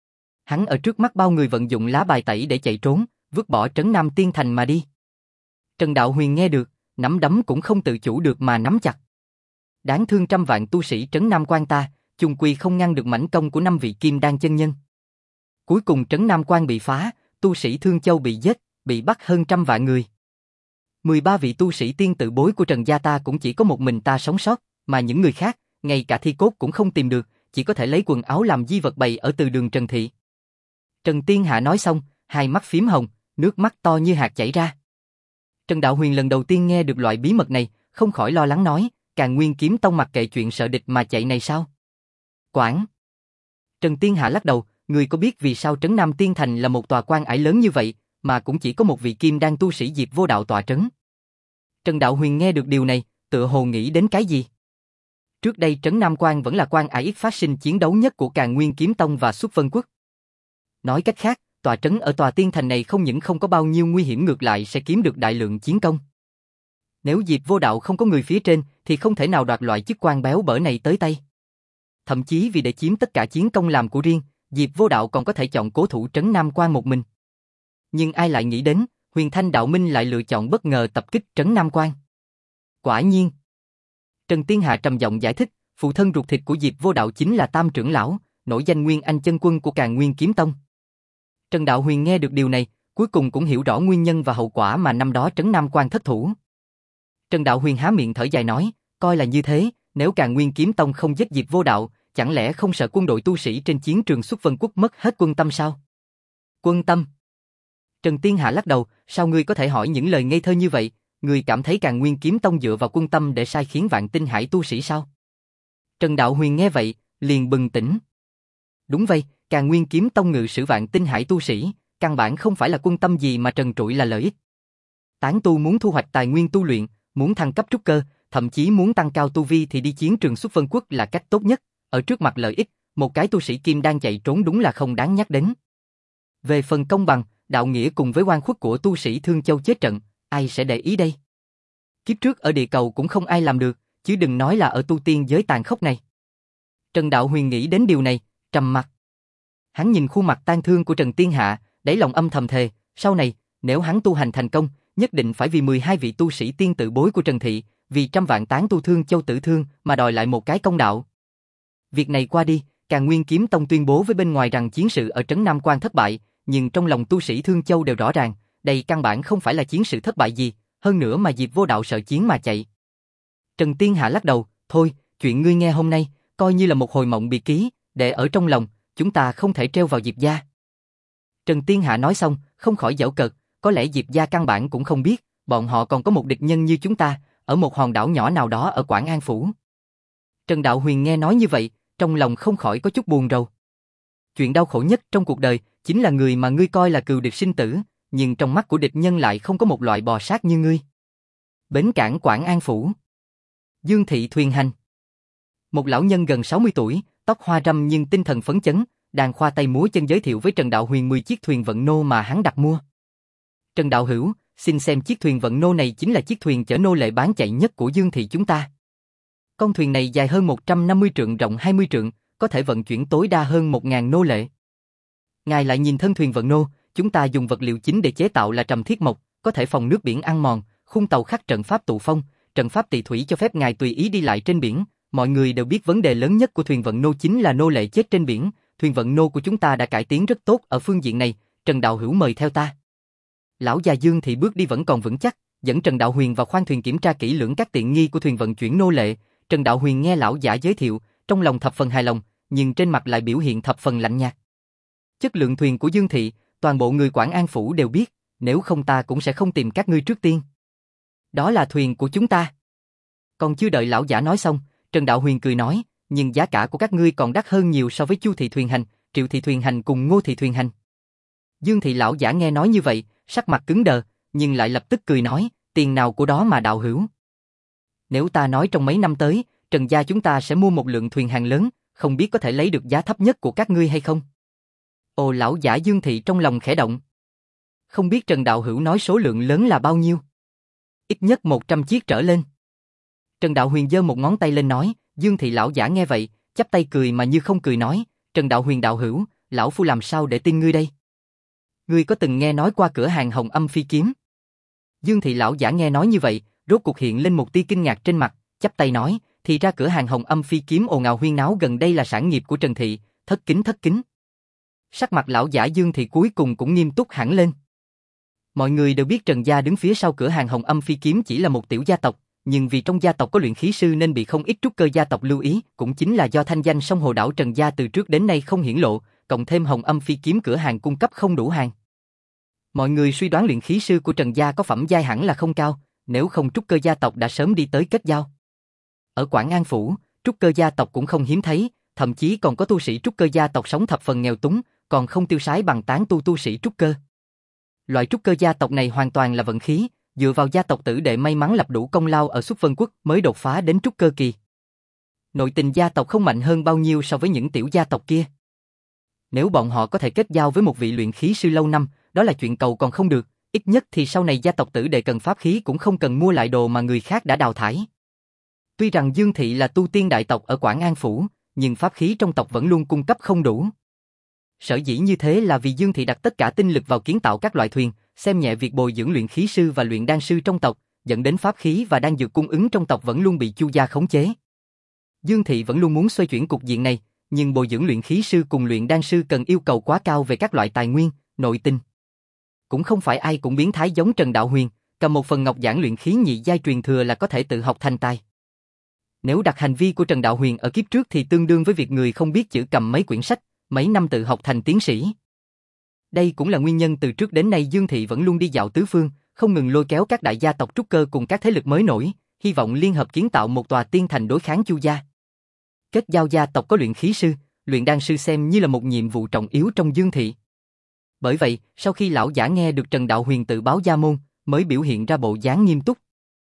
Hắn ở trước mắt bao người vận dụng lá bài tẩy để chạy trốn, vứt bỏ trấn Nam Tiên Thành mà đi. Trần Đạo Huyền nghe được, nắm đấm cũng không tự chủ được mà nắm chặt. Đáng thương 100 vạn tu sĩ trấn Nam Quan ta, chung quy không ngăn được mãnh công của 5 vị Kim Đan chân nhân. Cuối cùng trấn Nam Quan bị phá, tu sĩ Thương Châu bị giết, bị bắt hơn 100 vạn người. 13 vị tu sĩ tiên tự bối của Trần gia ta cũng chỉ có một mình ta sống sót, mà những người khác, ngay cả thi cốt cũng không tìm được, chỉ có thể lấy quần áo làm di vật bày ở từ đường Trần Thị. Trần Tiên Hạ nói xong, hai mắt phím hồng, nước mắt to như hạt chảy ra. Trần Đạo Huyền lần đầu tiên nghe được loại bí mật này, không khỏi lo lắng nói, Càn Nguyên Kiếm Tông mặc kệ chuyện sợ địch mà chạy này sao? Quản. Trần Tiên Hạ lắc đầu, người có biết vì sao trấn Nam Tiên Thành là một tòa quan ải lớn như vậy, mà cũng chỉ có một vị Kim Đan tu sĩ Diệp Vô Đạo tọa trấn? Trần Đạo Huyền nghe được điều này, tựa hồ nghĩ đến cái gì? Trước đây trấn Nam Quan vẫn là quan ải ít phát sinh chiến đấu nhất của Càn Nguyên Kiếm Tông và Xuất Vân Quốc. Nói cách khác, tòa trấn ở tòa tiên thành này không những không có bao nhiêu nguy hiểm, ngược lại sẽ kiếm được đại lượng chiến công. Nếu Diệp Vô Đạo không có người phía trên thì không thể nào đoạt loại chức quan béo bở này tới tay. Thậm chí vì để chiếm tất cả chiến công làm của riêng, Diệp Vô Đạo còn có thể chọn cố thủ trấn Nam Quan một mình. Nhưng ai lại nghĩ đến, Huyền Thanh Đạo Minh lại lựa chọn bất ngờ tập kích trấn Nam Quan. Quả nhiên. Trần Tiên Hạ trầm giọng giải thích, phụ thân ruột thịt của Diệp Vô Đạo chính là Tam trưởng lão, nổi danh Nguyên Anh chân quân của Càn Nguyên Kiếm Tông. Trần Đạo Huyền nghe được điều này, cuối cùng cũng hiểu rõ nguyên nhân và hậu quả mà năm đó trấn Nam Quan thất thủ. Trần Đạo Huyền há miệng thở dài nói, coi là như thế, nếu Càn Nguyên Kiếm Tông không giết Diệp Vô Đạo, chẳng lẽ không sợ quân đội tu sĩ trên chiến trường Xuất Vân Quốc mất hết quân tâm sao? Quân tâm? Trần Tiên Hạ lắc đầu, sao ngươi có thể hỏi những lời ngây thơ như vậy? Ngươi cảm thấy Càn Nguyên Kiếm Tông dựa vào quân tâm để sai khiến Vạn Tinh Hải tu sĩ sao? Trần Đạo Huyền nghe vậy, liền bừng tỉnh. Đúng vậy, Càn Nguyên Kiếm Tông ngự sử Vạn Tinh Hải tu sĩ, căn bản không phải là quân tâm gì mà trần trụi là lợi ích. Tán tu muốn thu hoạch tài nguyên tu luyện, muốn thăng cấp trúc cơ, thậm chí muốn tăng cao tu vi thì đi chiến trường Xuất Vân Quốc là cách tốt nhất. Ở trước mặt lợi ích, một cái tu sĩ kim đang chạy trốn đúng là không đáng nhắc đến. Về phần công bằng, đạo nghĩa cùng với oan khuất của tu sĩ Thương Châu chết trận, ai sẽ để ý đây? Kiếp trước ở địa cầu cũng không ai làm được, chứ đừng nói là ở tu tiên giới tàn khốc này. Trần Đạo Huyền nghĩ đến điều này, trầm mặt. Hắn nhìn khuôn mặt tang thương của Trần Tiên Hạ, đáy lòng âm thầm thề, sau này, nếu hắn tu hành thành công, nhất định phải vì 12 vị tu sĩ tiên tự bối của Trần Thị, vì 100 vạn tán tu Thương Châu tử thương mà đòi lại một cái công đạo. Việc này qua đi, Càn Nguyên Kiếm Tông tuyên bố với bên ngoài rằng chiến sự ở trấn Nam Quan thất bại, nhưng trong lòng tu sĩ Thương Châu đều rõ ràng, đây căn bản không phải là chiến sự thất bại gì, hơn nữa mà Diệp Vô Đạo sợ chiến mà chạy. Trần Tiên Hạ lắc đầu, thôi, chuyện ngươi nghe hôm nay, coi như là một hồi mộng bị ký, để ở trong lòng, chúng ta không thể treo vào Diệp gia. Trần Tiên Hạ nói xong, không khỏi giễu cợt, có lẽ Diệp gia căn bản cũng không biết, bọn họ còn có một địch nhân như chúng ta, ở một hòn đảo nhỏ nào đó ở Quảng An Phủ. Trần Đạo Huyền nghe nói như vậy, trong lòng không khỏi có chút buồn rầu. Chuyện đau khổ nhất trong cuộc đời, chính là người mà ngươi coi là cừu địch sinh tử, nhưng trong mắt của địch nhân lại không có một loại bò sát như ngươi. Bến cảng Quảng An Phủ. Dương thị thuyền hành. Một lão nhân gần 60 tuổi, tóc hoa râm nhưng tinh thần phấn chấn, đang khoa tay múa chân giới thiệu với Trần Đạo Huyền 10 chiếc thuyền vận nô mà hắn đặt mua. Trần Đạo Hữu, xin xem chiếc thuyền vận nô này chính là chiếc thuyền chở nô lệ bán chạy nhất của Dương thị chúng ta. Con thuyền này dài hơn 150 trượng, rộng 20 trượng, có thể vận chuyển tối đa hơn 1000 nô lệ. Ngài lại nhìn thân thuyền vận nô, chúng ta dùng vật liệu chính để chế tạo là trầm thiết mộc, có thể phòng nước biển ăn mòn, khung tàu khắc trận pháp tụ phong, trận pháp tỳ thủy cho phép ngài tùy ý đi lại trên biển. Mọi người đều biết vấn đề lớn nhất của thuyền vận nô chính là nô lệ chết trên biển. Thuyền vận nô của chúng ta đã cải tiến rất tốt ở phương diện này. Trần Đạo Hữu mời theo ta. Lão già Dương thì bước đi vẫn còn vững chắc, dẫn Trần Đạo Huyền vào khoang thuyền kiểm tra kỹ lưỡng các tiện nghi của thuyền vận chuyển nô lệ. Trần Đạo Huyền nghe lão giả giới thiệu, trong lòng thập phần hài lòng, nhưng trên mặt lại biểu hiện thập phần lạnh nhạt. Chất lượng thuyền của Dương thị, toàn bộ người Quảng An Phủ đều biết, nếu không ta cũng sẽ không tìm các ngươi trước tiên. Đó là thuyền của chúng ta. Còn chưa đợi lão giả nói xong, Trần Đạo Huyền cười nói, nhưng giá cả của các ngươi còn đắt hơn nhiều so với Chu thị thuyền hành, Triệu thị thuyền hành cùng Ngô thị thuyền hành. Dương thị lão giả nghe nói như vậy, sắc mặt cứng đờ, nhưng lại lập tức cười nói, tiền nào của đó mà đạo hữu. Nếu ta nói trong mấy năm tới, Trần gia chúng ta sẽ mua một lượng thuyền hàng lớn, không biết có thể lấy được giá thấp nhất của các ngươi hay không? Ồ, lão giả Dương thị trong lòng khẽ động. Không biết Trần Đạo Hữu nói số lượng lớn là bao nhiêu? Ít nhất 100 chiếc trở lên. Trần Đạo Huyền giơ một ngón tay lên nói. Dương thị lão giả nghe vậy, chắp tay cười mà như không cười nói, Trần Đạo Huyền đạo hữu, lão phu làm sao để tin ngươi đây? Ngươi có từng nghe nói qua cửa hàng Hồng Âm Phi Kiếm? Dương thị lão giả nghe nói như vậy, rốt cuộc hiện lên một tia kinh ngạc trên mặt, chắp tay nói, thì ra cửa hàng Hồng Âm Phi Kiếm ồn ào huyên náo gần đây là sản nghiệp của Trần thị, thất kính thất kính. Sắc mặt lão giả Dương thị cuối cùng cũng nghiêm túc hẳn lên. Mọi người đều biết Trần gia đứng phía sau cửa hàng Hồng Âm Phi Kiếm chỉ là một tiểu gia tộc, nhưng vì trong gia tộc có luyện khí sư nên bị không ít trúc cơ gia tộc lưu ý, cũng chính là do thanh danh sông Hồ Đảo Trần gia từ trước đến nay không hiển lộ, cộng thêm Hồng Âm Phi Kiếm cửa hàng cung cấp không đủ hàng. Mọi người suy đoán luyện khí sư của Trần gia có phẩm giai hẳn là không cao, nếu không trúc cơ gia tộc đã sớm đi tới kết giao. Ở Quảng An Phủ, trúc cơ gia tộc cũng không hiếm thấy, thậm chí còn có tu sĩ trúc cơ gia tộc sống thập phần nghèo túng, còn không tiêu sái bằng tán tu sĩ trúc cơ. Loại trúc cơ gia tộc này hoàn toàn là vận khí, dựa vào gia tộc tử đệ may mắn lập đủ công lao ở Xuất Vân Quốc mới đột phá đến trúc cơ kỳ. Nội tình gia tộc không mạnh hơn bao nhiêu so với những tiểu gia tộc kia. Nếu bọn họ có thể kết giao với một vị luyện khí sư lâu năm, đó là chuyện cầu còn không được, ít nhất thì sau này gia tộc tử đệ cần pháp khí cũng không cần mua lại đồ mà người khác đã đào thải. Tuy rằng Dương thị là tu tiên đại tộc ở Quảng An Phủ, nhưng pháp khí trong tộc vẫn luôn cung cấp không đủ. Sở dĩ như thế là vì Dương thị đặt tất cả tinh lực vào kiến tạo các loại thuyền, xem nhẹ việc bồi dưỡng luyện khí sư và luyện đan sư trong tộc, dẫn đến pháp khí và đan dược cung ứng trong tộc vẫn luôn bị Chu gia khống chế. Dương thị vẫn luôn muốn xoay chuyển cục diện này, nhưng bồi dưỡng luyện khí sư cùng luyện đan sư cần yêu cầu quá cao về các loại tài nguyên, nội tình. Cũng không phải ai cũng biến thái giống Trần Đạo Huyền, cầm một phần ngọc giản luyện khí nhị giai truyền thừa là có thể tự học thành tài. Nếu đặt hành vi của Trần Đạo Huyền ở kiếp trước thì tương đương với việc người không biết chữ cầm mấy quyển sách, mấy năm tự học thành tiến sĩ. Đây cũng là nguyên nhân từ trước đến nay Dương thị vẫn luôn đi dạo tứ phương, không ngừng lôi kéo các đại gia tộc trúc cơ cùng các thế lực mới nổi, hy vọng liên hợp kiến tạo một tòa tiên thành đối kháng Chu gia. Kết giao gia tộc có luyện khí sư, luyện đan sư xem như là một nhiệm vụ trọng yếu trong Dương thị. Bởi vậy, sau khi lão giả nghe được Trần Đạo Huyền tự báo gia môn, mới biểu hiện ra bộ dáng nghiêm túc.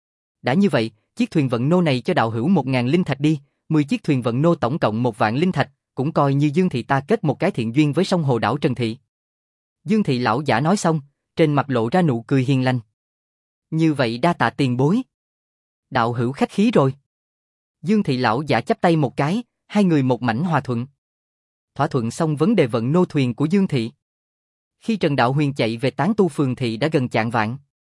Đã như vậy, chiếc thuyền vận nô này cho đạo hữu 1000 linh thạch đi, 10 chiếc thuyền vận nô tổng cộng 1 vạn linh thạch, cũng coi như Dương thị ta kết một cái thiện duyên với sông Hồ Đảo Trần thị. Dương thị lão giả nói xong, trên mặt lộ ra nụ cười hiền lành. Như vậy đa tạ tiền bối. Đạo hữu khách khí rồi. Dương thị lão giả chắp tay một cái, hai người một mảnh hòa thuận. Thỏa thuận xong vấn đề vận nô thuyền của Dương thị. Khi Trần Đạo Huyền chạy về tán tu phường thị đã gần chạng vạng.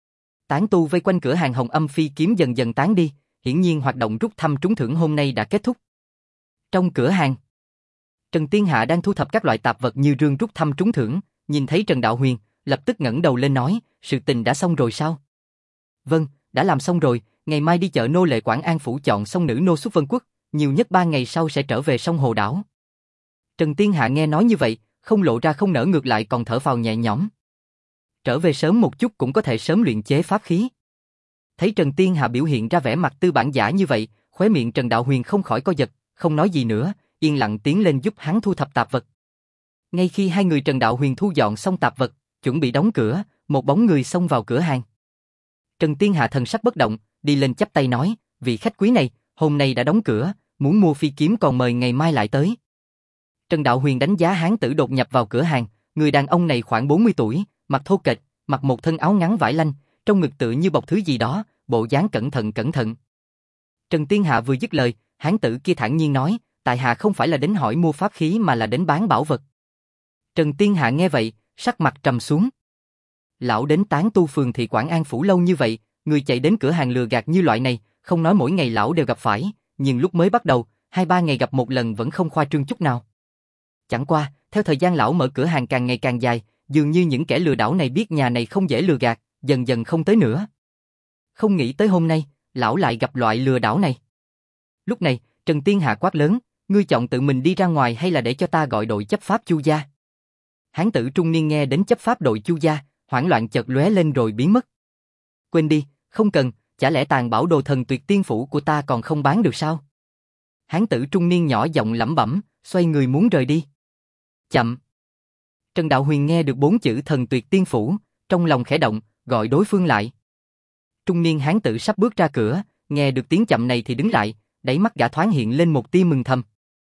Tán tu vây quanh cửa hàng Hồng Âm Phi Kiếm dần dần tán đi, hiển nhiên hoạt động rút thăm trúng thưởng hôm nay đã kết thúc. Trong cửa hàng, Trần Tiên Hạ đang thu thập các loại tạp vật như rương rút thăm trúng thưởng, nhìn thấy Trần Đạo Huyền, lập tức ngẩng đầu lên nói, sự tình đã xong rồi sao? Vâng, đã làm xong rồi, ngày mai đi chợ nô lệ Quảng An Phủ chọn xong nữ nô Xuất Vân Quốc, nhiều nhất 3 ngày sau sẽ trở về sông Hồ Đảo. Trần Tiên Hạ nghe nói như vậy, không lộ ra không nở, ngược lại còn thở phào nhẹ nhõm. Trở về sớm một chút cũng có thể sớm luyện chế pháp khí. Thấy Trần Tiên Hạ biểu hiện ra vẻ mặt tư bản giả như vậy, khóe miệng Trần Đạo Huyền không khỏi co giật, không nói gì nữa, yên lặng tiến lên giúp hắn thu thập tạp vật. Ngay khi hai người Trần Đạo Huyền thu dọn xong tạp vật, chuẩn bị đóng cửa, một bóng người xông vào cửa hàng. Trần Tiên Hạ thần sắc bất động, đi lên chắp tay nói, vị khách quý này, hôm nay đã đóng cửa, muốn mua phi kiếm còn mời ngày mai lại tới. Trần Đạo Huyền đánh giá hán tử đột nhập vào cửa hàng, người đàn ông này khoảng 40 tuổi, mặt thô kệch, mặc một thân áo ngắn vải lanh, trong ngực tựa như bọc thứ gì đó, bộ dáng cẩn thận. Trần Tiên Hạ vừa dứt lời, hán tử kia thản nhiên nói, tại hạ không phải là đến hỏi mua pháp khí mà là đến bán bảo vật. Trần Tiên Hạ nghe vậy, sắc mặt trầm xuống. Lão đến Tán Tu phường thị Quảng An phủ lâu như vậy, người chạy đến cửa hàng lừa gạt như loại này, không nói mỗi ngày lão đều gặp phải, nhưng lúc mới bắt đầu, 2-3 ngày gặp một lần vẫn không khoa trương chút nào. Chẳng qua, theo thời gian lão mở cửa hàng càng ngày càng dài, dường như những kẻ lừa đảo này biết nhà này không dễ lừa gạt, dần dần không tới nữa. Không nghĩ tới hôm nay, lão lại gặp loại lừa đảo này. Lúc này, Trần Tiên Hạ quát lớn, ngươi chọn tự mình đi ra ngoài hay là để cho ta gọi đội chấp pháp Chu gia? Hán tử trung niên nghe đến chấp pháp đội Chu gia, hoảng loạn chợt lóe lên rồi biến mất. Quên đi, không cần, chả lẽ tàn bảo đồ thần tuyệt tiên phủ của ta còn không bán được sao? Hán tử trung niên nhỏ giọng lẩm bẩm, xoay người muốn rời đi. Chậm. Trần Đạo Huyền nghe được 4 chữ thần tuyệt tiên phủ, trong lòng khẽ động, gọi đối phương lại. Trung niên hán tử sắp bước ra cửa, nghe được tiếng chậm này thì đứng lại, đáy mắt gã thoáng hiện lên một tia mừng thầm.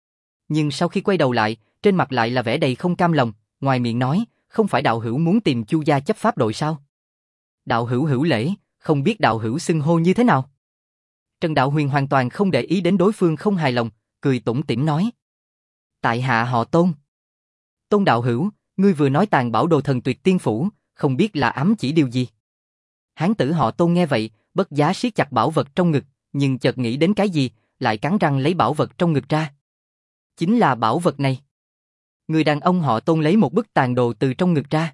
Nhưng sau khi quay đầu lại, trên mặt lại là vẻ đầy không cam lòng, ngoài miệng nói, không phải đạo hữu muốn tìm Chu gia chấp pháp đội sao? Đạo hữu hữu lễ, không biết đạo hữu xưng hô như thế nào? Trần Đạo Huyền hoàn toàn không để ý đến đối phương không hài lòng, cười tủm tỉm nói. Tại hạ họ Tôn. Tôn đạo hữu, ngươi vừa nói tàn bảo đồ thần tuyệt tiên phủ, không biết là ám chỉ điều gì? Hán tử họ Tôn nghe vậy, bất giá siết chặt bảo vật trong ngực, nhưng chợt nghĩ đến cái gì, lại cắn răng lấy bảo vật trong ngực ra. Chính là bảo vật này. Người đàn ông họ Tôn lấy một bức tàn đồ từ trong ngực ra.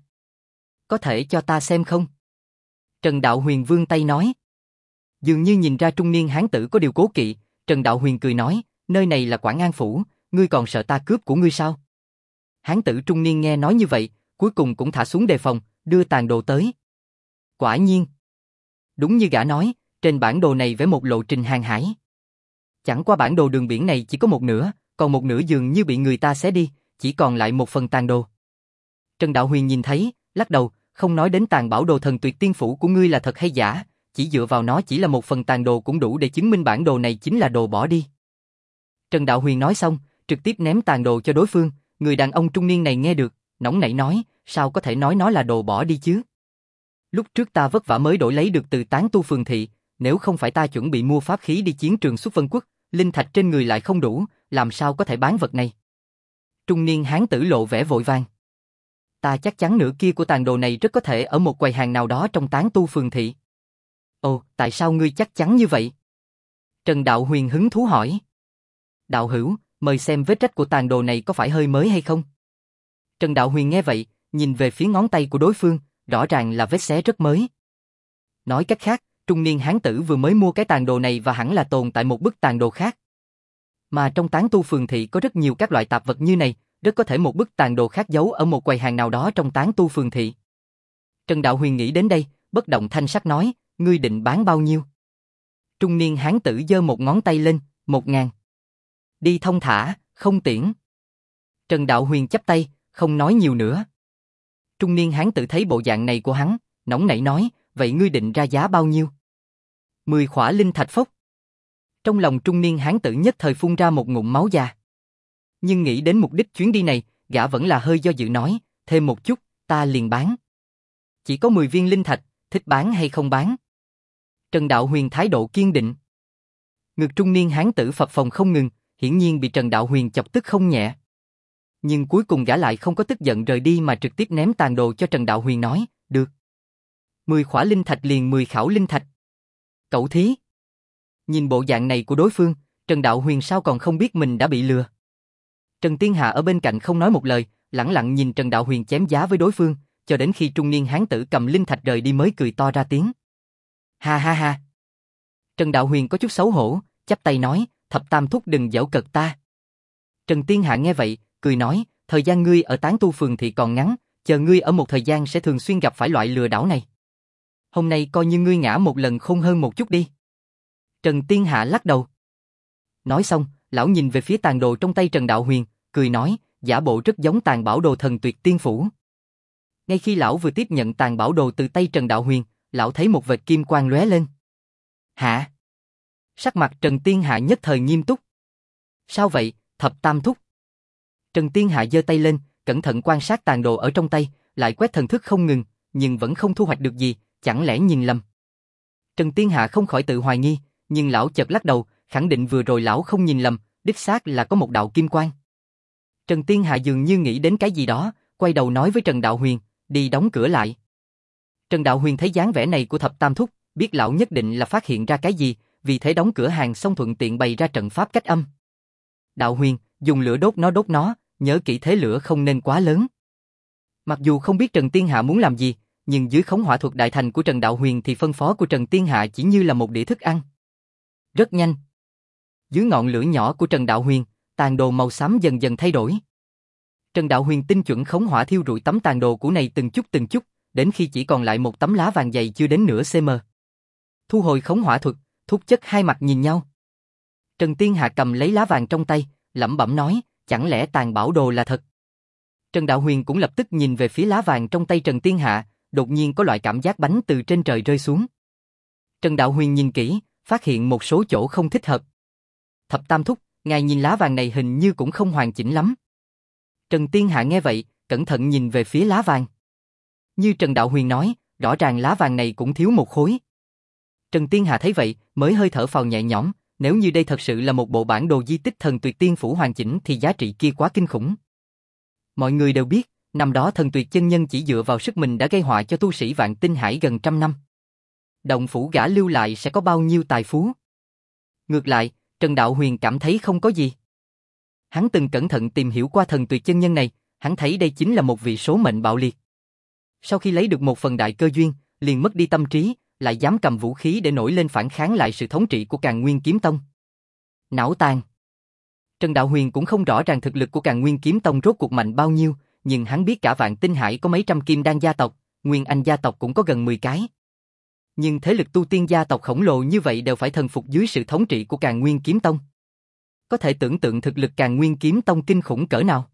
Có thể cho ta xem không? Trần Đạo Huyền vươn tay nói. Dường như nhìn ra trung niên hán tử có điều cố kỵ, Trần Đạo Huyền cười nói, nơi này là Quảng An phủ, ngươi còn sợ ta cướp của ngươi sao? Hán tử trung niên nghe nói như vậy, cuối cùng cũng thả xuống đề phòng, đưa tàn đồ tới. Quả nhiên. Đúng như gã nói, trên bản đồ này vẽ một lộ trình hàng hải. Chẳng qua bản đồ đường biển này chỉ có một nửa, còn một nửa dường như bị người ta xé đi, chỉ còn lại một phần tàn đồ. Trần Đạo Huyền nhìn thấy, lắc đầu, không nói đến tàn bảo đồ thần tuyệt tiên phủ của ngươi là thật hay giả, chỉ dựa vào nó chỉ là một phần tàn đồ cũng đủ để chứng minh bản đồ này chính là đồ bỏ đi. Trần Đạo Huyền nói xong, trực tiếp ném tàn đồ cho đối phương, người đàn ông trung niên này nghe được, nóng nảy nói, sao có thể nói nó là đồ bỏ đi chứ? Lúc trước ta vất vả mới đổi lấy được từ Tán Tu phường thị, nếu không phải ta chuẩn bị mua pháp khí đi chiến trường xuất Vân Quốc, linh thạch trên người lại không đủ, làm sao có thể bán vật này? Trung niên hán tử lộ vẻ vội vàng. Ta chắc chắn nửa kia của tàn đồ này rất có thể ở một quầy hàng nào đó trong Tán Tu phường thị. Ồ, tại sao ngươi chắc chắn như vậy? Trần Đạo Huyền hứng thú hỏi. Đạo hữu, mời xem vết rách của tàn đồ này có phải hơi mới hay không? Trần Đạo Huyền nghe vậy, nhìn về phía ngón tay của đối phương, rõ ràng là vết xé rất mới. Nói cách khác, trung niên hán tử vừa mới mua cái tàn đồ này và hẳn là tồn tại một bức tàn đồ khác. Mà trong Tán Tu phường thị có rất nhiều các loại tạp vật như này, rất có thể một bức tàn đồ khác giấu ở một quầy hàng nào đó trong Tán Tu phường thị. Trần Đạo Huyền nghĩ đến đây, bất động thanh sắc nói, ngươi định bán bao nhiêu? Trung niên hán tử giơ một ngón tay lên, 1.000. Đi thông thả, không tiễn. Trần Đạo Huyền chắp tay, không nói nhiều nữa. Trung niên hán tử thấy bộ dạng này của hắn, nóng nảy nói, vậy ngươi định ra giá bao nhiêu? 10 khỏa linh thạch phốc. Trong lòng trung niên hán tử nhất thời phun ra một ngụm máu già. Nhưng nghĩ đến mục đích chuyến đi này, gã vẫn là hơi do dự nói, thêm một chút, ta liền bán. Chỉ có 10 viên linh thạch, thích bán hay không bán? Trần Đạo Huyền thái độ kiên định. Ngực trung niên hán tử phập phồng không ngừng, hiển nhiên bị Trần Đạo Huyền chọc tức không nhẹ. Nhưng cuối cùng gã lại không có tức giận rời đi mà trực tiếp ném tàn đồ cho Trần Đạo Huyền nói, được. 10 khỏa linh thạch liền 10 khảo linh thạch. Cậu thí. Nhìn bộ dạng này của đối phương, Trần Đạo Huyền sao còn không biết mình đã bị lừa. Trần Tiên Hạ ở bên cạnh không nói một lời, lẳng lặng nhìn Trần Đạo Huyền chém giá với đối phương, cho đến khi trung niên hán tử cầm linh thạch rời đi mới cười to ra tiếng. Ha ha ha. Trần Đạo Huyền có chút xấu hổ, chắp tay nói, Thập Tam thúc đừng giễu cợt ta. Trần Tiên Hạ nghe vậy, cười nói, thời gian ngươi ở tán tu phường thị còn ngắn, chờ ngươi ở một thời gian sẽ thường xuyên gặp phải loại lừa đảo này. Hôm nay coi như ngươi ngã một lần khôn hơn một chút đi. Trần Tiên Hạ lắc đầu. Nói xong, lão nhìn về phía tàn đồ trong tay Trần Đạo Huyền, cười nói, giả bộ rất giống tàn bảo đồ thần tuyệt tiên phủ. Ngay khi lão vừa tiếp nhận tàn bảo đồ từ tay Trần Đạo Huyền, lão thấy một vệt kim quang lóe lên. Hả? Sắc mặt Trần Tiên Hạ nhất thời nghiêm túc. Sao vậy, Thập Tam thúc? Trần Tiên Hạ giơ tay lên, cẩn thận quan sát tàn đồ ở trong tay, lại quét thần thức không ngừng, nhưng vẫn không thu hoạch được gì, chẳng lẽ nhìn lầm. Trần Tiên Hạ không khỏi tự hoài nghi, nhưng lão chợt lắc đầu, khẳng định vừa rồi lão không nhìn lầm, đích xác là có một đạo kim quang. Trần Tiên Hạ dường như nghĩ đến cái gì đó, quay đầu nói với Trần Đạo Huyền, đi đóng cửa lại. Trần Đạo Huyền thấy dáng vẻ này của Thập Tam thúc, biết lão nhất định là phát hiện ra cái gì, vì thế đóng cửa hàng xong thuận tiện bày ra trận pháp cách âm. Đạo Huyền, dùng lửa đốt nó, nhớ kỹ thế lửa không nên quá lớn. Mặc dù không biết Trần Tiên Hạ muốn làm gì, nhưng dưới khống hỏa thuật đại thành của Trần Đạo Huyền thì phân phó của Trần Tiên Hạ chỉ như là một đĩa thức ăn. Rất nhanh. Dưới ngọn lửa nhỏ của Trần Đạo Huyền, tàn đồ màu xám dần dần thay đổi. Trần Đạo Huyền tinh chuẩn khống hỏa thiêu rụi tấm tàn đồ cũ này từng chút, đến khi chỉ còn lại một tấm lá vàng dày chưa đến nửa cm. Thu hồi khống hỏa thuật, thúc chất hai mặt nhìn nhau. Trần Tiên Hạ cầm lấy lá vàng trong tay, lẩm bẩm nói, chẳng lẽ tàn bảo đồ là thật? Trần Đạo Huyền cũng lập tức nhìn về phía lá vàng trong tay Trần Tiên Hạ, đột nhiên có loại cảm giác bánh từ trên trời rơi xuống. Trần Đạo Huyền nhìn kỹ, phát hiện một số chỗ không thích hợp. Thập Tam thúc, ngài nhìn lá vàng này hình như cũng không hoàn chỉnh lắm. Trần Tiên Hạ nghe vậy, cẩn thận nhìn về phía lá vàng. Như Trần Đạo Huyền nói, rõ ràng lá vàng này cũng thiếu một khối. Trần Tiên Hạ thấy vậy, mới hơi thở phào nhẹ nhõm, nếu như đây thật sự là một bộ bản đồ di tích thần tuyệt tiên phủ hoàn chỉnh thì giá trị kia quá kinh khủng. Mọi người đều biết, năm đó thần tuyệt chân nhân chỉ dựa vào sức mình đã gây họa cho tu sĩ Vạn Tinh Hải gần 100 năm. Động phủ gã lưu lại sẽ có bao nhiêu tài phú? Ngược lại, Trần Đạo Huyền cảm thấy không có gì. Hắn từng cẩn thận tìm hiểu qua thần tuyệt chân nhân này, hắn thấy đây chính là một vị số mệnh bạo liệt. Sau khi lấy được một phần đại cơ duyên, liền mất đi tâm trí, lại dám cầm vũ khí để nổi lên phản kháng lại sự thống trị của Càn Nguyên Kiếm Tông. Não tàn. Trần Đạo Huyền cũng không rõ ràng thực lực của Càn Nguyên Kiếm Tông rốt cuộc mạnh bao nhiêu, nhưng hắn biết cả Vạn Tinh Hải có mấy trăm kim đan gia tộc, Nguyên Anh gia tộc cũng có gần 10 cái. Nhưng thế lực tu tiên gia tộc khổng lồ như vậy đều phải thần phục dưới sự thống trị của Càn Nguyên Kiếm Tông. Có thể tưởng tượng thực lực Càn Nguyên Kiếm Tông kinh khủng cỡ nào.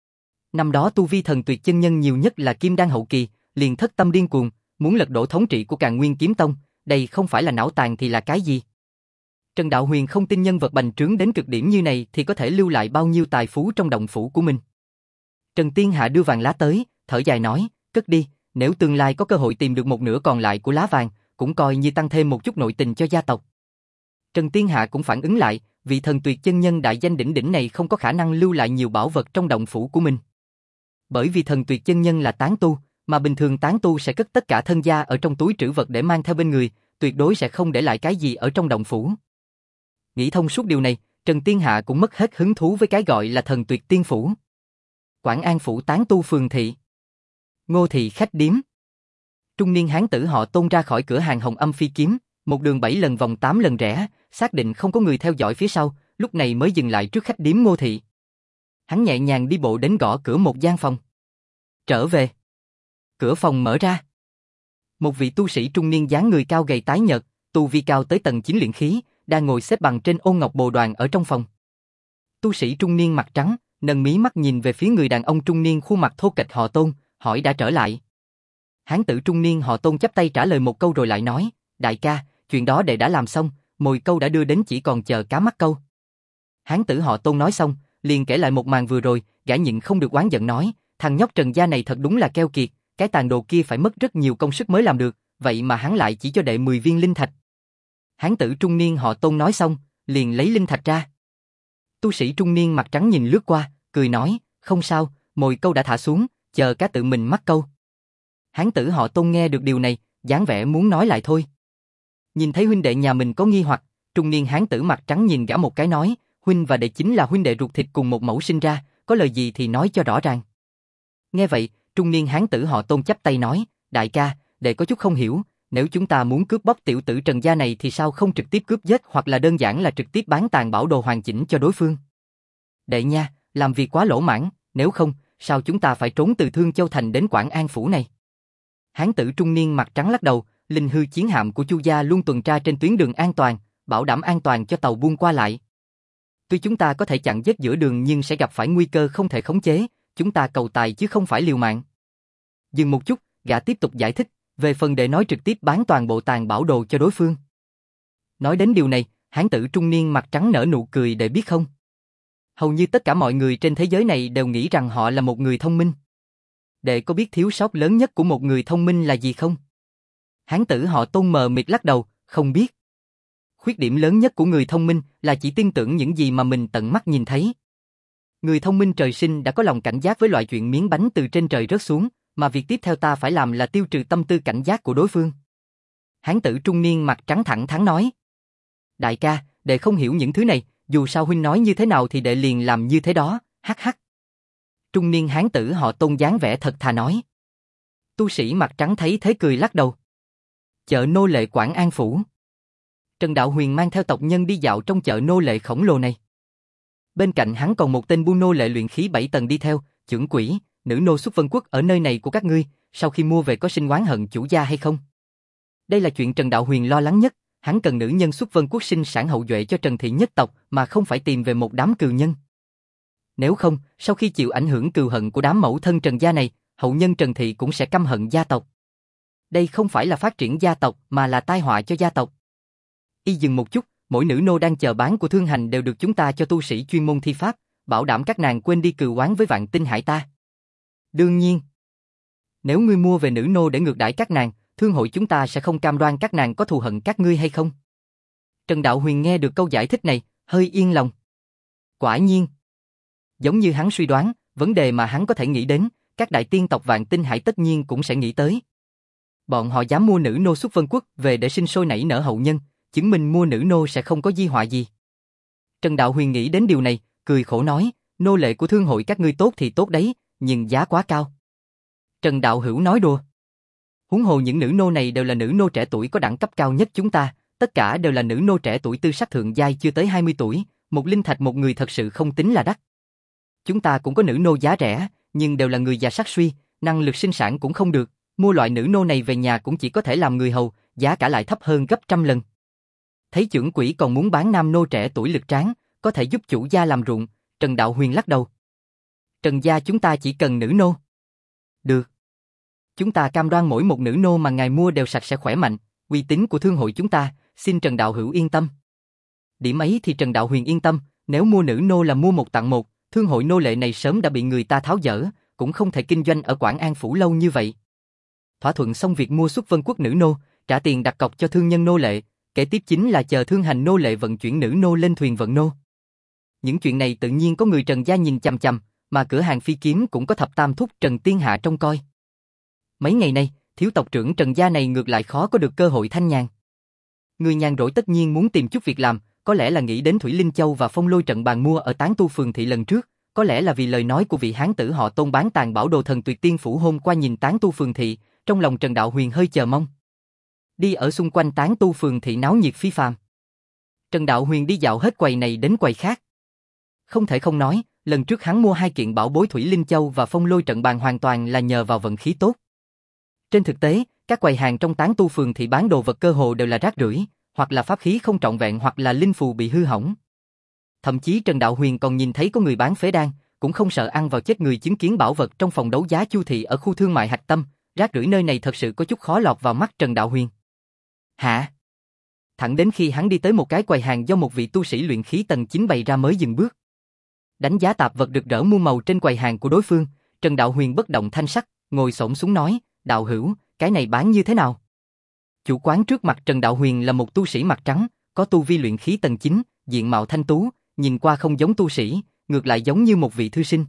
Năm đó tu vi thần tuyệt chân nhân nhiều nhất là kim đan hậu kỳ, liền thất tâm điên cuồng, muốn lật đổ thống trị của Càn Nguyên Kiếm Tông, đây không phải là não tàn thì là cái gì? Trần Đạo Huyền không tin nhân vật bành trướng đến cực điểm như này thì có thể lưu lại bao nhiêu tài phú trong động phủ của mình. Trần Tiên Hạ đưa vàng lá tới, thở dài nói, cất đi, nếu tương lai có cơ hội tìm được một nửa còn lại của lá vàng, cũng coi như tăng thêm một chút nội tình cho gia tộc. Trần Tiên Hạ cũng phản ứng lại, vị thần tuyệt chân nhân đại danh đỉnh đỉnh này không có khả năng lưu lại nhiều bảo vật trong động phủ của mình. Bởi vì thần tuyệt chân nhân là tán tu, mà bình thường tán tu sẽ cất tất cả thân gia ở trong túi trữ vật để mang theo bên người, tuyệt đối sẽ không để lại cái gì ở trong động phủ. Nghĩ thông suốt điều này, Trần Tiên Hạ cũng mất hết hứng thú với cái gọi là thần tuyệt tiên phủ. Quảng An phủ tán tu phường thị. Ngô thị khách điếm. Trung niên hán tử họ Tôn ra khỏi cửa hàng Hồng Âm Phi Kiếm, một đường 7 lần vòng 8 lần rẽ, xác định không có người theo dõi phía sau, lúc này mới dừng lại trước khách điếm Ngô thị. Hắn nhẹ nhàng đi bộ đến gõ cửa một gian phòng. Trở về. Cửa phòng mở ra. Một vị tu sĩ trung niên dáng người cao gầy tái nhợt, tu vi cao tới tầng 9 luyện khí, đang ngồi xếp bằng trên ôn ngọc bồ đoàn ở trong phòng. Tu sĩ trung niên mặt trắng, nâng mí mắt nhìn về phía người đàn ông trung niên khuôn mặt thô kệch họ Tôn, hỏi đã trở lại. Hán tử trung niên họ Tôn chắp tay trả lời một câu rồi lại nói, đại ca, chuyện đó đệ đã làm xong, mồi câu đã đưa đến chỉ còn chờ cá mắc câu. Hán tử họ Tôn nói xong, liền kể lại một màn vừa rồi, gã nhịn không được oán giận nói, thằng nhóc Trần gia này thật đúng là keo kiệt, cái tàn đồ kia phải mất rất nhiều công sức mới làm được, vậy mà hắn lại chỉ cho đệ 10 viên linh thạch. Hán tử trung niên họ Tôn nói xong, liền lấy linh thạch ra. Tu sĩ trung niên mặt trắng nhìn lướt qua, cười nói, không sao, mồi câu đã thả xuống, chờ cá tự mình mắc câu. Hán tử họ Tôn nghe được điều này, dáng vẻ muốn nói lại thôi. Nhìn thấy huynh đệ nhà mình có nghi hoặc, trung niên hán tử mặt trắng nhìn gã một cái nói, huynh và đệ chính là huynh đệ ruột thịt cùng một mẫu sinh ra, có lời gì thì nói cho rõ ràng. Nghe vậy, trung niên hán tử họ Tôn chắp tay nói, đại ca, đệ có chút không hiểu, nếu chúng ta muốn cướp bóc tiểu tử Trần gia này thì sao không trực tiếp cướp giết hoặc là đơn giản là trực tiếp bán tàn bảo đồ hoàn chỉnh cho đối phương. Đệ nha, làm việc quá lỗ mãn, nếu không, sao chúng ta phải trốn từ Thương Châu Thành đến Quảng An Phủ này? Hán tử trung niên mặt trắng lắc đầu, linh hư chiến hạm của Chu gia luôn tuần tra trên tuyến đường an toàn, bảo đảm an toàn cho tàu buôn qua lại. Tuy chúng ta có thể chặn giết giữa đường nhưng sẽ gặp phải nguy cơ không thể khống chế, chúng ta cầu tài chứ không phải liều mạng. Dừng một chút, gã tiếp tục giải thích, về phần để nói trực tiếp bán toàn bộ tàn bảo đồ cho đối phương. Nói đến điều này, hán tử trung niên mặt trắng nở nụ cười để biết không. Hầu như tất cả mọi người trên thế giới này đều nghĩ rằng họ là một người thông minh. Đệ có biết thiếu sót lớn nhất của một người thông minh là gì không? Hán tử họ Tôn mờ mịt lắc đầu, không biết. Khuyết điểm lớn nhất của người thông minh là chỉ tin tưởng những gì mà mình tận mắt nhìn thấy. Người thông minh trời sinh đã có lòng cảnh giác với loại chuyện miếng bánh từ trên trời rớt xuống, mà việc tiếp theo ta phải làm là tiêu trừ tâm tư cảnh giác của đối phương. Hán tử trung niên mặt trắng thẳng thắn nói. Đại ca, đệ không hiểu những thứ này, dù sao huynh nói như thế nào thì đệ liền làm như thế đó, hắc hắc. Trung niên hán tử họ Tôn dáng vẻ thật thà nói. Tu sĩ mặt trắng thấy thế cười lắc đầu. Chợ nô lệ Quảng An Phủ. Trần Đạo Huyền mang theo tộc nhân đi dạo trong chợ nô lệ khổng lồ này. Bên cạnh hắn còn một tên bu nô lệ luyện khí 7 tầng đi theo, chưởng quỷ, nữ nô xuất vân quốc ở nơi này của các ngươi, sau khi mua về có sinh oán hận chủ gia hay không? Đây là chuyện Trần Đạo Huyền lo lắng nhất, hắn cần nữ nhân xuất vân quốc sinh sản hậu duệ cho Trần thị nhất tộc mà không phải tìm về một đám cừu nhân. Nếu không, sau khi chịu ảnh hưởng cừu hận của đám mẫu thân Trần gia này, hậu nhân Trần thị cũng sẽ căm hận gia tộc. Đây không phải là phát triển gia tộc mà là tai họa cho gia tộc. Y dừng một chút, mỗi nữ nô đang chờ bán của Thương Hành đều được chúng ta cho tu sĩ chuyên môn thi pháp, bảo đảm các nàng quên đi cừu oán với Vạn Tinh Hải ta. Đương nhiên, nếu ngươi mua về nữ nô để ngược đãi các nàng, thương hội chúng ta sẽ không cam đoan các nàng có thù hận các ngươi hay không? Trần Đạo Huyền nghe được câu giải thích này, hơi yên lòng. Quả nhiên, giống như hắn suy đoán, vấn đề mà hắn có thể nghĩ đến, các đại tiên tộc Vạn Tinh Hải tất nhiên cũng sẽ nghĩ tới. Bọn họ dám mua nữ nô xuất vân quốc về để sinh sôi nảy nở hậu nhân, chứng minh mua nữ nô sẽ không có di họa gì. Trần Đạo Huyền nghĩ đến điều này, cười khổ nói, nô lệ của thương hội các ngươi tốt thì tốt đấy, nhưng giá quá cao. Trần Đạo Hữu nói đùa. Huống hồ những nữ nô này đều là nữ nô trẻ tuổi có đẳng cấp cao nhất chúng ta, tất cả đều là nữ nô trẻ tuổi tư sắc thượng giai chưa tới 20 tuổi, một linh thạch một người thật sự không tính là đắt. Chúng ta cũng có nữ nô giá rẻ, nhưng đều là người già sắc suy, năng lực sinh sản cũng không được, mua loại nữ nô này về nhà cũng chỉ có thể làm người hầu, giá cả lại thấp hơn gấp trăm lần. Thấy chưởng quỷ còn muốn bán nam nô trẻ tuổi lực tráng, có thể giúp chủ gia làm ruộng, Trần Đạo Huyền lắc đầu. Trần gia chúng ta chỉ cần nữ nô. Được. Chúng ta cam đoan mỗi một nữ nô mà ngài mua đều sạch sẽ khỏe mạnh, uy tín của thương hội chúng ta, xin Trần Đạo Hữu yên tâm. Điểm ấy thì Trần Đạo Huyền yên tâm, nếu mua nữ nô là mua một tặng một, thương hội nô lệ này sớm đã bị người ta tháo dỡ, cũng không thể kinh doanh ở Quảng An Phủ lâu như vậy. Thỏa thuận xong việc mua xuất vân quốc nữ nô, trả tiền đặt cọc cho thương nhân nô lệ, kế tiếp chính là chờ thương hành nô lệ vận chuyển nữ nô lên thuyền vận nô. Những chuyện này tự nhiên có người Trần gia nhìn chằm chằm, mà cửa hàng phi kiếm cũng có thập tam thúc Trần Tiên Hạ trông coi. Mấy ngày nay, thiếu tộc trưởng Trần gia này ngược lại khó có được cơ hội thanh nhàn. Người nhàn rỗi tất nhiên muốn tìm chút việc làm, có lẽ là nghĩ đến Thủy Linh Châu và Phong Lôi trận bàn mua ở Tán Tu phường thị lần trước, có lẽ là vì lời nói của vị hán tử họ Tôn bán tàn bảo đồ thần tuyệt tiên phủ hôm qua nhìn Tán Tu phường thị, trong lòng Trần Đạo Huyền hơi chờ mong. Đi ở xung quanh Tán Tu phường thị náo nhiệt phi phàm. Trần Đạo Huyền đi dạo hết quầy này đến quầy khác. Không thể không nói, lần trước hắn mua 2 kiện bảo bối Thủy Linh Châu và Phong Lôi trận bàn hoàn toàn là nhờ vào vận khí tốt. Trên thực tế, các quầy hàng trong Tán Tu phường thị bán đồ vật cơ hồ đều là rác rưởi, hoặc là pháp khí không trọn vẹn hoặc là linh phù bị hư hỏng. Thậm chí Trần Đạo Huyền còn nhìn thấy có người bán phế đan, cũng không sợ ăn vào chết người chứng kiến bảo vật trong phòng đấu giá Chu thị ở khu thương mại Hạch Tâm, rác rưởi nơi này thật sự có chút khó lọt vào mắt Trần Đạo Huyền. Hả? Thẳng đến khi hắn đi tới một cái quầy hàng do một vị tu sĩ luyện khí tầng 9 bày ra mới dừng bước. Đánh giá tạp vật rực rỡ muôn màu trên quầy hàng của đối phương, Trần Đạo Huyền bất động thanh sắc, ngồi xổm xuống nói, đạo hữu, cái này bán như thế nào? Chủ quán trước mặt Trần Đạo Huyền là một tu sĩ mặt trắng, có tu vi luyện khí tầng 9, diện mạo thanh tú, nhìn qua không giống tu sĩ, ngược lại giống như một vị thư sinh.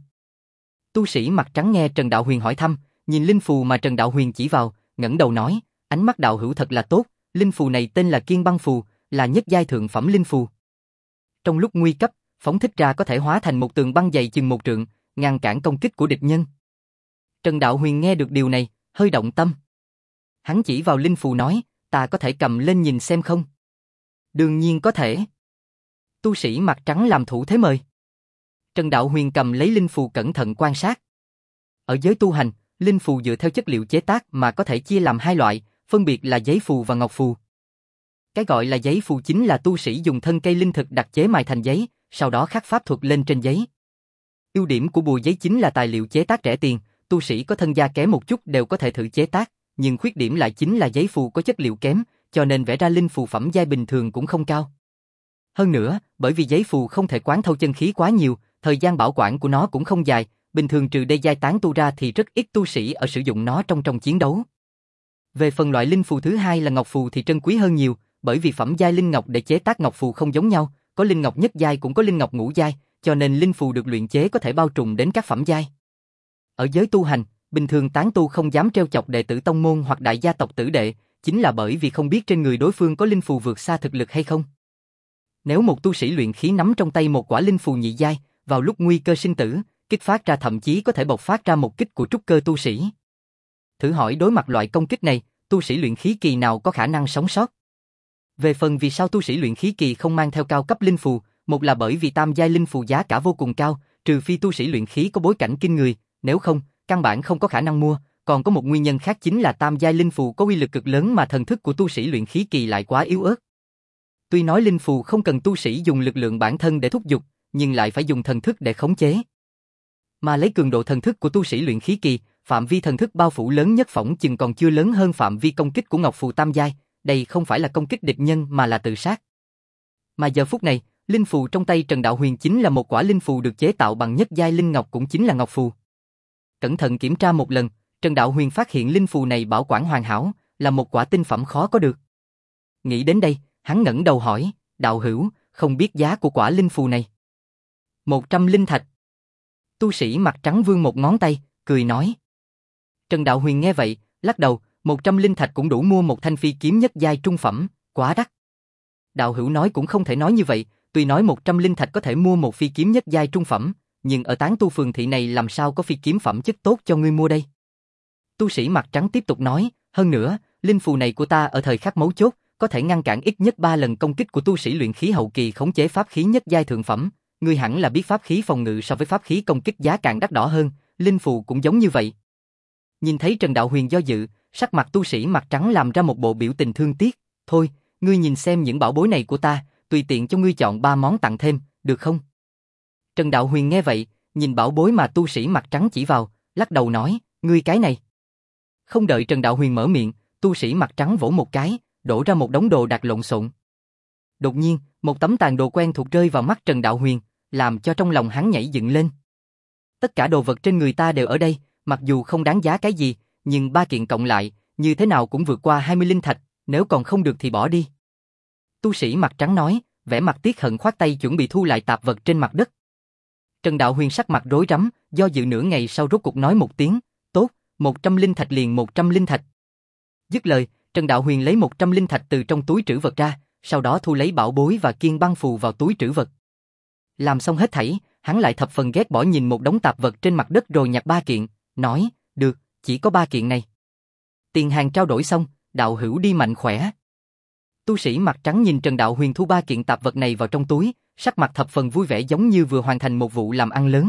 Tu sĩ mặt trắng nghe Trần Đạo Huyền hỏi thăm, nhìn linh phù mà Trần Đạo Huyền chỉ vào, ngẩng đầu nói, ánh mắt đạo hữu thật là tốt, linh phù này tên là Kiên Băng phù, là nhất giai thượng phẩm linh phù. Trong lúc nguy cấp, phóng thích ra có thể hóa thành một tường băng dày chừng 1 trượng, ngăn cản công kích của địch nhân. Trần Đạo Huyền nghe được điều này, hơi động tâm. Hắn chỉ vào linh phù nói, ta có thể cầm lên nhìn xem không? Đương nhiên có thể. Tu sĩ mặt trắng làm thủ thế mời. Trần Đạo Huyền cầm lấy linh phù cẩn thận quan sát. Ở giới tu hành, linh phù dựa theo chất liệu chế tác mà có thể chia làm hai loại, phân biệt là giấy phù và ngọc phù. Cái gọi là giấy phù chính là tu sĩ dùng thân cây linh thực đặc chế mài thành giấy, sau đó khắc pháp thuật lên trên giấy. Ưu điểm của bùa giấy chính là tài liệu chế tác rẻ tiền, tu sĩ có thân gia kém một chút đều có thể thử chế tác, nhưng khuyết điểm lại chính là giấy phù có chất liệu kém, cho nên vẽ ra linh phù phẩm giai bình thường cũng không cao. Hơn nữa, bởi vì giấy phù không thể quán thâu chân khí quá nhiều, thời gian bảo quản của nó cũng không dài, bình thường trừ đê giai tán tu ra thì rất ít tu sĩ ở sử dụng nó trong chiến đấu. Về phần loại linh phù thứ hai là ngọc phù thì trân quý hơn nhiều, bởi vì phẩm giai linh ngọc để chế tác ngọc phù không giống nhau, có linh ngọc nhất giai cũng có linh ngọc ngũ giai, cho nên linh phù được luyện chế có thể bao trùm đến các phẩm giai. Ở giới tu hành, bình thường tán tu không dám trêu chọc đệ tử tông môn hoặc đại gia tộc tử đệ, chính là bởi vì không biết trên người đối phương có linh phù vượt xa thực lực hay không. Nếu một tu sĩ luyện khí nắm trong tay một quả linh phù nhị giai, vào lúc nguy cơ sinh tử, kích phát ra thậm chí có thể bộc phát ra một kích của trúc cơ tu sĩ. Thử hỏi đối mặt loại công kích này, tu sĩ luyện khí kỳ nào có khả năng sống sót? Về phần vì sao tu sĩ luyện khí kỳ không mang theo cao cấp linh phù, một là bởi vì tam giai linh phù giá cả vô cùng cao, trừ phi tu sĩ luyện khí có bối cảnh kinh người, nếu không, căn bản không có khả năng mua, còn có một nguyên nhân khác chính là tam giai linh phù có uy lực cực lớn mà thần thức của tu sĩ luyện khí kỳ lại quá yếu ớt. Tuy nói linh phù không cần tu sĩ dùng lực lượng bản thân để thúc giục, nhưng lại phải dùng thần thức để khống chế. Mà lấy cường độ thần thức của tu sĩ luyện khí kỳ, phạm vi thần thức bao phủ lớn nhất phỏng chừng còn chưa lớn hơn phạm vi công kích của ngọc phù tam giai, đây không phải là công kích địch nhân mà là tự sát. Mà giờ phút này, linh phù trong tay Trần Đạo Huyền chính là một quả linh phù được chế tạo bằng nhất giai linh ngọc cũng chính là ngọc phù. Cẩn thận kiểm tra một lần, Trần Đạo Huyền phát hiện linh phù này bảo quản hoàn hảo, là một quả tinh phẩm khó có được. Nghĩ đến đây, hắn ngẩng đầu hỏi, đạo hữu, không biết giá của quả linh phù này. 100 linh thạch. Tu sĩ mặt trắng vươn một ngón tay, cười nói. Trần Đạo Huyền nghe vậy, lắc đầu, 100 linh thạch cũng đủ mua một thanh phi kiếm nhất giai trung phẩm, quá đắt. Đạo hữu nói cũng không thể nói như vậy, tuy nói 100 linh thạch có thể mua một phi kiếm nhất giai trung phẩm, nhưng ở tán tu phường thị này làm sao có phi kiếm phẩm chất tốt cho ngươi mua đây? Tu sĩ mặt trắng tiếp tục nói, hơn nữa, linh phù này của ta ở thời khắc mấu chốt, có thể ngăn cản ít nhất 3 lần công kích của tu sĩ luyện khí hậu kỳ khống chế pháp khí nhất giai thượng phẩm. Ngươi hẳn là biết pháp khí phòng ngự so với pháp khí công kích giá càng đắt đỏ hơn, linh phù cũng giống như vậy. Nhìn thấy Trần Đạo Huyền do dự, sắc mặt tu sĩ mặt trắng làm ra một bộ biểu tình thương tiếc. Thôi, ngươi nhìn xem những bảo bối này của ta, tùy tiện cho ngươi chọn 3 món tặng thêm, được không? Trần Đạo Huyền nghe vậy, nhìn bảo bối mà tu sĩ mặt trắng chỉ vào, lắc đầu nói, ngươi cái này. Không đợi Trần Đạo Huyền mở miệng, tu sĩ mặt trắng vỗ một cái, đổ ra một đống đồ đạc lộn xộn. Đột nhiên, một tấm tàn đồ quen thuộc rơi vào mắt Trần Đạo Huyền, làm cho trong lòng hắn nhảy dựng lên. Tất cả đồ vật trên người ta đều ở đây, mặc dù không đáng giá cái gì, nhưng 3 kiện cộng lại, như thế nào cũng vượt qua 20 linh thạch, nếu còn không được thì bỏ đi. Tu sĩ mặt trắng nói, vẻ mặt tiếc hận khoát tay chuẩn bị thu lại tạp vật trên mặt đất. Trần Đạo Huyền sắc mặt rối rắm, do dự nửa ngày sau rốt cục nói một tiếng, tốt, 100 linh thạch liền 100 linh thạch. Dứt lời, Trần Đạo Huyền lấy 100 linh thạch từ trong túi trữ vật ra, sau đó thu lấy bảo bối và kiên băng phù vào túi trữ vật. Làm xong hết thảy, hắn lại thập phần ghét bỏ nhìn một đống tạp vật trên mặt đất rồi nhặt 3 kiện, nói, được, chỉ có 3 kiện này. Tiền hàng trao đổi xong, đạo hữu đi mạnh khỏe. Tu sĩ mặt trắng nhìn Trần Đạo Huyền thu 3 kiện tạp vật này vào trong túi, sắc mặt thập phần vui vẻ giống như vừa hoàn thành một vụ làm ăn lớn.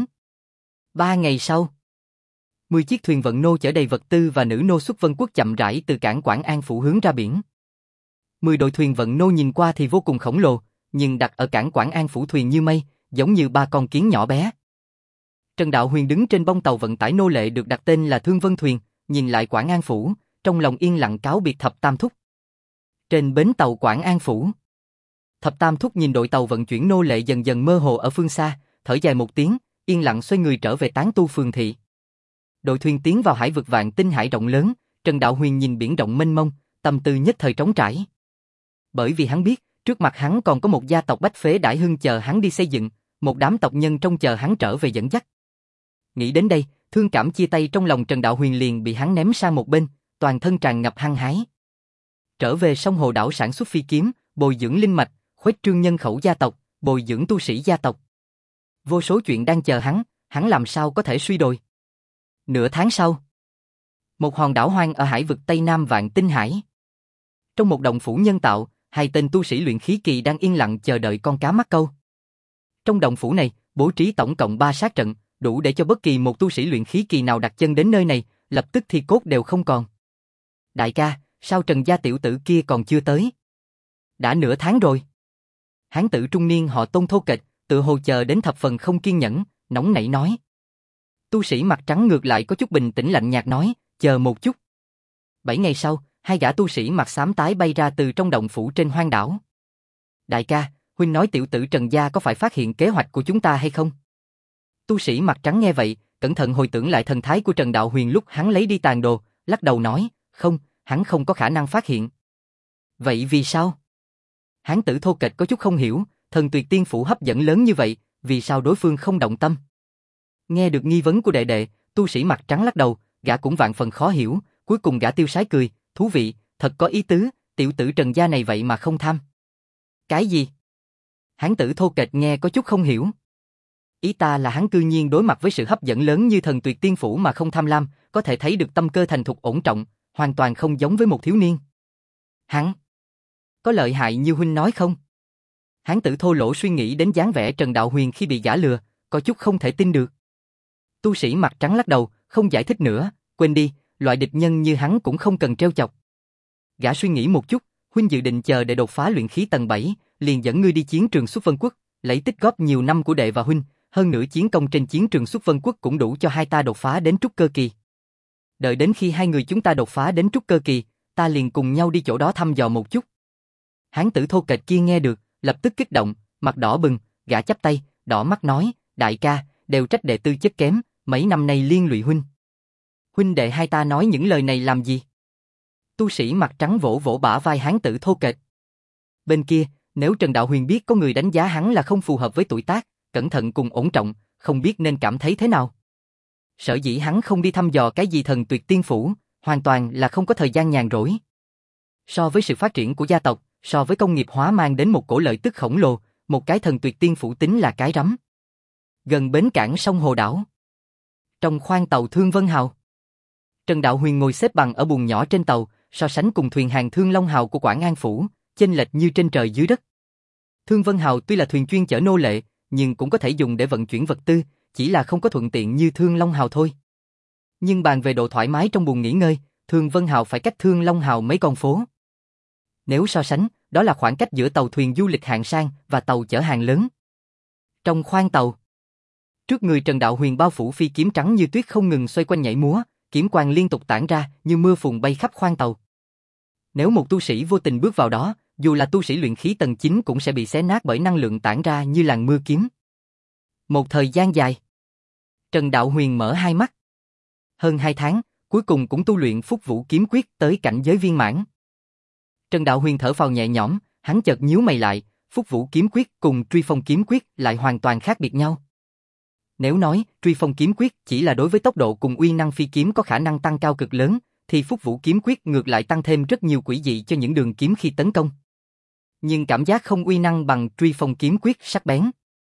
3 ngày sau, 10 chiếc thuyền vận nô chở đầy vật tư và nữ nô xuất vân quốc chậm rãi từ cảng Quảng An Phủ hướng ra biển. 10 đội thuyền vận nô nhìn qua thì vô cùng khổng lồ, nhưng đặt ở cảng Quảng An Phủ thuyền như mây, giống như 3 con kiến nhỏ bé. Trần Đạo Huyền đứng trên bông tàu vận tải nô lệ được đặt tên là Thương Vân Thuyền, nhìn lại Quảng An Phủ, trong lòng yên lặng cáo biệt Thập Tam Thúc. Trên bến tàu Quảng An Phủ, Thập Tam Thúc nhìn đội tàu vận chuyển nô lệ dần dần mơ hồ ở phương xa, thở dài một tiếng, yên lặng xoay người trở về tán tu phường thị. Đội thuyền tiến vào hải vực Vạn Tinh Hải rộng lớn, Trần Đạo Huyền nhìn biển rộng mênh mông, tâm tư nhất thời trống trải. Bởi vì hắn biết, trước mặt hắn còn có một gia tộc bách phế đãi hưng chờ hắn đi xây dựng, một đám tộc nhân trong chờ hắn trở về dẫn dắt. Nghĩ đến đây, thương cảm chia tay trong lòng Trần Đạo Huyền liền bị hắn ném sang một bên, toàn thân tràn ngập hăng hái. Trở về sông Hồ Đảo sản xuất phi kiếm, bồi dưỡng linh mạch, khuếch trương nhân khẩu gia tộc, bồi dưỡng tu sĩ gia tộc. Vô số chuyện đang chờ hắn làm sao có thể suy đồi. Nửa tháng sau, một hòn đảo hoang ở hải vực Tây Nam Vạn Tinh Hải. Trong một động phủ nhân tạo, 2 tên tu sĩ luyện khí kỳ đang yên lặng chờ đợi con cá mắc câu. Trong động phủ này, bố trí tổng cộng 3 sát trận, đủ để cho bất kỳ một tu sĩ luyện khí kỳ nào đặt chân đến nơi này, lập tức thi cốt đều không còn. Đại ca, sao Trần gia tiểu tử kia còn chưa tới? Đã nửa tháng rồi. Hán tử trung niên họ Tôn thô kệch, tự hồ chờ đến thập phần không kiên nhẫn, nóng nảy nói. Tu sĩ mặt trắng ngược lại có chút bình tĩnh lạnh nhạt nói, chờ một chút. 7 ngày sau, hai gã tu sĩ mặt xám tái bay ra từ trong động phủ trên hoang đảo. Đại ca, huynh nói tiểu tử Trần gia có phải phát hiện kế hoạch của chúng ta hay không? Tu sĩ mặt trắng nghe vậy, cẩn thận hồi tưởng lại thần thái của Trần Đạo Huyền lúc hắn lấy đi tàn đồ, lắc đầu nói, không, hắn không có khả năng phát hiện. Vậy vì sao? Hán tử thô kệch có chút không hiểu, thần tuyệt tiên phủ hấp dẫn lớn như vậy, vì sao đối phương không động tâm? Nghe được nghi vấn của đệ đệ, tu sĩ mặt trắng lắc đầu, gã cũng vạn phần khó hiểu, cuối cùng gã tiêu sái cười, thú vị, thật có ý tứ, tiểu tử Trần gia này vậy mà không tham. Cái gì? Hán tử thô kệch nghe có chút không hiểu. Ý ta là hắn cư nhiên đối mặt với sự hấp dẫn lớn như thần tuyệt tiên phủ mà không tham lam, có thể thấy được tâm cơ thành thục ổn trọng, hoàn toàn không giống với một thiếu niên. Hắn có lợi hại như huynh nói không? Hán tử thô lỗ suy nghĩ đến dáng vẻ Trần Đạo Huyền khi bị gã lừa, có chút không thể tin được. Tu sĩ mặt trắng lắc đầu, không giải thích nữa, quên đi, loại địch nhân như hắn cũng không cần trêu chọc. Gã suy nghĩ một chút, huynh dự định chờ để đột phá luyện khí tầng 7, liền dẫn ngươi đi chiến trường Xuất Vân Quốc, lấy tích góp nhiều năm của đệ và huynh, hơn nữa chiến công trên chiến trường Xuất Vân Quốc cũng đủ cho hai ta đột phá đến trúc cơ kỳ. Đợi đến khi hai người chúng ta đột phá đến trúc cơ kỳ, ta liền cùng nhau đi chỗ đó thăm dò một chút. Hán tử thô kệch kia nghe được, lập tức kích động, mặt đỏ bừng, gã chắp tay, đỏ mắt nói, đại ca, đều trách đệ tư chất kém, mấy năm nay liên lụy huynh. Huynh đệ hai ta nói những lời này làm gì? Tu sĩ mặt trắng vỗ vỗ bả vai hán tử thô kệch. Bên kia, nếu Trần Đạo Huyền biết có người đánh giá hắn là không phù hợp với tuổi tác, cẩn thận cùng ổn trọng, không biết nên cảm thấy thế nào. Sở dĩ hắn không đi thăm dò cái gì thần tuyệt tiên phủ, hoàn toàn là không có thời gian nhàn rỗi. So với sự phát triển của gia tộc, so với công nghiệp hóa mang đến một cổ lợi tức khổng lồ, một cái thần tuyệt tiên phủ tính là cái rắm. Gần bến cảng sông Hồ Đảo. Trong khoang tàu Thương Vân Hào, Trần Đạo Huyền ngồi xếp bằng ở buồng nhỏ trên tàu, so sánh cùng thuyền hàng Thương Long Hào của Quảng An Phủ, chênh lệch như trên trời dưới đất. Thương Vân Hào tuy là thuyền chuyên chở nô lệ, nhưng cũng có thể dùng để vận chuyển vật tư, chỉ là không có thuận tiện như Thương Long Hào thôi. Nhưng bàn về độ thoải mái trong buồng nghỉ ngơi, Thương Vân Hào phải cách Thương Long Hào mấy con phố. Nếu so sánh, đó là khoảng cách giữa tàu thuyền du lịch hạng sang và tàu chở hàng lớn. Trong khoang tàu, trước người Trần Đạo Huyền bao phủ phi kiếm trắng như tuyết không ngừng xoay quanh nhảy múa, kiếm quang liên tục tản ra như mưa phùn bay khắp khoang tàu. Nếu một tu sĩ vô tình bước vào đó, dù là tu sĩ luyện khí tầng 9 cũng sẽ bị xé nát bởi năng lượng tản ra như làn mưa kiếm. Một thời gian dài, Trần Đạo Huyền mở hai mắt. Hơn 2 tháng, cuối cùng cũng tu luyện Phúc Vũ Kiếm Quyết tới cảnh giới viên mãn. Trần Đạo Huyền thở phào nhẹ nhõm, hắn chợt nhíu mày lại, Phúc Vũ Kiếm Quyết cùng Truy Phong Kiếm Quyết lại hoàn toàn khác biệt nhau. Nếu nói Truy Phong Kiếm Quyết chỉ là đối với tốc độ cùng uy năng phi kiếm có khả năng tăng cao cực lớn, thì Phúc Vũ Kiếm Quyết ngược lại tăng thêm rất nhiều quỷ dị cho những đường kiếm khi tấn công. Nhưng cảm giác không uy năng bằng Truy Phong Kiếm Quyết sắc bén.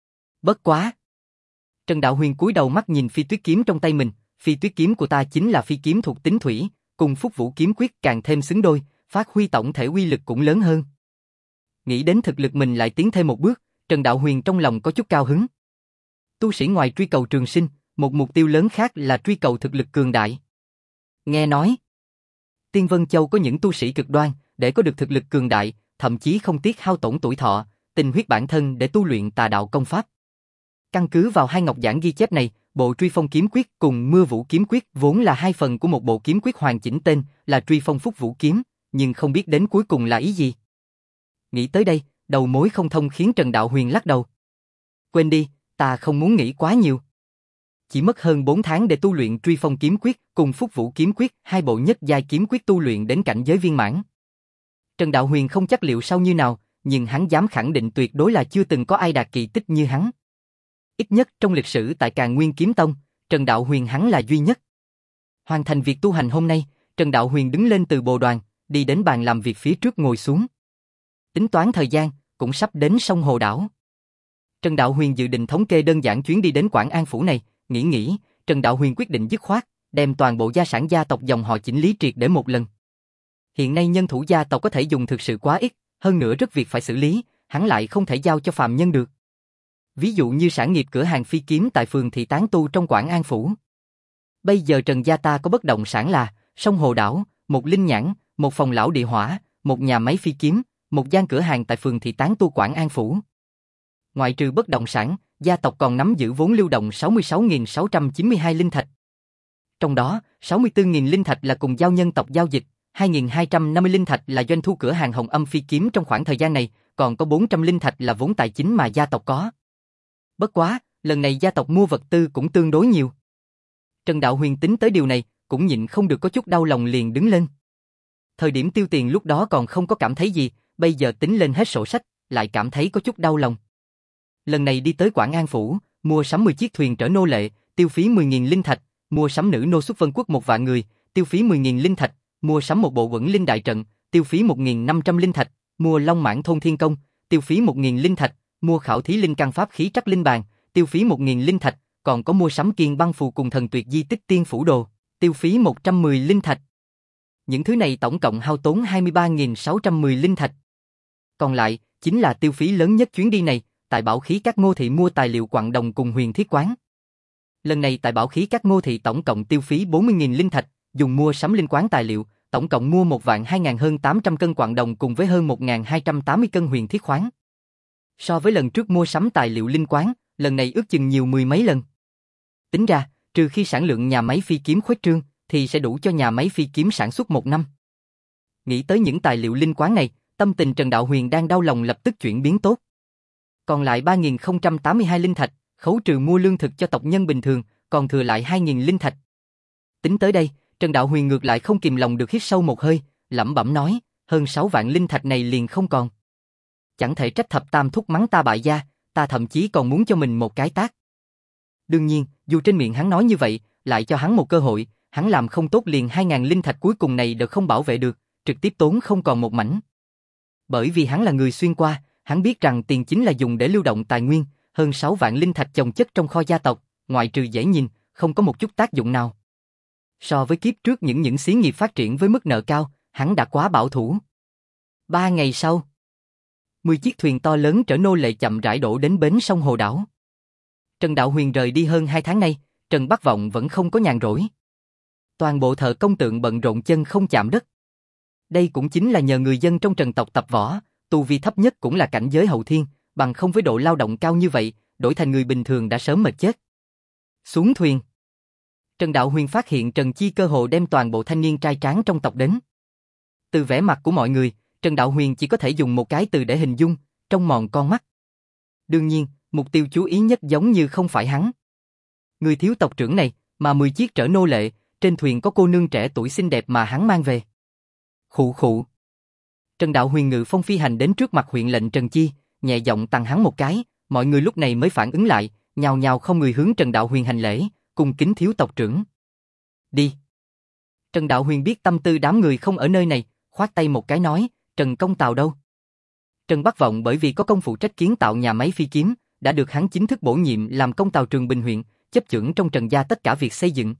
Bất quá. Trần Đạo Huyền cúi đầu mắt nhìn phi tuyết kiếm trong tay mình, phi tuyết kiếm của ta chính là phi kiếm thuộc tính thủy, cùng Phúc Vũ Kiếm Quyết càng thêm xứng đôi, phát huy tổng thể uy lực cũng lớn hơn. Nghĩ đến thực lực mình lại tiến thêm một bước, Trần Đạo Huyền trong lòng có chút cao hứng. Tu sĩ ngoài truy cầu trường sinh, một mục tiêu lớn khác là truy cầu thực lực cường đại. Nghe nói, Tiên Vân Châu có những tu sĩ cực đoan, để có được thực lực cường đại, thậm chí không tiếc hao tổn tuổi thọ, tình huyết bản thân để tu luyện tà đạo công pháp. Căn cứ vào hai ngọc giản ghi chép này, bộ Truy Phong Kiếm Quyết cùng Mưa Vũ Kiếm Quyết vốn là hai phần của một bộ kiếm quyết hoàn chỉnh tên là Truy Phong Phúc Vũ Kiếm, nhưng không biết đến cuối cùng là ý gì. Nghĩ tới đây, đầu mối không thông khiến Trần Đạo Huyền lắc đầu. Quên đi, ta không muốn nghĩ quá nhiều. Chỉ mất hơn 4 tháng để tu luyện Truy Phong Kiếm Quyết cùng Phúc Vũ Kiếm Quyết, hai bộ nhất giai kiếm quyết tu luyện đến cảnh giới viên mãn. Trần Đạo Huyền không chắc liệu sau như nào, nhưng hắn dám khẳng định tuyệt đối là chưa từng có ai đạt kỳ tích như hắn. Ít nhất trong lịch sử tại Càn Nguyên Kiếm Tông, Trần Đạo Huyền hắn là duy nhất. Hoàn thành việc tu hành hôm nay, Trần Đạo Huyền đứng lên từ bồ đoàn, đi đến bàn làm việc phía trước ngồi xuống. Tính toán thời gian, cũng sắp đến sông Hồ Đảo. Trần Đạo Huyền dự định thống kê đơn giản chuyến đi đến Quảng An Phủ này, nghĩ, Trần Đạo Huyền quyết định dứt khoát, đem toàn bộ gia sản gia tộc dòng họ chỉnh lý triệt để một lần. Hiện nay nhân thủ gia tộc có thể dùng thực sự quá ít, hơn nữa rất việc phải xử lý, hắn lại không thể giao cho phàm nhân được. Ví dụ như sản nghiệp cửa hàng phi kiếm tại phường Thị Tán Tu trong Quảng An Phủ. Bây giờ Trần gia ta có bất động sản là Sông Hồ Đảo, một linh nhãn, một phòng lão địa hỏa, một nhà máy phi kiếm, một gian cửa hàng tại phường Thị Tán Tu Quảng An Phủ. Ngoại trừ bất động sản, gia tộc còn nắm giữ vốn lưu động 66.692 linh thạch. Trong đó, 64.000 linh thạch là cùng giao nhân tộc giao dịch, 2.250 linh thạch là doanh thu cửa hàng Hồng Âm phi kiếm trong khoảng thời gian này, còn có 400 linh thạch là vốn tài chính mà gia tộc có. Bất quá, lần này gia tộc mua vật tư cũng tương đối nhiều. Trần Đạo Huyền tính tới điều này, cũng nhịn không được có chút đau lòng liền đứng lên. Thời điểm tiêu tiền lúc đó còn không có cảm thấy gì, bây giờ tính lên hết sổ sách, lại cảm thấy có chút đau lòng. Lần này đi tới Quảng An Phủ, mua sắm 10 chiếc thuyền trở nô lệ, tiêu phí 10.000 linh thạch, mua sắm nữ nô xuất Vân Quốc 1 vạn người, tiêu phí 10.000 linh thạch, mua sắm một bộ Quẩn Linh đại trận, tiêu phí 1.500 linh thạch, mua Long Mãn thôn thiên công, tiêu phí 1.000 linh thạch, mua khảo thí linh căn pháp khí trắc linh bàn, tiêu phí 1.000 linh thạch, còn có mua sắm kiên băng phù cùng thần tuyệt di tích tiên phủ đồ, tiêu phí 110 linh thạch. Những thứ này tổng cộng hao tốn 23.610 linh thạch. Còn lại, chính là tiêu phí lớn nhất chuyến đi này, tại Bảo Khí Các Ngô Thị mua tài liệu quặng đồng cùng huyền thiết quán. Lần này tại Bảo Khí Các Ngô Thị tổng cộng tiêu phí 40.000 linh thạch, dùng mua sắm linh quán tài liệu, tổng cộng mua 1.200.000 hơn 800 cân quặng đồng cùng với hơn 1.280 cân huyền thiết khoáng. So với lần trước mua sắm tài liệu linh quán, lần này ước chừng nhiều mười mấy lần. Tính ra, trừ khi sản lượng nhà máy phi kiếm khuếch trương, thì sẽ đủ cho nhà máy phi kiếm sản xuất 1 năm. Nghĩ tới những tài liệu linh quán này, tâm tình Trần Đạo Huyền đang đau lòng lập tức chuyển biến tốt. Còn lại 3.082 linh thạch, khấu trừ mua lương thực cho tộc nhân bình thường, còn thừa lại 2.000 linh thạch. Tính tới đây, Trần Đạo Huyền ngược lại không kìm lòng được hít sâu một hơi, lẩm bẩm nói, hơn 6 vạn linh thạch này liền không còn. Chẳng thể trách Thập Tam thúc mắng ta bại gia, ta thậm chí còn muốn cho mình một cái tát. Đương nhiên, dù trên miệng hắn nói như vậy, lại cho hắn một cơ hội, hắn làm không tốt liền 2.000 linh thạch cuối cùng này đều không bảo vệ được, trực tiếp tốn không còn một mảnh. Bởi vì hắn là người xuyên qua, hắn biết rằng tiền chính là dùng để lưu động tài nguyên, hơn 6 vạn linh thạch chồng chất trong kho gia tộc, ngoại trừ dễ nhìn, không có một chút tác dụng nào. So với kiếp trước những xí nghiệp phát triển với mức nợ cao, hắn đã quá bảo thủ. 3 ngày sau, 10 chiếc thuyền to lớn chở nô lệ chậm rãi đổ đến bến sông Hồ Đảo. Trần Đạo Huyền rời đi hơn 2 tháng nay, Trần Bắc Vọng vẫn không có nhàn rỗi. Toàn bộ thợ công tượng bận rộn chân không chạm đất. Đây cũng chính là nhờ người dân trong Trần tộc tập võ, tu vi thấp nhất cũng là cảnh giới hậu thiên, bằng không với độ lao động cao như vậy, đổi thành người bình thường đã sớm mệt chết. Xuống thuyền. Trần Đạo Huyền phát hiện Trần Chi cơ hồ đem toàn bộ thanh niên trai tráng trong tộc đến. Từ vẻ mặt của mọi người, Trần Đạo Huyền chỉ có thể dùng một cái từ để hình dung, trông mòn con mắt. Đương nhiên, mục tiêu chú ý nhất giống như không phải hắn. Người thiếu tộc trưởng này, mà 10 chiếc trở nô lệ, trên thuyền có cô nương trẻ tuổi xinh đẹp mà hắn mang về. Khụ khụ. Trần Đạo Huyền ngự phong phi hành đến trước mặt huyện lệnh Trần Chi, nhẹ giọng tặng hắn một cái, mọi người lúc này mới phản ứng lại, nhào nhào không người hướng Trần Đạo Huyền hành lễ, cung kính thiếu tộc trưởng. Đi. Trần Đạo Huyền biết tâm tư đám người không ở nơi này, khoát tay một cái nói, Trần Công Tào đâu? Trần Bắc Vọng bởi vì có công phụ trách kiến tạo nhà máy phi kiếm, đã được hắn chính thức bổ nhiệm làm công tào Trường Bình huyện, chấp chưởng trong Trần gia tất cả việc xây dựng.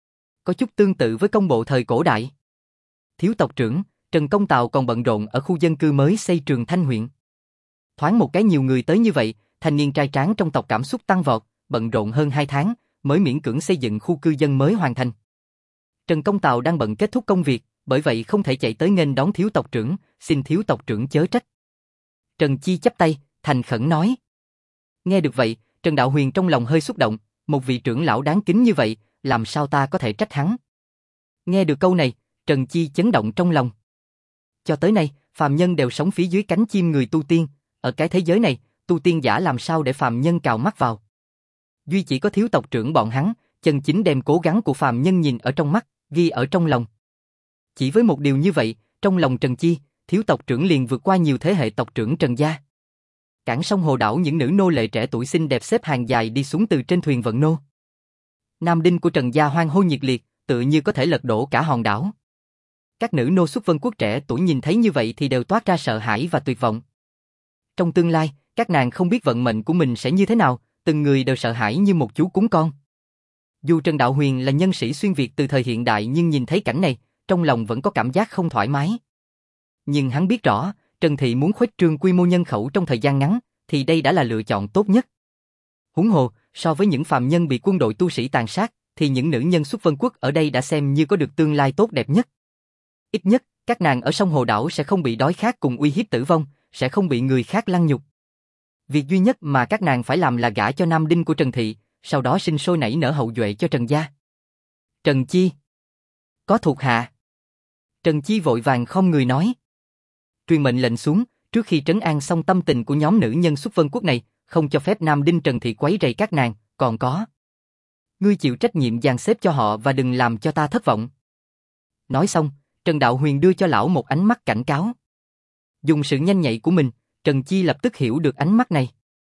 Có chút tương tự với công bộ thời cổ đại. Thiếu tộc trưởng, Trần Công Tào còn bận rộn ở khu dân cư mới xây Trường Thanh huyện. Thoáng một cái nhiều người tới như vậy, thanh niên trai tráng trong tộc cảm xúc tăng vọt, bận rộn hơn 2 tháng, mới miễn cưỡng xây dựng khu cư dân mới hoàn thành. Trần Công Tào đang bận kết thúc công việc, bởi vậy không thể chạy tới nghênh đón thiếu tộc trưởng, xin thiếu tộc trưởng chớ trách. Trần Chi chắp tay, thành khẩn nói. Nghe được vậy, Trần Đạo Huyền trong lòng hơi xúc động, một vị trưởng lão đáng kính như vậy, làm sao ta có thể trách hắn? Nghe được câu này, Trần Chi chấn động trong lòng. Cho tới nay, phàm nhân đều sống phía dưới cánh chim người tu tiên, ở cái thế giới này, tu tiên giả làm sao để phàm nhân cào mắt vào? Duy chỉ có thiếu tộc trưởng bọn hắn, chân chính đem cố gắng của phàm nhân nhìn ở trong mắt, ghi ở trong lòng. Chỉ với một điều như vậy, trong lòng Trần Chi, thiếu tộc trưởng liền vượt qua nhiều thế hệ tộc trưởng Trần gia. Cảng sông Hồ Đảo những nữ nô lệ trẻ tuổi xinh đẹp xếp hàng dài đi xuống từ trên thuyền vận nô. Nam đinh của Trần gia hoan hô nhiệt liệt, tự như có thể lật đổ cả hòn đảo. Các nữ nô xuất Vân Quốc trẻ tuổi nhìn thấy như vậy thì đều toát ra sợ hãi và tuyệt vọng. Trong tương lai, các nàng không biết vận mệnh của mình sẽ như thế nào, từng người đều sợ hãi như một chú cún con. Dù Trần Đạo Huyền là nhân sĩ xuyên Việt từ thời hiện đại nhưng nhìn thấy cảnh này, trong lòng vẫn có cảm giác không thoải mái. Nhưng hắn biết rõ, Trần Thị muốn khuếch trương quy mô nhân khẩu trong thời gian ngắn, thì đây đã là lựa chọn tốt nhất. Huống hồ, so với những phàm nhân bị quân đội tu sĩ tàn sát, thì những nữ nhân xuất vân quốc ở đây đã xem như có được tương lai tốt đẹp nhất. Ít nhất, các nàng ở sông Hồ Đảo sẽ không bị đói khát cùng uy hiếp tử vong, sẽ không bị người khác lăng nhục. Việc duy nhất mà các nàng phải làm là gả cho nam đinh của Trần Thị, sau đó sinh sôi nảy nở hậu duệ cho Trần gia. Trần Chi. Có thuộc hạ. Trần Chi vội vàng khom người nói. Truyền mệnh lệnh xuống, trước khi trấn an xong tâm tình của nhóm nữ nhân xuất vân quốc này, không cho phép nam đinh Trần Thị quấy rầy các nàng, còn có. Ngươi chịu trách nhiệm dàn xếp cho họ và đừng làm cho ta thất vọng. Nói xong, Trần Đạo Huyền đưa cho lão một ánh mắt cảnh cáo. Dùng sự nhanh nhạy của mình, Trần Chi lập tức hiểu được ánh mắt này.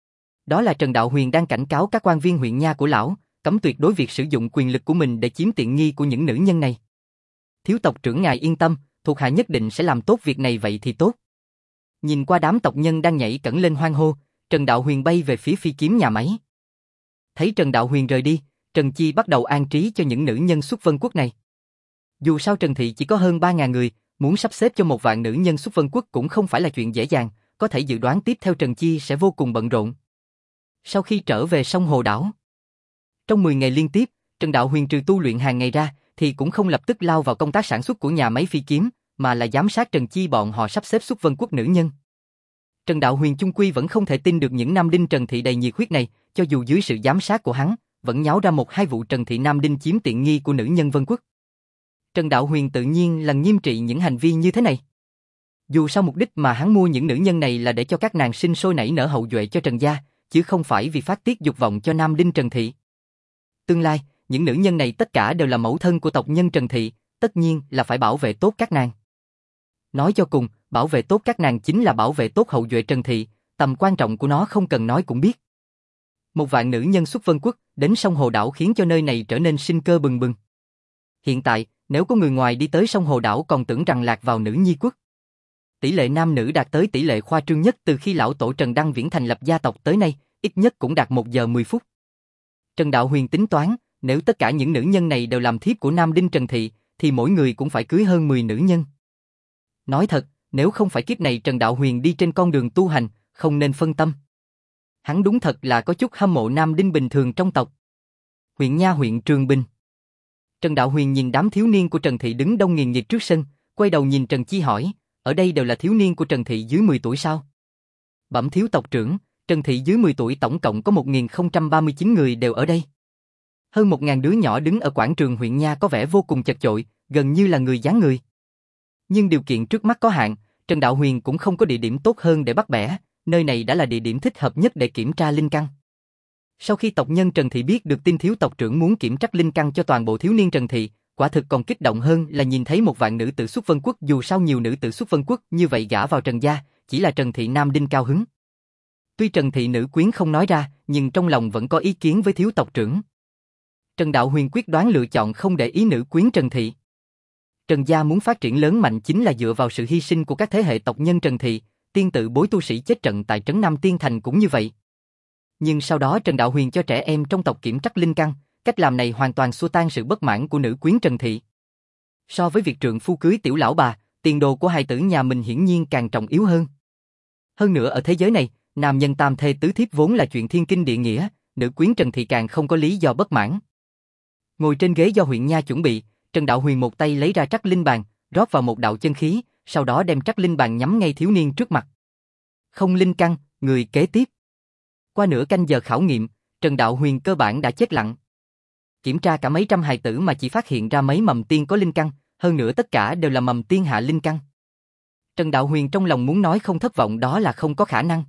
Đó là Trần Đạo Huyền đang cảnh cáo các quan viên huyện nha của lão, cấm tuyệt đối việc sử dụng quyền lực của mình để chiếm tiện nghi của những nữ nhân này. Thiếu tộc trưởng ngài yên tâm, thuộc hạ nhất định sẽ làm tốt việc này vậy thì tốt. Nhìn qua đám tộc nhân đang nhảy cẫng lên hoan hô, Trần Đạo Huyền bay về phía phi kiếm nhà máy. Thấy Trần Đạo Huyền rời đi, Trần Chi bắt đầu an trí cho những nữ nhân xuất vân quốc này. Dù sao Trần Thị chỉ có hơn 3.000 người, muốn sắp xếp cho một vạn nữ nhân xuất vân quốc cũng không phải là chuyện dễ dàng, có thể dự đoán tiếp theo Trần Chi sẽ vô cùng bận rộn. Sau khi trở về sông Hồ Đảo, trong 10 ngày liên tiếp, Trần Đạo Huyền trừ tu luyện hàng ngày ra, thì cũng không lập tức lao vào công tác sản xuất của nhà máy phi kiếm, mà là giám sát Trần Chi bọn họ sắp xếp xuất vân quốc nữ nhân. Trần Đạo Huyền chung quy vẫn không thể tin được những nam đinh Trần Thị đầy nhiệt huyết này, cho dù dưới sự giám sát của hắn, vẫn nháo ra một hai vụ Trần Thị nam đinh chiếm tiện nghi của nữ nhân vân quốc. Trần Đạo Huyền tự nhiên là nghiêm trị những hành vi như thế này. Dù sao mục đích mà hắn mua những nữ nhân này là để cho các nàng sinh sôi nảy nở hậu duệ cho Trần gia, chứ không phải vì phát tiết dục vọng cho nam đinh Trần Thị. Tương lai, những nữ nhân này tất cả đều là mẫu thân của tộc nhân Trần Thị, tất nhiên là phải bảo vệ tốt các nàng. Nói cho cùng, bảo vệ tốt các nàng chính là bảo vệ tốt hậu duệ Trần Thị, tầm quan trọng của nó không cần nói cũng biết. Một vạn nữ nhân xuất vân quốc đến sông Hồ Đảo khiến cho nơi này trở nên sinh cơ bừng bừng. Hiện tại, nếu có người ngoài đi tới sông Hồ Đảo còn tưởng rằng lạc vào nữ nhi quốc. Tỷ lệ nam nữ đạt tới tỷ lệ khoa trương nhất từ khi lão tổ Trần Đăng Viễn thành lập gia tộc tới nay, ít nhất cũng đạt 1 giờ 10 phút. Trần Đạo Huyền tính toán, nếu tất cả những nữ nhân này đều làm thiếp của nam đinh Trần Thị, thì mỗi người cũng phải cưới hơn 10 nữ nhân. Nói thật, nếu không phải kiếp này Trần Đạo Huyền đi trên con đường tu hành, không nên phân tâm. Hắn đúng thật là có chút hâm mộ nam đinh bình thường trong tộc. Huyện Nha huyện Trường Bình. Trần Đạo Huyền nhìn đám thiếu niên của Trần Thị đứng đông nghiền nghịt trước sân, quay đầu nhìn Trần Chi hỏi, ở đây đều là thiếu niên của Trần Thị dưới 10 tuổi sao? Bẩm thiếu tộc trưởng, Trần Thị dưới 10 tuổi tổng cộng có 1039 người đều ở đây. Hơn 1000 đứa nhỏ đứng ở quảng trường huyện Nha có vẻ vô cùng chật chội, gần như là người dáng người. Nhưng điều kiện trước mắt có hạn, Trần Đạo Huyền cũng không có địa điểm tốt hơn để bắt bẻ, nơi này đã là địa điểm thích hợp nhất để kiểm tra linh căn. Sau khi tộc nhân Trần Thị biết được tin thiếu tộc trưởng muốn kiểm tra linh căn cho toàn bộ thiếu niên Trần Thị, quả thực còn kích động hơn là nhìn thấy một vạn nữ tử xuất vân quốc, dù sao nhiều nữ tử xuất vân quốc như vậy gả vào Trần gia, chỉ là Trần Thị nam đinh cao hứng. Tuy Trần Thị nữ quyến không nói ra, nhưng trong lòng vẫn có ý kiến với thiếu tộc trưởng. Trần Đạo Huyền quyết đoán lựa chọn không để ý nữ quyến Trần Thị. Trần gia muốn phát triển lớn mạnh chính là dựa vào sự hy sinh của các thế hệ tộc nhân Trần Thị, tiên tự bối tu sĩ chết trận tại trấn Nam Tiên Thành cũng như vậy. Nhưng sau đó Trần Đạo Huyền cho trẻ em trong tộc kiểm trắc linh căn, cách làm này hoàn toàn xua tan sự bất mãn của nữ quyến Trần Thị. So với việc trượng phu cưới tiểu lão bà, tiền đồ của hài tử nhà mình hiển nhiên càng trọng yếu hơn. Hơn nữa ở thế giới này, nam nhân tam thê tứ thiếp vốn là chuyện thiên kinh địa nghĩa, nữ quyến Trần Thị càng không có lý do bất mãn. Ngồi trên ghế do huyện Nha chuẩn bị, Trần Đạo Huyền một tay lấy ra trắc linh bàn, rót vào một đạo chân khí, sau đó đem trắc linh bàn nhắm ngay thiếu niên trước mặt. Không linh căn, người kế tiếp. Qua nửa canh giờ khảo nghiệm, Trần Đạo Huyền cơ bản đã chết lặng. Kiểm tra cả mấy trăm hài tử mà chỉ phát hiện ra mấy mầm tiên có linh căn, hơn nữa tất cả đều là mầm tiên hạ linh căn. Trần Đạo Huyền trong lòng muốn nói không thất vọng đó là không có khả năng.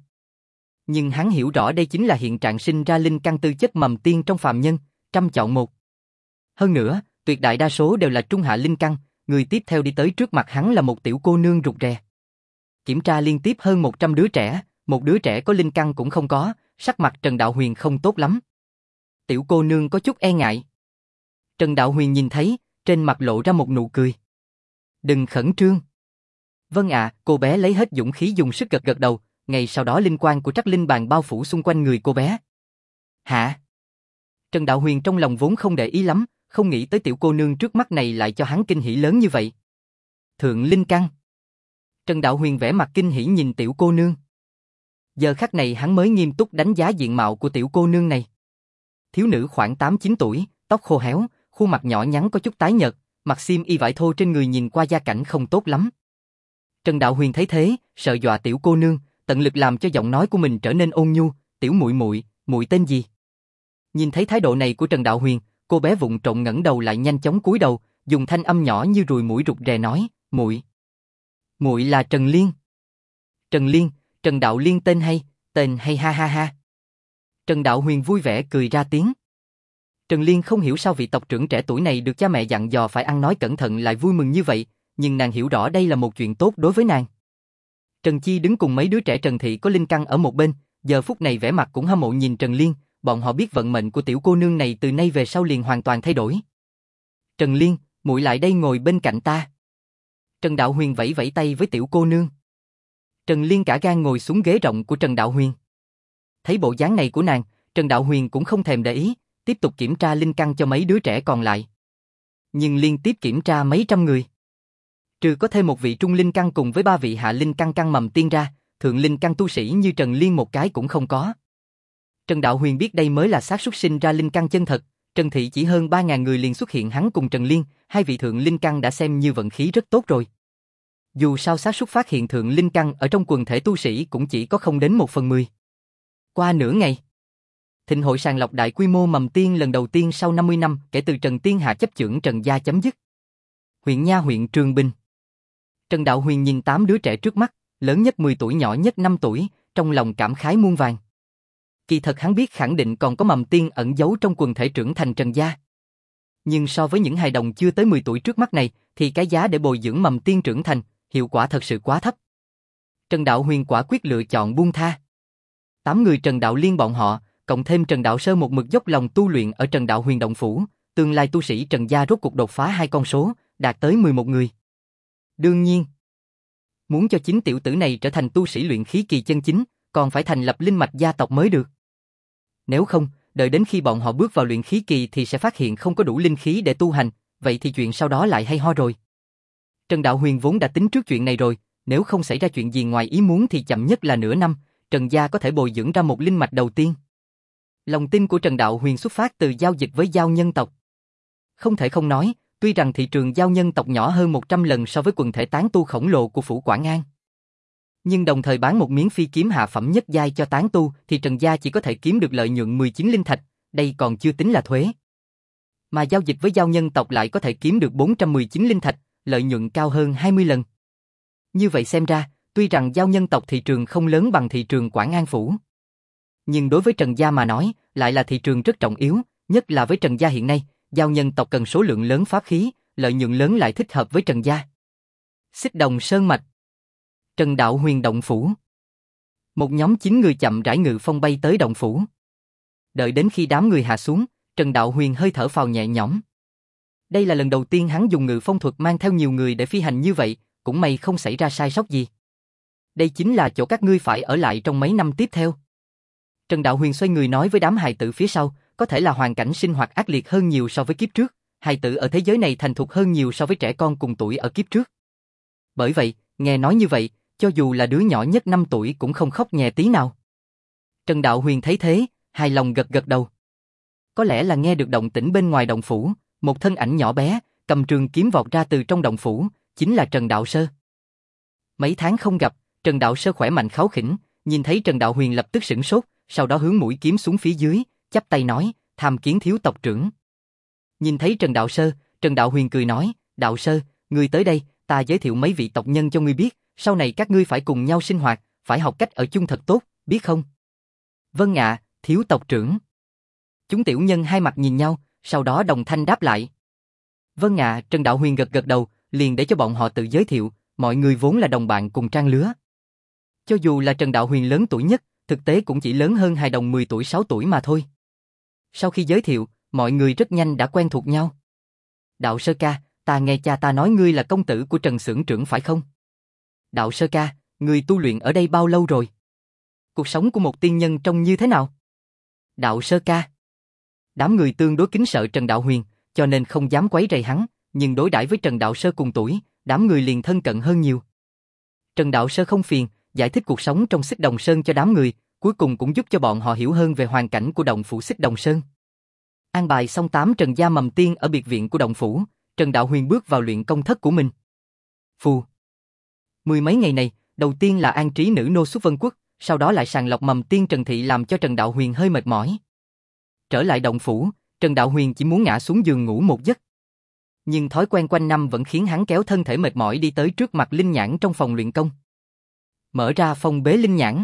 Nhưng hắn hiểu rõ đây chính là hiện trạng sinh ra linh căn tư chất mầm tiên trong phàm nhân, trăm chọn một. Hơn nữa, tuyệt đại đa số đều là trung hạ linh căn, người tiếp theo đi tới trước mặt hắn là một tiểu cô nương rụt rè. Kiểm tra liên tiếp hơn 100 đứa trẻ, một đứa trẻ có linh căn cũng không có, sắc mặt Trần Đạo Huyền không tốt lắm. Tiểu cô nương có chút e ngại. Trần Đạo Huyền nhìn thấy, trên mặt lộ ra một nụ cười. Đừng khẩn trương. Vâng ạ, cô bé lấy hết dũng khí dùng sức gật gật đầu, ngay sau đó linh quang của trắc linh bàn bao phủ xung quanh người cô bé. Hả? Trần Đạo Huyền trong lòng vốn không để ý lắm, không nghĩ tới tiểu cô nương trước mắt này lại cho hắn kinh hỉ lớn như vậy. Thượng linh căn. Trần Đạo Huyền vẻ mặt kinh hỉ nhìn tiểu cô nương. Giờ khắc này hắn mới nghiêm túc đánh giá diện mạo của tiểu cô nương này. Thiếu nữ khoảng 8-9 tuổi, tóc khô héo, khuôn mặt nhỏ nhắn có chút tái nhợt, mặc xiêm y vải thô trên người nhìn qua gia cảnh không tốt lắm. Trần Đạo Huyền thấy thế, sợ dọa tiểu cô nương, tận lực làm cho giọng nói của mình trở nên ôn nhu, "Tiểu muội muội, muội tên gì?" Nhìn thấy thái độ này của Trần Đạo Huyền, cô bé vụng trộm ngẩng đầu lại nhanh chóng cúi đầu, dùng thanh âm nhỏ như ruồi muỗi rụt rè nói, "Muội, muội là Trần Liên." Trần Liên, Trần Đạo Liên tên hay ha ha ha. Trần Đạo Huyền vui vẻ cười ra tiếng. Trần Liên không hiểu sao vị tộc trưởng trẻ tuổi này được cha mẹ dặn dò phải ăn nói cẩn thận lại vui mừng như vậy, nhưng nàng hiểu rõ đây là một chuyện tốt đối với nàng. Trần Chi đứng cùng mấy đứa trẻ Trần Thị có linh căn ở một bên, giờ phút này vẻ mặt cũng hâm mộ nhìn Trần Liên, bọn họ biết vận mệnh của tiểu cô nương này từ nay về sau liền hoàn toàn thay đổi. "Trần Liên, muội lại đây ngồi bên cạnh ta." Trần Đạo Huyền vẫy vẫy tay với tiểu cô nương. Trần Liên cả gan ngồi xuống ghế rộng của Trần Đạo Huyền. Thấy bộ dáng này của nàng, Trần Đạo Huyền cũng không thèm để ý, tiếp tục kiểm tra linh căn cho mấy đứa trẻ còn lại. Nhưng liên tiếp kiểm tra mấy trăm người. Trừ có thêm một vị trung linh căn cùng với 3 vị hạ linh căn căn mầm tiên ra, thượng linh căn tu sĩ như Trần Liên một cái cũng không có. Trần Đạo Huyền biết đây mới là xác suất sinh ra linh căn chân thật, Trần Thị chỉ hơn 3.000 người liền xuất hiện hắn cùng Trần Liên, hai vị thượng linh căn đã xem như vận khí rất tốt rồi. Dù sao xác suất phát hiện thượng linh căn ở trong quần thể tu sĩ cũng chỉ có không đến 1/10. Qua nửa ngày, thịnh hội sàng lọc đại quy mô mầm tiên lần đầu tiên sau 50 năm kể từ Trần Tiên Hạ chấp chưởng Trần gia chấm dứt. Huyện Nha huyện Trường Bình. Trần Đạo Huyền nhìn 8 đứa trẻ trước mắt, lớn nhất 10 tuổi nhỏ nhất 5 tuổi, trong lòng cảm khái muôn vàn. Kỳ thật hắn biết khẳng định còn có mầm tiên ẩn giấu trong quần thể trưởng thành Trần gia. Nhưng so với những hài đồng chưa tới 10 tuổi trước mắt này, thì cái giá để bồi dưỡng mầm tiên trưởng thành, hiệu quả thật sự quá thấp. Trần Đạo Huyền quả quyết lựa chọn buông tha. 8 người Trần Đạo Liên bọn họ, cộng thêm Trần Đạo Sơ một mực dốc lòng tu luyện ở Trần Đạo Huyền động phủ, tương lai tu sĩ Trần gia rốt cuộc đột phá 2 con số, đạt tới 11 người. Đương nhiên, muốn cho chính tiểu tử này trở thành tu sĩ luyện khí kỳ chân chính, còn phải thành lập linh mạch gia tộc mới được. Nếu không, đợi đến khi bọn họ bước vào luyện khí kỳ thì sẽ phát hiện không có đủ linh khí để tu hành, vậy thì chuyện sau đó lại hay ho rồi. Trần Đạo Huyền vốn đã tính trước chuyện này rồi, nếu không xảy ra chuyện gì ngoài ý muốn thì chậm nhất là nửa năm, Trần gia có thể bồi dưỡng ra một linh mạch đầu tiên. Lòng tin của Trần Đạo Huyền xuất phát từ giao dịch với giao nhân tộc. Không thể không nói, tuy rằng thị trường giao nhân tộc nhỏ hơn 100 lần so với quần thể tán tu khổng lồ của phủ Quảng An, nhưng đồng thời bán một miếng phi kiếm hạ phẩm nhất giai cho tán tu thì Trần gia chỉ có thể kiếm được lợi nhuận 19 linh thạch, đây còn chưa tính là thuế. Mà giao dịch với giao nhân tộc lại có thể kiếm được 419 linh thạch, lợi nhuận cao hơn 20 lần. Như vậy xem ra, tuy rằng giao nhân tộc thị trường không lớn bằng thị trường Quảng An phủ, nhưng đối với Trần gia mà nói, lại là thị trường rất trọng yếu, nhất là với Trần gia hiện nay, giao nhân tộc cần số lượng lớn pháp khí, lợi nhuận lớn lại thích hợp với Trần gia. Xích Đồng Sơn Mạch. Trần Đạo Huyền động phủ. Một nhóm 9 người chậm rãi ngự phong bay tới động phủ. Đợi đến khi đám người hạ xuống, Trần Đạo Huyền hơi thở phào nhẹ nhõm. Đây là lần đầu tiên hắn dùng ngự phong thuật mang theo nhiều người để phi hành như vậy, cũng may không xảy ra sai sót gì. Đây chính là chỗ các ngươi phải ở lại trong mấy năm tiếp theo. Trần Đạo Huyền xoay người nói với đám hài tử phía sau, có thể là hoàn cảnh sinh hoạt ác liệt hơn nhiều so với kiếp trước, hài tử ở thế giới này thành thục hơn nhiều so với trẻ con cùng tuổi ở kiếp trước. Bởi vậy, nghe nói như vậy, cho dù là đứa nhỏ nhất 5 tuổi cũng không khóc nhè tí nào. Trần Đạo Huyền thấy thế, hài lòng gật gật đầu. Có lẽ là nghe được động tĩnh bên ngoài động phủ, một thân ảnh nhỏ bé, cầm trường kiếm vọt ra từ trong động phủ, chính là Trần Đạo Sơ. Mấy tháng không gặp, Trần Đạo Sơ khỏe mạnh kháu khỉnh, nhìn thấy Trần Đạo Huyền lập tức sửng sốt, sau đó hướng mũi kiếm xuống phía dưới, chắp tay nói, tham kiến thiếu tộc trưởng. Nhìn thấy Trần Đạo Sơ, Trần Đạo Huyền cười nói, Đạo Sơ, ngươi tới đây, ta giới thiệu mấy vị tộc nhân cho ngươi biết, sau này các ngươi phải cùng nhau sinh hoạt, phải học cách ở chung thật tốt, biết không? Vâng ạ, thiếu tộc trưởng. Chúng tiểu nhân hai mặt nhìn nhau, sau đó đồng thanh đáp lại. Vâng ạ, Trần Đạo Huyền gật gật đầu, liền để cho bọn họ tự giới thiệu, mọi người vốn là đồng bạn cùng trang lứa. Cho dù là Trần Đạo Huyền lớn tuổi nhất, thực tế cũng chỉ lớn hơn hài đồng 10 tuổi 6 tuổi mà thôi. Sau khi giới thiệu, mọi người rất nhanh đã quen thuộc nhau. Đạo Sơ ca, ta nghe cha ta nói ngươi là công tử của Trần xưởng trưởng phải không? Đạo Sơ ca, ngươi tu luyện ở đây bao lâu rồi? Cuộc sống của một tiên nhân trông như thế nào? Đạo Sơ ca. Đám người tương đối kính sợ Trần Đạo Huyền, cho nên không dám quấy rầy hắn, nhưng đối đãi với Trần Đạo Sơ cùng tuổi, đám người liền thân cận hơn nhiều. Trần Đạo Sơ không phiền, giải thích cuộc sống trong Xích Đồng Sơn cho đám người, cuối cùng cũng giúp cho bọn họ hiểu hơn về hoàn cảnh của động phủ Xích Đồng Sơn. An bài xong 8 Trần gia mầm tiên ở biệt viện của động phủ, Trần Đạo Huyền bước vào luyện công thất của mình. Phù. Mười mấy ngày này, đầu tiên là an trí nữ nô xuất Vân Quốc, sau đó lại sàng lọc mầm tiên Trần Thị làm cho Trần Đạo Huyền hơi mệt mỏi. Trở lại động phủ, Trần Đạo Huyền chỉ muốn ngã xuống giường ngủ một giấc. Nhưng thói quen quanh năm vẫn khiến hắn kéo thân thể mệt mỏi đi tới trước mặt linh nhãn trong phòng luyện công. Mở ra phong bế linh nhãn.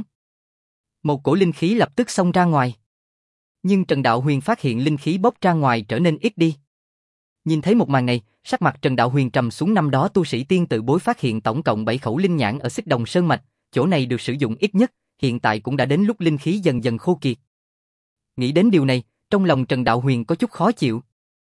Một cổ linh khí lập tức xông ra ngoài. Nhưng Trần Đạo Huyền phát hiện linh khí bốc ra ngoài trở nên ít đi. Nhìn thấy một màn này, sắc mặt Trần Đạo Huyền trầm xuống. Năm đó tu sĩ tiên tự bối phát hiện tổng cộng 7 khẩu linh nhãn ở Xích Đồng Sơn Mạch, chỗ này được sử dụng ít nhất, hiện tại cũng đã đến lúc linh khí dần dần khô kiệt. Nghĩ đến điều này, trong lòng Trần Đạo Huyền có chút khó chịu.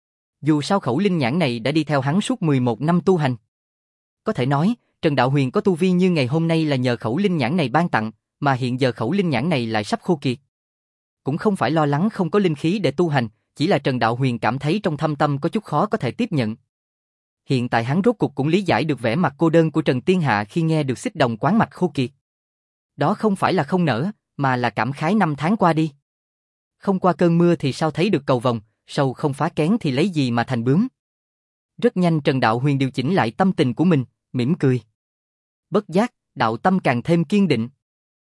Dù sao khẩu linh nhãn này đã đi theo hắn suốt 11 năm tu hành. Có thể nói, Trần Đạo Huyền có tu vi như ngày hôm nay là nhờ khẩu linh nhãn này ban tặng, mà hiện giờ khẩu linh nhãn này lại sắp khô kiệt. Cũng không phải lo lắng không có linh khí để tu hành, chỉ là Trần Đạo Huyền cảm thấy trong thâm tâm có chút khó có thể tiếp nhận. Hiện tại hắn rốt cục cũng lý giải được vẻ mặt cô đơn của Trần Tiên Hạ khi nghe được Xích Đồng quán mạch khô kiệt. Đó không phải là không nỡ, mà là cảm khái năm tháng qua đi. Không qua cơn mưa thì sao thấy được cầu vồng, sâu không phá kén thì lấy gì mà thành bướm. Rất nhanh Trần Đạo Huyền điều chỉnh lại tâm tình của mình, mỉm cười. Bất giác, đạo tâm càng thêm kiên định.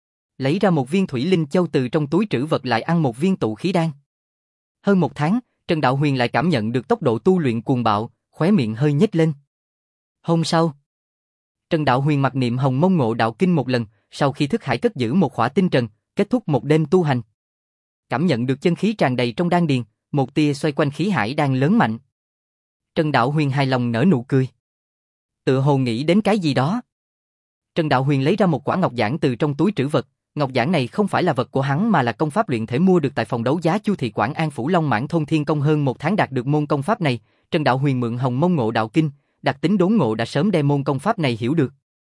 Lấy ra một viên thủy linh châu từ trong túi trữ vật lại ăn một viên tụ khí đan. Hơn một tháng, Trần Đạo Huyền lại cảm nhận được tốc độ tu luyện cuồng bạo, khóe miệng hơi nhếch lên. Hôm sau, Trần Đạo Huyền mặc niệm Hồng Mông Ngộ Đạo Kinh một lần, sau khi thức hải cất giữ một khỏa tinh trần, kết thúc một đêm tu hành. Cảm nhận được chân khí tràn đầy trong đan điền, một tia xoay quanh khí hải đang lớn mạnh. Trần Đạo Huyền hài lòng nở nụ cười. Tựa hồ nghĩ đến cái gì đó. Trần Đạo Huyền lấy ra một quả ngọc giản từ trong túi trữ vật. Ngọc giản này không phải là vật của hắn mà là công pháp luyện thể mua được tại phòng đấu giá Chu thị Quảng An phủ Long Mãn thôn Thiên Công. Hơn một tháng đạt được môn công pháp này, Trần Đạo Huyền mượn Hồng Mông Ngộ Đạo Kinh, đặc tính đốn ngộ đã sớm đem môn công pháp này hiểu được.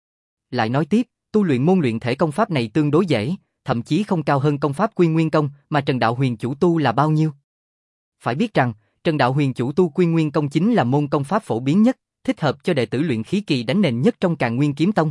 Lại nói tiếp, tu luyện môn luyện thể công pháp này tương đối dễ, thậm chí không cao hơn công pháp Quy Nguyên Công mà Trần Đạo Huyền chủ tu là bao nhiêu. Phải biết rằng, Trần Đạo Huyền chủ tu Quy Nguyên Công chính là môn công pháp phổ biến nhất, thích hợp cho đệ tử luyện khí kỳ đánh nền nhất trong Càn Nguyên Kiếm Tông.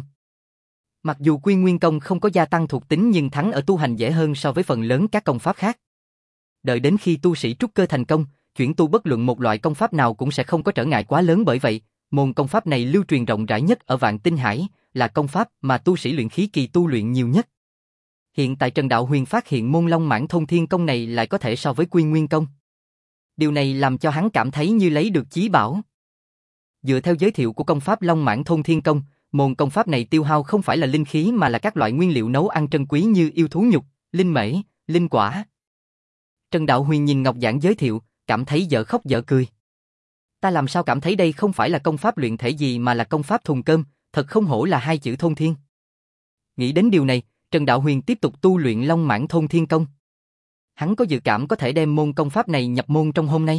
Mặc dù Quy Nguyên Công không có gia tăng thuộc tính nhưng thắng ở tu hành dễ hơn so với phần lớn các công pháp khác. Đợi đến khi tu sĩ trúc cơ thành công, chuyển tu bất luận một loại công pháp nào cũng sẽ không có trở ngại quá lớn. Bởi vậy, môn công pháp này lưu truyền rộng rãi nhất ở Vạn Tinh Hải, là công pháp mà tu sĩ luyện khí kỳ tu luyện nhiều nhất. Hiện tại Trần Đạo Huyền phát hiện môn Long Mãn Thôn Thiên Công này lại có thể so với Quy Nguyên Công. Điều này làm cho hắn cảm thấy như lấy được chí bảo. Dựa theo giới thiệu của công pháp Long Mãn Thôn Thiên Công, môn công pháp này tiêu hao không phải là linh khí mà là các loại nguyên liệu nấu ăn trân quý như yêu thú nhục, linh mễ, linh quả. Trần Đạo Huyền nhìn ngọc giản giới thiệu, cảm thấy dở khóc dở cười. Ta làm sao cảm thấy đây không phải là công pháp luyện thể gì mà là công pháp thùng cơm, thật không hổ là hai chữ thôn thiên. Nghĩ đến điều này, Trần Đạo Huyền tiếp tục tu luyện Long Mãn Thôn Thiên Công. Hắn có dự cảm có thể đem môn công pháp này nhập môn trong hôm nay.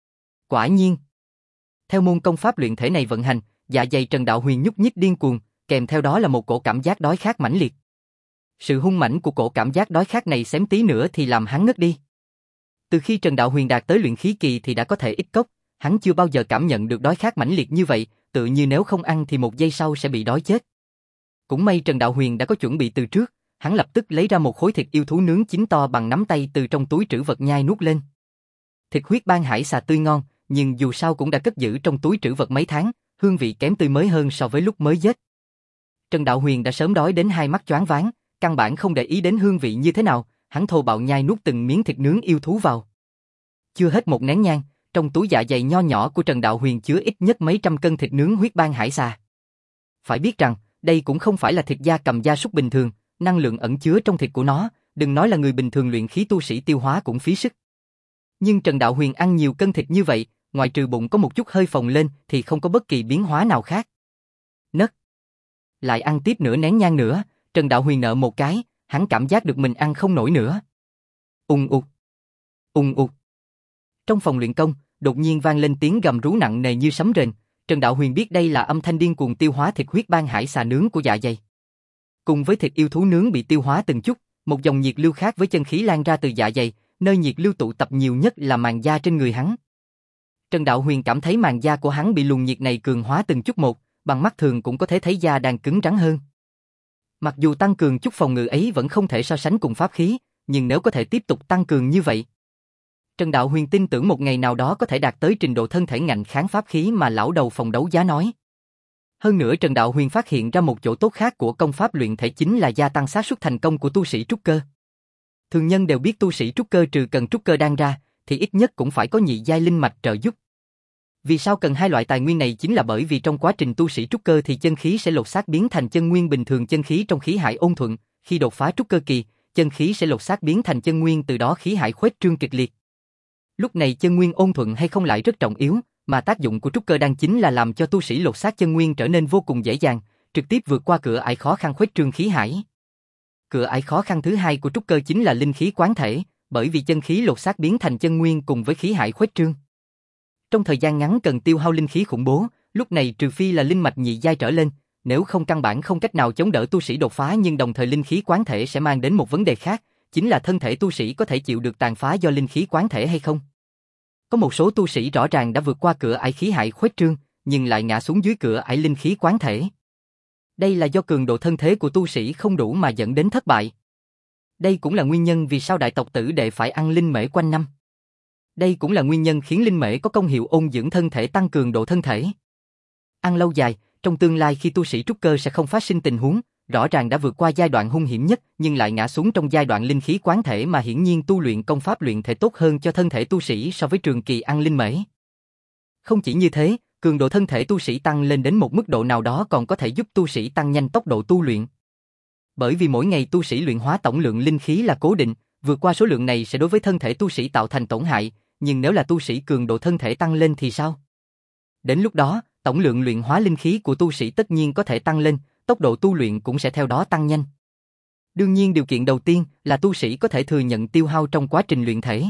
Quả nhiên, theo môn công pháp luyện thể này vận hành, dạ dày Trần Đạo Huyền nhúc nhích điên cuồng, kèm theo đó là một cổ cảm giác đói khát mãnh liệt. Sự hung mãnh của cổ cảm giác đói khát này xém tí nữa thì làm hắn ngất đi. Từ khi Trần Đạo Huyền đạt tới luyện khí kỳ thì đã có thể ít cốc, hắn chưa bao giờ cảm nhận được đói khát mãnh liệt như vậy, tự như nếu không ăn thì một giây sau sẽ bị đói chết. Cũng may Trần Đạo Huyền đã có chuẩn bị từ trước, hắn lập tức lấy ra một khối thịt yêu thú nướng chín to bằng nắm tay từ trong túi trữ vật nhai nuốt lên. Thịt huyết ban hải xà tươi ngon, nhưng dù sao cũng đã cất giữ trong túi trữ vật mấy tháng, hương vị kém tươi mới hơn so với lúc mới giết. Trần Đạo Huyền đã sớm đói đến hai mắt choáng váng, căn bản không để ý đến hương vị như thế nào, hắn thô bạo nhai nuốt từng miếng thịt nướng yêu thú vào. Chưa hết một nén nhang, trong túi dạ dày nho nhỏ của Trần Đạo Huyền chứa ít nhất mấy trăm cân thịt nướng huyết ban hải xà. Phải biết rằng, đây cũng không phải là thịt gia cầm gia súc bình thường, năng lượng ẩn chứa trong thịt của nó, đừng nói là người bình thường luyện khí tu sĩ tiêu hóa cũng phí sức. Nhưng Trần Đạo Huyền ăn nhiều cân thịt như vậy, ngoài trừ bụng có một chút hơi phồng lên thì không có bất kỳ biến hóa nào khác. Nấc. Lại ăn tiếp nửa nén nhang nữa, Trần Đạo Huyền nợ một cái, hắn cảm giác được mình ăn không nổi nữa. Ùng ục. Ùng ục. Trong phòng luyện công, đột nhiên vang lên tiếng gầm rú nặng nề như sấm rền, Trần Đạo Huyền biết đây là âm thanh điên cuồng tiêu hóa thịt huyết ban hải xà nướng của dạ dày. Cùng với thịt yêu thú nướng bị tiêu hóa từng chút, một dòng nhiệt lưu khác với chân khí lan ra từ dạ dày, nơi nhiệt lưu tụ tập nhiều nhất là màng da trên người hắn. Trần Đạo Huyền cảm thấy màng da của hắn bị luồng nhiệt này cường hóa từng chút một, bằng mắt thường cũng có thể thấy da đang cứng rắn hơn. Mặc dù tăng cường chút phòng ngự ấy vẫn không thể so sánh cùng pháp khí, nhưng nếu có thể tiếp tục tăng cường như vậy, Trần Đạo Huyền tin tưởng một ngày nào đó có thể đạt tới trình độ thân thể ngạnh kháng pháp khí mà lão đầu phòng đấu giá nói. Hơn nữa Trần Đạo Huyền phát hiện ra một chỗ tốt khác của công pháp luyện thể chính là gia tăng xác suất thành công của tu sĩ trúc cơ. Thường nhân đều biết tu sĩ trúc cơ trừ cần trúc cơ đan ra, thì ít nhất cũng phải có nhị giai linh mạch trợ giúp. Vì sao cần hai loại tài nguyên này chính là bởi vì trong quá trình tu sĩ trúc cơ thì chân khí sẽ lột xác biến thành chân nguyên bình thường, chân khí trong khí hải ôn thuận, khi đột phá trúc cơ kỳ, chân khí sẽ lột xác biến thành chân nguyên, từ đó khí hải khuếch trương kịch liệt. Lúc này chân nguyên ôn thuận hay không lại rất trọng yếu, mà tác dụng của trúc cơ đan chính là làm cho tu sĩ lột xác chân nguyên trở nên vô cùng dễ dàng, trực tiếp vượt qua cửa ải khó khăn khuếch trương khí hải. Cửa ải khó khăn thứ hai của trúc cơ chính là linh khí quán thể, bởi vì chân khí lột xác biến thành chân nguyên cùng với khí hải khuếch trương. Trong thời gian ngắn cần tiêu hao linh khí khủng bố, lúc này trừ phi là linh mạch nhị giai trở lên, nếu không căn bản không cách nào chống đỡ tu sĩ đột phá, nhưng đồng thời linh khí quán thể sẽ mang đến một vấn đề khác, chính là thân thể tu sĩ có thể chịu được tàn phá do linh khí quán thể hay không. Có một số tu sĩ rõ ràng đã vượt qua cửa ải khí hải khuếch trương, nhưng lại ngã xuống dưới cửa ải linh khí quán thể. Đây là do cường độ thân thế của tu sĩ không đủ mà dẫn đến thất bại. Đây cũng là nguyên nhân vì sao đại tộc tử đệ phải ăn linh mễ quanh năm. Đây cũng là nguyên nhân khiến linh mễ có công hiệu ôn dưỡng thân thể, tăng cường độ thân thể. Ăn lâu dài, trong tương lai khi tu sĩ trúc cơ sẽ không phát sinh tình huống, rõ ràng đã vượt qua giai đoạn hung hiểm nhất nhưng lại ngã xuống trong giai đoạn linh khí quán thể, mà hiển nhiên tu luyện công pháp luyện thể tốt hơn cho thân thể tu sĩ so với trường kỳ ăn linh mễ. Không chỉ như thế, cường độ thân thể tu sĩ tăng lên đến một mức độ nào đó còn có thể giúp tu sĩ tăng nhanh tốc độ tu luyện. Bởi vì mỗi ngày tu sĩ luyện hóa tổng lượng linh khí là cố định, vượt qua số lượng này sẽ đối với thân thể tu sĩ tạo thành tổn hại, nhưng nếu là tu sĩ cường độ thân thể tăng lên thì sao? Đến lúc đó, tổng lượng luyện hóa linh khí của tu sĩ tất nhiên có thể tăng lên, tốc độ tu luyện cũng sẽ theo đó tăng nhanh. Đương nhiên điều kiện đầu tiên là tu sĩ có thể thừa nhận tiêu hao trong quá trình luyện thể.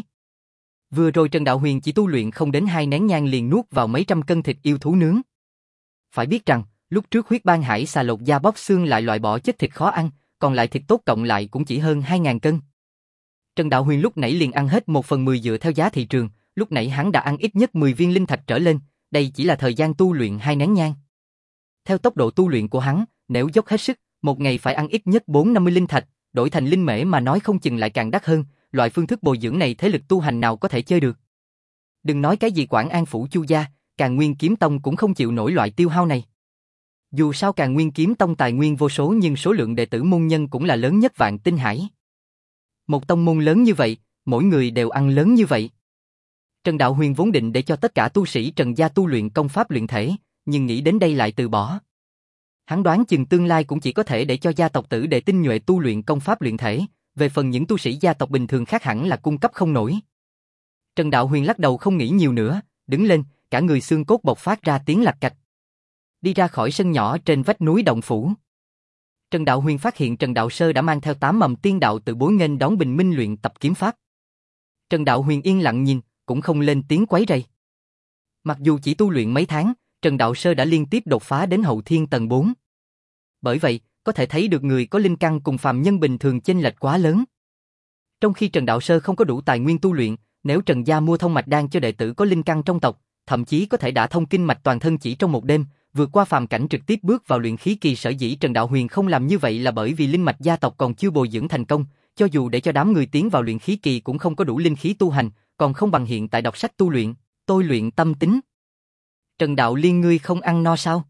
Vừa rồi Trần Đạo Huyền chỉ tu luyện không đến 2 nén nhang liền nuốt vào mấy trăm cân thịt yêu thú nướng. Phải biết rằng, lúc trước huyết ban hải xà lột da bóc xương lại loại bỏ chất thịt khó ăn, còn lại thịt tốt cộng lại cũng chỉ hơn 2.000 cân. Trần Đạo Huyền lúc nãy liền ăn hết 1/10 dựa theo giá thị trường, lúc nãy hắn đã ăn ít nhất 10 viên linh thạch trở lên, đây chỉ là thời gian tu luyện 2 nén nhang. Theo tốc độ tu luyện của hắn, nếu dốc hết sức, một ngày phải ăn ít nhất 4-50 linh thạch, đổi thành linh mễ mà nói không chừng lại càng đắt hơn, loại phương thức bồi dưỡng này thế lực tu hành nào có thể chơi được. Đừng nói cái gì Quảng An Phủ Chu gia, Càn Nguyên Kiếm Tông cũng không chịu nổi loại tiêu hao này. Dù sao Càn Nguyên Kiếm Tông tài nguyên vô số nhưng số lượng đệ tử môn nhân cũng là lớn nhất Vạn Tinh Hải. Một tông môn lớn như vậy, mỗi người đều ăn lớn như vậy. Trần Đạo Huyền vốn định để cho tất cả tu sĩ Trần gia tu luyện công pháp luyện thể, nhưng nghĩ đến đây lại từ bỏ. Hắn đoán chừng tương lai cũng chỉ có thể để cho gia tộc tử đệ tinh nhuệ tu luyện công pháp luyện thể, về phần những tu sĩ gia tộc bình thường khác hẳn là cung cấp không nổi. Trần Đạo Huyền lắc đầu không nghĩ nhiều nữa, đứng lên, cả người xương cốt bộc phát ra tiếng lạch cạch. Đi ra khỏi sân nhỏ trên vách núi động phủ. Trần Đạo Huyền phát hiện Trần Đạo Sơ đã mang theo 8 mầm tiên đạo từ bối nghênh đón bình minh luyện tập kiếm pháp. Trần Đạo Huyền yên lặng nhìn, cũng không lên tiếng quấy rầy. Mặc dù chỉ tu luyện mấy tháng, Trần Đạo Sơ đã liên tiếp đột phá đến hậu thiên tầng 4. Bởi vậy, có thể thấy được người có linh căn cùng phàm nhân bình thường chênh lệch quá lớn. Trong khi Trần Đạo Sơ không có đủ tài nguyên tu luyện, nếu Trần gia mua thông mạch đan cho đệ tử có linh căn trong tộc, thậm chí có thể đả thông kinh mạch toàn thân chỉ trong một đêm, vượt qua phàm cảnh trực tiếp bước vào luyện khí kỳ. Sở dĩ Trần Đạo Huyền không làm như vậy là bởi vì linh mạch gia tộc còn chưa bồi dưỡng thành công, cho dù để cho đám người tiến vào luyện khí kỳ cũng không có đủ linh khí tu hành, còn không bằng hiện tại đọc sách tu luyện, tôi luyện tâm tính. Trần Đạo Liên, ngươi không ăn no sao?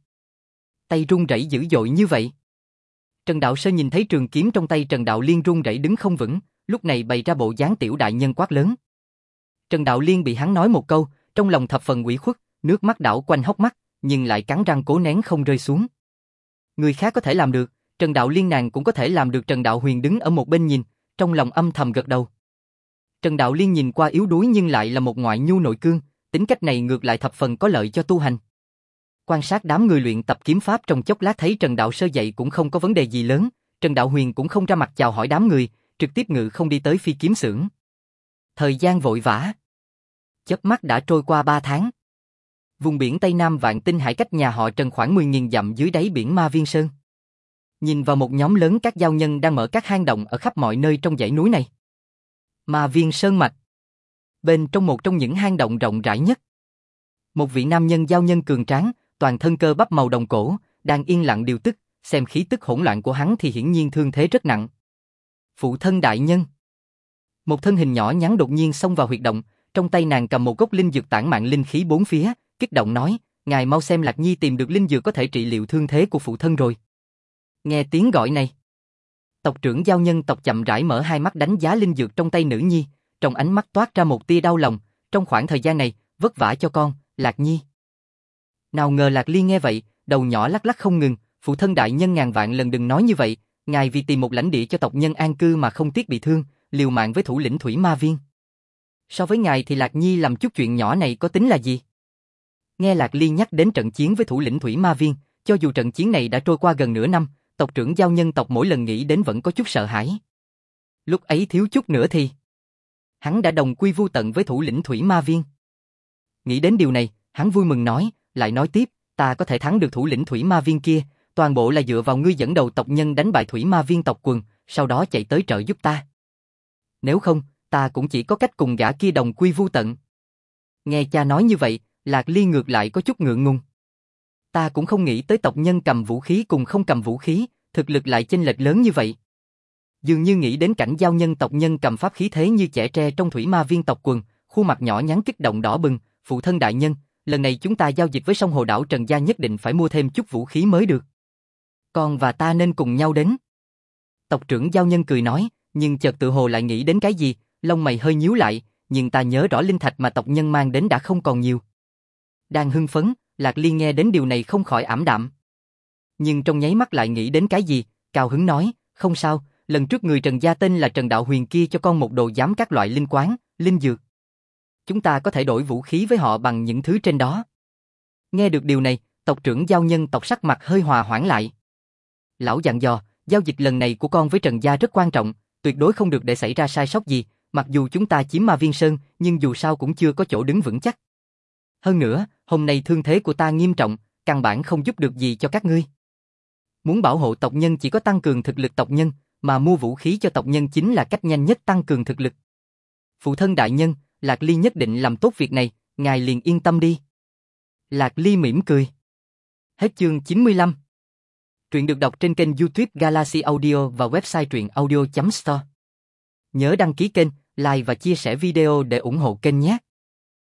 Tay run rẩy dữ dội như vậy. Trần Đạo Sơ nhìn thấy trường kiếm trong tay Trần Đạo Liên run rẩy đứng không vững, lúc này bày ra bộ dáng tiểu đại nhân quát lớn. Trần Đạo Liên bị hắn nói một câu, trong lòng thập phần ủy khuất, nước mắt đảo quanh hốc mắt, nhưng lại cắn răng cố nén không rơi xuống. Người khác có thể làm được, Trần Đạo Liên nàng cũng có thể làm được. Trần Đạo Huyền đứng ở một bên nhìn, trong lòng âm thầm gật đầu. Trần Đạo Liên nhìn qua yếu đuối nhưng lại là một ngoại nhu nội cương, tính cách này ngược lại thập phần có lợi cho tu hành. Quan sát đám người luyện tập kiếm pháp trong chốc lát thấy Trần Đạo Sơ dậy cũng không có vấn đề gì lớn, Trần Đạo Huyền cũng không ra mặt chào hỏi đám người, trực tiếp ngự không đi tới phi kiếm xưởng. Thời gian vội vã. Chớp mắt đã trôi qua 3 tháng. Vùng biển Tây Nam Vạn Tinh Hải cách nhà họ Trần khoảng 10.000 dặm dưới đáy biển Ma Viên Sơn. Nhìn vào một nhóm lớn các giao nhân đang mở các hang động ở khắp mọi nơi trong dãy núi này. Ma Viên Sơn mạch. Bên trong một trong những hang động rộng rãi nhất, một vị nam nhân giao nhân cường tráng, toàn thân cơ bắp màu đồng cổ, đang yên lặng điều tức, xem khí tức hỗn loạn của hắn thì hiển nhiên thương thế rất nặng. Phụ thân đại nhân. Một thân hình nhỏ nhắn đột nhiên xông vào huyệt động, trong tay nàng cầm một gốc linh dược tản mạn linh khí bốn phía, kích động nói, ngài mau xem Lạc Nhi tìm được linh dược có thể trị liệu thương thế của phụ thân rồi. Nghe tiếng gọi này, tộc trưởng giao nhân tộc chậm rãi mở hai mắt đánh giá linh dược trong tay nữ nhi, trong ánh mắt toát ra một tia đau lòng, trong khoảng thời gian này, vất vả cho con, Lạc Nhi. Nào ngờ Lạc Ly nghe vậy, đầu nhỏ lắc lắc không ngừng, phụ thân đại nhân ngàn vạn lần đừng nói như vậy, ngài vì tìm một lãnh địa cho tộc nhân an cư mà không tiếc bị thương, liều mạng với thủ lĩnh Thủy Ma Viên. So với ngài thì Lạc Nhi làm chút chuyện nhỏ này có tính là gì? Nghe Lạc Ly nhắc đến trận chiến với thủ lĩnh Thủy Ma Viên, cho dù trận chiến này đã trôi qua gần nửa năm, tộc trưởng giao nhân tộc mỗi lần nghĩ đến vẫn có chút sợ hãi. Lúc ấy thiếu chút nữa thì hắn đã đồng quy vu tận với thủ lĩnh Thủy Ma Viên. Nghĩ đến điều này, hắn vui mừng nói, lại nói tiếp, ta có thể thắng được thủ lĩnh Thủy Ma Viên kia, toàn bộ là dựa vào ngươi dẫn đầu tộc nhân đánh bại Thủy Ma Viên tộc quần, sau đó chạy tới trợ giúp ta. Nếu không, ta cũng chỉ có cách cùng gã kia đồng quy vu tận. Nghe cha nói như vậy, Lạc Ly ngược lại có chút ngượng ngùng. Ta cũng không nghĩ tới tộc nhân cầm vũ khí cùng không cầm vũ khí, thực lực lại chênh lệch lớn như vậy. Dường như nghĩ đến cảnh giao nhân tộc nhân cầm pháp khí thế như chẻ tre trong Thủy Ma Viên tộc quần, khuôn mặt nhỏ nhắn kích động đỏ bừng, phụ thân đại nhân, lần này chúng ta giao dịch với sông Hồ Đảo Trần Gia nhất định phải mua thêm chút vũ khí mới được. Con và ta nên cùng nhau đến. Tộc trưởng giao nhân cười nói, nhưng chợt tự hồ lại nghĩ đến cái gì, lông mày hơi nhíu lại, nhưng ta nhớ rõ linh thạch mà tộc nhân mang đến đã không còn nhiều. Đang hưng phấn, Lạc Ly nghe đến điều này không khỏi ảm đạm. Nhưng trong nháy mắt lại nghĩ đến cái gì, cao hứng nói, không sao, lần trước người Trần Gia tên là Trần Đạo Huyền kia cho con một đồ giám các loại linh quán, linh dược. Chúng ta có thể đổi vũ khí với họ bằng những thứ trên đó. Nghe được điều này, tộc trưởng giao nhân tộc sắc mặt hơi hòa hoãn lại. Lão dặn dò, giao dịch lần này của con với Trần Gia rất quan trọng, tuyệt đối không được để xảy ra sai sót gì, mặc dù chúng ta chiếm Ma Viên Sơn, nhưng dù sao cũng chưa có chỗ đứng vững chắc. Hơn nữa, hôm nay thương thế của ta nghiêm trọng, căn bản không giúp được gì cho các ngươi. Muốn bảo hộ tộc nhân chỉ có tăng cường thực lực tộc nhân, mà mua vũ khí cho tộc nhân chính là cách nhanh nhất tăng cường thực lực. Phụ thân đại nhân, Lạc Ly nhất định làm tốt việc này, ngài liền yên tâm đi. Lạc Ly mỉm cười. Hết chương 95. Truyện được đọc trên kênh YouTube Galaxy Audio và website truyệnaudio.store. Nhớ đăng ký kênh, like và chia sẻ video để ủng hộ kênh nhé.